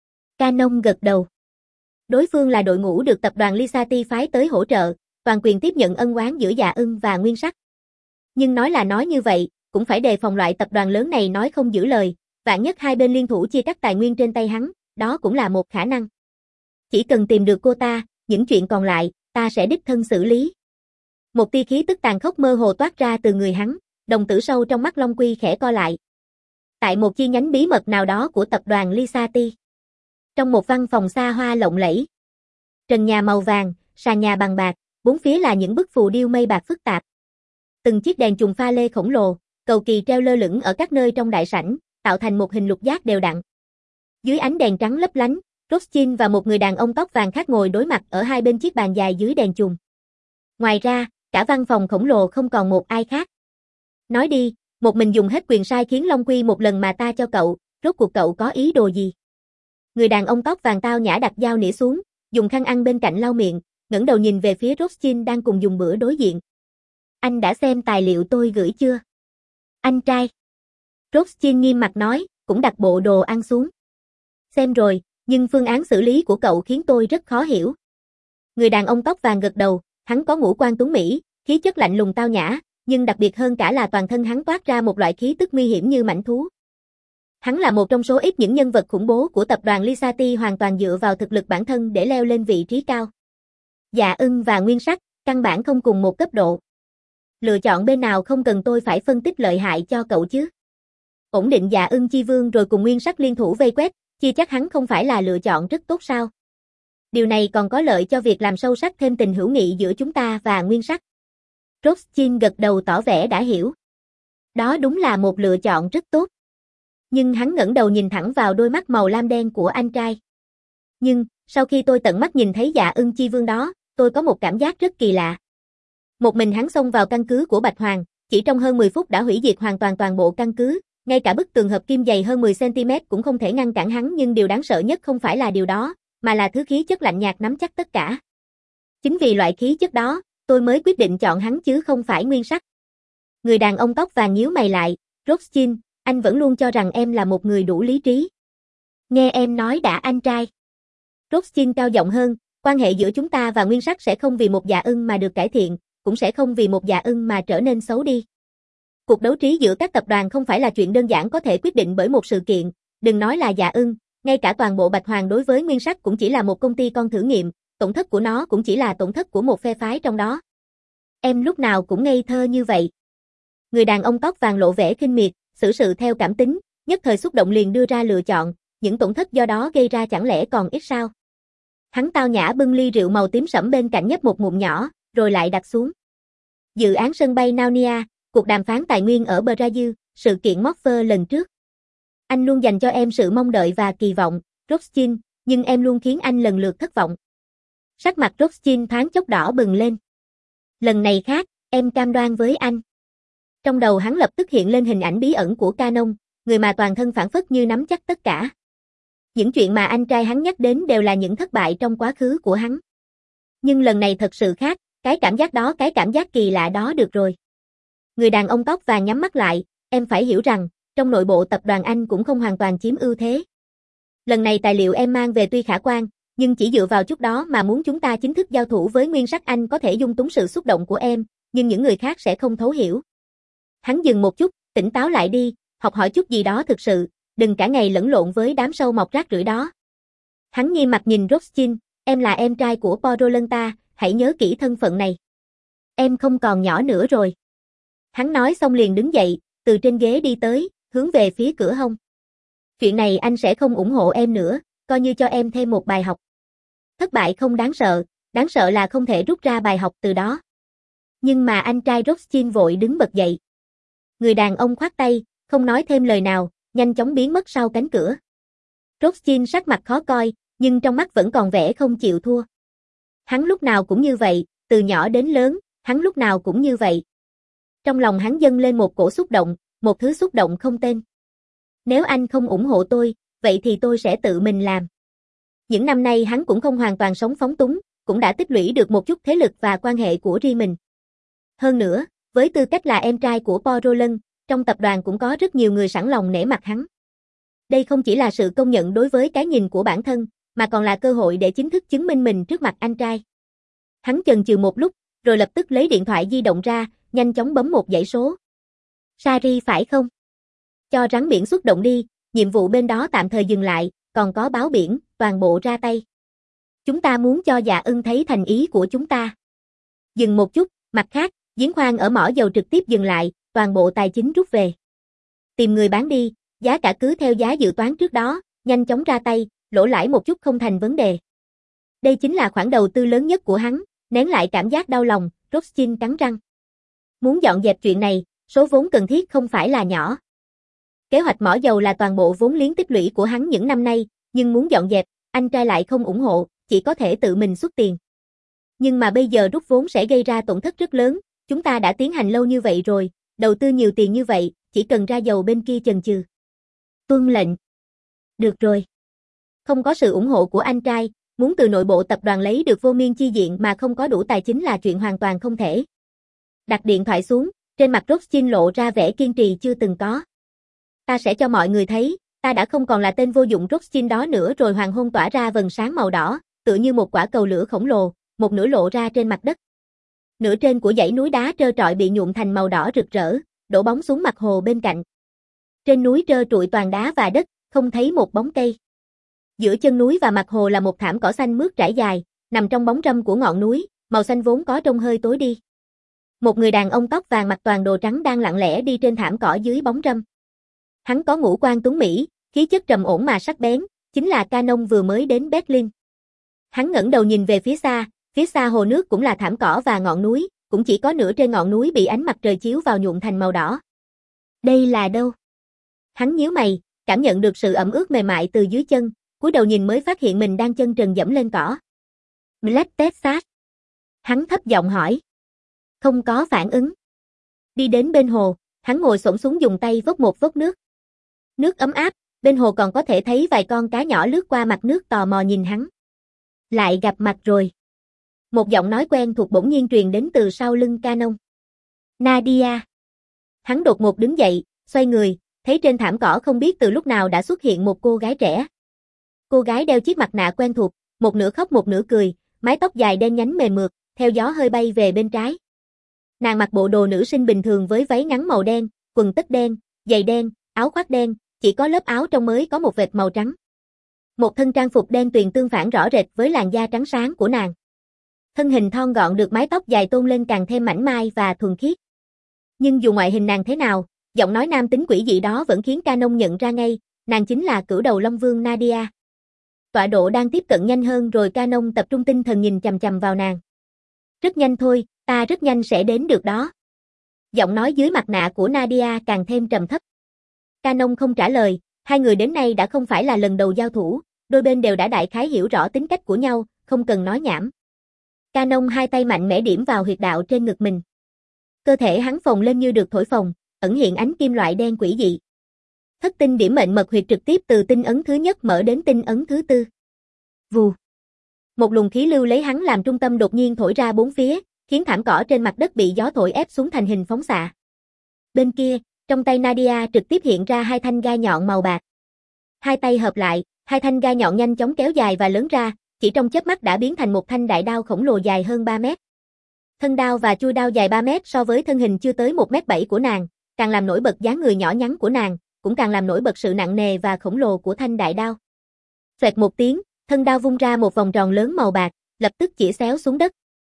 Canon gật đầu. Đối phương là đội ngũ được tập đoàn Lisati phái tới hỗ trợ, toàn quyền tiếp nhận ân oán giữa Dạ Ưng và Nguyên Sắc. Nhưng nói là nói như vậy, cũng phải đề phòng loại tập đoàn lớn này nói không giữ lời, vạn nhất hai bên liên thủ chia cắt tài nguyên trên tay hắn, đó cũng là một khả năng. Chỉ cần tìm được cô ta, những chuyện còn lại, ta sẽ đích thân xử lý. Một tia khí tức tàn khốc mơ hồ toát ra từ người hắn, đồng tử sâu trong mắt Long Quy khẽ co lại. Tại một chi nhánh bí mật nào đó của tập đoàn Lisati. Trong một văn phòng xa hoa lộng lẫy. Trần nhà màu vàng, sàn nhà bằng bạc, bốn phía là những bức phù điêu mây bạc phức tạp. Từng chiếc đèn chùm pha lê khổng lồ, cầu kỳ treo lơ lửng ở các nơi trong đại sảnh, tạo thành một hình lục giác đều đặn. Dưới ánh đèn trắng lấp lánh, Rothschild và một người đàn ông tóc vàng khác ngồi đối mặt ở hai bên chiếc bàn dài dưới đèn chùm. Ngoài ra, cả văn phòng khổng lồ không còn một ai khác. Nói đi, một mình dùng hết quyền sai khiến Long Quy một lần mà ta cho cậu, rốt cuộc cậu có ý đồ gì? Người đàn ông tóc vàng tao nhã đặt dao nĩa xuống, dùng khăn ăn bên cạnh lau miệng, ngẩng đầu nhìn về phía Rothschild đang cùng dùng bữa đối diện. Anh đã xem tài liệu tôi gửi chưa? Anh trai. Rothschild nghiêm mặt nói, cũng đặt bộ đồ ăn xuống. Xem rồi, nhưng phương án xử lý của cậu khiến tôi rất khó hiểu. Người đàn ông tóc vàng gật đầu, hắn có ngũ quan tuấn mỹ, khí chất lạnh lùng tao nhã, nhưng đặc biệt hơn cả là toàn thân hắn toát ra một loại khí tức nguy hiểm như mãnh thú. Hắn là một trong số ít những nhân vật khủng bố của tập đoàn Lisati hoàn toàn dựa vào thực lực bản thân để leo lên vị trí cao. Dạ Ưng và Nguyên Sắc, căn bản không cùng một cấp độ. Lựa chọn bên nào không cần tôi phải phân tích lợi hại cho cậu chứ. Ổn định Dạ Ưng chi vương rồi cùng Nguyên Sắc liên thủ vây quét, chia chắc hắn không phải là lựa chọn rất tốt sao? Điều này còn có lợi cho việc làm sâu sắc thêm tình hữu nghị giữa chúng ta và Nguyên Sắc. Rothschild gật đầu tỏ vẻ đã hiểu. Đó đúng là một lựa chọn rất tốt. Nhưng hắn ngẩng đầu nhìn thẳng vào đôi mắt màu lam đen của anh trai. Nhưng, sau khi tôi tận mắt nhìn thấy Dạ Ưng chi vương đó, tôi có một cảm giác rất kỳ lạ. Một mình hắn xông vào căn cứ của Bạch Hoàng, chỉ trong hơn mười phút đã hủy diệt hoàn toàn toàn bộ căn cứ, ngay cả bức tường hợp kim dày hơn mười xăng ti mét cũng không thể ngăn cản hắn, nhưng điều đáng sợ nhất không phải là điều đó, mà là thứ khí chất lạnh nhạt nắm chắc tất cả. Chính vì loại khí chất đó, tôi mới quyết định chọn hắn chứ không phải Nguyên Sắc. Người đàn ông tóc vàng nhíu mày lại, Rothschild, anh vẫn luôn cho rằng em là một người đủ lý trí. Nghe em nói đã anh trai. Rothschild cao giọng hơn, quan hệ giữa chúng ta và Nguyên Sắc sẽ không vì một Dạ Ưng mà được cải thiện, cũng sẽ không vì một Dạ Ưng mà trở nên xấu đi. Cuộc đấu trí giữa các tập đoàn không phải là chuyện đơn giản có thể quyết định bởi một sự kiện, đừng nói là Dạ Ưng, ngay cả toàn bộ Bạch Hoàng đối với Nguyên Sắc cũng chỉ là một công ty con thử nghiệm, tổn thất của nó cũng chỉ là tổn thất của một phe phái trong đó. Em lúc nào cũng ngây thơ như vậy. Người đàn ông tóc vàng lộ vẻ khinh miệt, xử sự theo cảm tính, nhất thời xúc động liền đưa ra lựa chọn, những tổn thất do đó gây ra chẳng lẽ còn ít sao? Hắn tao nhã bưng ly rượu màu tím sẫm bên cạnh nhấp một ngụm nhỏ, rồi lại đặt xuống. Dự án sân bay Narnia, cuộc đàm phán tài nguyên ở Brazil, sự kiện Morpher lần trước. Anh luôn dành cho em sự mong đợi và kỳ vọng, Rothschild, nhưng em luôn khiến anh lần lượt thất vọng. Sắc mặt Rothschild thoáng chốc đỏ bừng lên. Lần này khác, em cam đoan với anh. Trong đầu hắn lập tức hiện lên hình ảnh bí ẩn của Canon, người mà toàn thân phảng phất như nắm chắc tất cả. Những chuyện mà anh trai hắn nhắc đến đều là những thất bại trong quá khứ của hắn. Nhưng lần này thật sự khác, cái cảm giác đó cái cảm giác kỳ lạ đó được rồi. Người đàn ông tóc vàng nhắm mắt lại, em phải hiểu rằng, trong nội bộ tập đoàn anh cũng không hoàn toàn chiếm ưu thế. Lần này tài liệu em mang về tuy khả quan, nhưng chỉ dựa vào chút đó mà muốn chúng ta chính thức giao thủ với Nguyên Sắc, anh có thể dung túng sự xúc động của em, nhưng những người khác sẽ không thấu hiểu. Hắn dừng một chút, tỉnh táo lại đi, học hỏi chút gì đó thực sự, đừng cả ngày lẫn lộn với đám sâu mọc rác rưởi đó. Hắn nghiêm mặt nhìn Rothschild, em là em trai của Porolenta, hãy nhớ kỹ thân phận này. Em không còn nhỏ nữa rồi. Hắn nói xong liền đứng dậy, từ trên ghế đi tới, hướng về phía cửa hông. Chuyện này anh sẽ không ủng hộ em nữa, coi như cho em thêm một bài học. Thất bại không đáng sợ, đáng sợ là không thể rút ra bài học từ đó. Nhưng mà anh trai Rothschild vội đứng bật dậy. Người đàn ông khoát tay, không nói thêm lời nào, nhanh chóng biến mất sau cánh cửa. Rothschild sắc mặt khó coi, nhưng trong mắt vẫn còn vẻ không chịu thua. Hắn lúc nào cũng như vậy, từ nhỏ đến lớn, hắn lúc nào cũng như vậy. Trong lòng hắn dâng lên một cổ xúc động, một thứ xúc động không tên. Nếu anh không ủng hộ tôi, vậy thì tôi sẽ tự mình làm. Những năm nay hắn cũng không hoàn toàn sống phóng túng, cũng đã tích lũy được một chút thế lực và quan hệ của riêng mình. Hơn nữa, với tư cách là em trai của Paul Roland, trong tập đoàn cũng có rất nhiều người sẵn lòng nể mặt hắn. Đây không chỉ là sự công nhận đối với cái nhìn của bản thân, mà còn là cơ hội để chính thức chứng minh mình trước mặt anh trai. Hắn chần chừ một lúc, rồi lập tức lấy điện thoại di động ra, nhanh chóng bấm một dãy số. Sari phải không? Cho rắn biển xuất động đi, nhiệm vụ bên đó tạm thời dừng lại, còn có báo biển, toàn bộ ra tay. Chúng ta muốn cho Dạ Ân thấy thành ý của chúng ta. Dừng một chút, mặt khác, giếng khoan ở mỏ dầu trực tiếp dừng lại, toàn bộ tài chính rút về. Tìm người bán đi, giá cả cứ theo giá dự toán trước đó, nhanh chóng ra tay, lỗ lãi một chút không thành vấn đề. Đây chính là khoản đầu tư lớn nhất của hắn, nén lại cảm giác đau lòng, Rothschild cắn răng. Muốn dọn dẹp chuyện này, số vốn cần thiết không phải là nhỏ. Kế hoạch mỏ dầu là toàn bộ vốn liếng tích lũy của hắn những năm nay, nhưng muốn dọn dẹp, anh trai lại không ủng hộ, chỉ có thể tự mình xuất tiền. Nhưng mà bây giờ rút vốn sẽ gây ra tổn thất rất lớn, chúng ta đã tiến hành lâu như vậy rồi, đầu tư nhiều tiền như vậy, chỉ cần ra dầu bên kia chần chừ. Tuân lệnh. Được rồi. Không có sự ủng hộ của anh trai, muốn từ nội bộ tập đoàn lấy được vô miên chi diện mà không có đủ tài chính là chuyện hoàn toàn không thể. Đặt điện thoại xuống, trên mặt Rothschild lộ ra vẻ kiên trì chưa từng có. Ta sẽ cho mọi người thấy, ta đã không còn là tên vô dụng Rothschild đó nữa rồi hoàng hôn tỏa ra vầng sáng màu đỏ, tựa như một quả cầu lửa khổng lồ, một nửa lộ ra trên mặt đất. Nửa trên của dãy núi đá trơ trọi bị nhuộm thành màu đỏ rực rỡ, đổ bóng xuống mặt hồ bên cạnh. Trên núi trơ trụi toàn đá và đất, không thấy một bóng cây. Giữa chân núi và mặt hồ là một thảm cỏ xanh mướt trải dài, nằm trong bóng râm của ngọn núi, màu xanh vốn có trông hơi tối đi. Một người đàn ông tóc vàng mặc toàn đồ trắng đang lặng lẽ đi trên thảm cỏ dưới bóng râm. Hắn có ngũ quan tuấn mỹ, khí chất trầm ổn mà sắc bén, chính là Canon vừa mới đến Berlin. Hắn ngẩng đầu nhìn về phía xa, phía xa hồ nước cũng là thảm cỏ và ngọn núi, cũng chỉ có nửa trên ngọn núi bị ánh mặt trời chiếu vào nhuộm thành màu đỏ. Đây là đâu? Hắn nhíu mày, cảm nhận được sự ẩm ướt mềm mại từ dưới chân, cúi đầu nhìn mới phát hiện mình đang chân trần dẫm lên cỏ. Black Texas. Hắn thấp giọng hỏi. Không có phản ứng. Đi đến bên hồ, hắn ngồi xổm xuống dùng tay vốc một vốc nước. Nước ấm áp, bên hồ còn có thể thấy vài con cá nhỏ lướt qua mặt nước tò mò nhìn hắn. Lại gặp mặt rồi. Một giọng nói quen thuộc bỗng nhiên truyền đến từ sau lưng Canon. Nadia. Hắn đột ngột đứng dậy, xoay người, thấy trên thảm cỏ không biết từ lúc nào đã xuất hiện một cô gái trẻ. Cô gái đeo chiếc mặt nạ quen thuộc, một nửa khóc một nửa cười, mái tóc dài đen nhánh mềm mượt, theo gió hơi bay về bên trái. Nàng mặc bộ đồ nữ sinh bình thường với váy ngắn màu đen, quần tất đen, giày đen, áo khoác đen, chỉ có lớp áo trong mới có một vệt màu trắng. Một thân trang phục đen tuyền tương phản rõ rệt với làn da trắng sáng của nàng. Thân hình thon gọn được mái tóc dài tôn lên càng thêm mảnh mai và thuần khiết. Nhưng dù ngoại hình nàng thế nào, giọng nói nam tính quỷ dị đó vẫn khiến Canon nhận ra ngay, nàng chính là cửu đầu Long Vương Nadia. Tọa độ đang tiếp cận nhanh hơn rồi Canon tập trung tinh thần nhìn chằm chằm vào nàng. Rất nhanh thôi, ta rất nhanh sẽ đến được đó. Giọng nói dưới mặt nạ của Nadia càng thêm trầm thấp. Canon không trả lời, hai người đến nay đã không phải là lần đầu giao thủ, đôi bên đều đã đại khái hiểu rõ tính cách của nhau, không cần nói nhảm. Canon hai tay mạnh mẽ điểm vào huyệt đạo trên ngực mình. Cơ thể hắn phồng lên như được thổi phồng, ẩn hiện ánh kim loại đen quỷ dị. Thất tinh điểm mệnh mật huyệt trực tiếp từ tinh ấn thứ nhất mở đến tinh ấn thứ tư. Vù. Một luồng khí lưu lấy hắn làm trung tâm đột nhiên thổi ra bốn phía, khiến thảm cỏ trên mặt đất bị gió thổi ép xuống thành hình phóng xạ. Bên kia, trong tay Nadia trực tiếp hiện ra hai thanh gai nhọn màu bạc. Hai tay hợp lại, hai thanh gai nhọn nhanh chóng kéo dài và lớn ra, chỉ trong chớp mắt đã biến thành một thanh đại đao khổng lồ dài hơn ba mét. Thân đao và chui đao dài ba mét so với thân hình chưa tới một mét bảy của nàng, càng làm nổi bật dáng người nhỏ nhắn của nàng, cũng càng làm nổi bật sự nặng nề và khổng lồ của thanh đại đao. Xoẹt một tiếng, thân đao vung ra một vòng tròn lớn màu bạc, lập tức chĩa xéo xuống đất.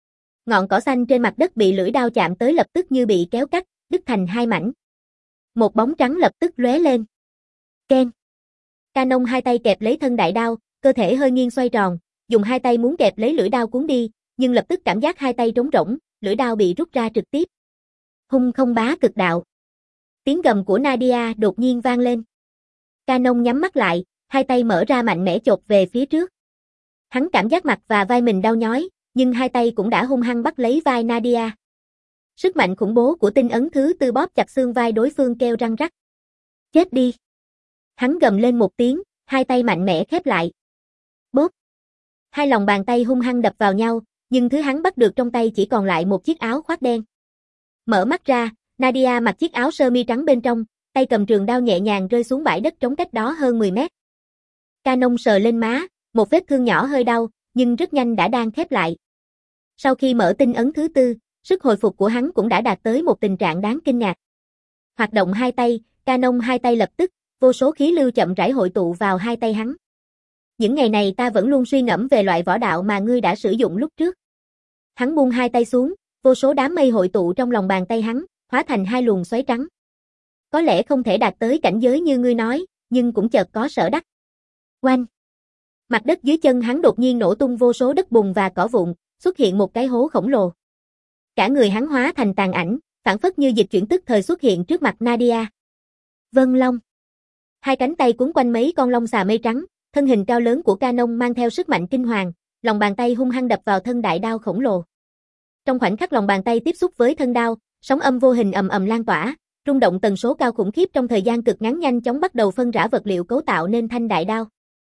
Ngọn cỏ xanh trên mặt đất bị lưỡi đao chạm tới lập tức như bị kéo cắt, đứt thành hai mảnh. Một bóng trắng lập tức lóe lên. Keng. Canon hai tay kẹp lấy thân đại đao, cơ thể hơi nghiêng xoay tròn, dùng hai tay muốn kẹp lấy lưỡi đao cuốn đi, nhưng lập tức cảm giác hai tay trống rỗng, lưỡi đao bị rút ra trực tiếp. Hung không bá cực đạo. Tiếng gầm của Nadia đột nhiên vang lên. Canon nhắm mắt lại, hai tay mở ra mạnh mẽ chộp về phía trước. Hắn cảm giác mặt và vai mình đau nhói, nhưng hai tay cũng đã hung hăng bắt lấy vai Nadia. Sức mạnh khủng bố của tinh ấn thứ tư bóp chặt xương vai đối phương kêu răng rắc. Chết đi. Hắn gầm lên một tiếng, hai tay mạnh mẽ khép lại. Bóp. Hai lòng bàn tay hung hăng đập vào nhau, nhưng thứ hắn bắt được trong tay chỉ còn lại một chiếc áo khoác đen. Mở mắt ra, Nadia mặc chiếc áo sơ mi trắng bên trong, tay cầm trường đao nhẹ nhàng rơi xuống bãi đất trống cách đó hơn mười mét. Canon sờ lên má, một vết thương nhỏ hơi đau, nhưng rất nhanh đã đang khép lại. Sau khi mở tinh ấn thứ tư, sức hồi phục của hắn cũng đã đạt tới một tình trạng đáng kinh ngạc. Hoạt động hai tay, Canon hai tay lập tức, vô số khí lưu chậm rãi hội tụ vào hai tay hắn. Những ngày này ta vẫn luôn suy ngẫm về loại võ đạo mà ngươi đã sử dụng lúc trước. Hắn buông hai tay xuống, vô số đám mây hội tụ trong lòng bàn tay hắn, hóa thành hai luồng xoáy trắng. Có lẽ không thể đạt tới cảnh giới như ngươi nói, nhưng cũng chợt có sở đắc. Oanh! Mặt đất dưới chân hắn đột nhiên nổ tung vô số đất bùn và cỏ vụn, xuất hiện một cái hố khổng lồ. Cả người hắn hóa thành tàn ảnh, phảng phất như dịch chuyển tức thời xuất hiện trước mặt Nadia. Vân Long. Hai cánh tay cuốn quanh mấy con long xà mây trắng, thân hình cao lớn của Canon mang theo sức mạnh kinh hoàng, lòng bàn tay hung hăng đập vào thân đại đao khổng lồ. Trong khoảnh khắc lòng bàn tay tiếp xúc với thân đao, sóng âm vô hình ầm ầm lan tỏa, rung động tần số cao khủng khiếp trong thời gian cực ngắn nhanh chóng bắt đầu phân rã vật liệu cấu tạo nên thanh đại đao.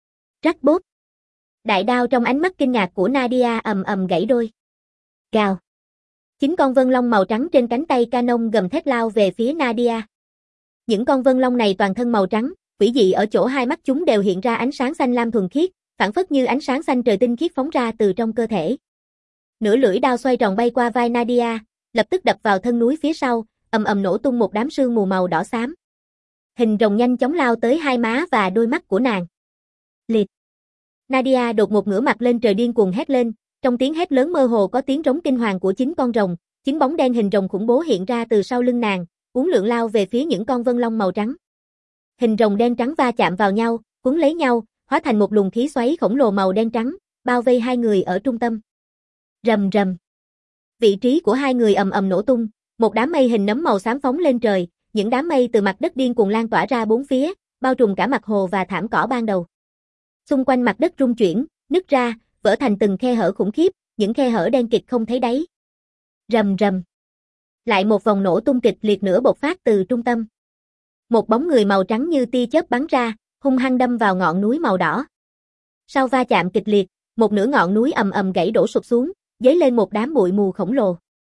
Rắc bốp. Đại đao trong ánh mắt kinh ngạc của Nadia ầm ầm gãy đôi. Gào. Chín con vân long màu trắng trên cánh tay Canon gầm thét lao về phía Nadia. Những con vân long này toàn thân màu trắng, quỷ dị ở chỗ hai mắt chúng đều hiện ra ánh sáng xanh lam thuần khiết, phản phất như ánh sáng xanh trời tinh khiết phóng ra từ trong cơ thể. Nửa lưỡi đao xoay tròn bay qua vai Nadia, lập tức đập vào thân núi phía sau, ầm ầm nổ tung một đám sương mù màu đỏ xám. Hình rồng nhanh chóng lao tới hai má và đôi mắt của nàng. Liệt. Nadia đột ngột ngửa mặt lên trời điên cuồng hét lên, trong tiếng hét lớn mơ hồ có tiếng rống kinh hoàng của chín con rồng, chín bóng đen hình rồng khủng bố hiện ra từ sau lưng nàng, uốn lượn lao về phía những con vân long màu trắng. Hình rồng đen trắng va chạm vào nhau, cuốn lấy nhau, hóa thành một luồng khí xoáy khổng lồ màu đen trắng, bao vây hai người ở trung tâm. Rầm rầm. Vị trí của hai người ầm ầm nổ tung, một đám mây hình nấm màu xám phóng lên trời, những đám mây từ mặt đất điên cuồng lan tỏa ra bốn phía, bao trùm cả mặt hồ và thảm cỏ ban đầu. Xung quanh mặt đất rung chuyển, nứt ra, vỡ thành từng khe hở khủng khiếp, những khe hở đen kịt không thấy đáy. Rầm rầm. Lại một vòng nổ tung kịch liệt nữa bộc phát từ trung tâm. Một bóng người màu trắng như tia chớp bắn ra, hung hăng đâm vào ngọn núi màu đỏ. Sau va chạm kịch liệt, một nửa ngọn núi ầm ầm gãy đổ sụp xuống, dấy lên một đám bụi mù khổng lồ.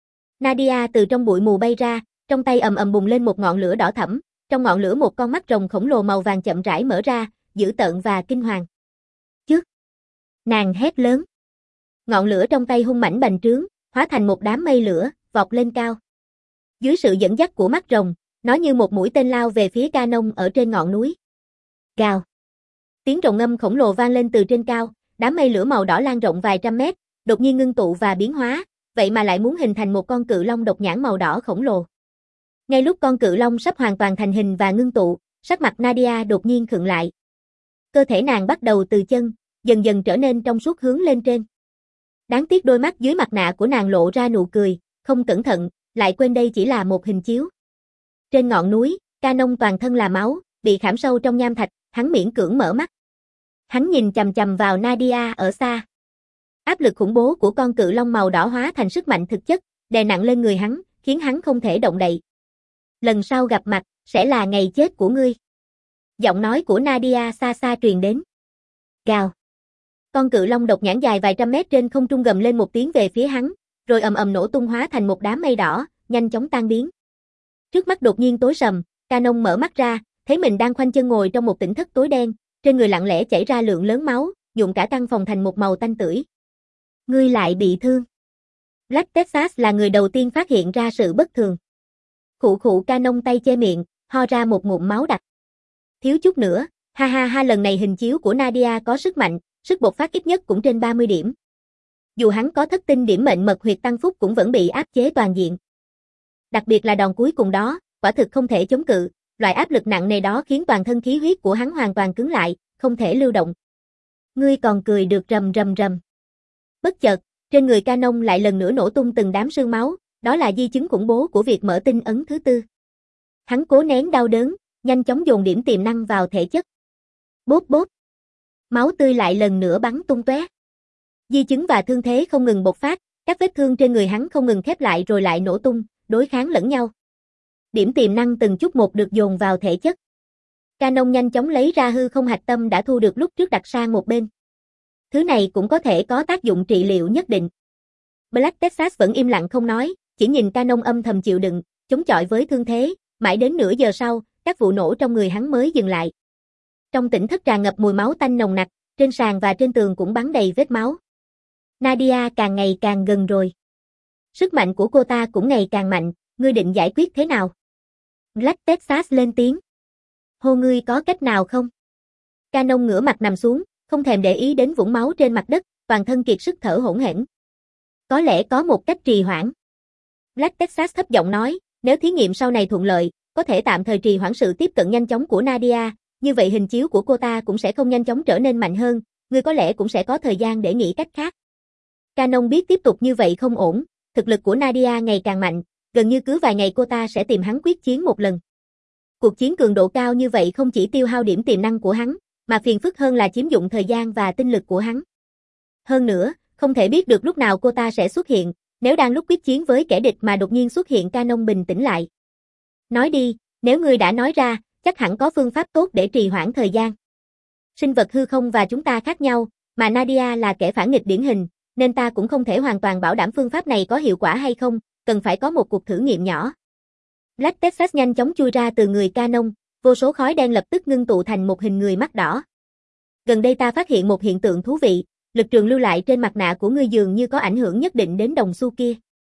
Nadia từ trong bụi mù bay ra, trong tay ầm ầm bùng lên một ngọn lửa đỏ thẫm, trong ngọn lửa một con mắt rồng khổng lồ màu vàng chậm rãi mở ra, dữ tợn và kinh hoàng. Chứ! Nàng hét lớn. Ngọn lửa trong tay hung mãnh bành trướng, hóa thành một đám mây lửa, vọt lên cao. Dưới sự dẫn dắt của mắt rồng, nó như một mũi tên lao về phía Canon ở trên ngọn núi. Gào. Tiếng rồng ngâm khổng lồ vang lên từ trên cao, đám mây lửa màu đỏ lan rộng vài trăm mét, đột nhiên ngưng tụ và biến hóa, vậy mà lại muốn hình thành một con cự long độc nhãn màu đỏ khổng lồ. Ngay lúc con cự long sắp hoàn toàn thành hình và ngưng tụ, sắc mặt Nadia đột nhiên khựng lại. Cơ thể nàng bắt đầu từ chân, dần dần trở nên trong suốt hướng lên trên. Đáng tiếc đôi mắt dưới mặt nạ của nàng lộ ra nụ cười, không cẩn thận, lại quên đây chỉ là một hình chiếu. Trên ngọn núi, Canon toàn thân là máu, bị khảm sâu trong nham thạch, hắn miễn cưỡng mở mắt. Hắn nhìn chằm chằm vào Nadia ở xa. Áp lực khủng bố của con cự long màu đỏ hóa thành sức mạnh thực chất, đè nặng lên người hắn, khiến hắn không thể động đậy. Lần sau gặp mặt, sẽ là ngày chết của ngươi. Giọng nói của Nadia xa xa truyền đến. Gào. Con cự long độc nhãn dài vài trăm mét trên không trung gầm lên một tiếng về phía hắn, rồi ầm ầm nổ tung hóa thành một đám mây đỏ, nhanh chóng tan biến. Trước mắt đột nhiên tối sầm, Canon mở mắt ra, thấy mình đang khoanh chân ngồi trong một tỉnh thất tối đen, trên người lặng lẽ chảy ra lượng lớn máu, nhuộm cả căn phòng thành một màu tanh tưởi. Ngươi lại bị thương. Black Texas là người đầu tiên phát hiện ra sự bất thường. Khụ khụ Canon tay che miệng, ho ra một ngụm máu đặc. Thiếu chút nữa, ha ha ha lần này hình chiếu của Nadia có sức mạnh, sức bộc phát ít nhất cũng trên ba mươi điểm. Dù hắn có thất tinh điểm mệnh mật huyệt tăng phúc cũng vẫn bị áp chế toàn diện. Đặc biệt là đòn cuối cùng đó, quả thực không thể chống cự, loại áp lực nặng nề đó khiến toàn thân khí huyết của hắn hoàn toàn cứng lại, không thể lưu động. Ngươi còn cười được rầm rầm rầm. Bất chợt, trên người Canon lại lần nữa nổ tung từng đám sương máu, đó là di chứng khủng bố của việc mở tinh ấn thứ tư. Hắn cố nén đau đớn, nhanh chóng dồn điểm tiềm năng vào thể chất. Bốp bốp. Máu tươi lại lần nữa bắn tung tóe. Di chứng và thương thế không ngừng bộc phát, các vết thương trên người hắn không ngừng khép lại rồi lại nổ tung, đối kháng lẫn nhau. Điểm tiềm năng từng chút một được dồn vào thể chất. Canon nhanh chóng lấy ra hư không hạch tâm đã thu được lúc trước đặt sang một bên. Thứ này cũng có thể có tác dụng trị liệu nhất định. Black Texas vẫn im lặng không nói, chỉ nhìn Canon âm thầm chịu đựng, chống chọi với thương thế, mãi đến nửa giờ sau, các vụ nổ trong người hắn mới dừng lại. Trong tỉnh thất tràn ngập mùi máu tanh nồng nặc, trên sàn và trên tường cũng bắn đầy vết máu. Nadia càng ngày càng gần rồi. Sức mạnh của cô ta cũng ngày càng mạnh, ngươi định giải quyết thế nào? Black Texas lên tiếng. Hô, ngươi có cách nào không? Canon ngửa mặt nằm xuống, không thèm để ý đến vũng máu trên mặt đất, toàn thân kiệt sức thở hổn hển. Có lẽ có một cách trì hoãn. Black Texas thấp giọng nói, nếu thí nghiệm sau này thuận lợi, có thể tạm thời trì hoãn sự tiếp cận nhanh chóng của Nadia, như vậy hình chiếu của cô ta cũng sẽ không nhanh chóng trở nên mạnh hơn, ngươi có lẽ cũng sẽ có thời gian để nghĩ cách khác. Canon biết tiếp tục như vậy không ổn, thực lực của Nadia ngày càng mạnh, gần như cứ vài ngày cô ta sẽ tìm hắn quyết chiến một lần. Cuộc chiến cường độ cao như vậy không chỉ tiêu hao điểm tiềm năng của hắn, mà phiền phức hơn là chiếm dụng thời gian và tinh lực của hắn. Hơn nữa, không thể biết được lúc nào cô ta sẽ xuất hiện, nếu đang lúc quyết chiến với kẻ địch mà đột nhiên xuất hiện. Canon bình tĩnh lại. Nói đi, nếu ngươi đã nói ra, chắc hẳn có phương pháp tốt để trì hoãn thời gian. Sinh vật hư không và chúng ta khác nhau, mà Nadia là kẻ phản nghịch điển hình, nên ta cũng không thể hoàn toàn bảo đảm phương pháp này có hiệu quả hay không, cần phải có một cuộc thử nghiệm nhỏ. Black Texas nhanh chóng chui ra từ người Canon, vô số khói đen lập tức ngưng tụ thành một hình người mắt đỏ. Gần đây ta phát hiện một hiện tượng thú vị, lực trường lưu lại trên mặt nạ của ngươi dường như có ảnh hưởng nhất định đến đồng xu kia.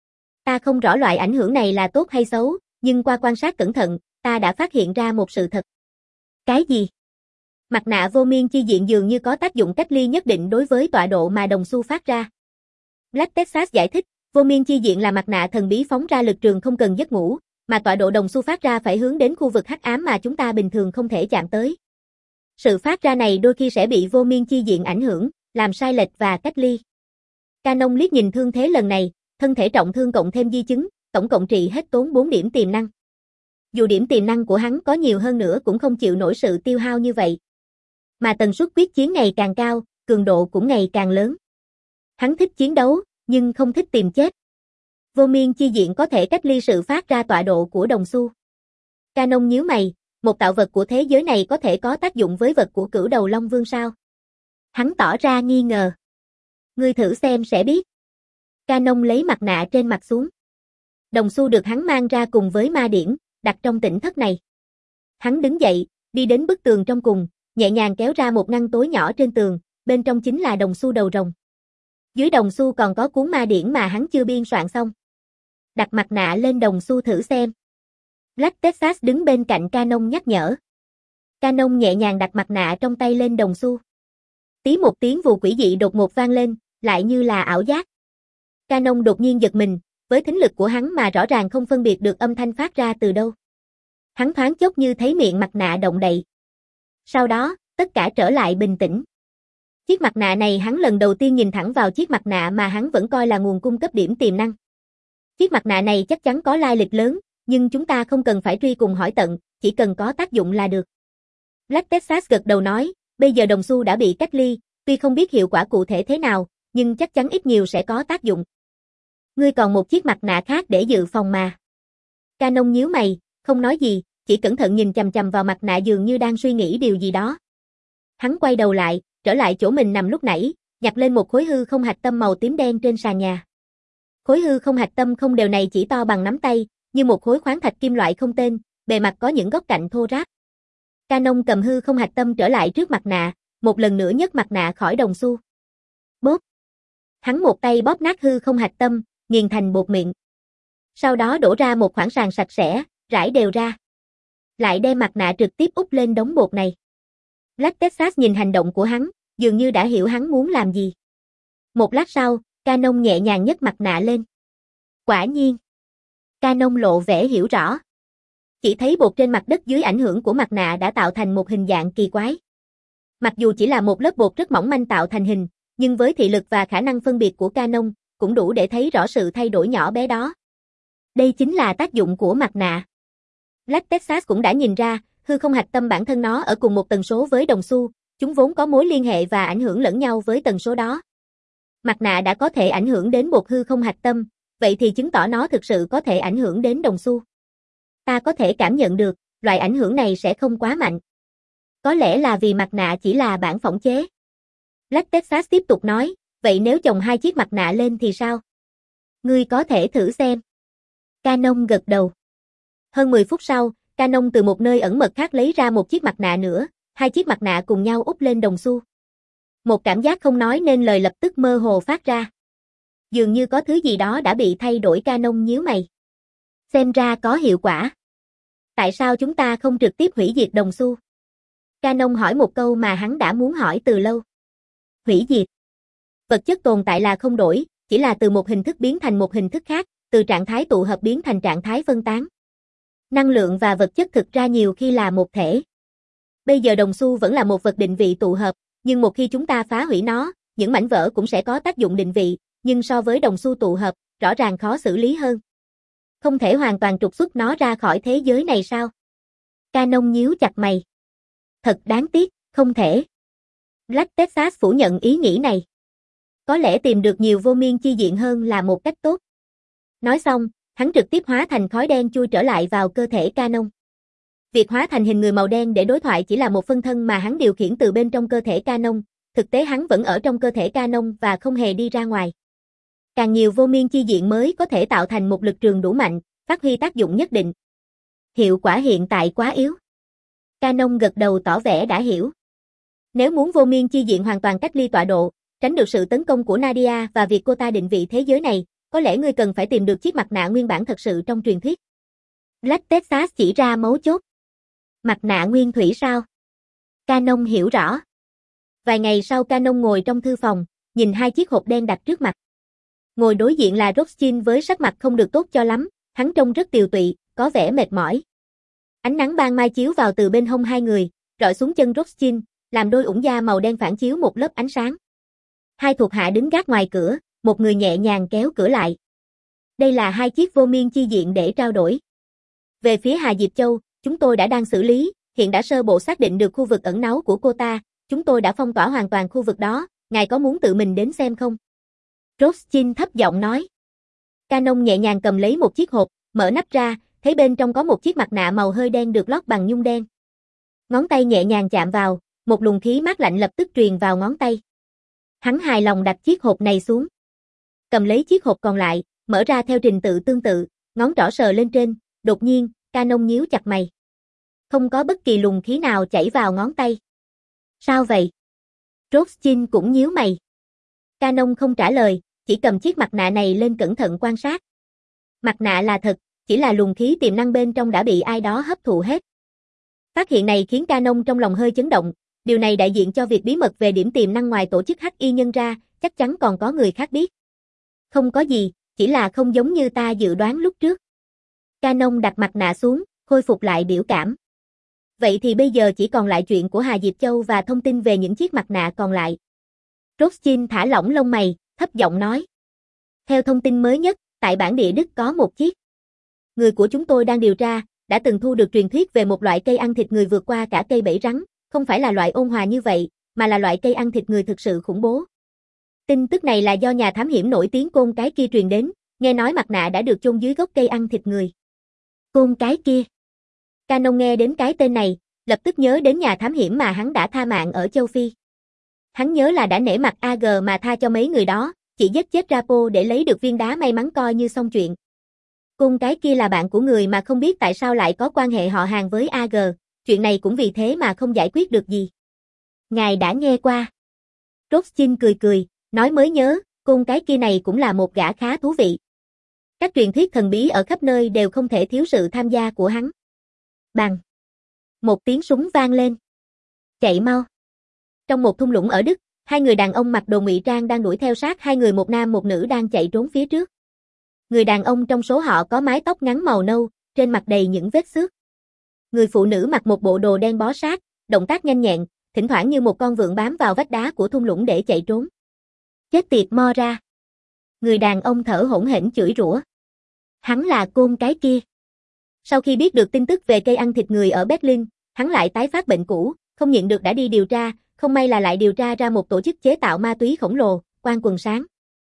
Ta không rõ loại ảnh hưởng này là tốt hay xấu, nhưng qua quan sát cẩn thận, ta đã phát hiện ra một sự thật. Cái gì? Mặt nạ vô miên chi diện dường như có tác dụng cách ly nhất định đối với tọa độ mà đồng xu phát ra. Black Texas giải thích, vô miên chi diện là mặt nạ thần bí phóng ra lực trường không cần giấc ngủ, mà tọa độ đồng xu phát ra phải hướng đến khu vực hắc ám mà chúng ta bình thường không thể chạm tới. Sự phát ra này đôi khi sẽ bị vô miên chi diện ảnh hưởng, làm sai lệch và cách ly. Canon liếc nhìn thương thế lần này, thân thể trọng thương cộng thêm di chứng, tổng cộng trị hết tốn bốn điểm tiềm năng. Dù điểm tiềm năng của hắn có nhiều hơn nữa cũng không chịu nổi sự tiêu hao như vậy. Mà tần suất quyết chiến ngày càng cao, cường độ cũng ngày càng lớn. Hắn thích chiến đấu, nhưng không thích tìm chết. Vô miên chi diện có thể cách ly sự phát ra tọa độ của đồng xu. Canon nhíu mày, một tạo vật của thế giới này có thể có tác dụng với vật của Cửu Đầu Long Vương sao? Hắn tỏ ra nghi ngờ. Ngươi thử xem sẽ biết. Canon lấy mặt nạ trên mặt xuống. Đồng xu được hắn mang ra cùng với ma điển, đặt trong tỉnh thất này. Hắn đứng dậy, đi đến bức tường trong cùng, nhẹ nhàng kéo ra một ngăn tối nhỏ trên tường, bên trong chính là đồng xu đầu rồng. Dưới đồng xu còn có cuốn ma điển mà hắn chưa biên soạn xong. Đặt mặt nạ lên đồng xu thử xem. Black Texas đứng bên cạnh Canon nhắc nhở. Canon nhẹ nhàng đặt mặt nạ trong tay lên đồng xu. Tí một tiếng vù quỷ dị đột ngột vang lên, lại như là ảo giác. Canon đột nhiên giật mình, với thính lực của hắn mà rõ ràng không phân biệt được âm thanh phát ra từ đâu. Hắn thoáng chốc như thấy miệng mặt nạ động đậy. Sau đó, tất cả trở lại bình tĩnh. Chiếc mặt nạ này hắn lần đầu tiên nhìn thẳng vào chiếc mặt nạ mà hắn vẫn coi là nguồn cung cấp điểm tiềm năng. Chiếc mặt nạ này chắc chắn có lai lịch lớn, nhưng chúng ta không cần phải truy cùng hỏi tận, chỉ cần có tác dụng là được. Black Texas gật đầu nói, bây giờ đồng xu đã bị cách ly, tuy không biết hiệu quả cụ thể thế nào, nhưng chắc chắn ít nhiều sẽ có tác dụng. Ngươi còn một chiếc mặt nạ khác để dự phòng mà. Canon nhíu mày, không nói gì, chỉ cẩn thận nhìn chằm chằm vào mặt nạ dường như đang suy nghĩ điều gì đó. Hắn quay đầu lại, trở lại chỗ mình nằm lúc nãy, nhặt lên một khối hư không hạch tâm màu tím đen trên sàn nhà. Khối hư không hạch tâm không đều này chỉ to bằng nắm tay, như một khối khoáng thạch kim loại không tên, bề mặt có những góc cạnh thô ráp. Canon cầm hư không hạch tâm trở lại trước mặt nạ, một lần nữa nhấc mặt nạ khỏi đồng xu. Bóp. Hắn một tay bóp nát hư không hạch tâm, nghiền thành bột mịn. Sau đó đổ ra một khoảng sàn sạch sẽ, rải đều ra. Lại đem mặt nạ trực tiếp úp lên đống bột này. Black Texas nhìn hành động của hắn, dường như đã hiểu hắn muốn làm gì. Một lát sau, Canon nhẹ nhàng nhấc mặt nạ lên. Quả nhiên. Canon lộ vẻ hiểu rõ. Chỉ thấy bột trên mặt đất dưới ảnh hưởng của mặt nạ đã tạo thành một hình dạng kỳ quái. Mặc dù chỉ là một lớp bột rất mỏng manh tạo thành hình, nhưng với thị lực và khả năng phân biệt của Canon, cũng đủ để thấy rõ sự thay đổi nhỏ bé đó. Đây chính là tác dụng của mặt nạ. Black Texas cũng đã nhìn ra, hư không hạch tâm bản thân nó ở cùng một tần số với đồng xu, chúng vốn có mối liên hệ và ảnh hưởng lẫn nhau với tần số đó. Mặt nạ đã có thể ảnh hưởng đến bột hư không hạch tâm, vậy thì chứng tỏ nó thực sự có thể ảnh hưởng đến đồng xu. Ta có thể cảm nhận được, loại ảnh hưởng này sẽ không quá mạnh. Có lẽ là vì mặt nạ chỉ là bản phỏng chế. Black Texas tiếp tục nói, vậy nếu chồng hai chiếc mặt nạ lên thì sao? Ngươi có thể thử xem. Canon gật đầu. Hơn mười phút sau, Canon từ một nơi ẩn mật khác lấy ra một chiếc mặt nạ nữa, hai chiếc mặt nạ cùng nhau úp lên đồng xu. Một cảm giác không nói nên lời lập tức mơ hồ phát ra. Dường như có thứ gì đó đã bị thay đổi. Canon nhíu mày. Xem ra có hiệu quả. Tại sao chúng ta không trực tiếp hủy diệt đồng xu? Canon hỏi một câu mà hắn đã muốn hỏi từ lâu. Hủy diệt. Vật chất tồn tại là không đổi, chỉ là từ một hình thức biến thành một hình thức khác, từ trạng thái tụ hợp biến thành trạng thái phân tán. Năng lượng và vật chất thực ra nhiều khi là một thể. Bây giờ đồng xu vẫn là một vật định vị tụ hợp, nhưng một khi chúng ta phá hủy nó, những mảnh vỡ cũng sẽ có tác dụng định vị, nhưng so với đồng xu tụ hợp, rõ ràng khó xử lý hơn. Không thể hoàn toàn trục xuất nó ra khỏi thế giới này sao? Canon nhíu chặt mày. Thật đáng tiếc, không thể. Black Texas phủ nhận ý nghĩ này. Có lẽ tìm được nhiều vô miên chi diện hơn là một cách tốt. Nói xong, hắn trực tiếp hóa thành khói đen chui trở lại vào cơ thể Canon. Việc hóa thành hình người màu đen để đối thoại chỉ là một phân thân mà hắn điều khiển từ bên trong cơ thể Canon, thực tế hắn vẫn ở trong cơ thể Canon và không hề đi ra ngoài. Càng nhiều vô miên chi diện mới có thể tạo thành một lực trường đủ mạnh, phát huy tác dụng nhất định. Hiệu quả hiện tại quá yếu. Canon gật đầu tỏ vẻ đã hiểu. Nếu muốn vô miên chi diện hoàn toàn cách ly tọa độ, tránh được sự tấn công của Nadia và việc cô ta định vị thế giới này, có lẽ ngươi cần phải tìm được chiếc mặt nạ nguyên bản thật sự trong truyền thuyết. Black Texas chỉ ra mấu chốt. Mặt nạ nguyên thủy sao? Canon hiểu rõ. Vài ngày sau Canon ngồi trong thư phòng, nhìn hai chiếc hộp đen đặt trước mặt. Ngồi đối diện là Rothschild với sắc mặt không được tốt cho lắm, hắn trông rất tiều tụy, có vẻ mệt mỏi. Ánh nắng ban mai chiếu vào từ bên hông hai người, rọi xuống chân Rothschild, làm đôi ủng da màu đen phản chiếu một lớp ánh sáng. Hai thuộc hạ đứng gác ngoài cửa, một người nhẹ nhàng kéo cửa lại. Đây là hai chiếc vô miên chi diện để trao đổi. Về phía Hà Diệp Châu, chúng tôi đã đang xử lý, hiện đã sơ bộ xác định được khu vực ẩn náu của cô ta, chúng tôi đã phong tỏa hoàn toàn khu vực đó, ngài có muốn tự mình đến xem không? Rothschild thấp giọng nói. Canon nhẹ nhàng cầm lấy một chiếc hộp, mở nắp ra, thấy bên trong có một chiếc mặt nạ màu hơi đen được lót bằng nhung đen. Ngón tay nhẹ nhàng chạm vào, một luồng khí mát lạnh lập tức truyền vào ngón tay. Hắn hài lòng đặt chiếc hộp này xuống. Cầm lấy chiếc hộp còn lại, mở ra theo trình tự tương tự, ngón trỏ sờ lên trên, đột nhiên, Canon nhíu chặt mày. Không có bất kỳ luồng khí nào chảy vào ngón tay. Sao vậy? Rothschild cũng nhíu mày. Canon không trả lời, chỉ cầm chiếc mặt nạ này lên cẩn thận quan sát. Mặt nạ là thật, chỉ là luồng khí tiềm năng bên trong đã bị ai đó hấp thụ hết. Phát hiện này khiến Canon trong lòng hơi chấn động, điều này đại diện cho việc bí mật về điểm tiềm năng ngoài tổ chức Hắc Y Nhân ra, chắc chắn còn có người khác biết. Không có gì, chỉ là không giống như ta dự đoán lúc trước. Canon đặt mặt nạ xuống, khôi phục lại biểu cảm. Vậy thì bây giờ chỉ còn lại chuyện của Hà Diệp Châu và thông tin về những chiếc mặt nạ còn lại. Rothschild thả lỏng lông mày, thấp giọng nói. Theo thông tin mới nhất, tại bản địa Đức có một chiếc. Người của chúng tôi đang điều tra, đã từng thu được truyền thuyết về một loại cây ăn thịt người vượt qua cả cây bẫy rắn, không phải là loại ôn hòa như vậy, mà là loại cây ăn thịt người thực sự khủng bố. Tin tức này là do nhà thám hiểm nổi tiếng Côn Cái kia truyền đến, nghe nói mặt nạ đã được chôn dưới gốc cây ăn thịt người. Côn Cái kia. Canon nghe đến cái tên này, lập tức nhớ đến nhà thám hiểm mà hắn đã tha mạng ở châu Phi. Hắn nhớ là đã nể mặt a giê mà tha cho mấy người đó, chỉ giết chết Rapo để lấy được viên đá may mắn coi như xong chuyện. Côn Cái kia là bạn của người mà không biết tại sao lại có quan hệ họ hàng với a giê, chuyện này cũng vì thế mà không giải quyết được gì. Ngài đã nghe qua. Rothschild cười cười, nói mới nhớ, Côn Cái kia này cũng là một gã khá thú vị. Các truyền thuyết thần bí ở khắp nơi đều không thể thiếu sự tham gia của hắn. Bằng. Một tiếng súng vang lên. Chạy mau. Trong một thung lũng ở Đức, Hai người đàn ông mặc đồ ngụy trang đang đuổi theo sát hai người, một nam một nữ đang chạy trốn phía trước. Người đàn ông trong số họ có mái tóc ngắn màu nâu, trên mặt đầy những vết xước. Người phụ nữ mặc một bộ đồ đen bó sát, động tác nhanh nhẹn, thỉnh thoảng như một con vượn bám vào vách đá của thung lũng để chạy trốn. Chết tiệt Moira. Người đàn ông thở hổn hển chửi rủa. Hắn là côn cái kia. Sau khi biết được tin tức về cây ăn thịt người ở Berlin, hắn lại tái phát bệnh cũ, không nhịn được đã đi điều tra, không may là lại điều tra ra một tổ chức chế tạo ma túy khổng lồ, Quan Quần Sáng.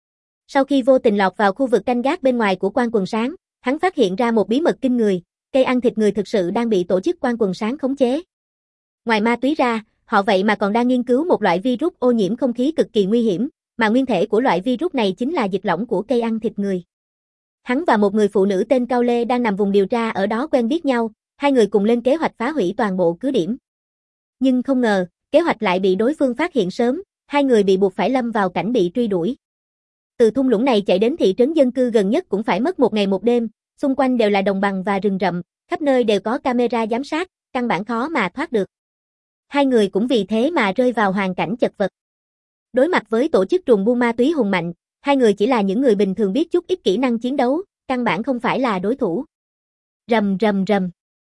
Sau khi vô tình lọt vào khu vực canh gác bên ngoài của Quan Quần Sáng, hắn phát hiện ra một bí mật kinh người, cây ăn thịt người thực sự đang bị tổ chức Quan Quần Sáng khống chế. Ngoài ma túy ra, họ vậy mà còn đang nghiên cứu một loại virus ô nhiễm không khí cực kỳ nguy hiểm, mà nguyên thể của loại virus này chính là dịch lỏng của cây ăn thịt người. Hắn và một người phụ nữ tên Cao Lê đang nằm vùng điều tra ở đó quen biết nhau, hai người cùng lên kế hoạch phá hủy toàn bộ cứ điểm. Nhưng không ngờ, kế hoạch lại bị đối phương phát hiện sớm, hai người bị buộc phải lâm vào cảnh bị truy đuổi. Từ thung lũng này chạy đến thị trấn dân cư gần nhất cũng phải mất một ngày một đêm, xung quanh đều là đồng bằng và rừng rậm, khắp nơi đều có camera giám sát, căn bản khó mà thoát được. Hai người cũng vì thế mà rơi vào hoàn cảnh chật vật. Đối mặt với tổ chức trùm buôn ma túy hùng mạnh, hai người chỉ là những người bình thường biết chút ít kỹ năng chiến đấu, căn bản không phải là đối thủ. Rầm rầm rầm.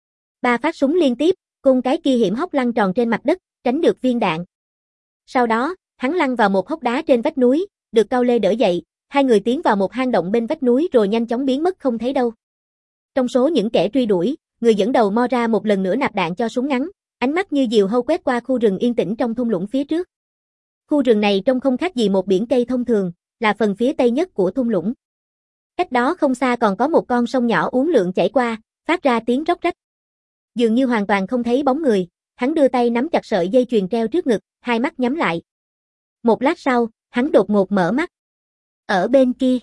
Ba phát súng liên tiếp, côn cái kia hiểm hóc lăn tròn trên mặt đất, tránh được viên đạn. Sau đó, hắn lăn vào một hốc đá trên vách núi, được Cao Lê đỡ dậy, hai người tiến vào một hang động bên vách núi rồi nhanh chóng biến mất không thấy đâu. Trong số những kẻ truy đuổi, người dẫn đầu Moira một lần nữa nạp đạn cho súng ngắn, ánh mắt như diều hâu quét qua khu rừng yên tĩnh trong thung lũng phía trước. Khu rừng này trông không khác gì một biển cây thông thường, là phần phía tây nhất của thung lũng. Cách đó không xa còn có một con sông nhỏ uốn lượn chảy qua, phát ra tiếng róc rách. Dường như hoàn toàn không thấy bóng người, hắn đưa tay nắm chặt sợi dây chuyền treo trước ngực, hai mắt nhắm lại. Một lát sau, hắn đột ngột mở mắt. Ở bên kia.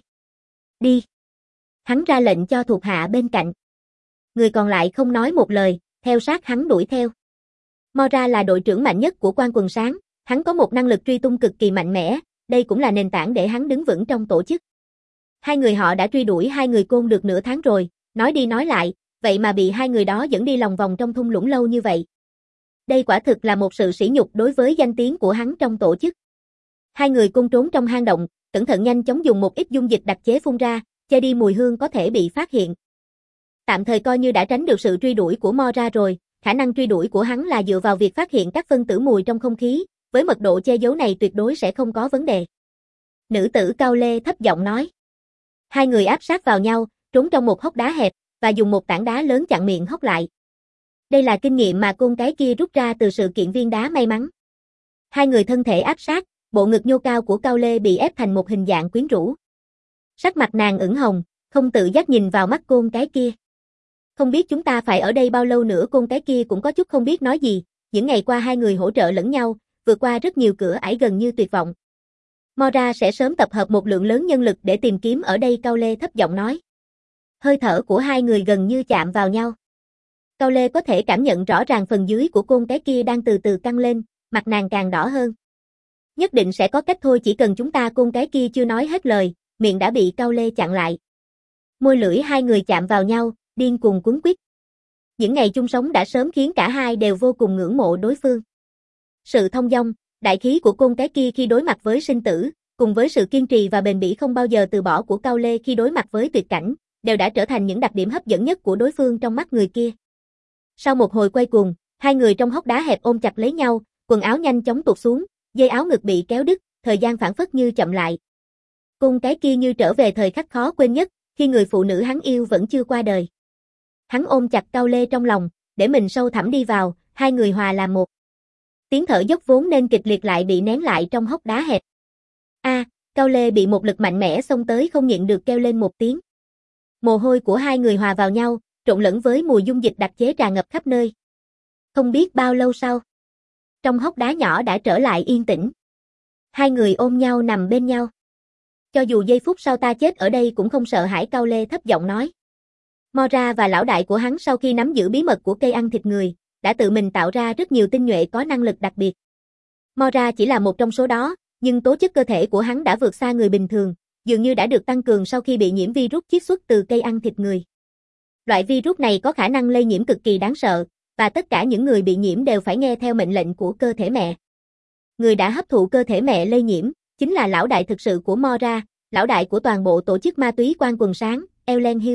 Đi. Hắn ra lệnh cho thuộc hạ bên cạnh. Người còn lại không nói một lời, theo sát hắn đuổi theo. Moira là đội trưởng mạnh nhất của Quan Quần Sáng, hắn có một năng lực truy tung cực kỳ mạnh mẽ, đây cũng là nền tảng để hắn đứng vững trong tổ chức. Hai người họ đã truy đuổi hai người côn được nửa tháng rồi, nói đi nói lại, vậy mà bị hai người đó dẫn đi lòng vòng trong thung lũng lâu như vậy. Đây quả thực là một sự sỉ nhục đối với danh tiếng của hắn trong tổ chức. Hai người côn trốn trong hang động, cẩn thận nhanh chóng dùng một ít dung dịch đặc chế phun ra, che đi mùi hương có thể bị phát hiện. Tạm thời coi như đã tránh được sự truy đuổi của Moira rồi, khả năng truy đuổi của hắn là dựa vào việc phát hiện các phân tử mùi trong không khí, với mật độ che giấu này tuyệt đối sẽ không có vấn đề. Nữ tử Cao Lê thấp giọng nói. Hai người áp sát vào nhau, trốn trong một hốc đá hẹp, và dùng một tảng đá lớn chặn miệng hốc lại. Đây là kinh nghiệm mà côn cái kia rút ra từ sự kiện viên đá may mắn. Hai người thân thể áp sát, bộ ngực nhô cao của Cao Lê bị ép thành một hình dạng quyến rũ. Sắc mặt nàng ửng hồng, không tự giác nhìn vào mắt côn cái kia. Không biết chúng ta phải ở đây bao lâu nữa, côn cái kia cũng có chút không biết nói gì, những ngày qua hai người hỗ trợ lẫn nhau, vượt qua rất nhiều cửa ải gần như tuyệt vọng. Moira sẽ sớm tập hợp một lượng lớn nhân lực để tìm kiếm ở đây, Cao Lê thấp giọng nói. Hơi thở của hai người gần như chạm vào nhau. Cao Lê có thể cảm nhận rõ ràng phần dưới của côn cái kia đang từ từ căng lên, mặt nàng càng đỏ hơn. Nhất định sẽ có cách thôi, chỉ cần chúng ta, côn cái kia chưa nói hết lời, miệng đã bị Cao Lê chặn lại. Môi lưỡi hai người chạm vào nhau, điên cuồng cuốn quýt. Những ngày chung sống đã sớm khiến cả hai đều vô cùng ngưỡng mộ đối phương. Sự thông dong, đại khí của côn cái kia khi đối mặt với sinh tử, cùng với sự kiên trì và bền bỉ không bao giờ từ bỏ của Cao Lê khi đối mặt với tuyệt cảnh, đều đã trở thành những đặc điểm hấp dẫn nhất của đối phương trong mắt người kia. Sau một hồi quay cuồng, hai người trong hốc đá hẹp ôm chặt lấy nhau, quần áo nhanh chóng tụt xuống, dây áo ngực bị kéo đứt, thời gian phảng phất như chậm lại. Côn cái kia như trở về thời khắc khó quên nhất, khi người phụ nữ hắn yêu vẫn chưa qua đời. Hắn ôm chặt Cao Lê trong lòng, để mình sâu thẳm đi vào, hai người hòa làm một. Tiếng thở dốc vốn nên kịch liệt lại bị nén lại trong hốc đá hẹp. A, à, Cao Lê bị một lực mạnh mẽ xông tới không nhịn được kêu lên một tiếng. Mồ hôi của hai người hòa vào nhau, trộn lẫn với mùi dung dịch đặc chế tràn ngập khắp nơi. Không biết bao lâu sau, trong hốc đá nhỏ đã trở lại yên tĩnh. Hai người ôm nhau nằm bên nhau. Cho dù giây phút sau ta chết ở đây cũng không sợ hãi, Cao Lê thấp giọng nói. Moira và lão đại của hắn sau khi nắm giữ bí mật của cây ăn thịt người, đã tự mình tạo ra rất nhiều tinh nhuệ có năng lực đặc biệt. Moira chỉ là một trong số đó, nhưng tố chất cơ thể của hắn đã vượt xa người bình thường, dường như đã được tăng cường sau khi bị nhiễm virus chiết xuất từ cây ăn thịt người. Loại virus này có khả năng lây nhiễm cực kỳ đáng sợ, và tất cả những người bị nhiễm đều phải nghe theo mệnh lệnh của cơ thể mẹ. Người đã hấp thụ cơ thể mẹ lây nhiễm, chính là lão đại thực sự của Mora, lão đại của toàn bộ tổ chức ma túy Quan Quần Sáng, Elend Hill.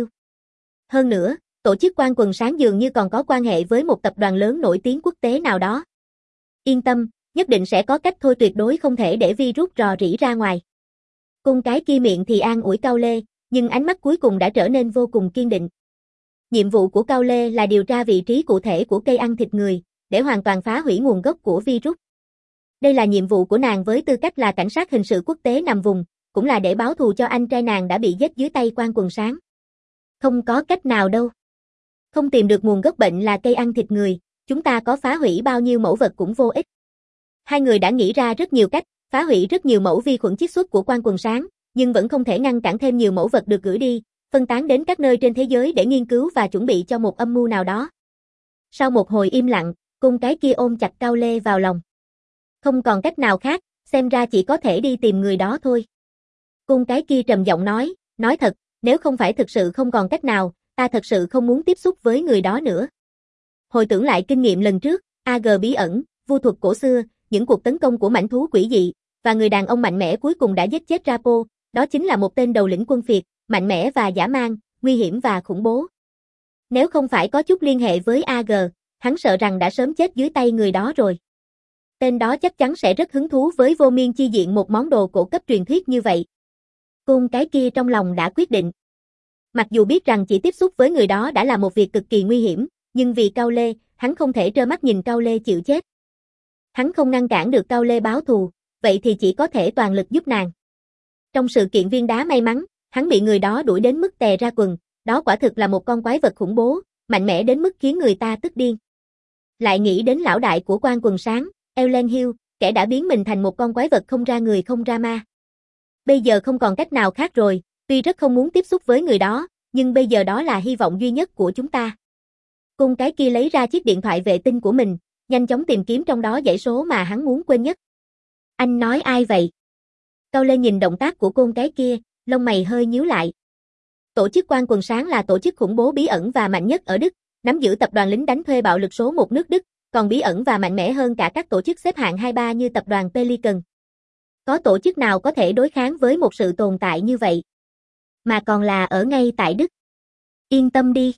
Hơn nữa, tổ chức Quan Quần Sáng dường như còn có quan hệ với một tập đoàn lớn nổi tiếng quốc tế nào đó. Yên tâm, nhất định sẽ có cách thôi, tuyệt đối không thể để virus rò rỉ ra ngoài. Con cái kia miệng thì an ủi Cao Lê, nhưng ánh mắt cuối cùng đã trở nên vô cùng kiên định. Nhiệm vụ của Cao Lê là điều tra vị trí cụ thể của cây ăn thịt người, để hoàn toàn phá hủy nguồn gốc của virus. Đây là nhiệm vụ của nàng với tư cách là cảnh sát hình sự quốc tế nằm vùng, cũng là để báo thù cho anh trai nàng đã bị giết dưới tay Quan Quần Sáng. Không có cách nào đâu. Không tìm được nguồn gốc bệnh là cây ăn thịt người, chúng ta có phá hủy bao nhiêu mẫu vật cũng vô ích. Hai người đã nghĩ ra rất nhiều cách, phá hủy rất nhiều mẫu vi khuẩn chiết xuất của Quan Quần Sáng, nhưng vẫn không thể ngăn cản thêm nhiều mẫu vật được gửi đi, phân tán đến các nơi trên thế giới để nghiên cứu và chuẩn bị cho một âm mưu nào đó. Sau một hồi im lặng, con cái kia ôm chặt Cao Lê vào lòng. Không còn cách nào khác, xem ra chỉ có thể đi tìm người đó thôi. Con cái kia trầm giọng nói, nói thật, nếu không phải thực sự không còn cách nào, ta thật sự không muốn tiếp xúc với người đó nữa. Hồi tưởng lại kinh nghiệm lần trước, a giê bí ẩn, vu thuật cổ xưa, những cuộc tấn công của mãnh thú quỷ dị, và người đàn ông mạnh mẽ cuối cùng đã giết chết Rapo, đó chính là một tên đầu lĩnh quân phiệt, mạnh mẽ và dã man, nguy hiểm và khủng bố. Nếu không phải có chút liên hệ với a giê, hắn sợ rằng đã sớm chết dưới tay người đó rồi. Tên đó chắc chắn sẽ rất hứng thú với vô miên chi diện một món đồ cổ cấp truyền thuyết như vậy. Con cái kia trong lòng đã quyết định. Mặc dù biết rằng chỉ tiếp xúc với người đó đã là một việc cực kỳ nguy hiểm, nhưng vì Cao Lê, hắn không thể trơ mắt nhìn Cao Lê chịu chết. Hắn không ngăn cản được Cao Lê báo thù, vậy thì chỉ có thể toàn lực giúp nàng. Trong sự kiện viên đá may mắn, hắn bị người đó đuổi đến mức tè ra quần, đó quả thực là một con quái vật khủng bố, mạnh mẽ đến mức khiến người ta tức điên. Lại nghĩ đến lão đại của Quan Quần Sáng, Elend Hill, kẻ đã biến mình thành một con quái vật không ra người không ra ma. Bây giờ không còn cách nào khác rồi, tuy rất không muốn tiếp xúc với người đó, nhưng bây giờ đó là hy vọng duy nhất của chúng ta. Con cái kia lấy ra chiếc điện thoại vệ tinh của mình, nhanh chóng tìm kiếm trong đó dãy số mà hắn muốn quên nhất. Anh nói ai vậy? Cao Lê nhìn động tác của con cái kia, lông mày hơi nhíu lại. Tổ chức Quan Quần Sáng là tổ chức khủng bố bí ẩn và mạnh nhất ở Đức, nắm giữ tập đoàn lính đánh thuê bạo lực số một nước Đức, còn bí ẩn và mạnh mẽ hơn cả các tổ chức xếp hạng hai ba như tập đoàn Pelican. Có tổ chức nào có thể đối kháng với một sự tồn tại như vậy? Mà còn là ở ngay tại Đức. Yên tâm đi.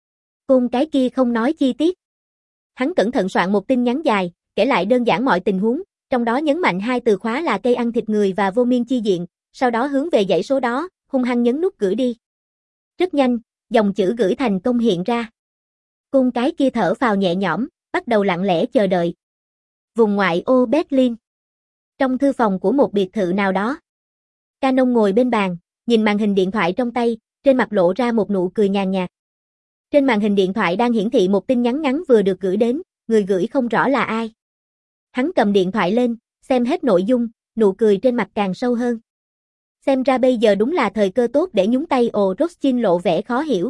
Con cái kia không nói chi tiết. Hắn cẩn thận soạn một tin nhắn dài, kể lại đơn giản mọi tình huống, trong đó nhấn mạnh hai từ khóa là cây ăn thịt người và vô miên chi diện, sau đó hướng về dãy số đó, hung hăng nhấn nút gửi đi. Rất nhanh, dòng chữ gửi thành công hiện ra. Con cái kia thở phào nhẹ nhõm, bắt đầu lặng lẽ chờ đợi. Vùng ngoại ô Berlin. Trong thư phòng của một biệt thự nào đó. Canon ngồi bên bàn, nhìn màn hình điện thoại trong tay, trên mặt lộ ra một nụ cười nhàn nhạt. Trên màn hình điện thoại đang hiển thị một tin nhắn ngắn vừa được gửi đến, người gửi không rõ là ai. Hắn cầm điện thoại lên, xem hết nội dung, nụ cười trên mặt càng sâu hơn. Xem ra bây giờ đúng là thời cơ tốt để nhúng tay. Ồ, Rothschild lộ vẻ khó hiểu.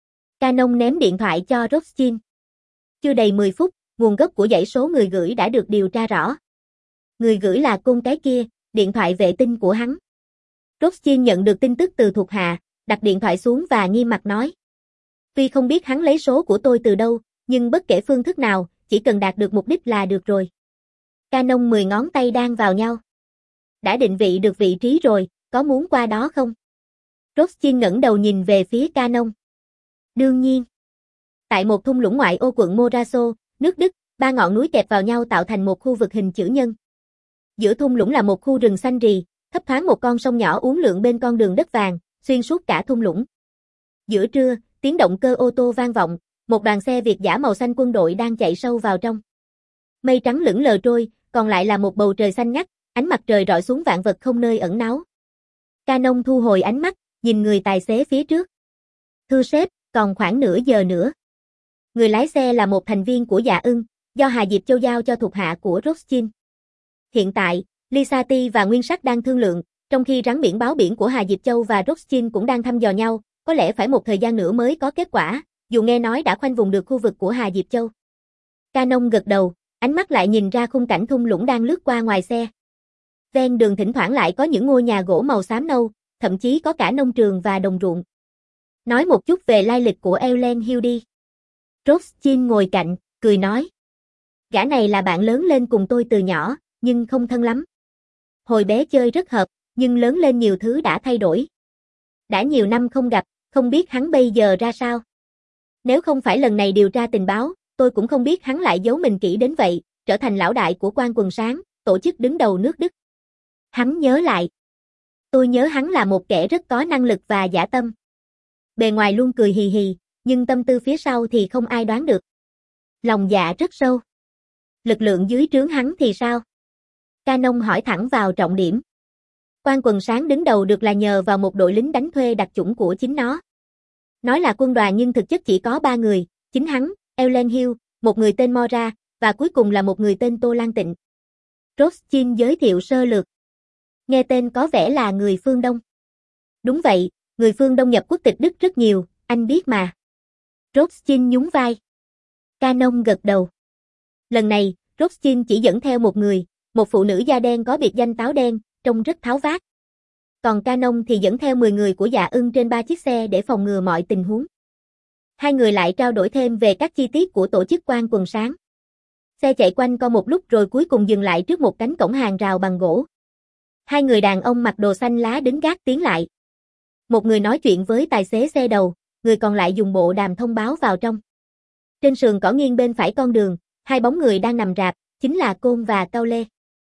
Canon ném điện thoại cho Rothschild. Chưa đầy mười phút, nguồn gốc của dãy số người gửi đã được điều tra rõ. Người gửi là con cái kia, điện thoại vệ tinh của hắn. Rothschild nhận được tin tức từ thuộc hạ, đặt điện thoại xuống và nghiêm mặt nói. Tuy không biết hắn lấy số của tôi từ đâu, nhưng bất kể phương thức nào, chỉ cần đạt được mục đích là được rồi. Canon mười ngón tay đan vào nhau. Đã định vị được vị trí rồi, có muốn qua đó không? Rothschild ngẩng đầu nhìn về phía Canon. Đương nhiên. Tại một thung lũng ngoại ô quận Moraso, nước Đức, ba ngọn núi kẹp vào nhau tạo thành một khu vực hình chữ nhân. Giữa thung lũng là một khu rừng xanh rì, thấp thoáng một con sông nhỏ uốn lượn bên con đường đất vàng, xuyên suốt cả thung lũng. Giữa trưa, tiếng động cơ ô tô vang vọng, một đoàn xe Việt dã màu xanh quân đội đang chạy sâu vào trong. Mây trắng lững lờ trôi, còn lại là một bầu trời xanh ngắt, ánh mặt trời rọi xuống vạn vật không nơi ẩn náu. Canon thu hồi ánh mắt, nhìn người tài xế phía trước. Thưa sếp, còn khoảng nửa giờ nữa. Người lái xe là một thành viên của Dạ Ưng, do Hà Diệp Châu giao cho thuộc hạ của Rothschild. Hiện tại, Lisati và Nguyên Sắc đang thương lượng, trong khi rắn biển báo biển của Hà Diệp Châu và Rothschild cũng đang thăm dò nhau, có lẽ phải một thời gian nữa mới có kết quả, dù nghe nói đã khoanh vùng được khu vực của Hà Diệp Châu. Canon gật đầu, ánh mắt lại nhìn ra khung cảnh thung lũng đang lướt qua ngoài xe. Ven đường thỉnh thoảng lại có những ngôi nhà gỗ màu xám nâu, thậm chí có cả nông trường và đồng ruộng. Nói một chút về lai lịch của Elend Hill đi. Rothschild ngồi cạnh, cười nói. Gã này là bạn lớn lên cùng tôi từ nhỏ, nhưng không thân lắm. Hồi bé chơi rất hợp, nhưng lớn lên nhiều thứ đã thay đổi. Đã nhiều năm không gặp, không biết hắn bây giờ ra sao. Nếu không phải lần này điều tra tình báo, tôi cũng không biết hắn lại giấu mình kỹ đến vậy, trở thành lão đại của Quan Quần Sáng, tổ chức đứng đầu nước Đức. Hắn nhớ lại. Tôi nhớ hắn là một kẻ rất có năng lực và dã tâm. Bề ngoài luôn cười hì hì, nhưng tâm tư phía sau thì không ai đoán được. Lòng dạ rất sâu. Lực lượng dưới trướng hắn thì sao? Canon hỏi thẳng vào trọng điểm. Quan Quần Sáng đứng đầu được là nhờ vào một đội lính đánh thuê đặc chủng của chính nó. Nói là quân đoàn nhưng thực chất chỉ có ba người, chính hắn, Ellen Hill, một người tên Mora, và cuối cùng là một người tên Tô Lan Tịnh. Rothschild giới thiệu sơ lược. Nghe tên có vẻ là người phương Đông. Đúng vậy, người phương Đông nhập quốc tịch Đức rất nhiều, anh biết mà. Rothschild nhún vai. Canon gật đầu. Lần này, Rothschild chỉ dẫn theo một người, một phụ nữ da đen có biệt danh Táo Đen, trông rất tháo vát. Còn Canon thì dẫn theo mười người của Dạ Ưng trên ba chiếc xe để phòng ngừa mọi tình huống. Hai người lại trao đổi thêm về các chi tiết của tổ chức Quan Quần Sáng. Xe chạy quanh co một lúc rồi cuối cùng dừng lại trước một cánh cổng hàng rào bằng gỗ. Hai người đàn ông mặc đồ xanh lá đứng gác tiến lại. Một người nói chuyện với tài xế xe đầu, người còn lại dùng bộ đàm thông báo vào trong. Trên sườn cỏ nghiêng bên phải con đường, hai bóng người đang nằm rạp, chính là Côn và Cao Lê.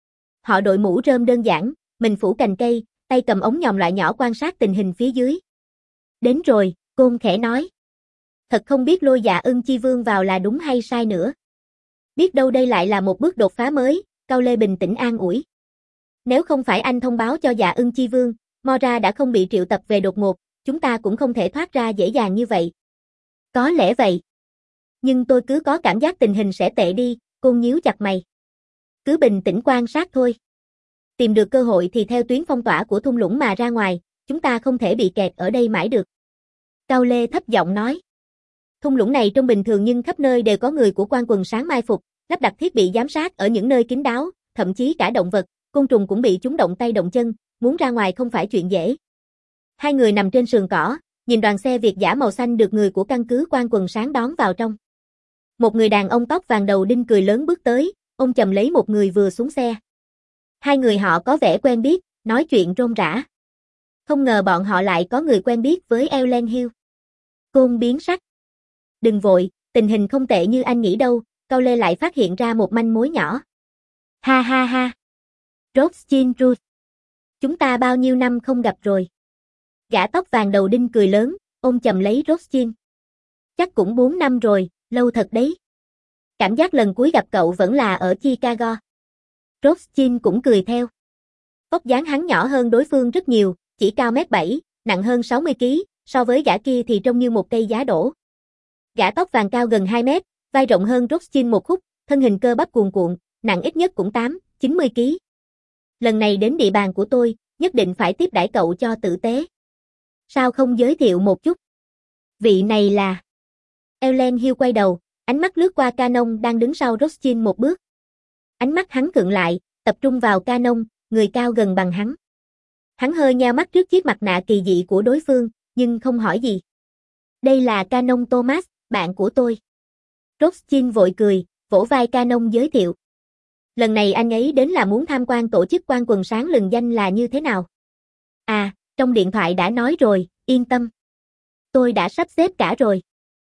Họ đội mũ rơm đơn giản, mình phủ cành cây, tay cầm ống nhòm loại nhỏ quan sát tình hình phía dưới. Đến rồi, Côn khẽ nói. Thật không biết lôi Dạ Ưng Chi Vương vào là đúng hay sai nữa. Biết đâu đây lại là một bước đột phá mới, Cao Lê bình tĩnh an ủi. Nếu không phải anh thông báo cho Dạ Ưng Chi Vương, Mora đã không bị triệu tập về đột ngột, chúng ta cũng không thể thoát ra dễ dàng như vậy. Có lẽ vậy. Nhưng tôi cứ có cảm giác tình hình sẽ tệ đi, Côn nhíu chặt mày. Cứ bình tĩnh quan sát thôi. Tìm được cơ hội thì theo tuyến phong tỏa của thung lũng mà ra ngoài, chúng ta không thể bị kẹt ở đây mãi được. Cao Lê thấp giọng nói. Thung lũng này trông bình thường nhưng khắp nơi đều có người của Quan Quần Sáng mai phục, lắp đặt thiết bị giám sát ở những nơi kín đáo, thậm chí cả động vật, côn trùng cũng bị chúng động tay động chân, muốn ra ngoài không phải chuyện dễ. Hai người nằm trên sườn cỏ, nhìn đoàn xe Việt dã màu xanh được người của căn cứ Quan Quần Sáng đón vào trong. Một người đàn ông tóc vàng đầu đinh cười lớn bước tới, ông chầm lấy một người vừa xuống xe. Hai người họ có vẻ quen biết, nói chuyện rôm rả. Không ngờ bọn họ lại có người quen biết với Ellen Hill. Côn biến sắc. Đừng vội, tình hình không tệ như anh nghĩ đâu, Cao Lê lại phát hiện ra một manh mối nhỏ. Ha ha ha. Rothschild Ruth. Chúng ta bao nhiêu năm không gặp rồi. Gã tóc vàng đầu đinh cười lớn, ôm chầm lấy Rothschild. Chắc cũng bốn năm rồi, lâu thật đấy. Cảm giác lần cuối gặp cậu vẫn là ở Chicago. Rothschild cũng cười theo. Vóc dáng hắn nhỏ hơn đối phương rất nhiều, chỉ cao mét bảy, nặng hơn sáu mươi ki lô gam, so với gã kia thì trông như một cây giá đổ. Gã tóc vàng cao gần hai mét, vai rộng hơn Rothschild một khúc, thân hình cơ bắp cuồn cuộn, nặng ít nhất cũng tám, chín mươi ki lô gam. Lần này đến địa bàn của tôi, nhất định phải tiếp đãi cậu cho tử tế. Sao không giới thiệu một chút? Vị này là... Ellen Hill quay đầu, ánh mắt lướt qua Canon đang đứng sau Rothschild một bước. Ánh mắt hắn khựng lại, tập trung vào Canon, người cao gần bằng hắn. Hắn hơi nheo mắt trước chiếc mặt nạ kỳ dị của đối phương, nhưng không hỏi gì. Đây là Canon Thomas, bạn của tôi. Rothschild vội cười, vỗ vai Canon giới thiệu. Lần này anh ấy đến là muốn tham quan tổ chức Quan Quần Sáng lừng danh là như thế nào. À, trong điện thoại đã nói rồi, yên tâm. Tôi đã sắp xếp cả rồi.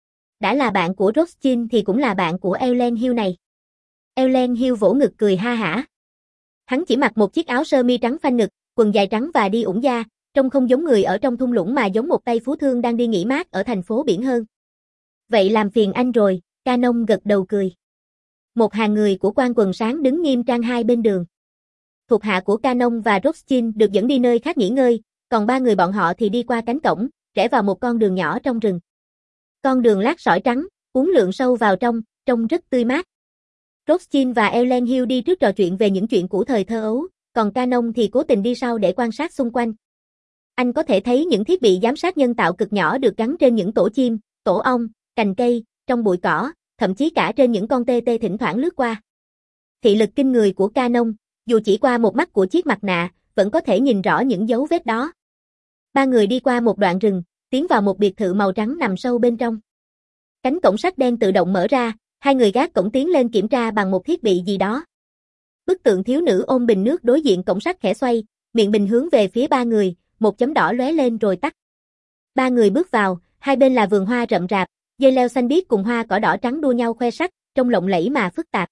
Đã là bạn của Rothschild thì cũng là bạn của Ellen Hill này. Ellen Hill vỗ ngực cười ha hả. Hắn chỉ mặc một chiếc áo sơ mi trắng phanh ngực, quần dài trắng và đi ủng da, trông không giống người ở trong thung lũng mà giống một tay phú thương đang đi nghỉ mát ở thành phố biển hơn. Vậy làm phiền anh rồi, Canon gật đầu cười. Một hàng người của Quan Quần Sáng đứng nghiêm trang hai bên đường. Thuộc hạ của Canon và Rothschild được dẫn đi nơi khác nghỉ ngơi, còn ba người bọn họ thì đi qua cánh cổng, rẽ vào một con đường nhỏ trong rừng. Con đường lát sỏi trắng, uốn lượn sâu vào trong, trông rất tươi mát. Rothschild và Ellen Hill đi trước trò chuyện về những chuyện cũ thời thơ ấu, còn Canon thì cố tình đi sau để quan sát xung quanh. Anh có thể thấy những thiết bị giám sát nhân tạo cực nhỏ được gắn trên những tổ chim, tổ ong, cành cây, trong bụi cỏ, thậm chí cả trên những con tê tê thỉnh thoảng lướt qua. Thị lực kinh người của Canon, dù chỉ qua một mắt của chiếc mặt nạ, vẫn có thể nhìn rõ những dấu vết đó. Ba người đi qua một đoạn rừng, tiến vào một biệt thự màu trắng nằm sâu bên trong. Cánh cổng sắt đen tự động mở ra, hai người gác cổng tiến lên kiểm tra bằng một thiết bị gì đó. Bức tượng thiếu nữ ôm bình nước đối diện cổng sắt khẽ xoay, miệng bình hướng về phía ba người, một chấm đỏ lóe lên rồi tắt. Ba người bước vào, hai bên là vườn hoa rậm rạp, dây leo xanh biếc cùng hoa cỏ đỏ trắng đua nhau khoe sắc, trông lộng lẫy mà phức tạp.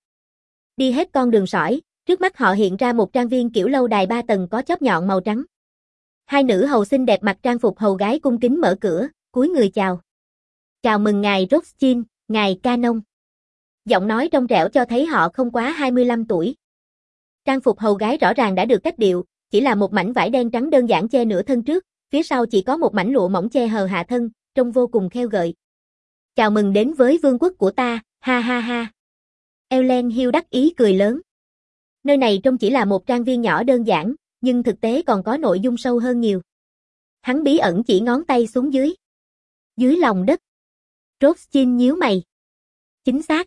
Đi hết con đường sỏi, trước mắt họ hiện ra một trang viên kiểu lâu đài ba tầng có chóp nhọn màu trắng. Hai nữ hầu xinh đẹp mặc trang phục hầu gái cung kính mở cửa, cúi người chào. Chào mừng ngài Rothschild, ngài Canon. Giọng nói trong trẻo cho thấy họ không quá hai mươi lăm tuổi. Trang phục hầu gái rõ ràng đã được cách điệu, chỉ là một mảnh vải đen trắng đơn giản che nửa thân trước, phía sau chỉ có một mảnh lụa mỏng che hờ hạ thân, trông vô cùng khêu gợi. Chào mừng đến với vương quốc của ta, ha ha ha. Ellen Hill đắc ý cười lớn. Nơi này trông chỉ là một trang viên nhỏ đơn giản, nhưng thực tế còn có nội dung sâu hơn nhiều. Hắn bí ẩn chỉ ngón tay xuống dưới. Dưới lòng đất. Rothschild nhíu mày. Chính xác.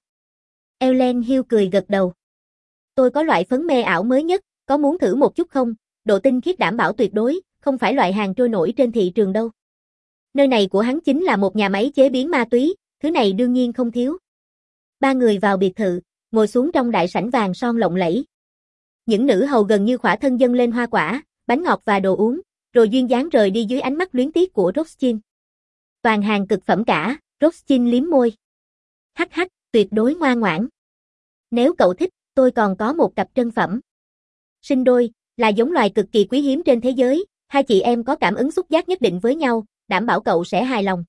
Ellen Hill cười gật đầu. Tôi có loại phấn mê ảo mới nhất, có muốn thử một chút không? Độ tinh khiết đảm bảo tuyệt đối, không phải loại hàng trôi nổi trên thị trường đâu. Nơi này của hắn chính là một nhà máy chế biến ma túy, thứ này đương nhiên không thiếu. Ba người vào biệt thự, ngồi xuống trong đại sảnh vàng son lộng lẫy. Những nữ hầu gần như khỏa thân dâng lên hoa quả, bánh ngọt và đồ uống, rồi duyên dáng rời đi dưới ánh mắt luyến tiếc của Rothschild. Toàn hàng cực phẩm cả, Rothschild liếm môi. Hắc hắc, tuyệt đối ngoan ngoãn. Nếu cậu thích, tôi còn có một cặp trân phẩm. Sinh đôi, là giống loài cực kỳ quý hiếm trên thế giới, hai chị em có cảm ứng xúc giác nhất định với nhau, đảm bảo cậu sẽ hài lòng.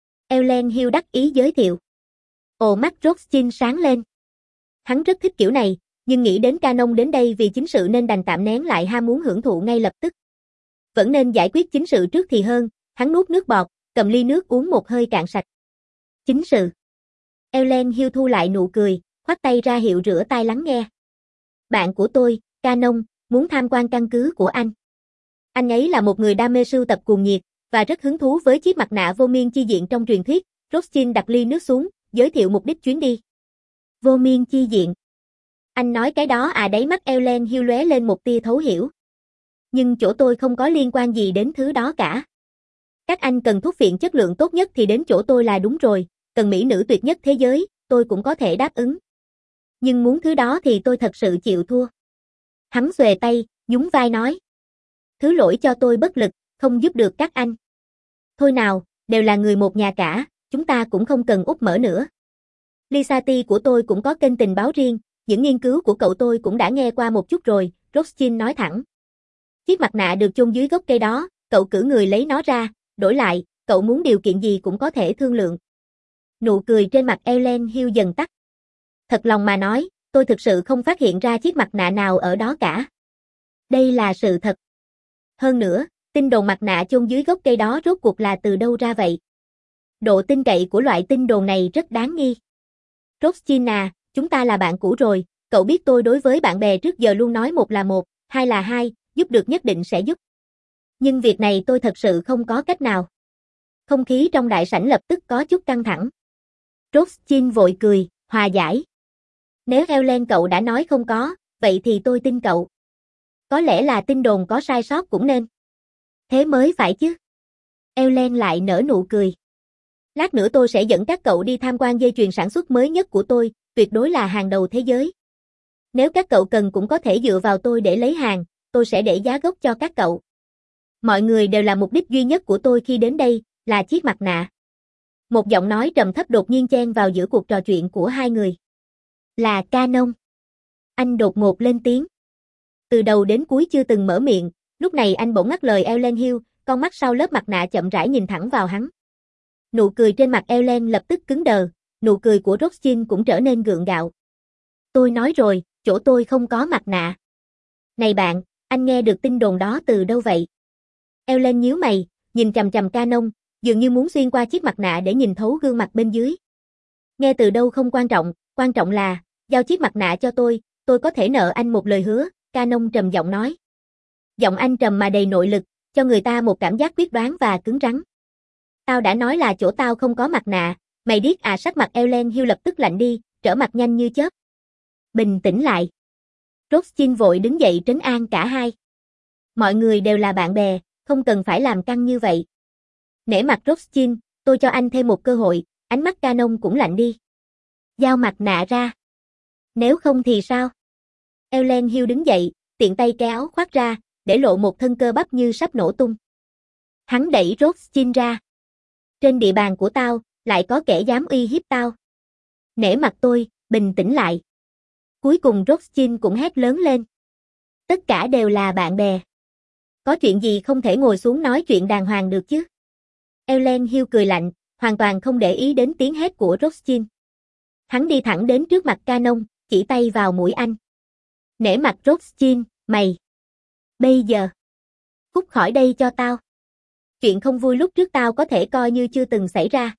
Ellen Hill đắc ý giới thiệu. Ồ, mắt Rothschild sáng lên. Hắn rất thích kiểu này, nhưng nghĩ đến Canon đến đây vì chính sự nên đành tạm nén lại ham muốn hưởng thụ ngay lập tức. Vẫn nên giải quyết chính sự trước thì hơn, hắn nuốt nước bọt, cầm ly nước uống một hơi cạn sạch. Chính sự. Ellen Hill thu lại nụ cười, khoát tay ra hiệu rửa tai lắng nghe. Bạn của tôi, Canon, muốn tham quan căn cứ của anh. Anh ấy là một người đam mê sưu tập cuồng nhiệt, và rất hứng thú với chiếc mặt nạ vô miên chi diện trong truyền thuyết. Rothschild đặt ly nước xuống, giới thiệu mục đích chuyến đi. Vô miên chi diện. Anh nói cái đó à? Đáy mắt Ellen Hill lóe lên một tia thấu hiểu. Nhưng chỗ tôi không có liên quan gì đến thứ đó cả. Các anh cần thuốc phiện chất lượng tốt nhất thì đến chỗ tôi là đúng rồi, cần mỹ nữ tuyệt nhất thế giới, tôi cũng có thể đáp ứng. Nhưng muốn thứ đó thì tôi thật sự chịu thua. Hắn xuề tay, nhún vai nói. Thứ lỗi cho tôi bất lực, không giúp được các anh. Thôi nào, đều là người một nhà cả, chúng ta cũng không cần úp mở nữa. Lisati của tôi cũng có kênh tình báo riêng, những nghiên cứu của cậu tôi cũng đã nghe qua một chút rồi, Rothschild nói thẳng. Chiếc mặt nạ được chôn dưới gốc cây đó, cậu cử người lấy nó ra, đổi lại, cậu muốn điều kiện gì cũng có thể thương lượng. Nụ cười trên mặt Ellen Hill dần tắt. Thật lòng mà nói, tôi thực sự không phát hiện ra chiếc mặt nạ nào ở đó cả. Đây là sự thật. Hơn nữa, tin đồn mặt nạ chôn dưới gốc cây đó rốt cuộc là từ đâu ra vậy? Độ tin cậy của loại tin đồn này rất đáng nghi. Rothschild à, chúng ta là bạn cũ rồi, cậu biết tôi đối với bạn bè trước giờ luôn nói một là một, hai là hai, giúp được nhất định sẽ giúp. Nhưng việc này tôi thật sự không có cách nào. Không khí trong đại sảnh lập tức có chút căng thẳng. Rothschild vội cười, hòa giải. Nếu Ellen cậu đã nói không có, vậy thì tôi tin cậu. Có lẽ là tin đồn có sai sót cũng nên. Thế mới phải chứ. Ellen lại nở nụ cười. Lát nữa tôi sẽ dẫn các cậu đi tham quan dây chuyền sản xuất mới nhất của tôi, tuyệt đối là hàng đầu thế giới. Nếu các cậu cần cũng có thể dựa vào tôi để lấy hàng, tôi sẽ để giá gốc cho các cậu. Mọi người đều là mục đích duy nhất của tôi khi đến đây, là chiếc mặt nạ. Một giọng nói trầm thấp đột nhiên chen vào giữa cuộc trò chuyện của hai người. Là Canon. Anh đột ngột lên tiếng. Từ đầu đến cuối chưa từng mở miệng, lúc này anh bỗng ngắt lời Ellen Hill, con mắt sau lớp mặt nạ chậm rãi nhìn thẳng vào hắn. Nụ cười trên mặt Ellen lập tức cứng đờ, nụ cười của Rothschild cũng trở nên gượng gạo. Tôi nói rồi, chỗ tôi không có mặt nạ. Này bạn, anh nghe được tin đồn đó từ đâu vậy? Ellen nhíu mày, nhìn chằm chằm Canon, dường như muốn xuyên qua chiếc mặt nạ để nhìn thấu gương mặt bên dưới. Nghe từ đâu không quan trọng, quan trọng là, giao chiếc mặt nạ cho tôi, tôi có thể nợ anh một lời hứa, Canon trầm giọng nói. Giọng anh trầm mà đầy nội lực, cho người ta một cảm giác quyết đoán và cứng rắn. Tao đã nói là chỗ tao không có mặt nạ, mày điếc à? Sắc mặt Ellen Hill lập tức lạnh đi, trở mặt nhanh như chớp. Bình tĩnh lại. Rothschild vội đứng dậy trấn an cả hai. Mọi người đều là bạn bè, không cần phải làm căng như vậy. Nể mặt Rothschild, tôi cho anh thêm một cơ hội, ánh mắt Canon cũng lạnh đi. Giao mặt nạ ra. Nếu không thì sao? Ellen Hill đứng dậy, tiện tay kéo áo khoác ra, để lộ một thân cơ bắp như sắp nổ tung. Hắn đẩy Rothschild ra. Trên địa bàn của tao, lại có kẻ dám uy hiếp tao. Nể mặt tôi, bình tĩnh lại. Cuối cùng Rothschild cũng hét lớn lên. Tất cả đều là bạn bè. Có chuyện gì không thể ngồi xuống nói chuyện đàng hoàng được chứ? Ellen Hill cười lạnh, hoàn toàn không để ý đến tiếng hét của Rothschild. Hắn đi thẳng đến trước mặt Canon, chỉ tay vào mũi anh. Nể mặt Rothschild, mày. Bây giờ. Cút khỏi đây cho tao. Chuyện không vui lúc trước tao có thể coi như chưa từng xảy ra.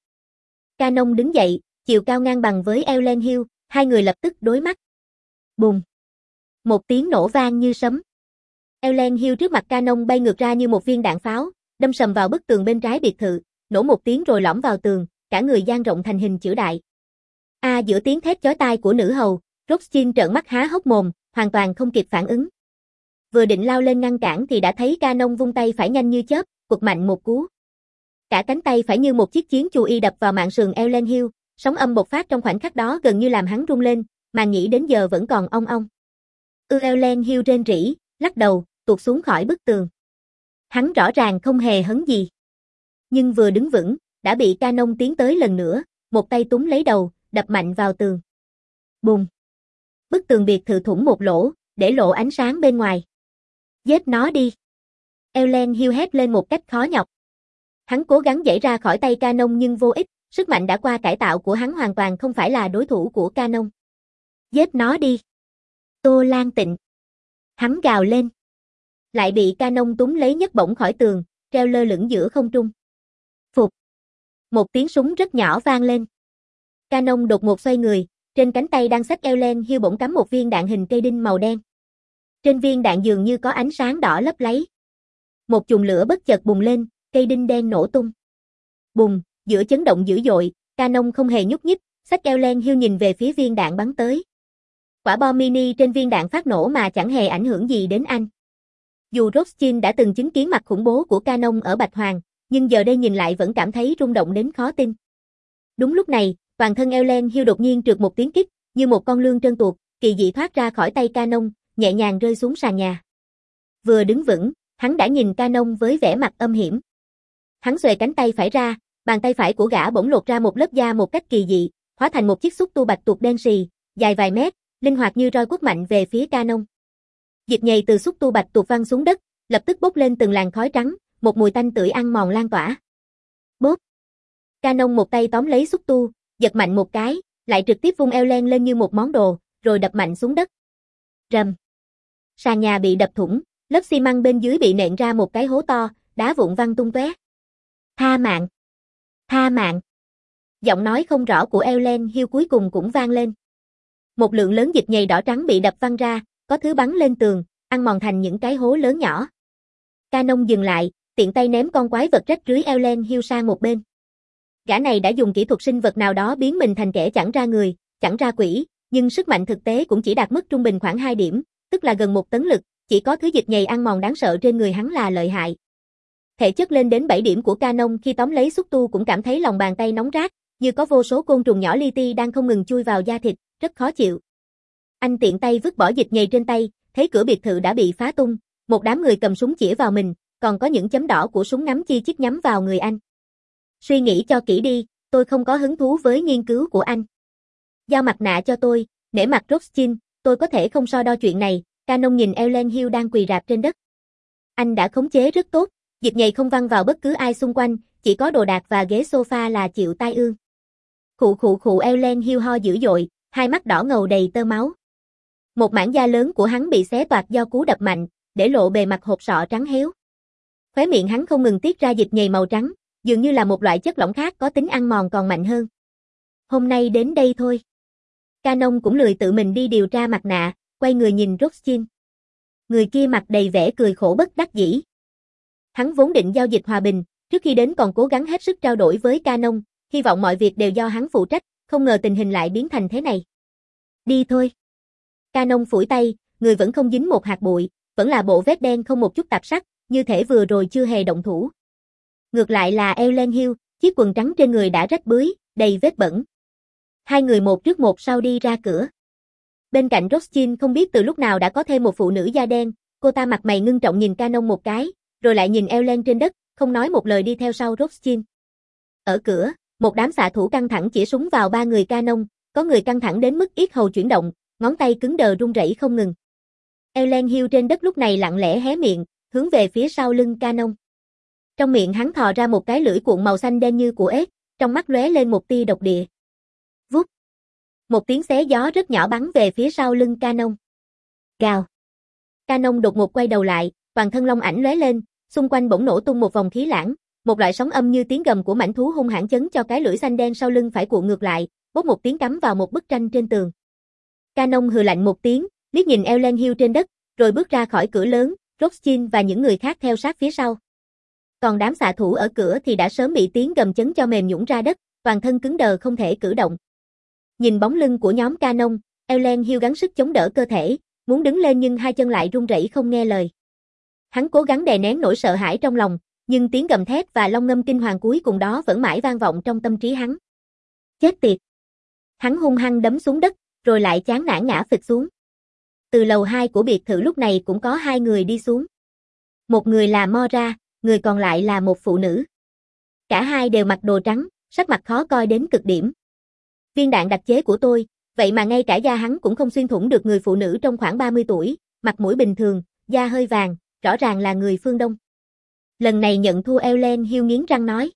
Canon đứng dậy, chiều cao ngang bằng với Ellen Hill, hai người lập tức đối mắt. Bùm. Một tiếng nổ vang như sấm. Ellen Hill trước mặt Canon bay ngược ra như một viên đạn pháo, đâm sầm vào bức tường bên trái biệt thự, nổ một tiếng rồi lõm vào tường, cả người dang rộng thành hình chữ đại. A à, giữa tiếng thét chói tai của nữ hầu, Rothschild trợn mắt há hốc mồm, hoàn toàn không kịp phản ứng. Vừa định lao lên ngăn cản thì đã thấy Canon vung tay phải nhanh như chớp, quật mạnh một cú. Cả cánh tay phải như một chiếc chiến chù y đập vào mạng sườn Ellen Hill, sóng âm bộc phát trong khoảnh khắc đó gần như làm hắn rung lên, mà nghĩ đến giờ vẫn còn ong ong. Ư Ellen Hill rên rỉ, lắc đầu, tuột xuống khỏi bức tường. Hắn rõ ràng không hề hấn gì. Nhưng vừa đứng vững, đã bị Canon tiến tới lần nữa, một tay túm lấy đầu, đập mạnh vào tường. Bùm! Bức tường biệt thự thủng một lỗ, để lộ ánh sáng bên ngoài. Giết nó đi! Ellen Hill hét lên một cách khó nhọc. Hắn cố gắng giãy ra khỏi tay Canon nhưng vô ích, sức mạnh đã qua cải tạo của hắn hoàn toàn không phải là đối thủ của Canon. Giết nó đi! Tô Lan Tịnh! Hắn gào lên. Lại bị Canon túm lấy nhấc bổng khỏi tường, treo lơ lửng giữa không trung. Phục! Một tiếng súng rất nhỏ vang lên. Canon đột ngột xoay người, trên cánh tay đang xách Ellen Hill bỗng cắm một viên đạn hình cây đinh màu đen. Trên viên đạn dường như có ánh sáng đỏ lấp láy. Một chùm lửa bất chợt bùng lên, cây đinh đen nổ tung. Bùng, giữa chấn động dữ dội, Canon không hề nhúc nhích, xách Ellen Hill nhìn về phía viên đạn bắn tới. Quả bom mini trên viên đạn phát nổ mà chẳng hề ảnh hưởng gì đến anh. Dù Rothschild đã từng chứng kiến mặt khủng bố của Canon ở Bạch Hoàng, nhưng giờ đây nhìn lại vẫn cảm thấy rung động đến khó tin. Đúng lúc này, toàn thân Ellen Hill đột nhiên trượt một tiếng kích, như một con lươn trơn tuột, kỳ dị thoát ra khỏi tay Canon, nhẹ nhàng rơi xuống sàn nhà. Vừa đứng vững, hắn đã nhìn Canon với vẻ mặt âm hiểm. Hắn xuề cánh tay phải ra, bàn tay phải của gã bỗng lột ra một lớp da một cách kỳ dị, hóa thành một chiếc xúc tu bạch tuộc đen sì, dài vài mét, linh hoạt như roi quất mạnh về phía Canon. Dịch nhầy từ xúc tu bạch tuộc văng xuống đất, lập tức bốc lên từng làn khói trắng, một mùi tanh tưởi ăn mòn lan tỏa. Bốp! Canon một tay tóm lấy xúc tu, giật mạnh một cái, lại trực tiếp vung Ellen lên như một món đồ, rồi đập mạnh xuống đất. Rầm! Sàn nhà bị đập thủng, lớp xi măng bên dưới bị nện ra một cái hố to, đá vụn văng tung tóe. Tha mạng! Tha mạng! Giọng nói không rõ của Ellen Hill cuối cùng cũng vang lên. Một lượng lớn dịch nhầy đỏ trắng bị đập văng ra, có thứ bắn lên tường, ăn mòn thành những cái hố lớn nhỏ. Canon dừng lại, tiện tay ném con quái vật rách rưới Ellen Hill sang một bên. Gã này đã dùng kỹ thuật sinh vật nào đó biến mình thành kẻ chẳng ra người, chẳng ra quỷ, nhưng sức mạnh thực tế cũng chỉ đạt mức trung bình khoảng hai điểm, tức là gần một tấn lực, chỉ có thứ dịch nhầy ăn mòn đáng sợ trên người hắn là lợi hại. Thể chất lên đến bảy điểm của Canon khi tóm lấy xúc tu cũng cảm thấy lòng bàn tay nóng rát, như có vô số côn trùng nhỏ li ti đang không ngừng chui vào da thịt, rất khó chịu. Anh tiện tay vứt bỏ dịch nhầy trên tay, thấy cửa biệt thự đã bị phá tung, một đám người cầm súng chĩa vào mình, còn có những chấm đỏ của súng ngắm chi chít nhắm vào người anh. Suy nghĩ cho kỹ đi, tôi không có hứng thú với nghiên cứu của anh. Giao mặt nạ cho tôi, nể mặt Rothschild, tôi có thể không so đo chuyện này. Canon nhìn Ellen Hill đang quỳ rạp trên đất. Anh đã khống chế rất tốt, dịch nhầy không văng vào bất cứ ai xung quanh, chỉ có đồ đạc và ghế sofa là chịu tai ương. Khụ khụ khụ Ellen Hill ho dữ dội, hai mắt đỏ ngầu đầy tơ máu. Một mảng da lớn của hắn bị xé toạc do cú đập mạnh, để lộ bề mặt hột sọ trắng héo. Khóe miệng hắn không ngừng tiết ra dịch nhầy màu trắng, dường như là một loại chất lỏng khác có tính ăn mòn còn mạnh hơn. Hôm nay đến đây thôi. Canon cũng lười tự mình đi điều tra mặt nạ, quay người nhìn Rothschild. Người kia mặt đầy vẻ cười khổ bất đắc dĩ. Hắn vốn định giao dịch hòa bình, trước khi đến còn cố gắng hết sức trao đổi với Canon, hy vọng mọi việc đều do hắn phụ trách, không ngờ tình hình lại biến thành thế này. Đi thôi. Canon phủi tay, người vẫn không dính một hạt bụi, vẫn là bộ vest đen không một chút tạp sắc, như thể vừa rồi chưa hề động thủ. Ngược lại là Ellen Hill, chiếc quần trắng trên người đã rách bưới, đầy vết bẩn. Hai người một trước một sau đi ra cửa. Bên cạnh Rothschild không biết từ lúc nào đã có thêm một phụ nữ da đen, cô ta mặt mày ngưng trọng nhìn Canon một cái, rồi lại nhìn Ellen trên đất, không nói một lời đi theo sau Rothschild. Ở cửa, một đám xạ thủ căng thẳng chĩa súng vào ba người Canon, có người căng thẳng đến mức yết hầu chuyển động, ngón tay cứng đờ run rẩy không ngừng. Ellen Hill trên đất lúc này lặng lẽ hé miệng, hướng về phía sau lưng Canon. Trong miệng hắn thò ra một cái lưỡi cuộn màu xanh đen như của ếch, trong mắt lóe lên một tia độc địa. Vút. Một tiếng xé gió rất nhỏ bắn về phía sau lưng Canon. Gào. Canon đột ngột quay đầu lại, toàn thân long ảnh lóe lên, xung quanh bỗng nổ tung một vòng khí lãng, một loại sóng âm như tiếng gầm của mãnh thú hung hãn chấn cho cái lưỡi xanh đen sau lưng phải cuộn ngược lại, bốp một tiếng cắm vào một bức tranh trên tường. Canon hừ lạnh một tiếng, liếc nhìn Ellen Hill trên đất, rồi bước ra khỏi cửa lớn, Rothschild và những người khác theo sát phía sau. Còn đám xạ thủ ở cửa thì đã sớm bị tiếng gầm chấn cho mềm nhũn ra đất, toàn thân cứng đờ không thể cử động. Nhìn bóng lưng của nhóm Canon, Ellen Hill gắng sức chống đỡ cơ thể, muốn đứng lên nhưng hai chân lại run rẩy không nghe lời. Hắn cố gắng đè nén nỗi sợ hãi trong lòng, nhưng tiếng gầm thét và long ngâm kinh hoàng cuối cùng đó vẫn mãi vang vọng trong tâm trí hắn. Chết tiệt! Hắn hung hăng đấm xuống đất, rồi lại chán nản ngã phịch xuống. Từ lầu hai của biệt thự lúc này cũng có hai người đi xuống. Một người là Moira, người còn lại là một phụ nữ. Cả hai đều mặc đồ trắng, sắc mặt khó coi đến cực điểm. Viên đạn đặc chế của tôi, vậy mà ngay cả da hắn cũng không xuyên thủng được người phụ nữ trong khoảng ba mươi tuổi, mặt mũi bình thường, da hơi vàng, rõ ràng là người phương Đông. Lần này nhận thua Ellen Hill nghiến răng nói.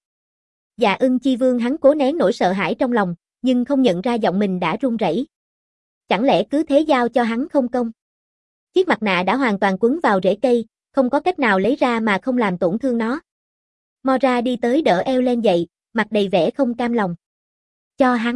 Dạ ưng chi vương hắn cố nén nỗi sợ hãi trong lòng, nhưng không nhận ra giọng mình đã run rẩy. Chẳng lẽ cứ thế giao cho hắn không công? Chiếc mặt nạ đã hoàn toàn quấn vào rễ cây, không có cách nào lấy ra mà không làm tổn thương nó. Moira đi tới đỡ Ellen dậy, mặt đầy vẻ không cam lòng. Cho hắn.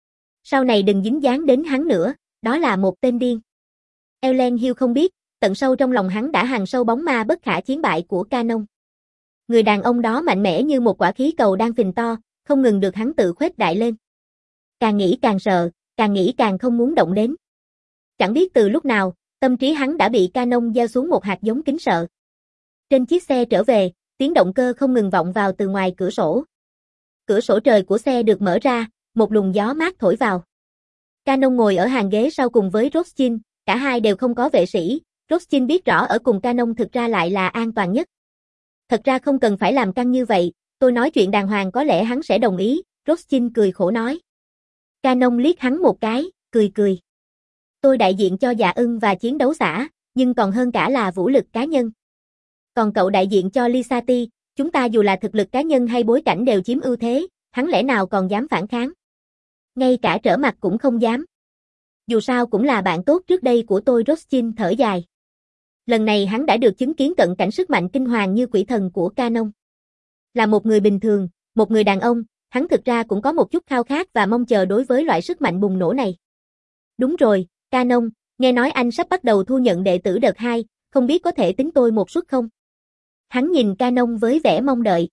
Sau này đừng dính dáng đến hắn nữa, đó là một tên điên. Ellen Hill không biết, tận sâu trong lòng hắn đã hằn sâu bóng ma bất khả chiến bại của Canon. Người đàn ông đó mạnh mẽ như một quả khí cầu đang phình to, không ngừng được hắn tự khuếch đại lên. Càng nghĩ càng sợ, càng nghĩ càng không muốn động đến. Chẳng biết từ lúc nào, tâm trí hắn đã bị Canon gieo xuống một hạt giống kính sợ. Trên chiếc xe trở về, tiếng động cơ không ngừng vọng vào từ ngoài cửa sổ. Cửa sổ trời của xe được mở ra, một luồng gió mát thổi vào. Canon ngồi ở hàng ghế sau cùng với Rothschild, cả hai đều không có vệ sĩ, Rothschild biết rõ ở cùng Canon thực ra lại là an toàn nhất. Thật ra không cần phải làm căng như vậy, tôi nói chuyện đàng hoàng có lẽ hắn sẽ đồng ý, Rothschild cười khổ nói. Canon liếc hắn một cái, cười cười. Tôi đại diện cho dạ ưng và chiến đấu xã, nhưng còn hơn cả là vũ lực cá nhân. Còn cậu đại diện cho Lisati, chúng ta dù là thực lực cá nhân hay bối cảnh đều chiếm ưu thế, hắn lẽ nào còn dám phản kháng. Ngay cả trở mặt cũng không dám. Dù sao cũng là bạn tốt trước đây của tôi, Rothschild thở dài. Lần này hắn đã được chứng kiến cận cảnh sức mạnh kinh hoàng như quỷ thần của Canon. Là một người bình thường, một người đàn ông, hắn thực ra cũng có một chút khao khát và mong chờ đối với loại sức mạnh bùng nổ này. Đúng rồi, Canon, nghe nói anh sắp bắt đầu thu nhận đệ tử đợt hai, không biết có thể tính tôi một suất không? Hắn nhìn Canon với vẻ mong đợi.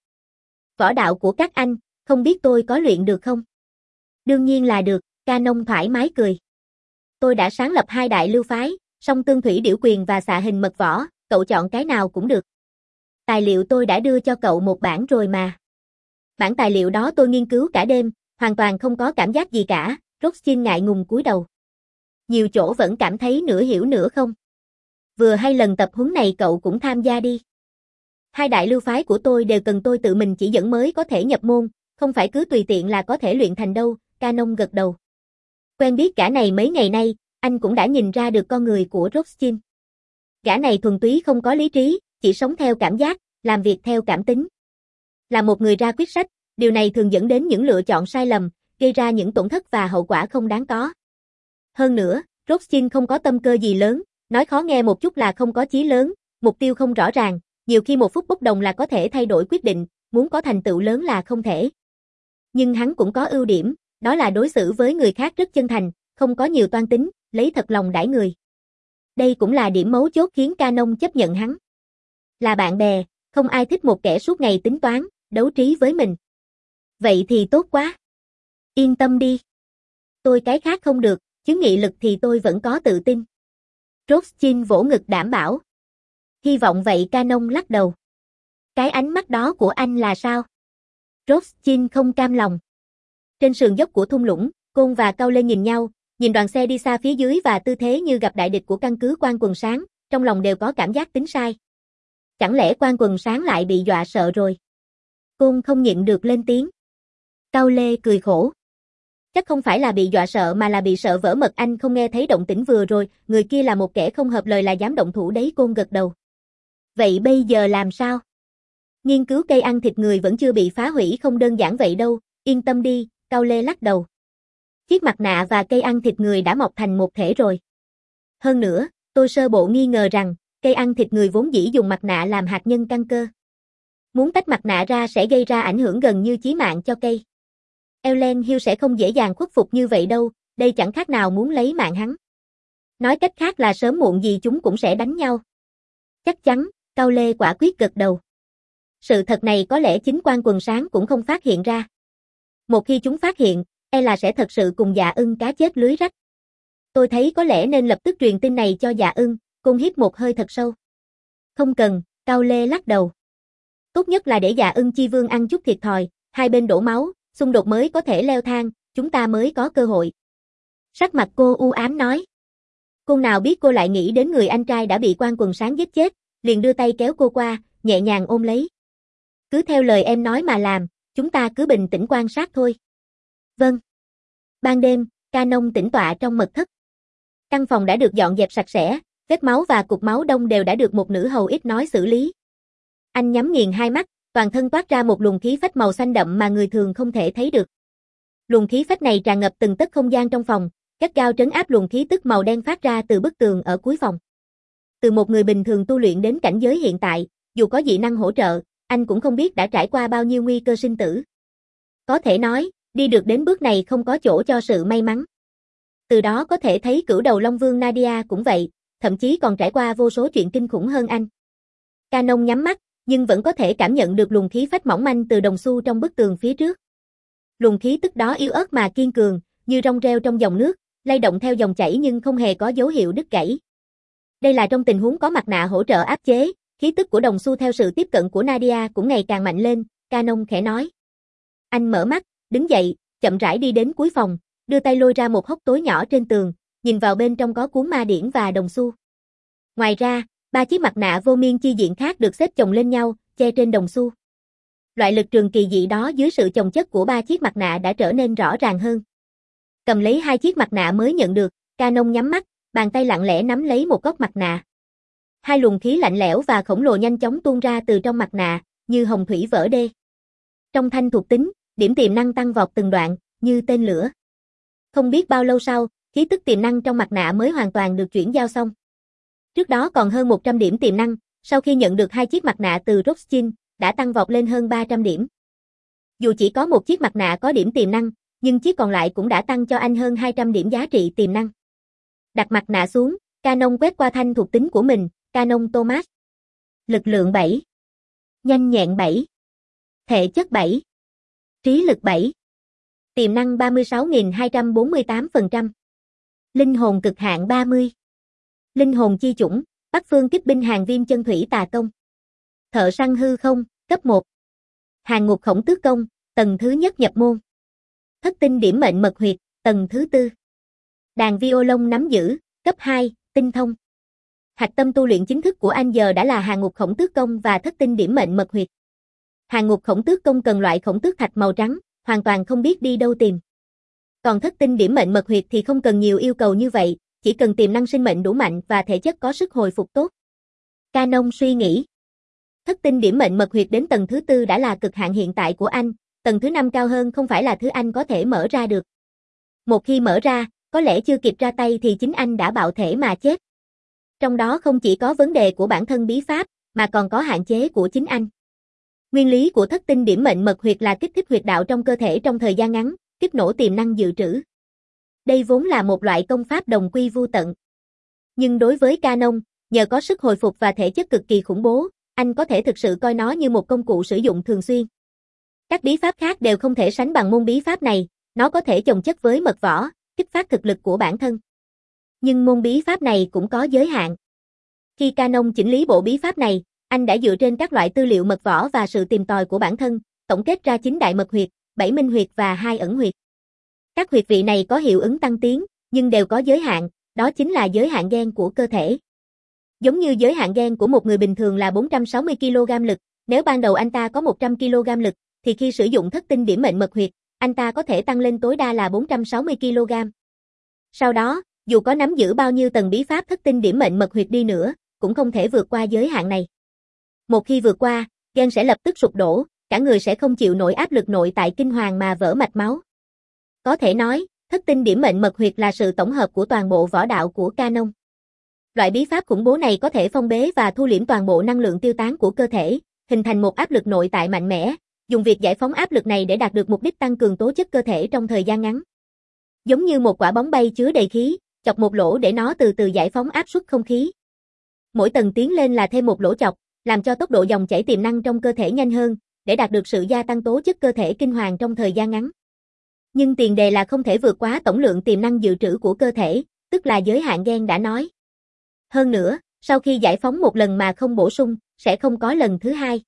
Võ đạo của các anh, không biết tôi có luyện được không? Đương nhiên là được, Canon thoải mái cười. Tôi đã sáng lập hai đại lưu phái, song tương thủy điểu quyền và xạ hình mật võ, cậu chọn cái nào cũng được. Tài liệu tôi đã đưa cho cậu một bản rồi mà. Bản tài liệu đó tôi nghiên cứu cả đêm, hoàn toàn không có cảm giác gì cả, Rothschild ngại ngùng cúi đầu. Nhiều chỗ vẫn cảm thấy nửa hiểu nửa không. Vừa hay lần tập huấn này cậu cũng tham gia đi. Hai đại lưu phái của tôi đều cần tôi tự mình chỉ dẫn mới có thể nhập môn, không phải cứ tùy tiện là có thể luyện thành đâu, Canon gật đầu. Quen biết cả này mấy ngày nay, anh cũng đã nhìn ra được con người của Rothschild. Gã này thuần túy không có lý trí, chỉ sống theo cảm giác, làm việc theo cảm tính. Là một người ra quyết sách, điều này thường dẫn đến những lựa chọn sai lầm, gây ra những tổn thất và hậu quả không đáng có. Hơn nữa, Rothschild không có tâm cơ gì lớn, nói khó nghe một chút là không có chí lớn, mục tiêu không rõ ràng, nhiều khi một phút bốc đồng là có thể thay đổi quyết định, muốn có thành tựu lớn là không thể. Nhưng hắn cũng có ưu điểm, đó là đối xử với người khác rất chân thành, không có nhiều toan tính, lấy thật lòng đãi người. Đây cũng là điểm mấu chốt khiến Canon chấp nhận hắn. Là bạn bè, không ai thích một kẻ suốt ngày tính toán, đấu trí với mình. Vậy thì tốt quá. Yên tâm đi. Tôi cái khác không được, chứ nghị lực thì tôi vẫn có tự tin. Rothschild vỗ ngực đảm bảo. Hy vọng vậy, Canon lắc đầu. Cái ánh mắt đó của anh là sao? Rothschild không cam lòng. Trên sườn dốc của thung lũng, Côn và Cao Lê nhìn nhau, Nhìn đoàn xe đi xa phía dưới và tư thế như gặp đại địch của căn cứ Quan Quần Sáng, trong lòng đều có cảm giác tính sai. Chẳng lẽ Quan Quần Sáng lại bị dọa sợ rồi? Côn không nhịn được lên tiếng. Cao Lê cười khổ. Chắc không phải là bị dọa sợ mà là bị sợ vỡ mật, anh không nghe thấy động tĩnh vừa rồi, người kia là một kẻ không hợp lời là dám động thủ đấy. Côn gật đầu. Vậy bây giờ làm sao? Nghiên cứu cây ăn thịt người vẫn chưa bị phá hủy không đơn giản vậy đâu, yên tâm đi, Cao Lê lắc đầu. Chiếc mặt nạ và cây ăn thịt người đã mọc thành một thể rồi. Hơn nữa, tôi sơ bộ nghi ngờ rằng, cây ăn thịt người vốn dĩ dùng mặt nạ làm hạt nhân căn cơ. Muốn tách mặt nạ ra sẽ gây ra ảnh hưởng gần như chí mạng cho cây. Ellen Hill sẽ không dễ dàng khuất phục như vậy đâu, đây chẳng khác nào muốn lấy mạng hắn. Nói cách khác là sớm muộn gì chúng cũng sẽ đánh nhau. Chắc chắn, Cao Lê quả quyết gật đầu. Sự thật này có lẽ chính Quan Quần Sáng cũng không phát hiện ra. Một khi chúng phát hiện, e là sẽ thật sự cùng Dạ Ưng cá chết lưới rách. Tôi thấy có lẽ nên lập tức truyền tin này cho Dạ Ưng. Côn hít một hơi thật sâu. Không cần, Cao Lê lắc đầu. Tốt nhất là để Dạ Ưng Chi Vương ăn chút thiệt thòi, hai bên đổ máu, xung đột mới có thể leo thang, chúng ta mới có cơ hội. Sắc mặt cô u ám nói. Côn nào biết cô lại nghĩ đến người anh trai đã bị Quan Quần Sáng giết chết, liền đưa tay kéo cô qua, nhẹ nhàng ôm lấy. Cứ theo lời em nói mà làm, chúng ta cứ bình tĩnh quan sát thôi. Vâng. Ban đêm, Canon tĩnh tọa trong mật thất. Căn phòng đã được dọn dẹp sạch sẽ, vết máu và cục máu đông đều đã được một nữ hầu ít nói xử lý. Anh nhắm nghiền hai mắt, toàn thân toát ra một luồng khí phách màu xanh đậm mà người thường không thể thấy được. Luồng khí phách này tràn ngập từng tấc không gian trong phòng, gắt gao trấn áp luồng khí tức màu đen phát ra từ bức tường ở cuối phòng. Từ một người bình thường tu luyện đến cảnh giới hiện tại, dù có dị năng hỗ trợ, anh cũng không biết đã trải qua bao nhiêu nguy cơ sinh tử. Có thể nói, đi được đến bước này không có chỗ cho sự may mắn. Từ đó có thể thấy cửu đầu Long Vương Nadia cũng vậy, thậm chí còn trải qua vô số chuyện kinh khủng hơn anh. Canon nhắm mắt, nhưng vẫn có thể cảm nhận được luồng khí phách mỏng manh từ đồng xu trong bức tường phía trước. Luồng khí tức đó yếu ớt mà kiên cường, như rong reo trong dòng nước, lay động theo dòng chảy nhưng không hề có dấu hiệu đứt gãy. Đây là trong tình huống có mặt nạ hỗ trợ áp chế, khí tức của đồng xu theo sự tiếp cận của Nadia cũng ngày càng mạnh lên, Canon khẽ nói. Anh mở mắt, đứng dậy, chậm rãi đi đến cuối phòng, đưa tay lôi ra một hốc tối nhỏ trên tường, nhìn vào bên trong có cuốn ma điển và đồng xu. Ngoài ra, ba chiếc mặt nạ vô miên chi diện khác được xếp chồng lên nhau, che trên đồng xu. Loại lực trường kỳ dị đó dưới sự chồng chất của ba chiếc mặt nạ đã trở nên rõ ràng hơn. Cầm lấy hai chiếc mặt nạ mới nhận được, Canon nhắm mắt, bàn tay lặng lẽ nắm lấy một góc mặt nạ. Hai luồng khí lạnh lẽo và khổng lồ nhanh chóng tuôn ra từ trong mặt nạ, như hồng thủy vỡ đê. Trong thanh thuộc tính, điểm tiềm năng tăng vọt từng đoạn, như tên lửa. Không biết bao lâu sau, khí tức tiềm năng trong mặt nạ mới hoàn toàn được chuyển giao xong. Trước đó còn hơn một trăm điểm tiềm năng, sau khi nhận được hai chiếc mặt nạ từ Rothschild, đã tăng vọt lên hơn ba trăm điểm. Dù chỉ có một chiếc mặt nạ có điểm tiềm năng, nhưng chiếc còn lại cũng đã tăng cho anh hơn hai trăm điểm giá trị tiềm năng. Đặt mặt nạ xuống, Canon quét qua thanh thuộc tính của mình, Canon Thomas. Lực lượng bảy, nhanh nhẹn bảy, thể chất bảy, trí lực bảy, tiềm năng ba mươi sáu nghìn hai trăm bốn mươi tám phần trăm, linh hồn cực hạn ba mươi, linh hồn chi chủng, Bắc Phương kích binh hàng viêm chân thủy tà công, thợ săn hư không, cấp một, hàng ngục khổng tước công, tầng thứ nhất nhập môn, thất tinh điểm mệnh mật huyệt, tầng thứ tư, đàn violon nắm giữ, cấp hai, tinh thông. Hạch tâm tu luyện chính thức của anh giờ đã là hàng ngục khổng tước công và thất tinh điểm mệnh mật huyệt. Hàng ngục khổng tước công cần loại khổng tước thạch màu trắng, hoàn toàn không biết đi đâu tìm. Còn thất tinh điểm mệnh mật huyệt thì không cần nhiều yêu cầu như vậy, chỉ cần tiềm năng sinh mệnh đủ mạnh và thể chất có sức hồi phục tốt. Canon suy nghĩ. Thất tinh điểm mệnh mật huyệt đến tầng thứ tư đã là cực hạn hiện tại của anh, tầng thứ năm cao hơn không phải là thứ anh có thể mở ra được. Một khi mở ra, có lẽ chưa kịp ra tay thì chính anh đã bạo thể mà chết. Trong đó không chỉ có vấn đề của bản thân bí pháp, mà còn có hạn chế của chính anh. Nguyên lý của thất tinh điểm mệnh mật huyệt là kích thích huyệt đạo trong cơ thể trong thời gian ngắn, kích nổ tiềm năng dự trữ. Đây vốn là một loại công pháp đồng quy vu tận. Nhưng đối với Canon, nhờ có sức hồi phục và thể chất cực kỳ khủng bố, anh có thể thực sự coi nó như một công cụ sử dụng thường xuyên. Các bí pháp khác đều không thể sánh bằng môn bí pháp này, nó có thể chồng chất với mật võ, kích phát thực lực của bản thân. Nhưng môn bí pháp này cũng có giới hạn. Khi Canon chỉnh lý bộ bí pháp này, anh đã dựa trên các loại tư liệu mật võ và sự tìm tòi của bản thân, tổng kết ra chín đại mật huyệt, bảy minh huyệt và hai ẩn huyệt. Các huyệt vị này có hiệu ứng tăng tiến, nhưng đều có giới hạn, đó chính là giới hạn gen của cơ thể. Giống như giới hạn gen của một người bình thường là bốn trăm sáu mươi ki lô gam lực, nếu ban đầu anh ta có một trăm ki lô gam lực, thì khi sử dụng thất tinh điểm mệnh mật huyệt, anh ta có thể tăng lên tối đa là bốn trăm sáu mươi ki lô gam. Sau đó, dù có nắm giữ bao nhiêu tầng bí pháp thất tinh điểm mệnh mật huyệt đi nữa, cũng không thể vượt qua giới hạn này. Một khi vượt qua, gen sẽ lập tức sụp đổ, cả người sẽ không chịu nổi áp lực nội tại kinh hoàng mà vỡ mạch máu. Có thể nói, thất tinh điểm mệnh mật huyệt là sự tổng hợp của toàn bộ võ đạo của Canon. Loại bí pháp khủng bố này có thể phong bế và thu liễm toàn bộ năng lượng tiêu tán của cơ thể, hình thành một áp lực nội tại mạnh mẽ, dùng việc giải phóng áp lực này để đạt được mục đích tăng cường tố chất cơ thể trong thời gian ngắn. Giống như một quả bóng bay chứa đầy khí, chọc một lỗ để nó từ từ giải phóng áp suất không khí. Mỗi tầng tiến lên là thêm một lỗ chọc, làm cho tốc độ dòng chảy tiềm năng trong cơ thể nhanh hơn, để đạt được sự gia tăng tố chất cơ thể kinh hoàng trong thời gian ngắn. Nhưng tiền đề là không thể vượt quá tổng lượng tiềm năng dự trữ của cơ thể, tức là giới hạn gen đã nói. Hơn nữa, sau khi giải phóng một lần mà không bổ sung, sẽ không có lần thứ hai.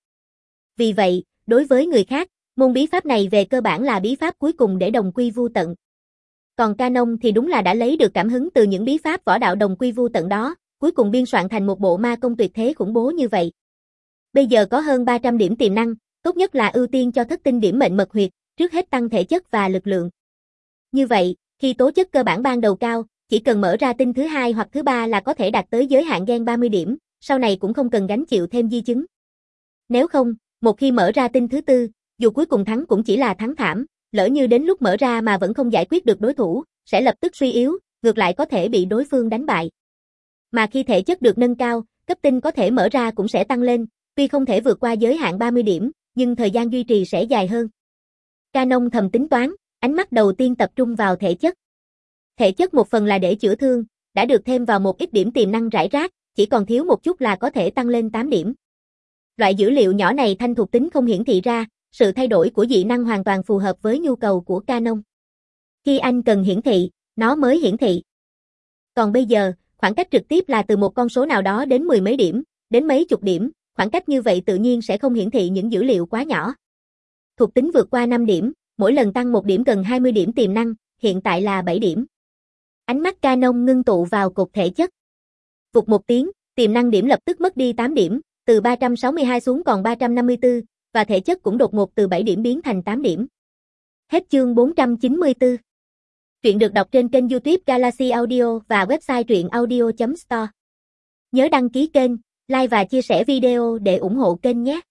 Vì vậy, đối với người khác, môn bí pháp này về cơ bản là bí pháp cuối cùng để đồng quy vu tận. Còn Canon thì đúng là đã lấy được cảm hứng từ những bí pháp võ đạo đồng quy vu tận đó, cuối cùng biên soạn thành một bộ ma công tuyệt thế khủng bố như vậy. Bây giờ có hơn ba trăm điểm tiềm năng, tốt nhất là ưu tiên cho thất tinh điểm mệnh mật huyệt, trước hết tăng thể chất và lực lượng. Như vậy, khi tố chất cơ bản ban đầu cao, chỉ cần mở ra tinh thứ hai hoặc thứ ba là có thể đạt tới giới hạn gen ba mươi điểm, sau này cũng không cần gánh chịu thêm di chứng. Nếu không, một khi mở ra tinh thứ tư, dù cuối cùng thắng cũng chỉ là thắng thảm, lỡ như đến lúc mở ra mà vẫn không giải quyết được đối thủ, sẽ lập tức suy yếu, ngược lại có thể bị đối phương đánh bại. Mà khi thể chất được nâng cao, cấp tinh có thể mở ra cũng sẽ tăng lên, tuy không thể vượt qua giới hạn ba mươi điểm, nhưng thời gian duy trì sẽ dài hơn. Canon thầm tính toán, ánh mắt đầu tiên tập trung vào thể chất. Thể chất một phần là để chữa thương, đã được thêm vào một ít điểm tiềm năng rải rác, chỉ còn thiếu một chút là có thể tăng lên tám điểm. Loại dữ liệu nhỏ này thanh thuộc tính không hiển thị ra, sự thay đổi của dị năng hoàn toàn phù hợp với nhu cầu của Canon. Khi anh cần hiển thị, nó mới hiển thị. Còn bây giờ, khoảng cách trực tiếp là từ một con số nào đó đến mười mấy điểm, đến mấy chục điểm, khoảng cách như vậy tự nhiên sẽ không hiển thị những dữ liệu quá nhỏ. Thuộc tính vượt qua năm điểm, mỗi lần tăng một điểm cần hai mươi điểm tiềm năng, hiện tại là bảy điểm. Ánh mắt Canon ngưng tụ vào cột thể chất. Vụt một tiếng, tiềm năng điểm lập tức mất đi tám điểm, từ ba trăm sáu mươi hai xuống còn ba trăm năm mươi tư, và thể chất cũng đột ngột từ bảy điểm biến thành tám điểm. Hết chương bốn trăm chín mươi tư. Truyện được đọc trên kênh YouTube Galaxy Audio và website truyện audio chấm store. Nhớ đăng ký kênh, like và chia sẻ video để ủng hộ kênh nhé.